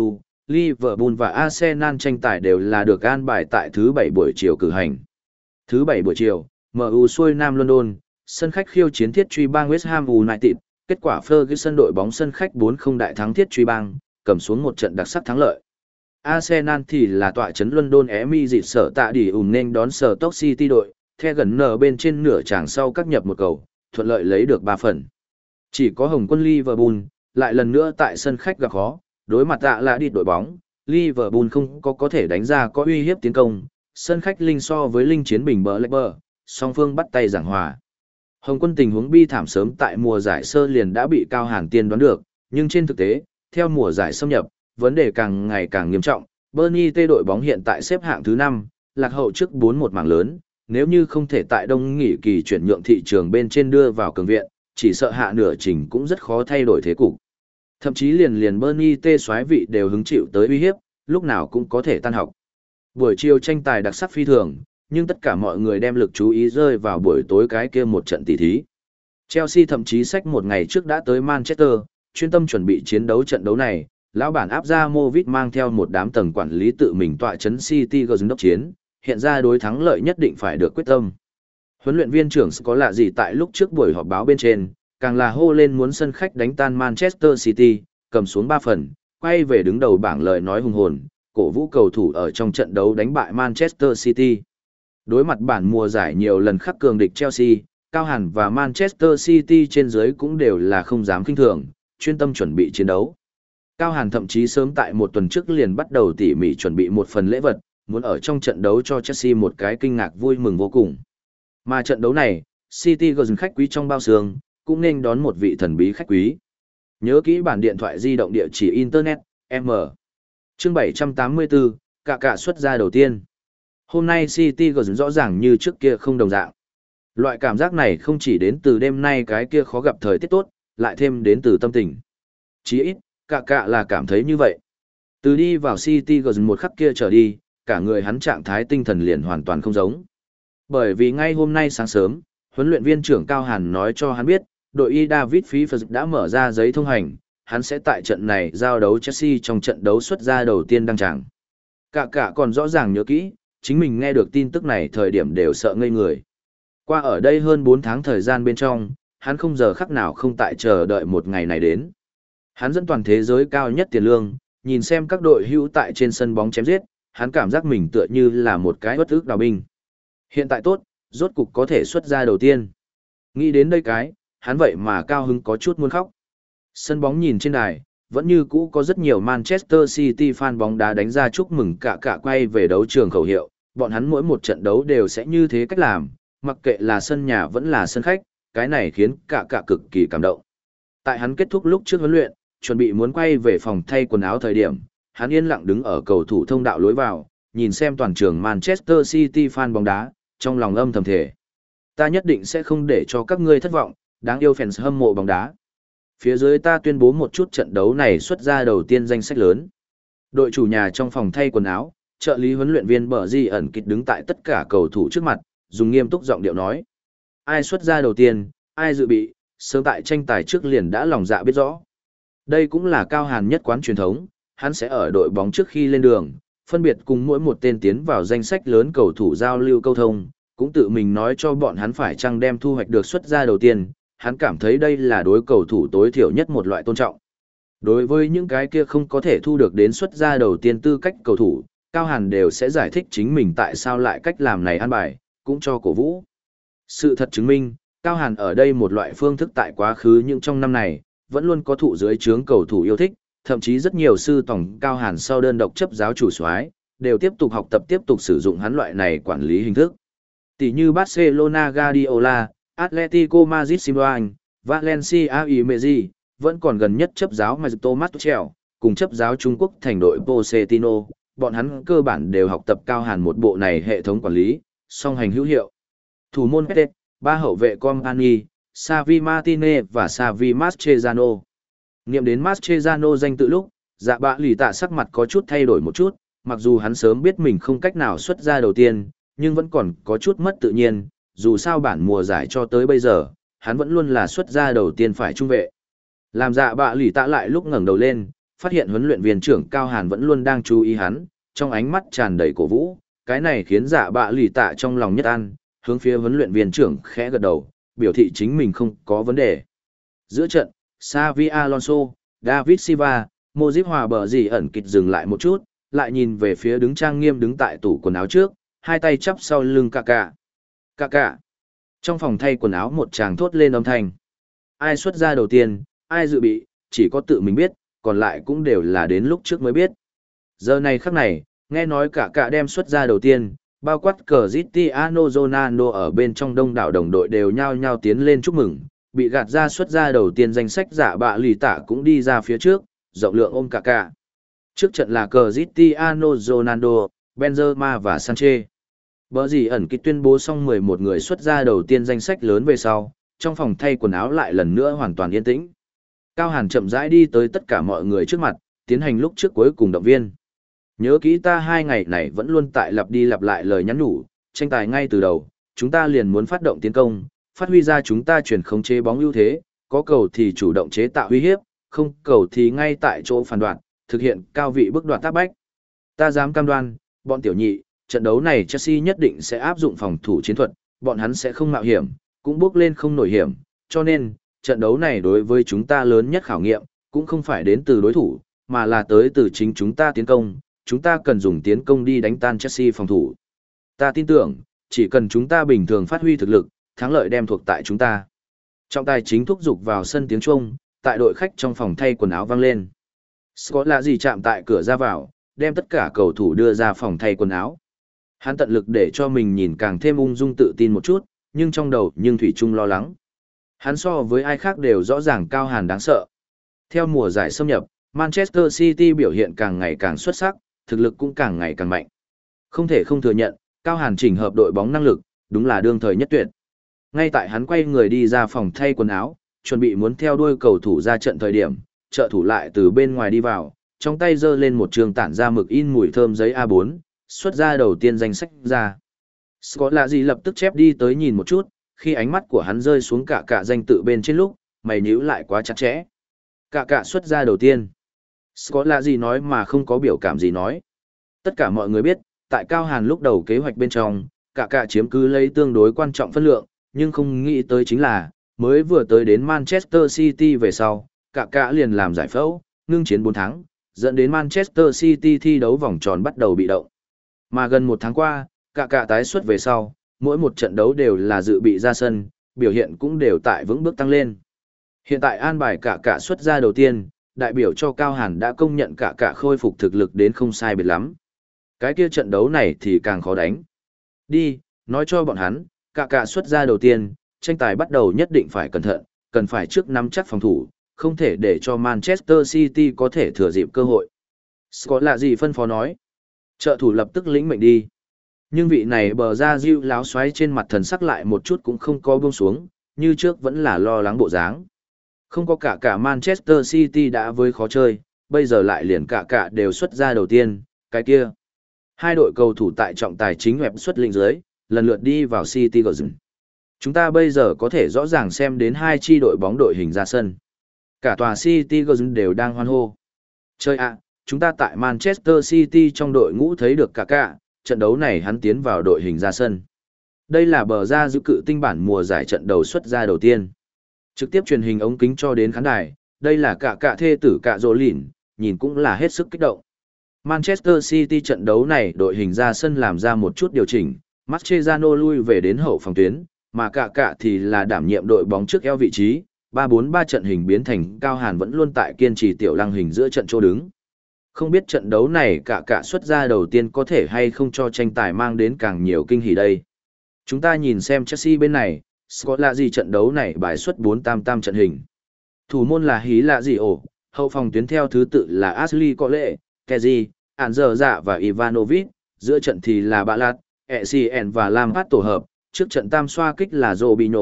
Liverpool và Arsenal tranh tài đều là được an bài tại thứ bảy buổi chiều cử hành. Thứ bảy buổi chiều, em u xuôi Nam London, sân khách khiêu chiến Thiết Truy Bang West Ham United, kết quả Ferguson đội bóng sân khách bốn không đại thắng Thiết Truy Bang, cầm xuống một trận đặc sắc thắng lợi. Arsenal thì là tọa trấn London Emirates sở tạ đi ủng nên đón sở Stoke City đội, the gần nở bên trên nửa tràng sau các nhập một cầu, thuận lợi lấy được ba phần. Chỉ có Hồng quân Liverpool, lại lần nữa tại sân khách gặp khó, đối mặt tạ là đi đội bóng, Liverpool không có có thể đánh ra có uy hiếp tiến công, sân khách linh so với linh chiến bình bờ lệch bờ, song phương bắt tay giảng hòa. Hồng quân tình huống bi thảm sớm tại mùa giải sơ liền đã bị Cao Hàn tiên đoán được, nhưng trên thực tế, theo mùa giải xâm nhập, vấn đề càng ngày càng nghiêm trọng, Burnley T đội bóng hiện tại xếp hạng thứ năm, lạc hậu trước bốn một mảng lớn, nếu như không thể tại đông nghỉ kỳ chuyển nhượng thị trường bên trên đưa vào cường viện, chỉ sợ hạ nửa trình cũng rất khó thay đổi thế cục. Thậm chí liền liền Burnley T soái vị đều hứng chịu tới uy hiếp, lúc nào cũng có thể tan học. Buổi chiều tranh tài đặc sắc phi thường, nhưng tất cả mọi người đem lực chú ý rơi vào buổi tối cái kia một trận tỷ thí. Chelsea thậm chí xách một ngày trước đã tới Manchester, chuyên tâm chuẩn bị chiến đấu trận đấu này, lão bản áp ra Movit mang theo một đám tầng quản lý tự mình tọa chấn City gần đốc chiến, hiện ra đối thắng lợi nhất định phải được quyết tâm. Huấn luyện viên trưởng có lạ gì tại lúc trước buổi họp báo bên trên, càng là hô lên muốn sân khách đánh tan Manchester City, cầm xuống ba phần, quay về đứng đầu bảng lời nói hùng hồn, cổ vũ cầu thủ ở trong trận đấu đánh bại Manchester City. Đối mặt bản mùa giải nhiều lần khắc cường địch Chelsea, Cao Hàn và Manchester City trên dưới cũng đều là không dám kinh thường, chuyên tâm chuẩn bị chiến đấu. Cao Hàn thậm chí sớm tại một tuần trước liền bắt đầu tỉ mỉ chuẩn bị một phần lễ vật, muốn ở trong trận đấu cho Chelsea một cái kinh ngạc vui mừng vô cùng. Mà trận đấu này, City gần khách quý trong bao sương, cũng nên đón một vị thần bí khách quý. Nhớ kỹ bản điện thoại di động địa chỉ Internet, M. Chương bảy trăm tám mươi tư, cả cả xuất ra đầu tiên. Hôm nay City gần rõ ràng như trước kia không đồng dạng. Loại cảm giác này không chỉ đến từ đêm nay cái kia khó gặp thời tiết tốt, lại thêm đến từ tâm tình. Chí ít, cả cả là cảm thấy như vậy. Từ đi vào City gần một khắc kia trở đi, cả người hắn trạng thái tinh thần liền hoàn toàn không giống. Bởi vì ngay hôm nay sáng sớm, huấn luyện viên trưởng Cao Hàn nói cho hắn biết, đội y David Pfiff đã mở ra giấy thông hành, hắn sẽ tại trận này giao đấu Chelsea trong trận đấu xuất ra đầu tiên đăng tràng. Cả cả còn rõ ràng nhớ kỹ, chính mình nghe được tin tức này thời điểm đều sợ ngây người. Qua ở đây hơn bốn tháng thời gian bên trong, hắn không giờ khắc nào không tại chờ đợi một ngày này đến. Hắn dẫn toàn thế giới cao nhất tiền lương, nhìn xem các đội hữu tại trên sân bóng chém giết, hắn cảm giác mình tựa như là một cái bất ức đào binh. Hiện tại tốt, rốt cục có thể xuất ra đầu tiên. Nghĩ đến đây cái, hắn vậy mà cao hứng có chút muốn khóc. Sân bóng nhìn trên đài, vẫn như cũ có rất nhiều Manchester City fan bóng đá đánh ra chúc mừng cả cả quay về đấu trường khẩu hiệu, bọn hắn mỗi một trận đấu đều sẽ như thế cách làm, mặc kệ là sân nhà vẫn là sân khách, cái này khiến cả cả cực kỳ cảm động. Tại hắn kết thúc lúc trước huấn luyện, chuẩn bị muốn quay về phòng thay quần áo thời điểm, hắn yên lặng đứng ở cầu thủ thông đạo lối vào, nhìn xem toàn trường Manchester City fan bóng đá, trong lòng âm thầm thề. Ta nhất định sẽ không để cho các ngươi thất vọng, đáng yêu fans hâm mộ bóng đá. Phía dưới ta tuyên bố một chút trận đấu này xuất ra đầu tiên danh sách lớn. Đội chủ nhà trong phòng thay quần áo, trợ lý huấn luyện viên Bở Di ẩn kịch đứng tại tất cả cầu thủ trước mặt, dùng nghiêm túc giọng điệu nói. Ai xuất ra đầu tiên, ai dự bị, sớm tại tranh tài trước liền đã lòng dạ biết rõ. Đây cũng là Cao Hàn nhất quán truyền thống, hắn sẽ ở đội bóng trước khi lên đường, phân biệt cùng mỗi một tên tiến vào danh sách lớn cầu thủ giao lưu câu thông, cũng tự mình nói cho bọn hắn phải chăng đem thu hoạch được xuất ra đầu tiên, hắn cảm thấy đây là đối cầu thủ tối thiểu nhất một loại tôn trọng. Đối với những cái kia không có thể thu được đến xuất ra đầu tiên tư cách cầu thủ, Cao Hàn đều sẽ giải thích chính mình tại sao lại cách làm này an bài, cũng cho cổ vũ. Sự thật chứng minh, Cao Hàn ở đây một loại phương thức tại quá khứ nhưng trong năm này, vẫn luôn có thụ dưới trướng cầu thủ yêu thích, thậm chí rất nhiều sư tổng Cao Hàn sau đơn độc chấp giáo chủ soái đều tiếp tục học tập tiếp tục sử dụng hắn loại này quản lý hình thức. Tỷ như Barcelona Guardiola, Atletico Madrid Simeone, Valencia Imezi, vẫn còn gần nhất chấp giáo mà Thomas Tuchel, cùng chấp giáo Trung Quốc thành đội Pochettino, bọn hắn cơ bản đều học tập Cao Hàn một bộ này hệ thống quản lý, song hành hữu hiệu. Thủ môn Pete, ba hậu vệ Company, Xavi Martinez và Xavi Mascherano. Niệm đến Mascherano danh tự lúc, dạ bạ lì tạ sắc mặt có chút thay đổi một chút, mặc dù hắn sớm biết mình không cách nào xuất ra đầu tiên, nhưng vẫn còn có chút mất tự nhiên, dù sao bản mùa giải cho tới bây giờ, hắn vẫn luôn là xuất ra đầu tiên phải trung vệ. Làm dạ bạ lì tạ lại lúc ngẩng đầu lên, phát hiện huấn luyện viên trưởng Cao Hàn vẫn luôn đang chú ý hắn, trong ánh mắt tràn đầy cổ vũ, cái này khiến dạ bạ lì tạ trong lòng nhất an, hướng phía huấn luyện viên trưởng khẽ gật đầu, biểu thị chính mình không có vấn đề. Giữa trận, Xavi Alonso, David Silva, Modric hòa bờ gì ẩn kịch dừng lại một chút, lại nhìn về phía đứng trang nghiêm đứng tại tủ quần áo trước, hai tay chắp sau lưng Kaká. Kaká. Trong phòng thay quần áo một chàng thốt lên âm thanh. Ai xuất ra đầu tiên, ai dự bị, chỉ có tự mình biết, còn lại cũng đều là đến lúc trước mới biết. Giờ này khắc này, nghe nói Kaká đem xuất ra đầu tiên, bao quát Cristiano Ronaldo ở bên trong đông đảo đồng đội đều nhao nhao tiến lên chúc mừng, bị gạt ra xuất ra đầu tiên danh sách giả bạ lì tạ cũng đi ra phía trước, rộng lượng ôm Kaká. Trước trận là Cristiano Ronaldo, Benzema và Sanchez. Bở gì ẩn kịch tuyên bố xong mười một người xuất ra đầu tiên danh sách lớn về sau, trong phòng thay quần áo lại lần nữa hoàn toàn yên tĩnh. Cao Hàn chậm rãi đi tới tất cả mọi người trước mặt, tiến hành lúc trước cuối cùng động viên. Nhớ kỹ ta hai ngày này vẫn luôn tại lặp đi lặp lại lời nhắn nhủ, tranh tài ngay từ đầu, chúng ta liền muốn phát động tiến công, phát huy ra chúng ta chuyển khống chế bóng ưu thế, có cầu thì chủ động chế tạo uy hiếp, không cầu thì ngay tại chỗ phản đoạn, thực hiện cao vị bước đoạt tác bách. Ta dám cam đoan, bọn tiểu nhị, trận đấu này Chelsea nhất định sẽ áp dụng phòng thủ chiến thuật, bọn hắn sẽ không mạo hiểm, cũng bước lên không nổi hiểm, cho nên, trận đấu này đối với chúng ta lớn nhất khảo nghiệm, cũng không phải đến từ đối thủ, mà là tới từ chính chúng ta tiến công, chúng ta cần dùng tiến công đi đánh tan Chelsea phòng thủ. Ta tin tưởng, chỉ cần chúng ta bình thường phát huy thực lực, thắng lợi đem thuộc tại chúng ta. Trọng tài chính thúc giục vào sân tiếng chuông, tại đội khách trong phòng thay quần áo vang lên. Scott là gì chạm tại cửa ra vào, đem tất cả cầu thủ đưa ra phòng thay quần áo. Hắn tận lực để cho mình nhìn càng thêm ung dung tự tin một chút, nhưng trong đầu nhưng thủy chung lo lắng. Hắn so với ai khác đều rõ ràng Cao Hàn đáng sợ. Theo mùa giải xâm nhập, Manchester City biểu hiện càng ngày càng xuất sắc, thực lực cũng càng ngày càng mạnh. Không thể không thừa nhận, Cao Hàn chỉnh hợp đội bóng năng lực, đúng là đương thời nhất tuyệt. Ngay tại hắn quay người đi ra phòng thay quần áo, chuẩn bị muốn theo đuôi cầu thủ ra trận thời điểm, trợ thủ lại từ bên ngoài đi vào, trong tay giơ lên một trường tản ra mực in mùi thơm giấy A bốn, xuất ra đầu tiên danh sách ra. Scott là gì lập tức chép đi tới nhìn một chút, khi ánh mắt của hắn rơi xuống cả cả danh tự bên trên lúc, mày nhíu lại quá chặt chẽ. Cả cả xuất ra đầu tiên. Scott là gì nói mà không có biểu cảm gì nói. Tất cả mọi người biết, tại Cao Hàn lúc đầu kế hoạch bên trong, cả cả chiếm cứ lấy tương đối quan trọng phân lượng, nhưng không nghĩ tới chính là, mới vừa tới đến Manchester City về sau, cả cả liền làm giải phẫu, ngưng chiến bốn tháng, dẫn đến Manchester City thi đấu vòng tròn bắt đầu bị động. Mà gần một tháng qua, cả cả tái xuất về sau, mỗi một trận đấu đều là dự bị ra sân, biểu hiện cũng đều tại vững bước tăng lên. Hiện tại an bài cả cả xuất ra đầu tiên, đại biểu cho Cao Hàn đã công nhận cả cả khôi phục thực lực đến không sai biệt lắm. Cái kia trận đấu này thì càng khó đánh. Đi, nói cho bọn hắn, cả cả xuất ra đầu tiên, tranh tài bắt đầu nhất định phải cẩn thận, cần phải trước nắm chắc phòng thủ, không thể để cho Manchester City có thể thừa dịp cơ hội. Scott là gì phân phó nói. Trợ thủ lập tức lĩnh mệnh đi. Nhưng vị này bờ ra diêu láo xoáy trên mặt thần sắc lại một chút cũng không có buông xuống, như trước vẫn là lo lắng bộ dáng. Không có cả cả Manchester City đã với khó chơi, bây giờ lại liền cả cả đều xuất ra đầu tiên, cái kia. Hai đội cầu thủ tại trọng tài chính web xuất lĩnh dưới, lần lượt đi vào City Garden. Chúng ta bây giờ có thể rõ ràng xem đến hai chi đội bóng đội hình ra sân. Cả tòa City Garden đều đang hoan hô. Chơi ạ, chúng ta tại Manchester City trong đội ngũ thấy được cả cả, trận đấu này hắn tiến vào đội hình ra sân. Đây là bờ ra giữ cự tinh bản mùa giải trận đầu xuất ra đầu tiên. Trực tiếp truyền hình ống kính cho đến khán đài, đây là cả cả thê tử cả rồ lỉn, nhìn cũng là hết sức kích động. Manchester City trận đấu này đội hình ra sân làm ra một chút điều chỉnh, Mascherano lui về đến hậu phòng tuyến, mà cả cả thì là đảm nhiệm đội bóng trước eo vị trí, ba bốn ba trận hình biến thành Cao Hàn vẫn luôn tại kiên trì tiểu lăng hình giữa trận chỗ đứng. Không biết trận đấu này cả cả xuất ra đầu tiên có thể hay không cho tranh tài mang đến càng nhiều kinh hỉ đây. Chúng ta nhìn xem Chelsea bên này, Scott là gì trận đấu này bài xuất bốn tam tam trận hình. Thủ môn là Hí là gì ổ, hậu phòng tuyến theo thứ tự là Ashley Cole, Kezi, Ản Giờ Dạ và Ivanovic, giữa trận thì là Bạ Lạt, Essien và Lampard tổ hợp, trước trận tam xoa kích là Robinho,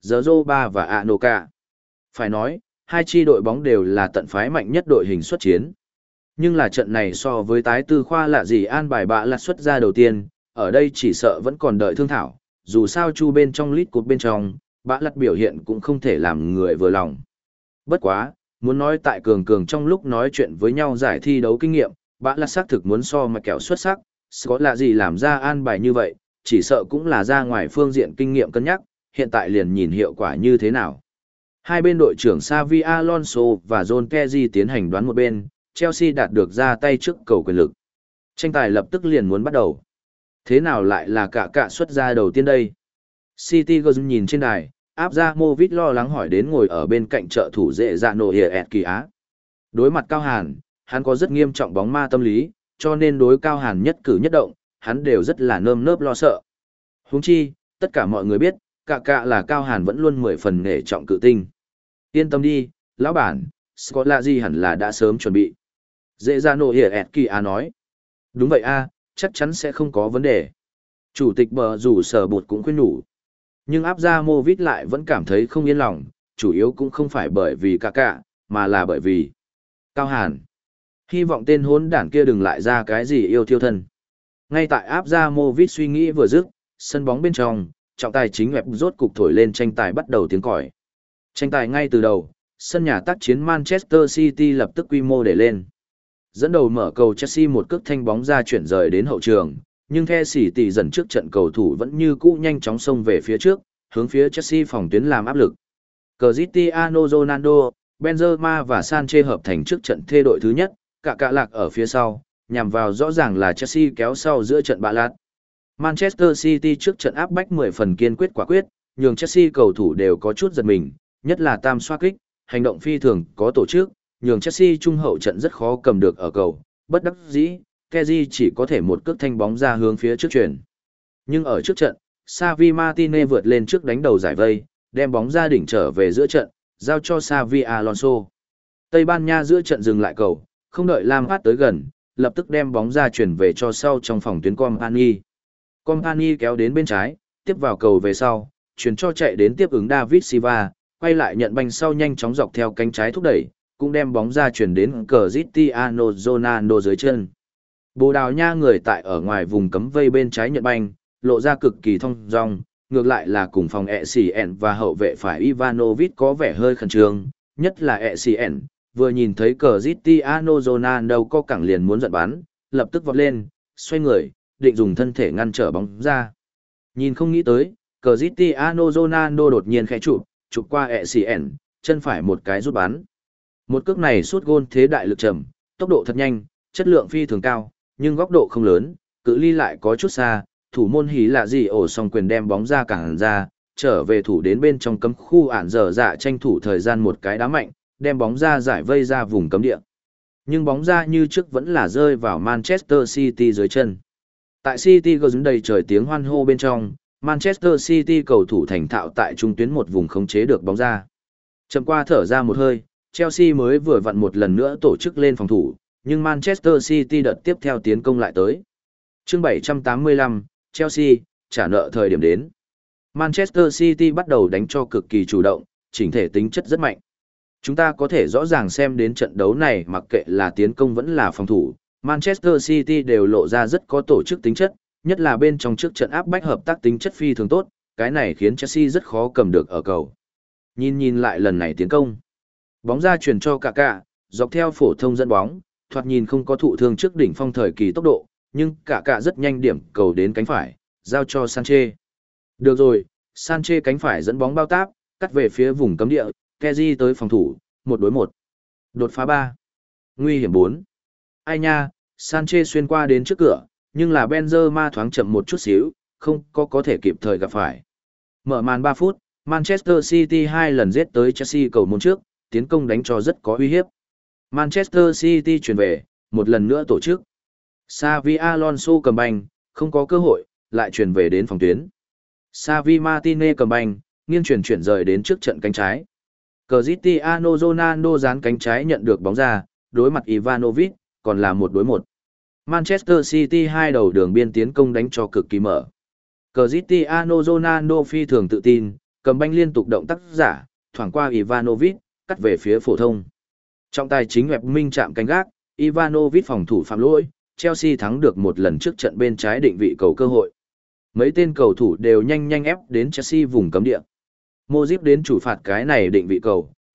Zoba và Anoka. Phải nói, hai chi đội bóng đều là tận phái mạnh nhất đội hình xuất chiến. Nhưng là trận này so với tái tư khoa lạ gì an bài Bạ Lạt xuất ra đầu tiên, ở đây chỉ sợ vẫn còn đợi thương thảo, dù sao chu bên trong lít cột bên trong, Bạ Lạt biểu hiện cũng không thể làm người vừa lòng. Bất quá, Muốn nói tại cường cường trong lúc nói chuyện với nhau giải thi đấu kinh nghiệm, bạn là xác thực muốn so mà kẹo xuất sắc, có là gì làm ra an bài như vậy, chỉ sợ cũng là ra ngoài phương diện kinh nghiệm cân nhắc, hiện tại liền nhìn hiệu quả như thế nào. Hai bên đội trưởng Xavi Alonso và John Terry tiến hành đoán một bên, Chelsea đạt được ra tay trước cầu quyền lực. Tranh tài lập tức liền muốn bắt đầu. Thế nào lại là cả cả xuất ra đầu tiên đây? City Girls nhìn trên đài, áp ra Movit lo lắng hỏi đến ngồi ở bên cạnh trợ thủ dễ dạ nổ hiệp kỳ á. Đối mặt Cao Hàn, hắn có rất nghiêm trọng bóng ma tâm lý, cho nên đối Cao Hàn nhất cử nhất động, hắn đều rất là nơm nớp lo sợ. Huống chi, tất cả mọi người biết, cả cả là Cao Hàn vẫn luôn mười phần nể trọng cự tinh. Yên tâm đi, lão bản, Scott là gì hẳn là đã sớm chuẩn bị. Dễ ra nổ hiệp kỳ á nói. Đúng vậy a, chắc chắn sẽ không có vấn đề. Chủ tịch bờ rủ sở bột cũng khuyên nhủ. Nhưng áp ra Movit lại vẫn cảm thấy không yên lòng, chủ yếu cũng không phải bởi vì cả cả, mà là bởi vì Cao Hàn. Hy vọng tên hốn đản kia đừng lại ra cái gì yêu thiêu thân. Ngay tại áp ra Movit suy nghĩ vừa dứt, sân bóng bên trong, trọng tài chính web rốt cục thổi lên tranh tài bắt đầu tiếng còi. Tranh tài ngay từ đầu, sân nhà tác chiến Manchester City lập tức quy mô để lên. Dẫn đầu mở cầu Chelsea một cước thanh bóng ra chuyển rời đến hậu trường, nhưng The City dần trước trận cầu thủ vẫn như cũ nhanh chóng xông về phía trước, hướng phía Chelsea phòng tuyến làm áp lực. Cristiano Ronaldo, Benzema và Sanchez hợp thành trước trận thê đội thứ nhất, cả cả lạc ở phía sau, nhằm vào rõ ràng là Chelsea kéo sau giữa trận bạ lạt. Manchester City trước trận áp bách mười phần kiên quyết quả quyết, nhường Chelsea cầu thủ đều có chút giật mình, nhất là tam xoá kích, hành động phi thường có tổ chức, nhường Chelsea trung hậu trận rất khó cầm được ở cầu, bất đắc dĩ, Kessié chỉ có thể một cước thanh bóng ra hướng phía trước chuyển. Nhưng ở trước trận, Xavi Martinez vượt lên trước đánh đầu giải vây, đem bóng ra đỉnh trở về giữa trận, giao cho Xavi Alonso. Tây Ban Nha giữa trận dừng lại cầu, không đợi Lampard tới gần, lập tức đem bóng ra chuyển về cho sau trong phòng tuyến Company. Company kéo đến bên trái, tiếp vào cầu về sau, chuyển cho chạy đến tiếp ứng David Silva, quay lại nhận banh sau nhanh chóng dọc theo cánh trái thúc đẩy, cũng đem bóng ra chuyển đến Cristiano Ronaldo dưới chân. Bồ Đào Nha người tại ở ngoài vùng cấm vây bên trái nhận banh, lộ ra cực kỳ thông dong, ngược lại là cùng phòng e xê en và hậu vệ phải Ivanovic có vẻ hơi khẩn trương, nhất là e xê en, vừa nhìn thấy Cristiano Ronaldo có cẳng liền muốn giận bắn, lập tức vọt lên, xoay người, định dùng thân thể ngăn trở bóng ra. Nhìn không nghĩ tới, Cristiano Ronaldo đột nhiên khẽ chụp, chụp qua e xê en, chân phải một cái rút bắn. Một cước này sút gôn thế đại lực trầm, tốc độ thật nhanh, chất lượng phi thường cao, nhưng góc độ không lớn, cự ly lại có chút xa, thủ môn hí là gì ổ song quyền đem bóng ra cản ra, trở về thủ đến bên trong cấm khu ản dở dạ tranh thủ thời gian một cái đá mạnh, đem bóng ra giải vây ra vùng cấm địa. Nhưng bóng ra như trước vẫn là rơi vào Manchester City dưới chân. Tại City gần đầy trời tiếng hoan hô bên trong, Manchester City cầu thủ thành thạo tại trung tuyến một vùng khống chế được bóng ra. Chậm qua thở ra một hơi, Chelsea mới vừa vặn một lần nữa tổ chức lên phòng thủ, nhưng Manchester City đợt tiếp theo tiến công lại tới. Chương bảy trăm tám mươi lăm, Chelsea, trả nợ thời điểm đến. Manchester City bắt đầu đánh cho cực kỳ chủ động, chỉnh thể tính chất rất mạnh. Chúng ta có thể rõ ràng xem đến trận đấu này mặc kệ là tiến công vẫn là phòng thủ, Manchester City đều lộ ra rất có tổ chức tính chất, nhất là bên trong trước trận áp bách hợp tác tính chất phi thường tốt, cái này khiến Chelsea rất khó cầm được ở cầu. Nhìn nhìn lại lần này tiến công. Bóng ra chuyển cho Kaká, dọc theo phổ thông dẫn bóng, thoạt nhìn không có thụ thương trước đỉnh phong thời kỳ tốc độ, nhưng Kaká rất nhanh điểm cầu đến cánh phải, giao cho Sanchez. Được rồi, Sanchez cánh phải dẫn bóng bao táp, cắt về phía vùng cấm địa, Kessié tới phòng thủ, một đối một. Đột phá ba. Nguy hiểm bốn. Ai nha, Sanchez xuyên qua đến trước cửa, nhưng là Benzema thoáng chậm một chút xíu, không có có thể kịp thời gặp phải. Mở màn ba phút, Manchester City hai lần giết tới Chelsea cầu môn trước, tiến công đánh cho rất có uy hiếp. Manchester City chuyển về, một lần nữa tổ chức. Xavi Alonso cầm banh, không có cơ hội, lại chuyển về đến phòng tuyến. Xavi Martinez cầm banh, nghiêng chuyển chuyển rời đến trước trận cánh trái. Cristiano Ronaldo dán cánh trái nhận được bóng ra, đối mặt Ivanovic, còn là một đối một. Manchester City hai đầu đường biên tiến công đánh cho cực kỳ mở. Cristiano Ronaldo phi thường tự tin, cầm banh liên tục động tác giả, thoảng qua Ivanovic, cắt về phía phổ thông. Trọng tài chính Web Minh chạm cánh gác, Ivanovic phòng thủ phạm lỗi, Chelsea thắng được một lần trước trận bên trái định vị cầu cơ hội. Mấy tên cầu thủ đều nhanh nhanh ép đến Chelsea vùng cấm địa. Modric đến chủ phạt cái này định vị cầu,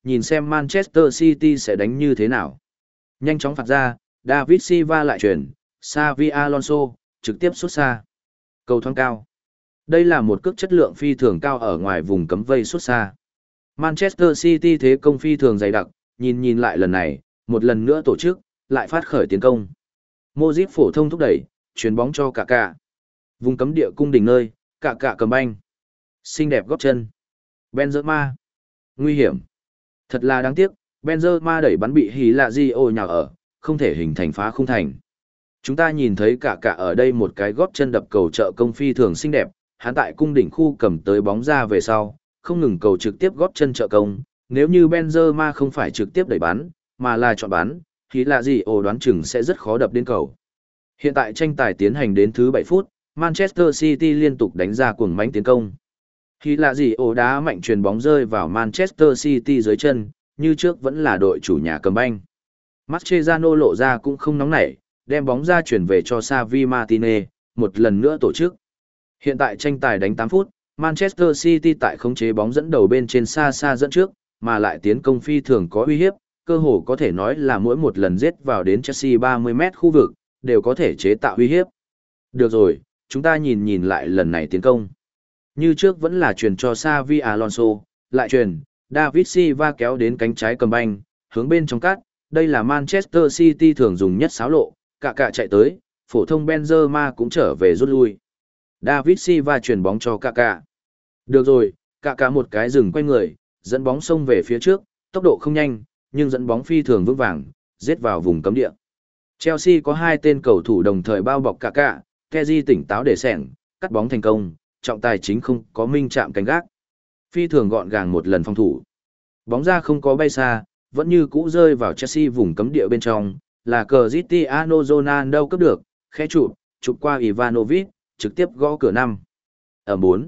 nhìn xem Manchester City sẽ đánh như thế nào. Nhanh chóng phạt ra, David Silva lại chuyển, Xavi Alonso, trực tiếp xuất xa. Cầu thoáng cao. Đây là một cước chất lượng phi thường cao ở ngoài vùng cấm vây xuất xa. Manchester City thế công phi thường dày đặc, nhìn nhìn lại lần này, một lần nữa tổ chức, lại phát khởi tiến công. Modric phổ thông thúc đẩy, chuyền bóng cho Kaká. Vùng cấm địa cung đỉnh nơi, Kaká cầm banh. Xinh đẹp góp chân. Benzema. Nguy hiểm. Thật là đáng tiếc, Benzema đẩy bắn bị Hilario nhào ở, không thể hình thành phá khung thành. Chúng ta nhìn thấy Kaká ở đây một cái góp chân đập cầu trợ công phi thường xinh đẹp, hắn tại cung đỉnh khu cầm tới bóng ra về sau, không ngừng cầu trực tiếp góp chân trợ công, nếu như Benzema không phải trực tiếp đẩy bắn, mà là chọn bắn, thì là gì ồ đoán chừng sẽ rất khó đập đến cầu. Hiện tại tranh tài tiến hành đến thứ bảy phút, Manchester City liên tục đánh ra cuồng mãnh tiến công. Thì là gì ồ đá mạnh truyền bóng rơi vào Manchester City dưới chân, như trước vẫn là đội chủ nhà cầm banh. Mascherano lộ ra cũng không nóng nảy, đem bóng ra chuyển về cho Xavi Martinez, một lần nữa tổ chức. Hiện tại tranh tài đánh tám phút, Manchester City tại khống chế bóng dẫn đầu bên trên xa xa dẫn trước, mà lại tiến công phi thường có uy hiếp, cơ hồ có thể nói là mỗi một lần giết vào đến Chelsea ba mươi mét khu vực, đều có thể chế tạo uy hiếp. Được rồi, chúng ta nhìn nhìn lại lần này tiến công. Như trước vẫn là truyền cho Xavi Alonso, lại truyền, David Silva kéo đến cánh trái cầm banh, hướng bên trong cắt, đây là Manchester City thường dùng nhất xáo lộ, cả cả chạy tới, phổ thông Benzema cũng trở về rút lui. David Silva truyền bóng cho Kaká. Được rồi, Kaká một cái dừng quay người, dẫn bóng xông về phía trước, tốc độ không nhanh, nhưng dẫn bóng phi thường vững vàng, giết vào vùng cấm địa. Chelsea có hai tên cầu thủ đồng thời bao bọc Kaká, Kessié tỉnh táo để sẻng, cắt bóng thành công, trọng tài chính không có minh chạm cánh gác. Phi thường gọn gàng một lần phòng thủ. Bóng ra không có bay xa, vẫn như cũ rơi vào Chelsea vùng cấm địa bên trong, là Cristiano Ronaldo cướp được, khẽ chụp, chụp qua Ivanovic, trực tiếp gõ cửa năm. Ở bốn.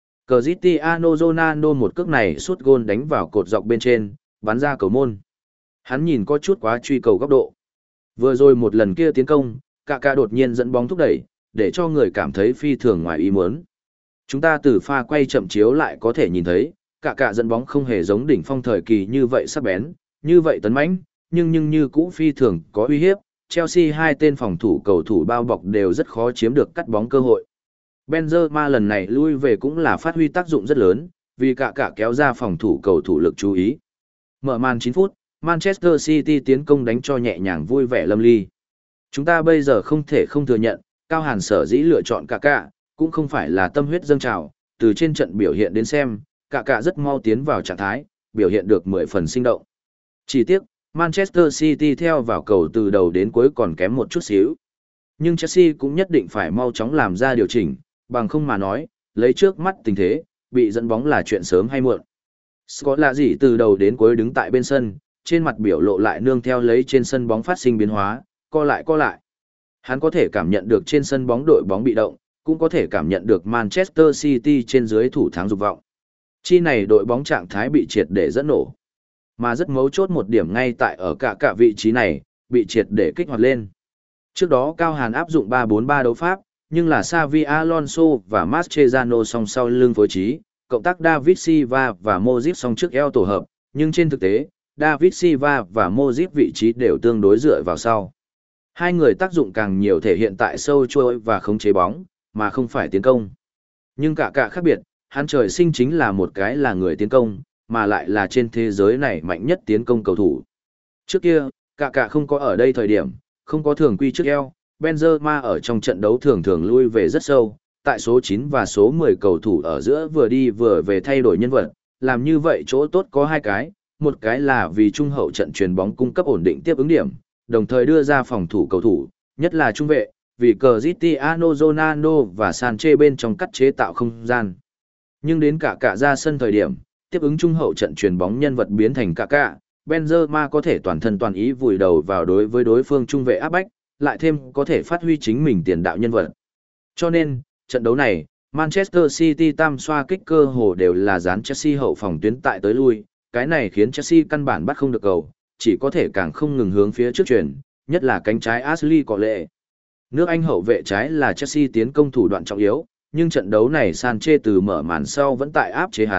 Cristiano Ronaldo một cước này sút gôn đánh vào cột dọc bên trên, bắn ra cầu môn. Hắn nhìn có chút quá truy cầu góc độ. Vừa rồi một lần kia tiến công, Kaká đột nhiên dẫn bóng thúc đẩy, để cho người cảm thấy phi thường ngoài ý muốn. Chúng ta từ pha quay chậm chiếu lại có thể nhìn thấy, Kaká dẫn bóng không hề giống đỉnh phong thời kỳ như vậy sắc bén, như vậy tấn mãnh, nhưng nhưng như cũ phi thường có uy hiếp. Chelsea hai tên phòng thủ cầu thủ bao bọc đều rất khó chiếm được cắt bóng cơ hội. Benzema lần này lui về cũng là phát huy tác dụng rất lớn, vì cả cả kéo ra phòng thủ cầu thủ lực chú ý. Mở màn chín phút, Manchester City tiến công đánh cho nhẹ nhàng vui vẻ lâm ly. Chúng ta bây giờ không thể không thừa nhận, Cao Hàn sở dĩ lựa chọn cả cả, cũng không phải là tâm huyết dâng trào, từ trên trận biểu hiện đến xem, cả cả rất mau tiến vào trạng thái, biểu hiện được mười phần sinh động. Chỉ tiếc, Manchester City theo vào cầu từ đầu đến cuối còn kém một chút xíu. Nhưng Chelsea cũng nhất định phải mau chóng làm ra điều chỉnh, bằng không mà nói, lấy trước mắt tình thế, bị dẫn bóng là chuyện sớm hay muộn. Scott là gì từ đầu đến cuối đứng tại bên sân, trên mặt biểu lộ lại nương theo lấy trên sân bóng phát sinh biến hóa, co lại co lại. Hắn có thể cảm nhận được trên sân bóng đội bóng bị động, cũng có thể cảm nhận được Manchester City trên dưới thủ thắng dục vọng. Chi này đội bóng trạng thái bị triệt để dẫn nổ. Mà rất mấu chốt một điểm ngay tại ở cả cả vị trí này, bị triệt để kích hoạt lên. Trước đó Cao Hàn áp dụng ba bốn ba đấu pháp, nhưng là Xavi Alonso và Mascherano song sau lưng phối trí, cộng tác David Silva và Modric song trước eo tổ hợp, nhưng trên thực tế, David Silva và Modric vị trí đều tương đối dựa vào sau. Hai người tác dụng càng nhiều thể hiện tại sâu trôi và khống chế bóng, mà không phải tiến công. Nhưng cả cả khác biệt, hắn trời sinh chính là một cái là người tiến công, mà lại là trên thế giới này mạnh nhất tiến công cầu thủ. Trước kia, cả cả không có ở đây thời điểm, không có thường quy trước eo, Benzema ở trong trận đấu thường thường lui về rất sâu, tại số chín và số mười cầu thủ ở giữa vừa đi vừa về thay đổi nhân vật, làm như vậy chỗ tốt có hai cái, một cái là vì trung hậu trận truyền bóng cung cấp ổn định tiếp ứng điểm, đồng thời đưa ra phòng thủ cầu thủ, nhất là trung vệ, vì Cristiano Ronaldo và Sanchez bên trong cắt chế tạo không gian. Nhưng đến cả cả ra sân thời điểm, tiếp ứng trung hậu trận truyền bóng nhân vật biến thành cả cả, Benzema có thể toàn thân toàn ý vùi đầu vào đối với đối phương trung vệ áp bách, lại thêm có thể phát huy chính mình tiền đạo nhân vật. Cho nên, trận đấu này, Manchester City tam xoa kích cơ hồ đều là dán Chelsea hậu phòng tuyến tại tới lui, cái này khiến Chelsea căn bản bắt không được cầu, chỉ có thể càng không ngừng hướng phía trước chuyển, nhất là cánh trái Ashley có lệ. Nước Anh hậu vệ trái là Chelsea tiến công thủ đoạn trọng yếu, nhưng trận đấu này Sanchez từ mở màn sau vẫn tại áp chế hắn,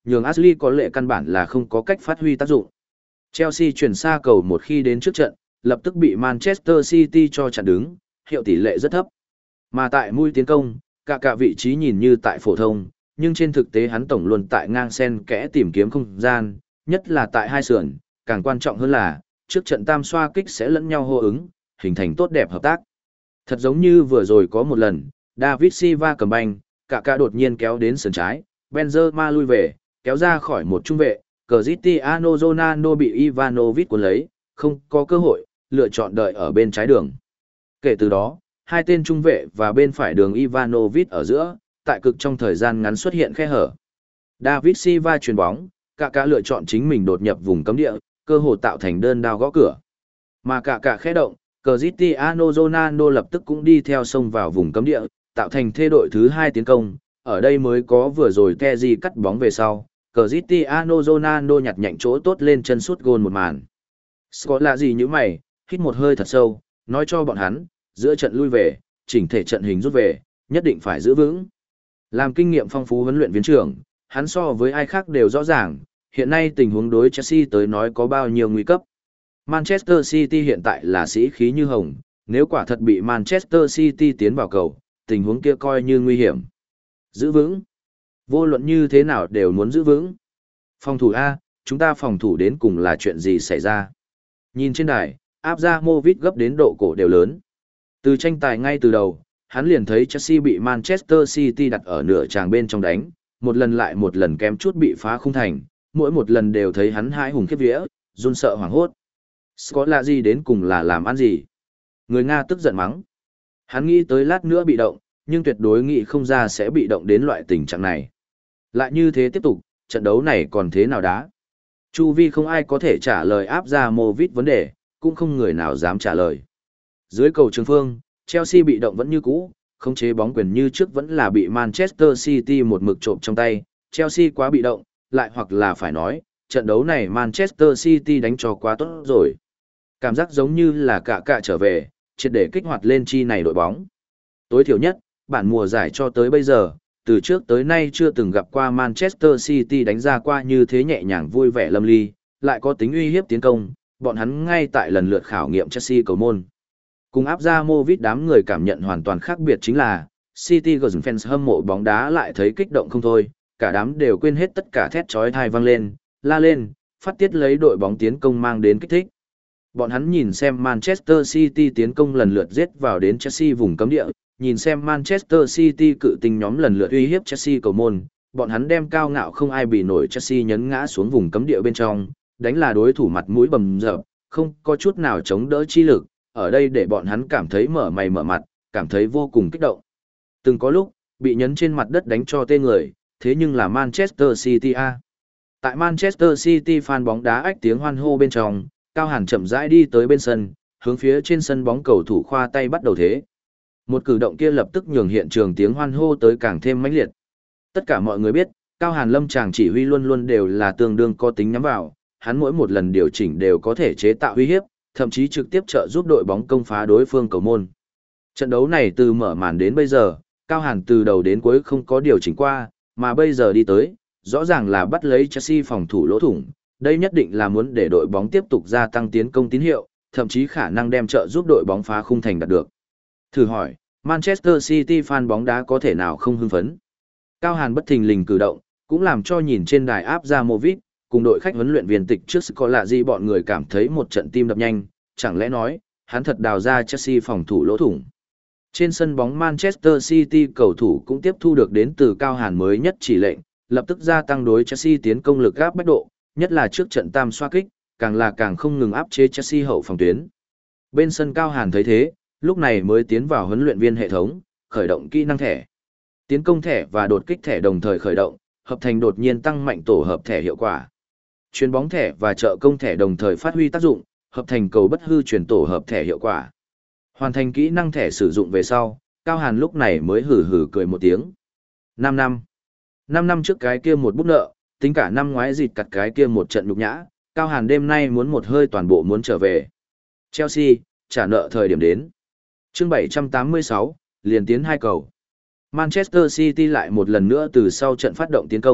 nhường Ashley có lệ căn bản là không có cách phát huy tác dụng. Chelsea chuyển xa cầu một khi đến trước trận, lập tức bị Manchester City cho chặn đứng, hiệu tỷ lệ rất thấp. Mà tại mũi tiến công, cả cả vị trí nhìn như tại phổ thông, nhưng trên thực tế hắn tổng luôn tại ngang sen kẽ tìm kiếm không gian, nhất là tại hai sườn, càng quan trọng hơn là, trước trận tam xoa kích sẽ lẫn nhau hô ứng, hình thành tốt đẹp hợp tác. Thật giống như vừa rồi có một lần, David Silva cầm banh, cả cả đột nhiên kéo đến sườn trái, Benzema lui về, kéo ra khỏi một trung vệ, Cristiano Ronaldo bị Ivanovic cuốn lấy, không có cơ hội, lựa chọn đợi ở bên trái đường. Kể từ đó, hai tên trung vệ và bên phải đường Ivanovic ở giữa, tại cực trong thời gian ngắn xuất hiện khe hở. David Silva chuyền bóng, cả cả lựa chọn chính mình đột nhập vùng cấm địa, cơ hội tạo thành đơn đao gõ cửa. Mà cả cả khẽ động, Cristiano Ronaldo lập tức cũng đi theo sông vào vùng cấm địa, tạo thành thê đội thứ hai tiến công, ở đây mới có vừa rồi Kessié cắt bóng về sau, Cristiano Ronaldo nhặt nhạnh chỗ tốt lên chân sút gôn một màn. Scott là gì như mày, hít một hơi thật sâu, nói cho bọn hắn, giữa trận lui về, chỉnh thể trận hình rút về, nhất định phải giữ vững. Làm kinh nghiệm phong phú huấn luyện viên trưởng, hắn so với ai khác đều rõ ràng, hiện nay tình huống đối Chelsea tới nói có bao nhiêu nguy cấp. Manchester City hiện tại là sĩ khí như hồng, nếu quả thật bị Manchester City tiến vào cầu, tình huống kia coi như nguy hiểm. Giữ vững. Vô luận như thế nào đều muốn giữ vững. Phòng thủ A, chúng ta phòng thủ đến cùng là chuyện gì xảy ra? Nhìn trên đài, Abramovich gấp đến độ cổ đều lớn. Từ tranh tài ngay từ đầu, hắn liền thấy Chelsea bị Manchester City đặt ở nửa tràng bên trong đánh, một lần lại một lần kém chút bị phá khung thành, mỗi một lần đều thấy hắn hãi hùng khiếp vía, run sợ hoảng hốt. Scott là gì đến cùng là làm ăn gì? Người Nga tức giận mắng. Hắn nghĩ tới lát nữa bị động, nhưng tuyệt đối nghĩ không ra sẽ bị động đến loại tình trạng này. Lại như thế tiếp tục, trận đấu này còn thế nào đá? Chu vi không ai có thể trả lời Abramovich vấn đề, cũng không người nào dám trả lời. Dưới cầu trường phương, Chelsea bị động vẫn như cũ, khống chế bóng quyền như trước vẫn là bị Manchester City một mực trộm trong tay, Chelsea quá bị động, lại hoặc là phải nói, trận đấu này Manchester City đánh cho quá tốt rồi. Cảm giác giống như là cả cả trở về, triệt để kích hoạt lên chi này đội bóng. Tối thiểu nhất, bản mùa giải cho tới bây giờ, từ trước tới nay chưa từng gặp qua Manchester City đánh ra qua như thế nhẹ nhàng vui vẻ lâm ly, lại có tính uy hiếp tiến công, bọn hắn ngay tại lần lượt khảo nghiệm Chelsea cầu môn. Cùng Abramovich đám người cảm nhận hoàn toàn khác biệt chính là, City gần fans hâm mộ bóng đá lại thấy kích động không thôi, cả đám đều quên hết tất cả thét chói tai vang lên, la lên, phát tiết lấy đội bóng tiến công mang đến kích thích. Bọn hắn nhìn xem Manchester City tiến công lần lượt giết vào đến Chelsea vùng cấm địa, nhìn xem Manchester City cự tinh nhóm lần lượt uy hiếp Chelsea cầu môn, bọn hắn đem cao ngạo không ai bị nổi Chelsea nhấn ngã xuống vùng cấm địa bên trong, đánh là đối thủ mặt mũi bầm dập, không có chút nào chống đỡ chi lực, ở đây để bọn hắn cảm thấy mở mày mở mặt, cảm thấy vô cùng kích động. Từng có lúc, bị nhấn trên mặt đất đánh cho tê người, thế nhưng là Manchester City a. Tại Manchester City fan bóng đá ách tiếng hoan hô bên trong, Cao Hàn chậm rãi đi tới bên sân, hướng phía trên sân bóng cầu thủ khoa tay bắt đầu thế. Một cử động kia lập tức nhường hiện trường tiếng hoan hô tới càng thêm mãnh liệt. Tất cả mọi người biết, Cao Hàn lâm chàng chỉ huy luôn luôn đều là tương đương có tính nhắm vào, hắn mỗi một lần điều chỉnh đều có thể chế tạo uy hiếp, thậm chí trực tiếp trợ giúp đội bóng công phá đối phương cầu môn. Trận đấu này từ mở màn đến bây giờ, Cao Hàn từ đầu đến cuối không có điều chỉnh qua, mà bây giờ đi tới, rõ ràng là bắt lấy Chelsea phòng thủ lỗ thủng, đây nhất định là muốn để đội bóng tiếp tục gia tăng tiến công tín hiệu, thậm chí khả năng đem trợ giúp đội bóng phá khung thành đạt được. Thử hỏi, Manchester City fan bóng đá có thể nào không hưng phấn? Cao Hàn bất thình lình cử động, cũng làm cho nhìn trên đài Abramovich, cùng đội khách huấn luyện viên tịch trước có lạ gì bọn người cảm thấy một trận tim đập nhanh, chẳng lẽ nói, hắn thật đào ra Chelsea phòng thủ lỗ thủng. Trên sân bóng Manchester City cầu thủ cũng tiếp thu được đến từ Cao Hàn mới nhất chỉ lệnh, lập tức gia tăng đối Chelsea tiến công lực áp bách độ, nhất là trước trận tam xoá kích, càng là càng không ngừng áp chế Chelsea hậu phòng tuyến. Bên sân Cao Hàn thấy thế, lúc này mới tiến vào huấn luyện viên hệ thống, khởi động kỹ năng thẻ. Tiến công thẻ và đột kích thẻ đồng thời khởi động, hợp thành đột nhiên tăng mạnh tổ hợp thẻ hiệu quả. Chuyền bóng thẻ và trợ công thẻ đồng thời phát huy tác dụng, hợp thành cầu bất hư chuyển tổ hợp thẻ hiệu quả. Hoàn thành kỹ năng thẻ sử dụng về sau, Cao Hàn lúc này mới hử hử cười một tiếng. năm năm. năm năm trước cái kia một bút nợ, tính cả năm ngoái dịt cặt cái kia một trận nhục nhã, Cao Hàn đêm nay muốn một hơi toàn bộ muốn trở về. Chelsea, trả nợ thời điểm đến. Chương bảy trăm tám mươi sáu, liền tiến hai cầu. Manchester City lại một lần nữa từ sau trận phát động tiến công,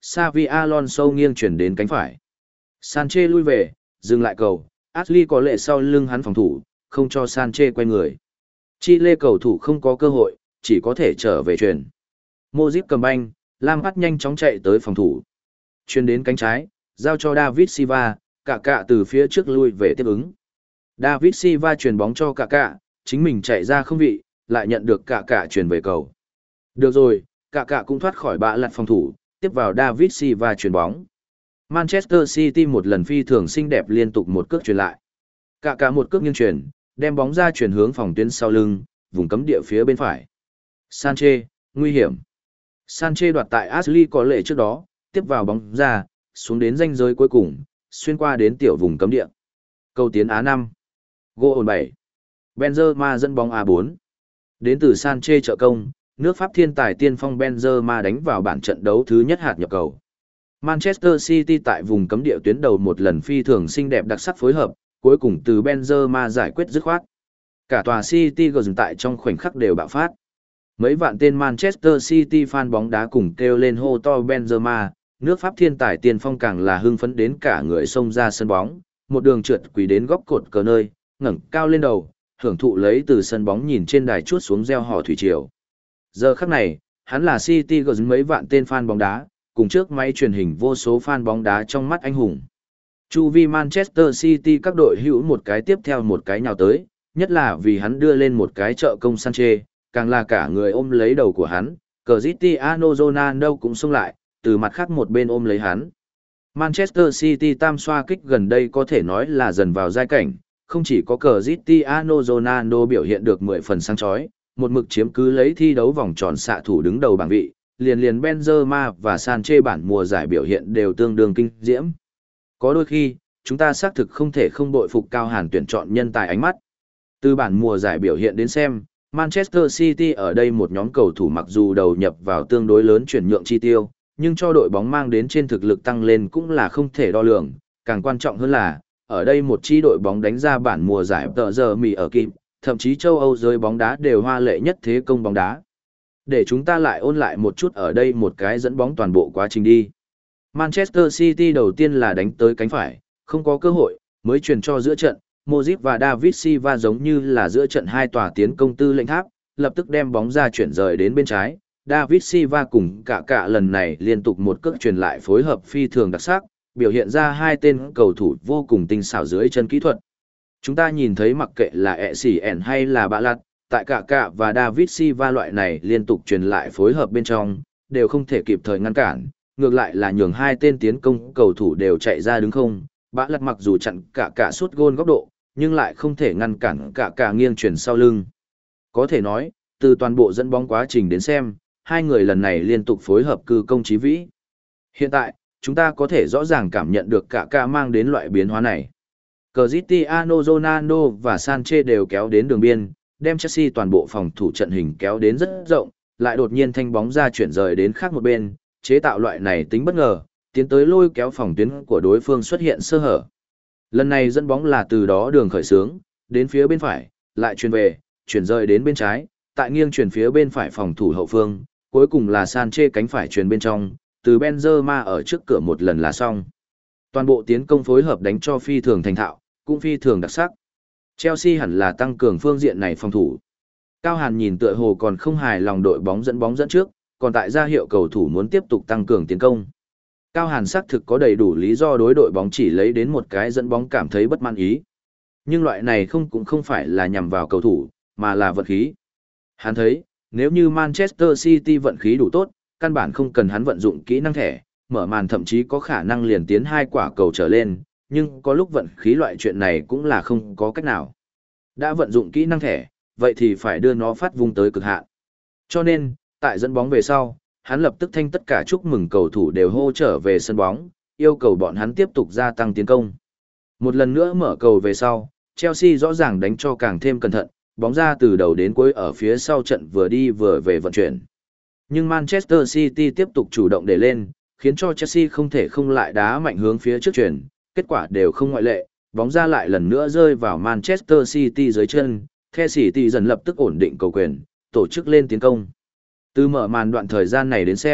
Xavi Alonso nghiêng chuyển đến cánh phải. Sanchez lui về, dừng lại cầu, Ashley có lệ sau lưng hắn phòng thủ, không cho Sanchez quay người. Chile cầu thủ không có cơ hội, chỉ có thể trở về chuyền. Modric cầm banh, Lampard nhanh chóng chạy tới phòng thủ. Chuyền đến cánh trái, giao cho David Silva, cả cả từ phía trước lui về tiếp ứng. David Silva chuyền bóng cho cả cả, chính mình chạy ra không vị, lại nhận được cả cả chuyền về cầu. Được rồi, cả cả cũng thoát khỏi bạ lặt phòng thủ, tiếp vào David Silva chuyền bóng. Manchester City một lần phi thường xinh đẹp liên tục một cước chuyền lại. Cả cả một cước nghiêng chuyền, đem bóng ra chuyển hướng phòng tuyến sau lưng, vùng cấm địa phía bên phải. Sanchez, nguy hiểm. Sanchez đoạt tại Ashley có lệ trước đó, tiếp vào bóng ra, xuống đến ranh giới cuối cùng, xuyên qua đến tiểu vùng cấm địa. Cầu tiến Á năm. Goal bảy. Benzema dẫn bóng A bốn. Đến từ Sanchez trợ công, nước Pháp thiên tài tiên phong Benzema đánh vào bản trận đấu thứ nhất hạt nhập cầu. Manchester City tại vùng cấm địa tuyến đầu một lần phi thường xinh đẹp đặc sắc phối hợp, cuối cùng từ Benzema giải quyết dứt khoát. Cả tòa City gần tại trong khoảnh khắc đều bạo phát. Mấy vạn tên Manchester City fan bóng đá cùng kêu lên hô to Benzema, nước Pháp thiên tài tiền phong càng là hưng phấn đến cả người xông ra sân bóng, một đường trượt quỳ đến góc cột cờ nơi, ngẩng cao lên đầu, hưởng thụ lấy từ sân bóng nhìn trên đài chuốt xuống reo hò thủy triều. Giờ khắc này, hắn là City gần mấy vạn tên fan bóng đá, cùng trước máy truyền hình vô số fan bóng đá trong mắt anh hùng. Chu vi Manchester City các đội hữu một cái tiếp theo một cái nhào tới, nhất là vì hắn đưa lên một cái trợ công Sanchez, càng là cả người ôm lấy đầu của hắn, Cristiano Ronaldo cũng xông lại, từ mặt khác một bên ôm lấy hắn. Manchester City tam xoa kích gần đây có thể nói là dần vào giai cảnh, không chỉ có Cristiano Ronaldo biểu hiện được mười phần sáng chói, một mực chiếm cứ lấy thi đấu vòng tròn xạ thủ đứng đầu bảng vị, liền liền Benzema và Sanchez bản mùa giải biểu hiện đều tương đương kinh diễm. Có đôi khi, chúng ta xác thực không thể không bội phục Cao Hàn tuyển chọn nhân tài ánh mắt. Từ bản mùa giải biểu hiện đến xem, Manchester City ở đây một nhóm cầu thủ mặc dù đầu nhập vào tương đối lớn chuyển nhượng chi tiêu, nhưng cho đội bóng mang đến trên thực lực tăng lên cũng là không thể đo lường. Càng quan trọng hơn là, ở đây một chi đội bóng đánh ra bản mùa giải tờ giờ mì ở kịp, thậm chí châu Âu giới bóng đá đều hoa lệ nhất thế công bóng đá. Để chúng ta lại ôn lại một chút ở đây một cái dẫn bóng toàn bộ quá trình đi. Manchester City đầu tiên là đánh tới cánh phải, không có cơ hội, mới truyền cho giữa trận, Modric và David Silva giống như là giữa trận hai tòa tiến công tư lệnh tháp, lập tức đem bóng ra chuyển rời đến bên trái. David Silva cùng cả cả lần này liên tục một cước truyền lại phối hợp phi thường đặc sắc, biểu hiện ra hai tên cầu thủ vô cùng tinh xảo dưới chân kỹ thuật. Chúng ta nhìn thấy mặc kệ là Essien hay là Bạ Lặt, tại cả cả và David Silva loại này liên tục truyền lại phối hợp bên trong, đều không thể kịp thời ngăn cản, ngược lại là nhường hai tên tiến công cầu thủ đều chạy ra đứng không. Bạ Lặt mặc dù chặn cả cả sút gôn góc độ, nhưng lại không thể ngăn cản cả cả nghiêng chuyển sau lưng. Có thể nói, từ toàn bộ dẫn bóng quá trình đến xem, hai người lần này liên tục phối hợp cư công chí vĩ. Hiện tại, chúng ta có thể rõ ràng cảm nhận được cả cả mang đến loại biến hóa này. Cristiano Ronaldo và Sanchez đều kéo đến đường biên, đem Chelsea toàn bộ phòng thủ trận hình kéo đến rất rộng, lại đột nhiên thanh bóng ra chuyển rời đến khác một bên, chế tạo loại này tính bất ngờ, tiến tới lôi kéo phòng tuyến của đối phương xuất hiện sơ hở. Lần này dẫn bóng là từ đó đường khởi xướng, đến phía bên phải, lại chuyển về, chuyển rời đến bên trái, tại nghiêng chuyển phía bên phải phòng thủ hậu phương, cuối cùng là Sanchez cánh phải chuyển bên trong, từ Benzema ở trước cửa một lần là xong. Toàn bộ tiến công phối hợp đánh cho phi thường thành thạo, cũng phi thường đặc sắc. Chelsea hẳn là tăng cường phương diện này phòng thủ. Cao Hàn nhìn tựa hồ còn không hài lòng đội bóng dẫn bóng dẫn trước, còn tại ra hiệu cầu thủ muốn tiếp tục tăng cường tiến công. Cao Hàn xác thực có đầy đủ lý do đối đội bóng chỉ lấy đến một cái dẫn bóng cảm thấy bất mãn ý. Nhưng loại này không cũng không phải là nhằm vào cầu thủ, mà là vận khí. Hắn thấy, nếu như Manchester City vận khí đủ tốt, căn bản không cần hắn vận dụng kỹ năng thẻ, mở màn thậm chí có khả năng liền tiến hai quả cầu trở lên, nhưng có lúc vận khí loại chuyện này cũng là không có cách nào. Đã vận dụng kỹ năng thẻ, vậy thì phải đưa nó phát vung tới cực hạn. Cho nên, tại dẫn bóng về sau, hắn lập tức thanh tất cả chúc mừng cầu thủ đều hô trở về sân bóng, yêu cầu bọn hắn tiếp tục gia tăng tiến công. Một lần nữa mở cầu về sau, Chelsea rõ ràng đánh cho càng thêm cẩn thận, bóng ra từ đầu đến cuối ở phía sau trận vừa đi vừa về vận chuyển. Nhưng Manchester City tiếp tục chủ động để lên, khiến cho Chelsea không thể không lại đá mạnh hướng phía trước chuyển, kết quả đều không ngoại lệ, bóng ra lại lần nữa rơi vào Manchester City dưới chân, The City dần lập tức ổn định cầu quyền, tổ chức lên tiến công. Từ mở màn đoạn thời gian này đến xem,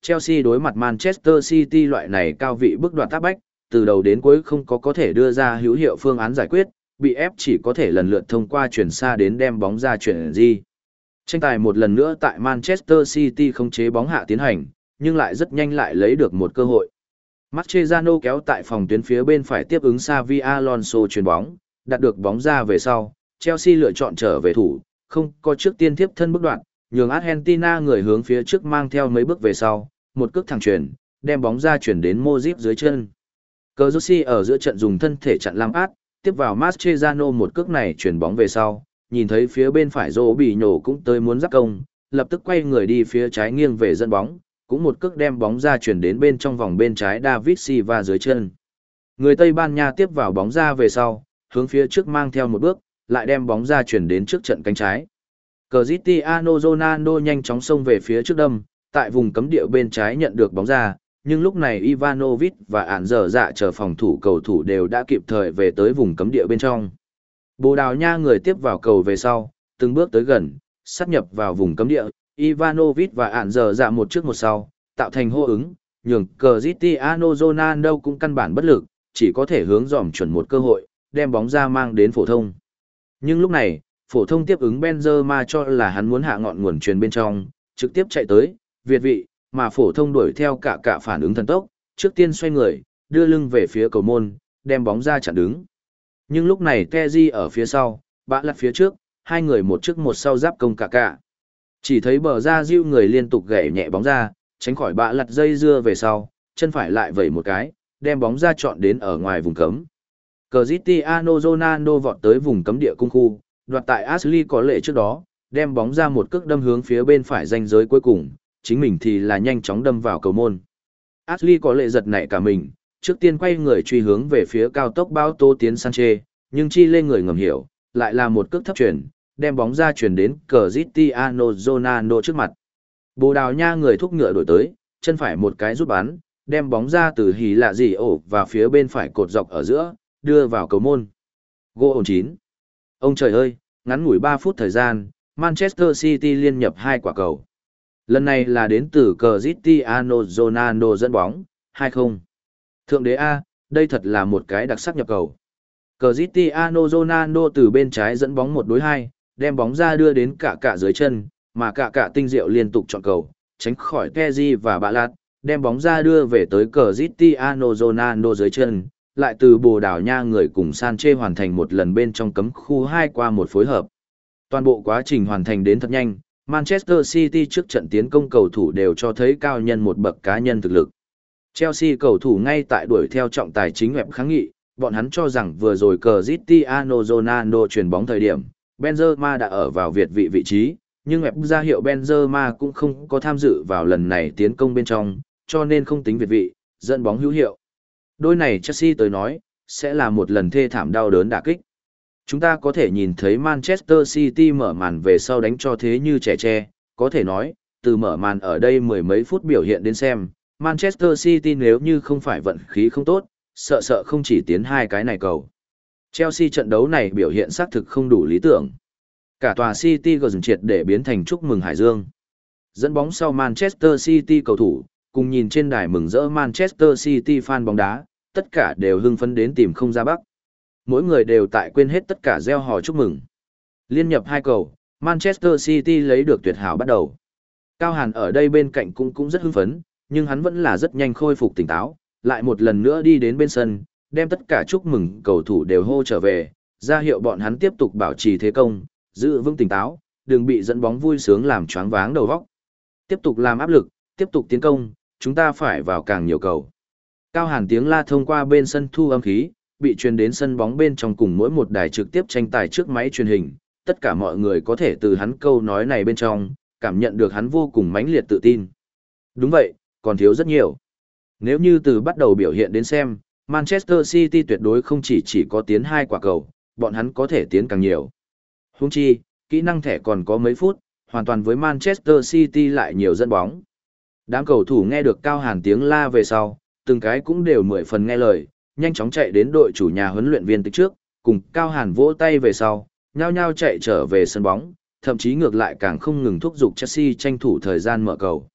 Chelsea đối mặt Manchester City loại này cao vị bước đoạt áp bách, từ đầu đến cuối không có có thể đưa ra hữu hiệu phương án giải quyết, bị ép chỉ có thể lần lượt thông qua chuyển xa đến đem bóng ra chuyển di. Tranh tài một lần nữa tại Manchester City không chế bóng hạ tiến hành, nhưng lại rất nhanh lại lấy được một cơ hội. Mascherano kéo tại phòng tuyến phía bên phải tiếp ứng Xavi Alonso chuyền bóng, đạt được bóng ra về sau, Chelsea lựa chọn trở về thủ, không có trước tiên tiếp thân bước đoạn, nhường Argentina người hướng phía trước mang theo mấy bước về sau, một cước thẳng chuyền, đem bóng ra chuyển đến Modric dưới chân. Cazorsi ở giữa trận dùng thân thể chặn Lampard, tiếp vào Mascherano một cước này chuyển bóng về sau, nhìn thấy phía bên phải Robinho cũng tới muốn giáp công, lập tức quay người đi phía trái nghiêng về dẫn bóng, cũng một cước đem bóng ra chuyển đến bên trong vòng bên trái David Silva dưới chân. Người Tây Ban Nha tiếp vào bóng ra về sau, hướng phía trước mang theo một bước, lại đem bóng ra chuyển đến trước trận cánh trái. Cristiano Ronaldo nhanh chóng xông về phía trước đâm, tại vùng cấm địa bên trái nhận được bóng ra, nhưng lúc này Ivanovic và ản dở dạ chờ phòng thủ cầu thủ đều đã kịp thời về tới vùng cấm địa bên trong. Bồ Đào Nha người tiếp vào cầu về sau, từng bước tới gần, sát nhập vào vùng cấm địa, Ivanovic và ản dở dạ một trước một sau, tạo thành hô ứng, nhường Cristiano Ronaldo cũng căn bản bất lực, chỉ có thể hướng dòm chuẩn một cơ hội, đem bóng ra mang đến phổ thông. Nhưng lúc này, phổ thông tiếp ứng Benzema cho là hắn muốn hạ ngọn nguồn truyền bên trong, trực tiếp chạy tới, việt vị, mà phổ thông đuổi theo cả cả phản ứng thần tốc, trước tiên xoay người, đưa lưng về phía cầu môn, đem bóng ra chặn đứng. Nhưng lúc này Kessié ở phía sau, bã lật phía trước, hai người một trước một sau giáp công cả cả. Chỉ thấy bờ ra diêu người liên tục gảy nhẹ bóng ra, tránh khỏi bã lật dây dưa về sau, chân phải lại vẩy một cái, đem bóng ra chọn đến ở ngoài vùng cấm. Cristiano Ronaldo vọt tới vùng cấm địa cung khu, đoạt tại Ashley có lệ trước đó, đem bóng ra một cước đâm hướng phía bên phải ranh giới cuối cùng, chính mình thì là nhanh chóng đâm vào cầu môn. Ashley có lệ giật nảy cả mình, trước tiên quay người truy hướng về phía cao tốc bao tô tiến Sanchez, nhưng chi lên người ngầm hiểu, lại là một cước thấp chuyển, đem bóng ra chuyển đến Cristiano Ronaldo trước mặt. Bồ Đào Nha người thúc ngựa đổi tới, chân phải một cái rút bắn, đem bóng ra từ hí lạ gì ổ và phía bên phải cột dọc ở giữa, đưa vào cầu môn. Goal chín. Ông trời ơi, ngắn ngủi ba phút thời gian, Manchester City liên nhập hai quả cầu. Lần này là đến từ Cristiano Ronaldo dẫn bóng, hai không. Thượng đế A, đây thật là một cái đặc sắc nhập cầu. Cristiano Ronaldo từ bên trái dẫn bóng một đối hai, đem bóng ra đưa đến cả cả dưới chân, mà cả cả tinh diệu liên tục chọn cầu, tránh khỏi Kessié và Bạ Lạt, đem bóng ra đưa về tới Cristiano Ronaldo dưới chân, lại từ Bồ Đào Nha người cùng Sanchez hoàn thành một lần bên trong cấm khu hai qua một phối hợp. Toàn bộ quá trình hoàn thành đến thật nhanh, Manchester City trước trận tiến công cầu thủ đều cho thấy cao nhân một bậc cá nhân thực lực. Chelsea cầu thủ ngay tại đuổi theo trọng tài chính web kháng nghị, bọn hắn cho rằng vừa rồi Cristiano Ronaldo chuyền bóng thời điểm, Benzema đã ở vào việt vị vị trí, nhưng web ra hiệu Benzema cũng không có tham dự vào lần này tiến công bên trong, cho nên không tính việt vị, dẫn bóng hữu hiệu. Đôi này Chelsea tới nói, sẽ là một lần thê thảm đau đớn đả kích. Chúng ta có thể nhìn thấy Manchester City mở màn về sau đánh cho thế như trẻ tre, có thể nói, từ mở màn ở đây mười mấy phút biểu hiện đến xem, Manchester City nếu như không phải vận khí không tốt, sợ sợ không chỉ tiến hai cái này cầu. Chelsea trận đấu này biểu hiện xác thực không đủ lý tưởng. Cả tòa City gần triệt để biến thành chúc mừng Hải Dương. Dẫn bóng sau Manchester City cầu thủ, cùng nhìn trên đài mừng rỡ Manchester City fan bóng đá, tất cả đều hưng phấn đến tìm không ra bắc. Mỗi người đều tại quên hết tất cả reo hò chúc mừng. Liên nhập hai cầu, Manchester City lấy được tuyệt hảo bắt đầu. Cao Hàn ở đây bên cạnh cũng cũng rất hưng phấn, nhưng hắn vẫn là rất nhanh khôi phục tỉnh táo, lại một lần nữa đi đến bên sân, đem tất cả chúc mừng cầu thủ đều hô trở về, ra hiệu bọn hắn tiếp tục bảo trì thế công, giữ vững tỉnh táo, đừng bị dẫn bóng vui sướng làm choáng váng đầu óc. Tiếp tục làm áp lực, tiếp tục tiến công, chúng ta phải vào càng nhiều cầu. Cao Hàn tiếng la thông qua bên sân thu âm khí, bị truyền đến sân bóng bên trong cùng mỗi một đài trực tiếp tranh tài trước máy truyền hình, tất cả mọi người có thể từ hắn câu nói này bên trong, cảm nhận được hắn vô cùng mãnh liệt tự tin. Đúng vậy, còn thiếu rất nhiều. Nếu như từ bắt đầu biểu hiện đến xem, Manchester City tuyệt đối không chỉ chỉ có tiến hai quả cầu, bọn hắn có thể tiến càng nhiều. Huống chi, kỹ năng thẻ còn có mấy phút, hoàn toàn với Manchester City lại nhiều dẫn bóng. Đám cầu thủ nghe được Cao Hàn tiếng la về sau, từng cái cũng đều mười phần nghe lời, nhanh chóng chạy đến đội chủ nhà huấn luyện viên tích trước, cùng Cao Hàn vỗ tay về sau, nhao nhao chạy trở về sân bóng, thậm chí ngược lại càng không ngừng thúc giục Chelsea tranh thủ thời gian mở cầu.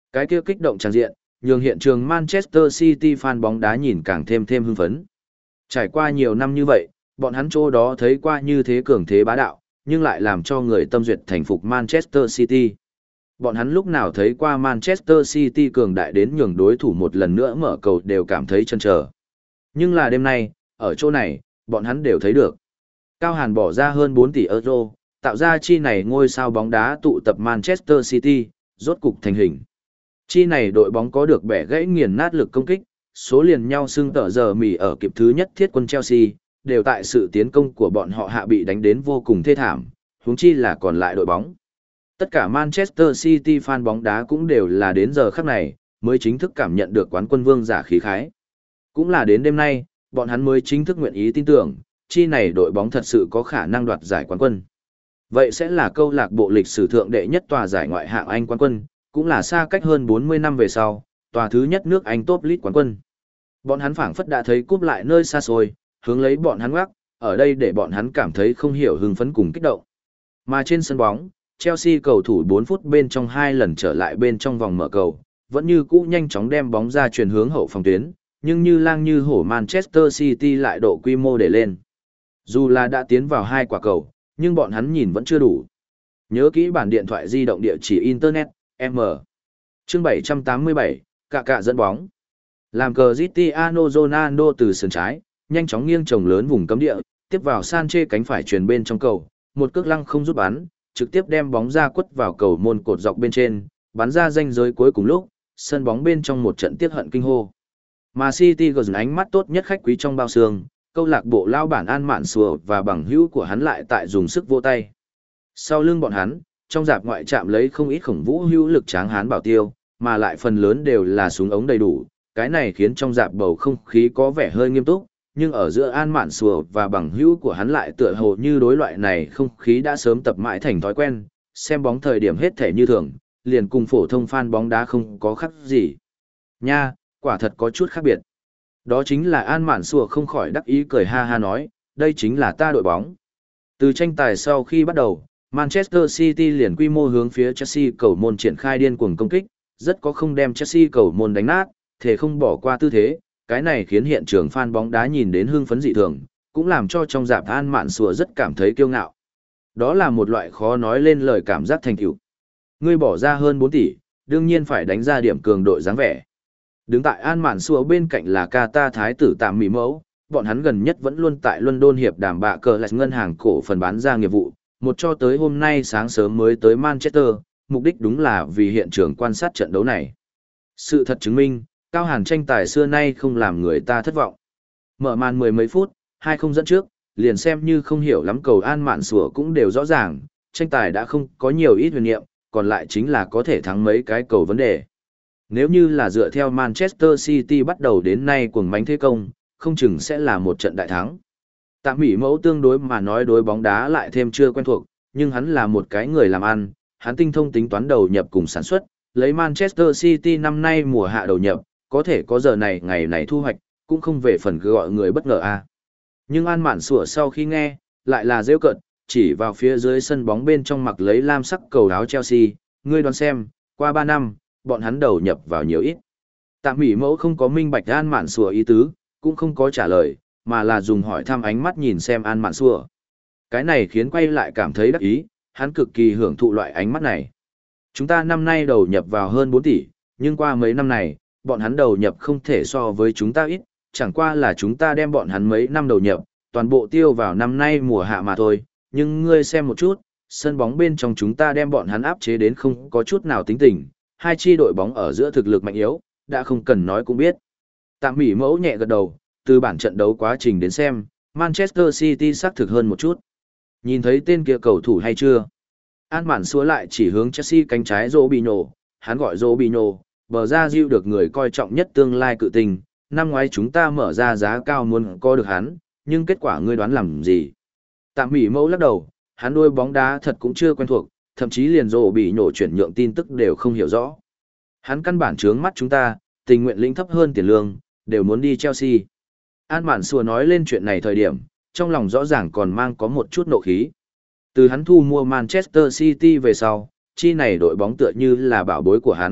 Cái kia kích động tràn diện, nhường hiện trường Manchester City fan bóng đá nhìn càng thêm thêm hưng phấn. Trải qua nhiều năm như vậy, bọn hắn chỗ đó thấy qua như thế cường thế bá đạo, nhưng lại làm cho người tâm duyệt thành phục Manchester City. Bọn hắn lúc nào thấy qua Manchester City cường đại đến nhường đối thủ một lần nữa mở cầu đều cảm thấy chần chờ. Nhưng là đêm nay, ở chỗ này, bọn hắn đều thấy được. Cao Hàn bỏ ra hơn bốn tỷ euro, tạo ra chi này ngôi sao bóng đá tụ tập Manchester City, rốt cục thành hình. Chi này đội bóng có được bẻ gãy nghiền nát lực công kích, số liền nhau xưng tở giờ mì ở kịp thứ nhất thiết quân Chelsea, đều tại sự tiến công của bọn họ hạ bị đánh đến vô cùng thê thảm, huống chi là còn lại đội bóng. Tất cả Manchester City fan bóng đá cũng đều là đến giờ khắc này, mới chính thức cảm nhận được quán quân vương giả khí khái. Cũng là đến đêm nay, bọn hắn mới chính thức nguyện ý tin tưởng, chi này đội bóng thật sự có khả năng đoạt giải quán quân. Vậy sẽ là câu lạc bộ lịch sử thượng đệ nhất tòa giải ngoại hạng Anh quán quân, cũng là xa cách hơn bốn mươi năm về sau, tòa thứ nhất nước Anh top league quán quân. Bọn hắn phảng phất đã thấy cúp lại nơi xa xôi, hướng lấy bọn hắn ngoắc, ở đây để bọn hắn cảm thấy không hiểu hưng phấn cùng kích động. Mà trên sân bóng, Chelsea cầu thủ bốn phút bên trong hai lần trở lại bên trong vòng mở cầu, vẫn như cũ nhanh chóng đem bóng ra chuyển hướng hậu phòng tuyến, nhưng như lang như hổ Manchester City lại độ quy mô để lên. Dù là đã tiến vào hai quả cầu, nhưng bọn hắn nhìn vẫn chưa đủ. Nhớ kỹ bản điện thoại di động địa chỉ Internet, M. Chương bảy trăm tám mươi bảy, cạ cạ dẫn bóng. Làm cờ Cristiano Ronaldo từ sườn trái, nhanh chóng nghiêng chồng lớn vùng cấm địa, tiếp vào Sanchez cánh phải chuyền bên trong cầu, một cước lăng không rút bắn, trực tiếp đem bóng ra quất vào cầu môn cột dọc bên trên, bắn ra ranh giới cuối cùng lúc, sân bóng bên trong một trận tiếc hận kinh hô. Mà City gần ánh mắt tốt nhất khách quý trong bao xương, câu lạc bộ lao bản An Mạn Sùa và bằng hữu của hắn lại tại dùng sức vô tay. Sau lưng bọn hắn, trong dạp ngoại trạm lấy không ít khổng vũ hữu lực tráng hán bảo tiêu, mà lại phần lớn đều là súng ống đầy đủ, cái này khiến trong dạp bầu không khí có vẻ hơi nghiêm túc, nhưng ở giữa An Mạn Sùa và bằng hữu của hắn lại tựa hồ như đối loại này không khí đã sớm tập mãi thành thói quen, xem bóng thời điểm hết thể như thường, liền cùng phổ thông fan bóng đá không có khác gì. Nha, quả thật có chút khác biệt. Đó chính là An Mạn Sùa không khỏi đắc ý cười ha ha nói, đây chính là ta đội bóng. Từ tranh tài sau khi bắt đầu, Manchester City liền quy mô hướng phía Chelsea cầu môn triển khai điên cuồng công kích, rất có không đem Chelsea cầu môn đánh nát, thể không bỏ qua tư thế, cái này khiến hiện trường fan bóng đá nhìn đến hưng phấn dị thường, cũng làm cho trong dạp An Mạn Sùa rất cảm thấy kiêu ngạo. Đó là một loại khó nói lên lời cảm giác thành tựu. Ngươi bỏ ra hơn bốn tỷ, đương nhiên phải đánh ra điểm cường đội dáng vẻ. Đứng tại An Mạn Sùa bên cạnh là Qatar thái tử Tạm Mỹ Mẫu, bọn hắn gần nhất vẫn luôn tại London hiệp đàm bạ cờ lại ngân hàng cổ phần bán ra nghiệp vụ, một cho tới hôm nay sáng sớm mới tới Manchester, mục đích đúng là vì hiện trường quan sát trận đấu này. Sự thật chứng minh, Cao Hàn tranh tài xưa nay không làm người ta thất vọng. Mở màn mười mấy phút, hai không dẫn trước, liền xem như không hiểu lắm cầu An Mạn Sùa cũng đều rõ ràng, tranh tài đã không có nhiều ít huyền niệm, còn lại chính là có thể thắng mấy cái cầu vấn đề. Nếu như là dựa theo Manchester City bắt đầu đến nay cuồng mánh thế công, không chừng sẽ là một trận đại thắng. Tạm Mỹ Mẫu tương đối mà nói đối bóng đá lại thêm chưa quen thuộc, nhưng hắn là một cái người làm ăn, hắn tinh thông tính toán đầu nhập cùng sản xuất, lấy Manchester City năm nay mùa hạ đầu nhập, có thể có giờ này ngày này thu hoạch, cũng không về phần cứ gọi người bất ngờ a. Nhưng An Mạn Sủa sau khi nghe, lại là rêu cợt, chỉ vào phía dưới sân bóng bên trong mặc lấy lam sắc cầu áo Chelsea, ngươi đoán xem, qua ba năm, bọn hắn đầu nhập vào nhiều ít. Tạm Mỹ Mẫu không có minh bạch An Mạn Sủa ý tứ, cũng không có trả lời, mà là dùng hỏi thăm ánh mắt nhìn xem An Mạn Sủa. Cái này khiến quay lại cảm thấy đắc ý, hắn cực kỳ hưởng thụ loại ánh mắt này. Chúng ta năm nay đầu nhập vào hơn bốn tỷ, nhưng qua mấy năm này, bọn hắn đầu nhập không thể so với chúng ta ít, chẳng qua là chúng ta đem bọn hắn mấy năm đầu nhập, toàn bộ tiêu vào năm nay mùa hạ mà thôi, nhưng ngươi xem một chút, sân bóng bên trong chúng ta đem bọn hắn áp chế đến không có chút nào tính tình, hai chi đội bóng ở giữa thực lực mạnh yếu, đã không cần nói cũng biết. Tạm Mỹ Mẫu nhẹ gật đầu, từ bản trận đấu quá trình đến xem, Manchester City xác thực hơn một chút. Nhìn thấy tên kia cầu thủ hay chưa? An Mạn Sủa lại chỉ hướng Chelsea cánh trái Robinho, hắn gọi Robinho, bờ ra diêu được người coi trọng nhất tương lai cự tình, năm ngoái chúng ta mở ra giá cao muốn có được hắn, nhưng kết quả ngươi đoán làm gì? Tạm Mỹ Mẫu lắc đầu, hắn đôi bóng đá thật cũng chưa quen thuộc, thậm chí liền Robinho chuyển nhượng tin tức đều không hiểu rõ. Hắn căn bản trướng mắt chúng ta, tình nguyện lĩnh thấp hơn tiền lương, đều muốn đi Chelsea. An Mạn Sủa nói lên chuyện này thời điểm, trong lòng rõ ràng còn mang có một chút nộ khí. Từ hắn thu mua Manchester City về sau, chi này đội bóng tựa như là bảo bối của hắn,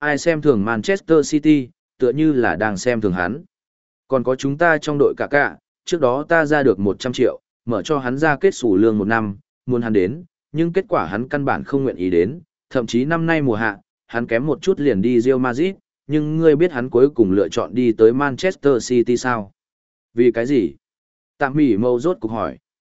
ai xem thường Manchester City, tựa như là đang xem thường hắn. Còn có chúng ta trong đội cả cả, trước đó ta ra được một trăm triệu, mở cho hắn ra kết sủ lương một năm, muốn hắn đến, nhưng kết quả hắn căn bản không nguyện ý đến, thậm chí năm nay mùa hạ, hắn kém một chút liền đi Real Madrid, nhưng ngươi biết hắn cuối cùng lựa chọn đi tới Manchester City sao? Vì cái gì? Tạm mỉ mâu rốt cục hỏi.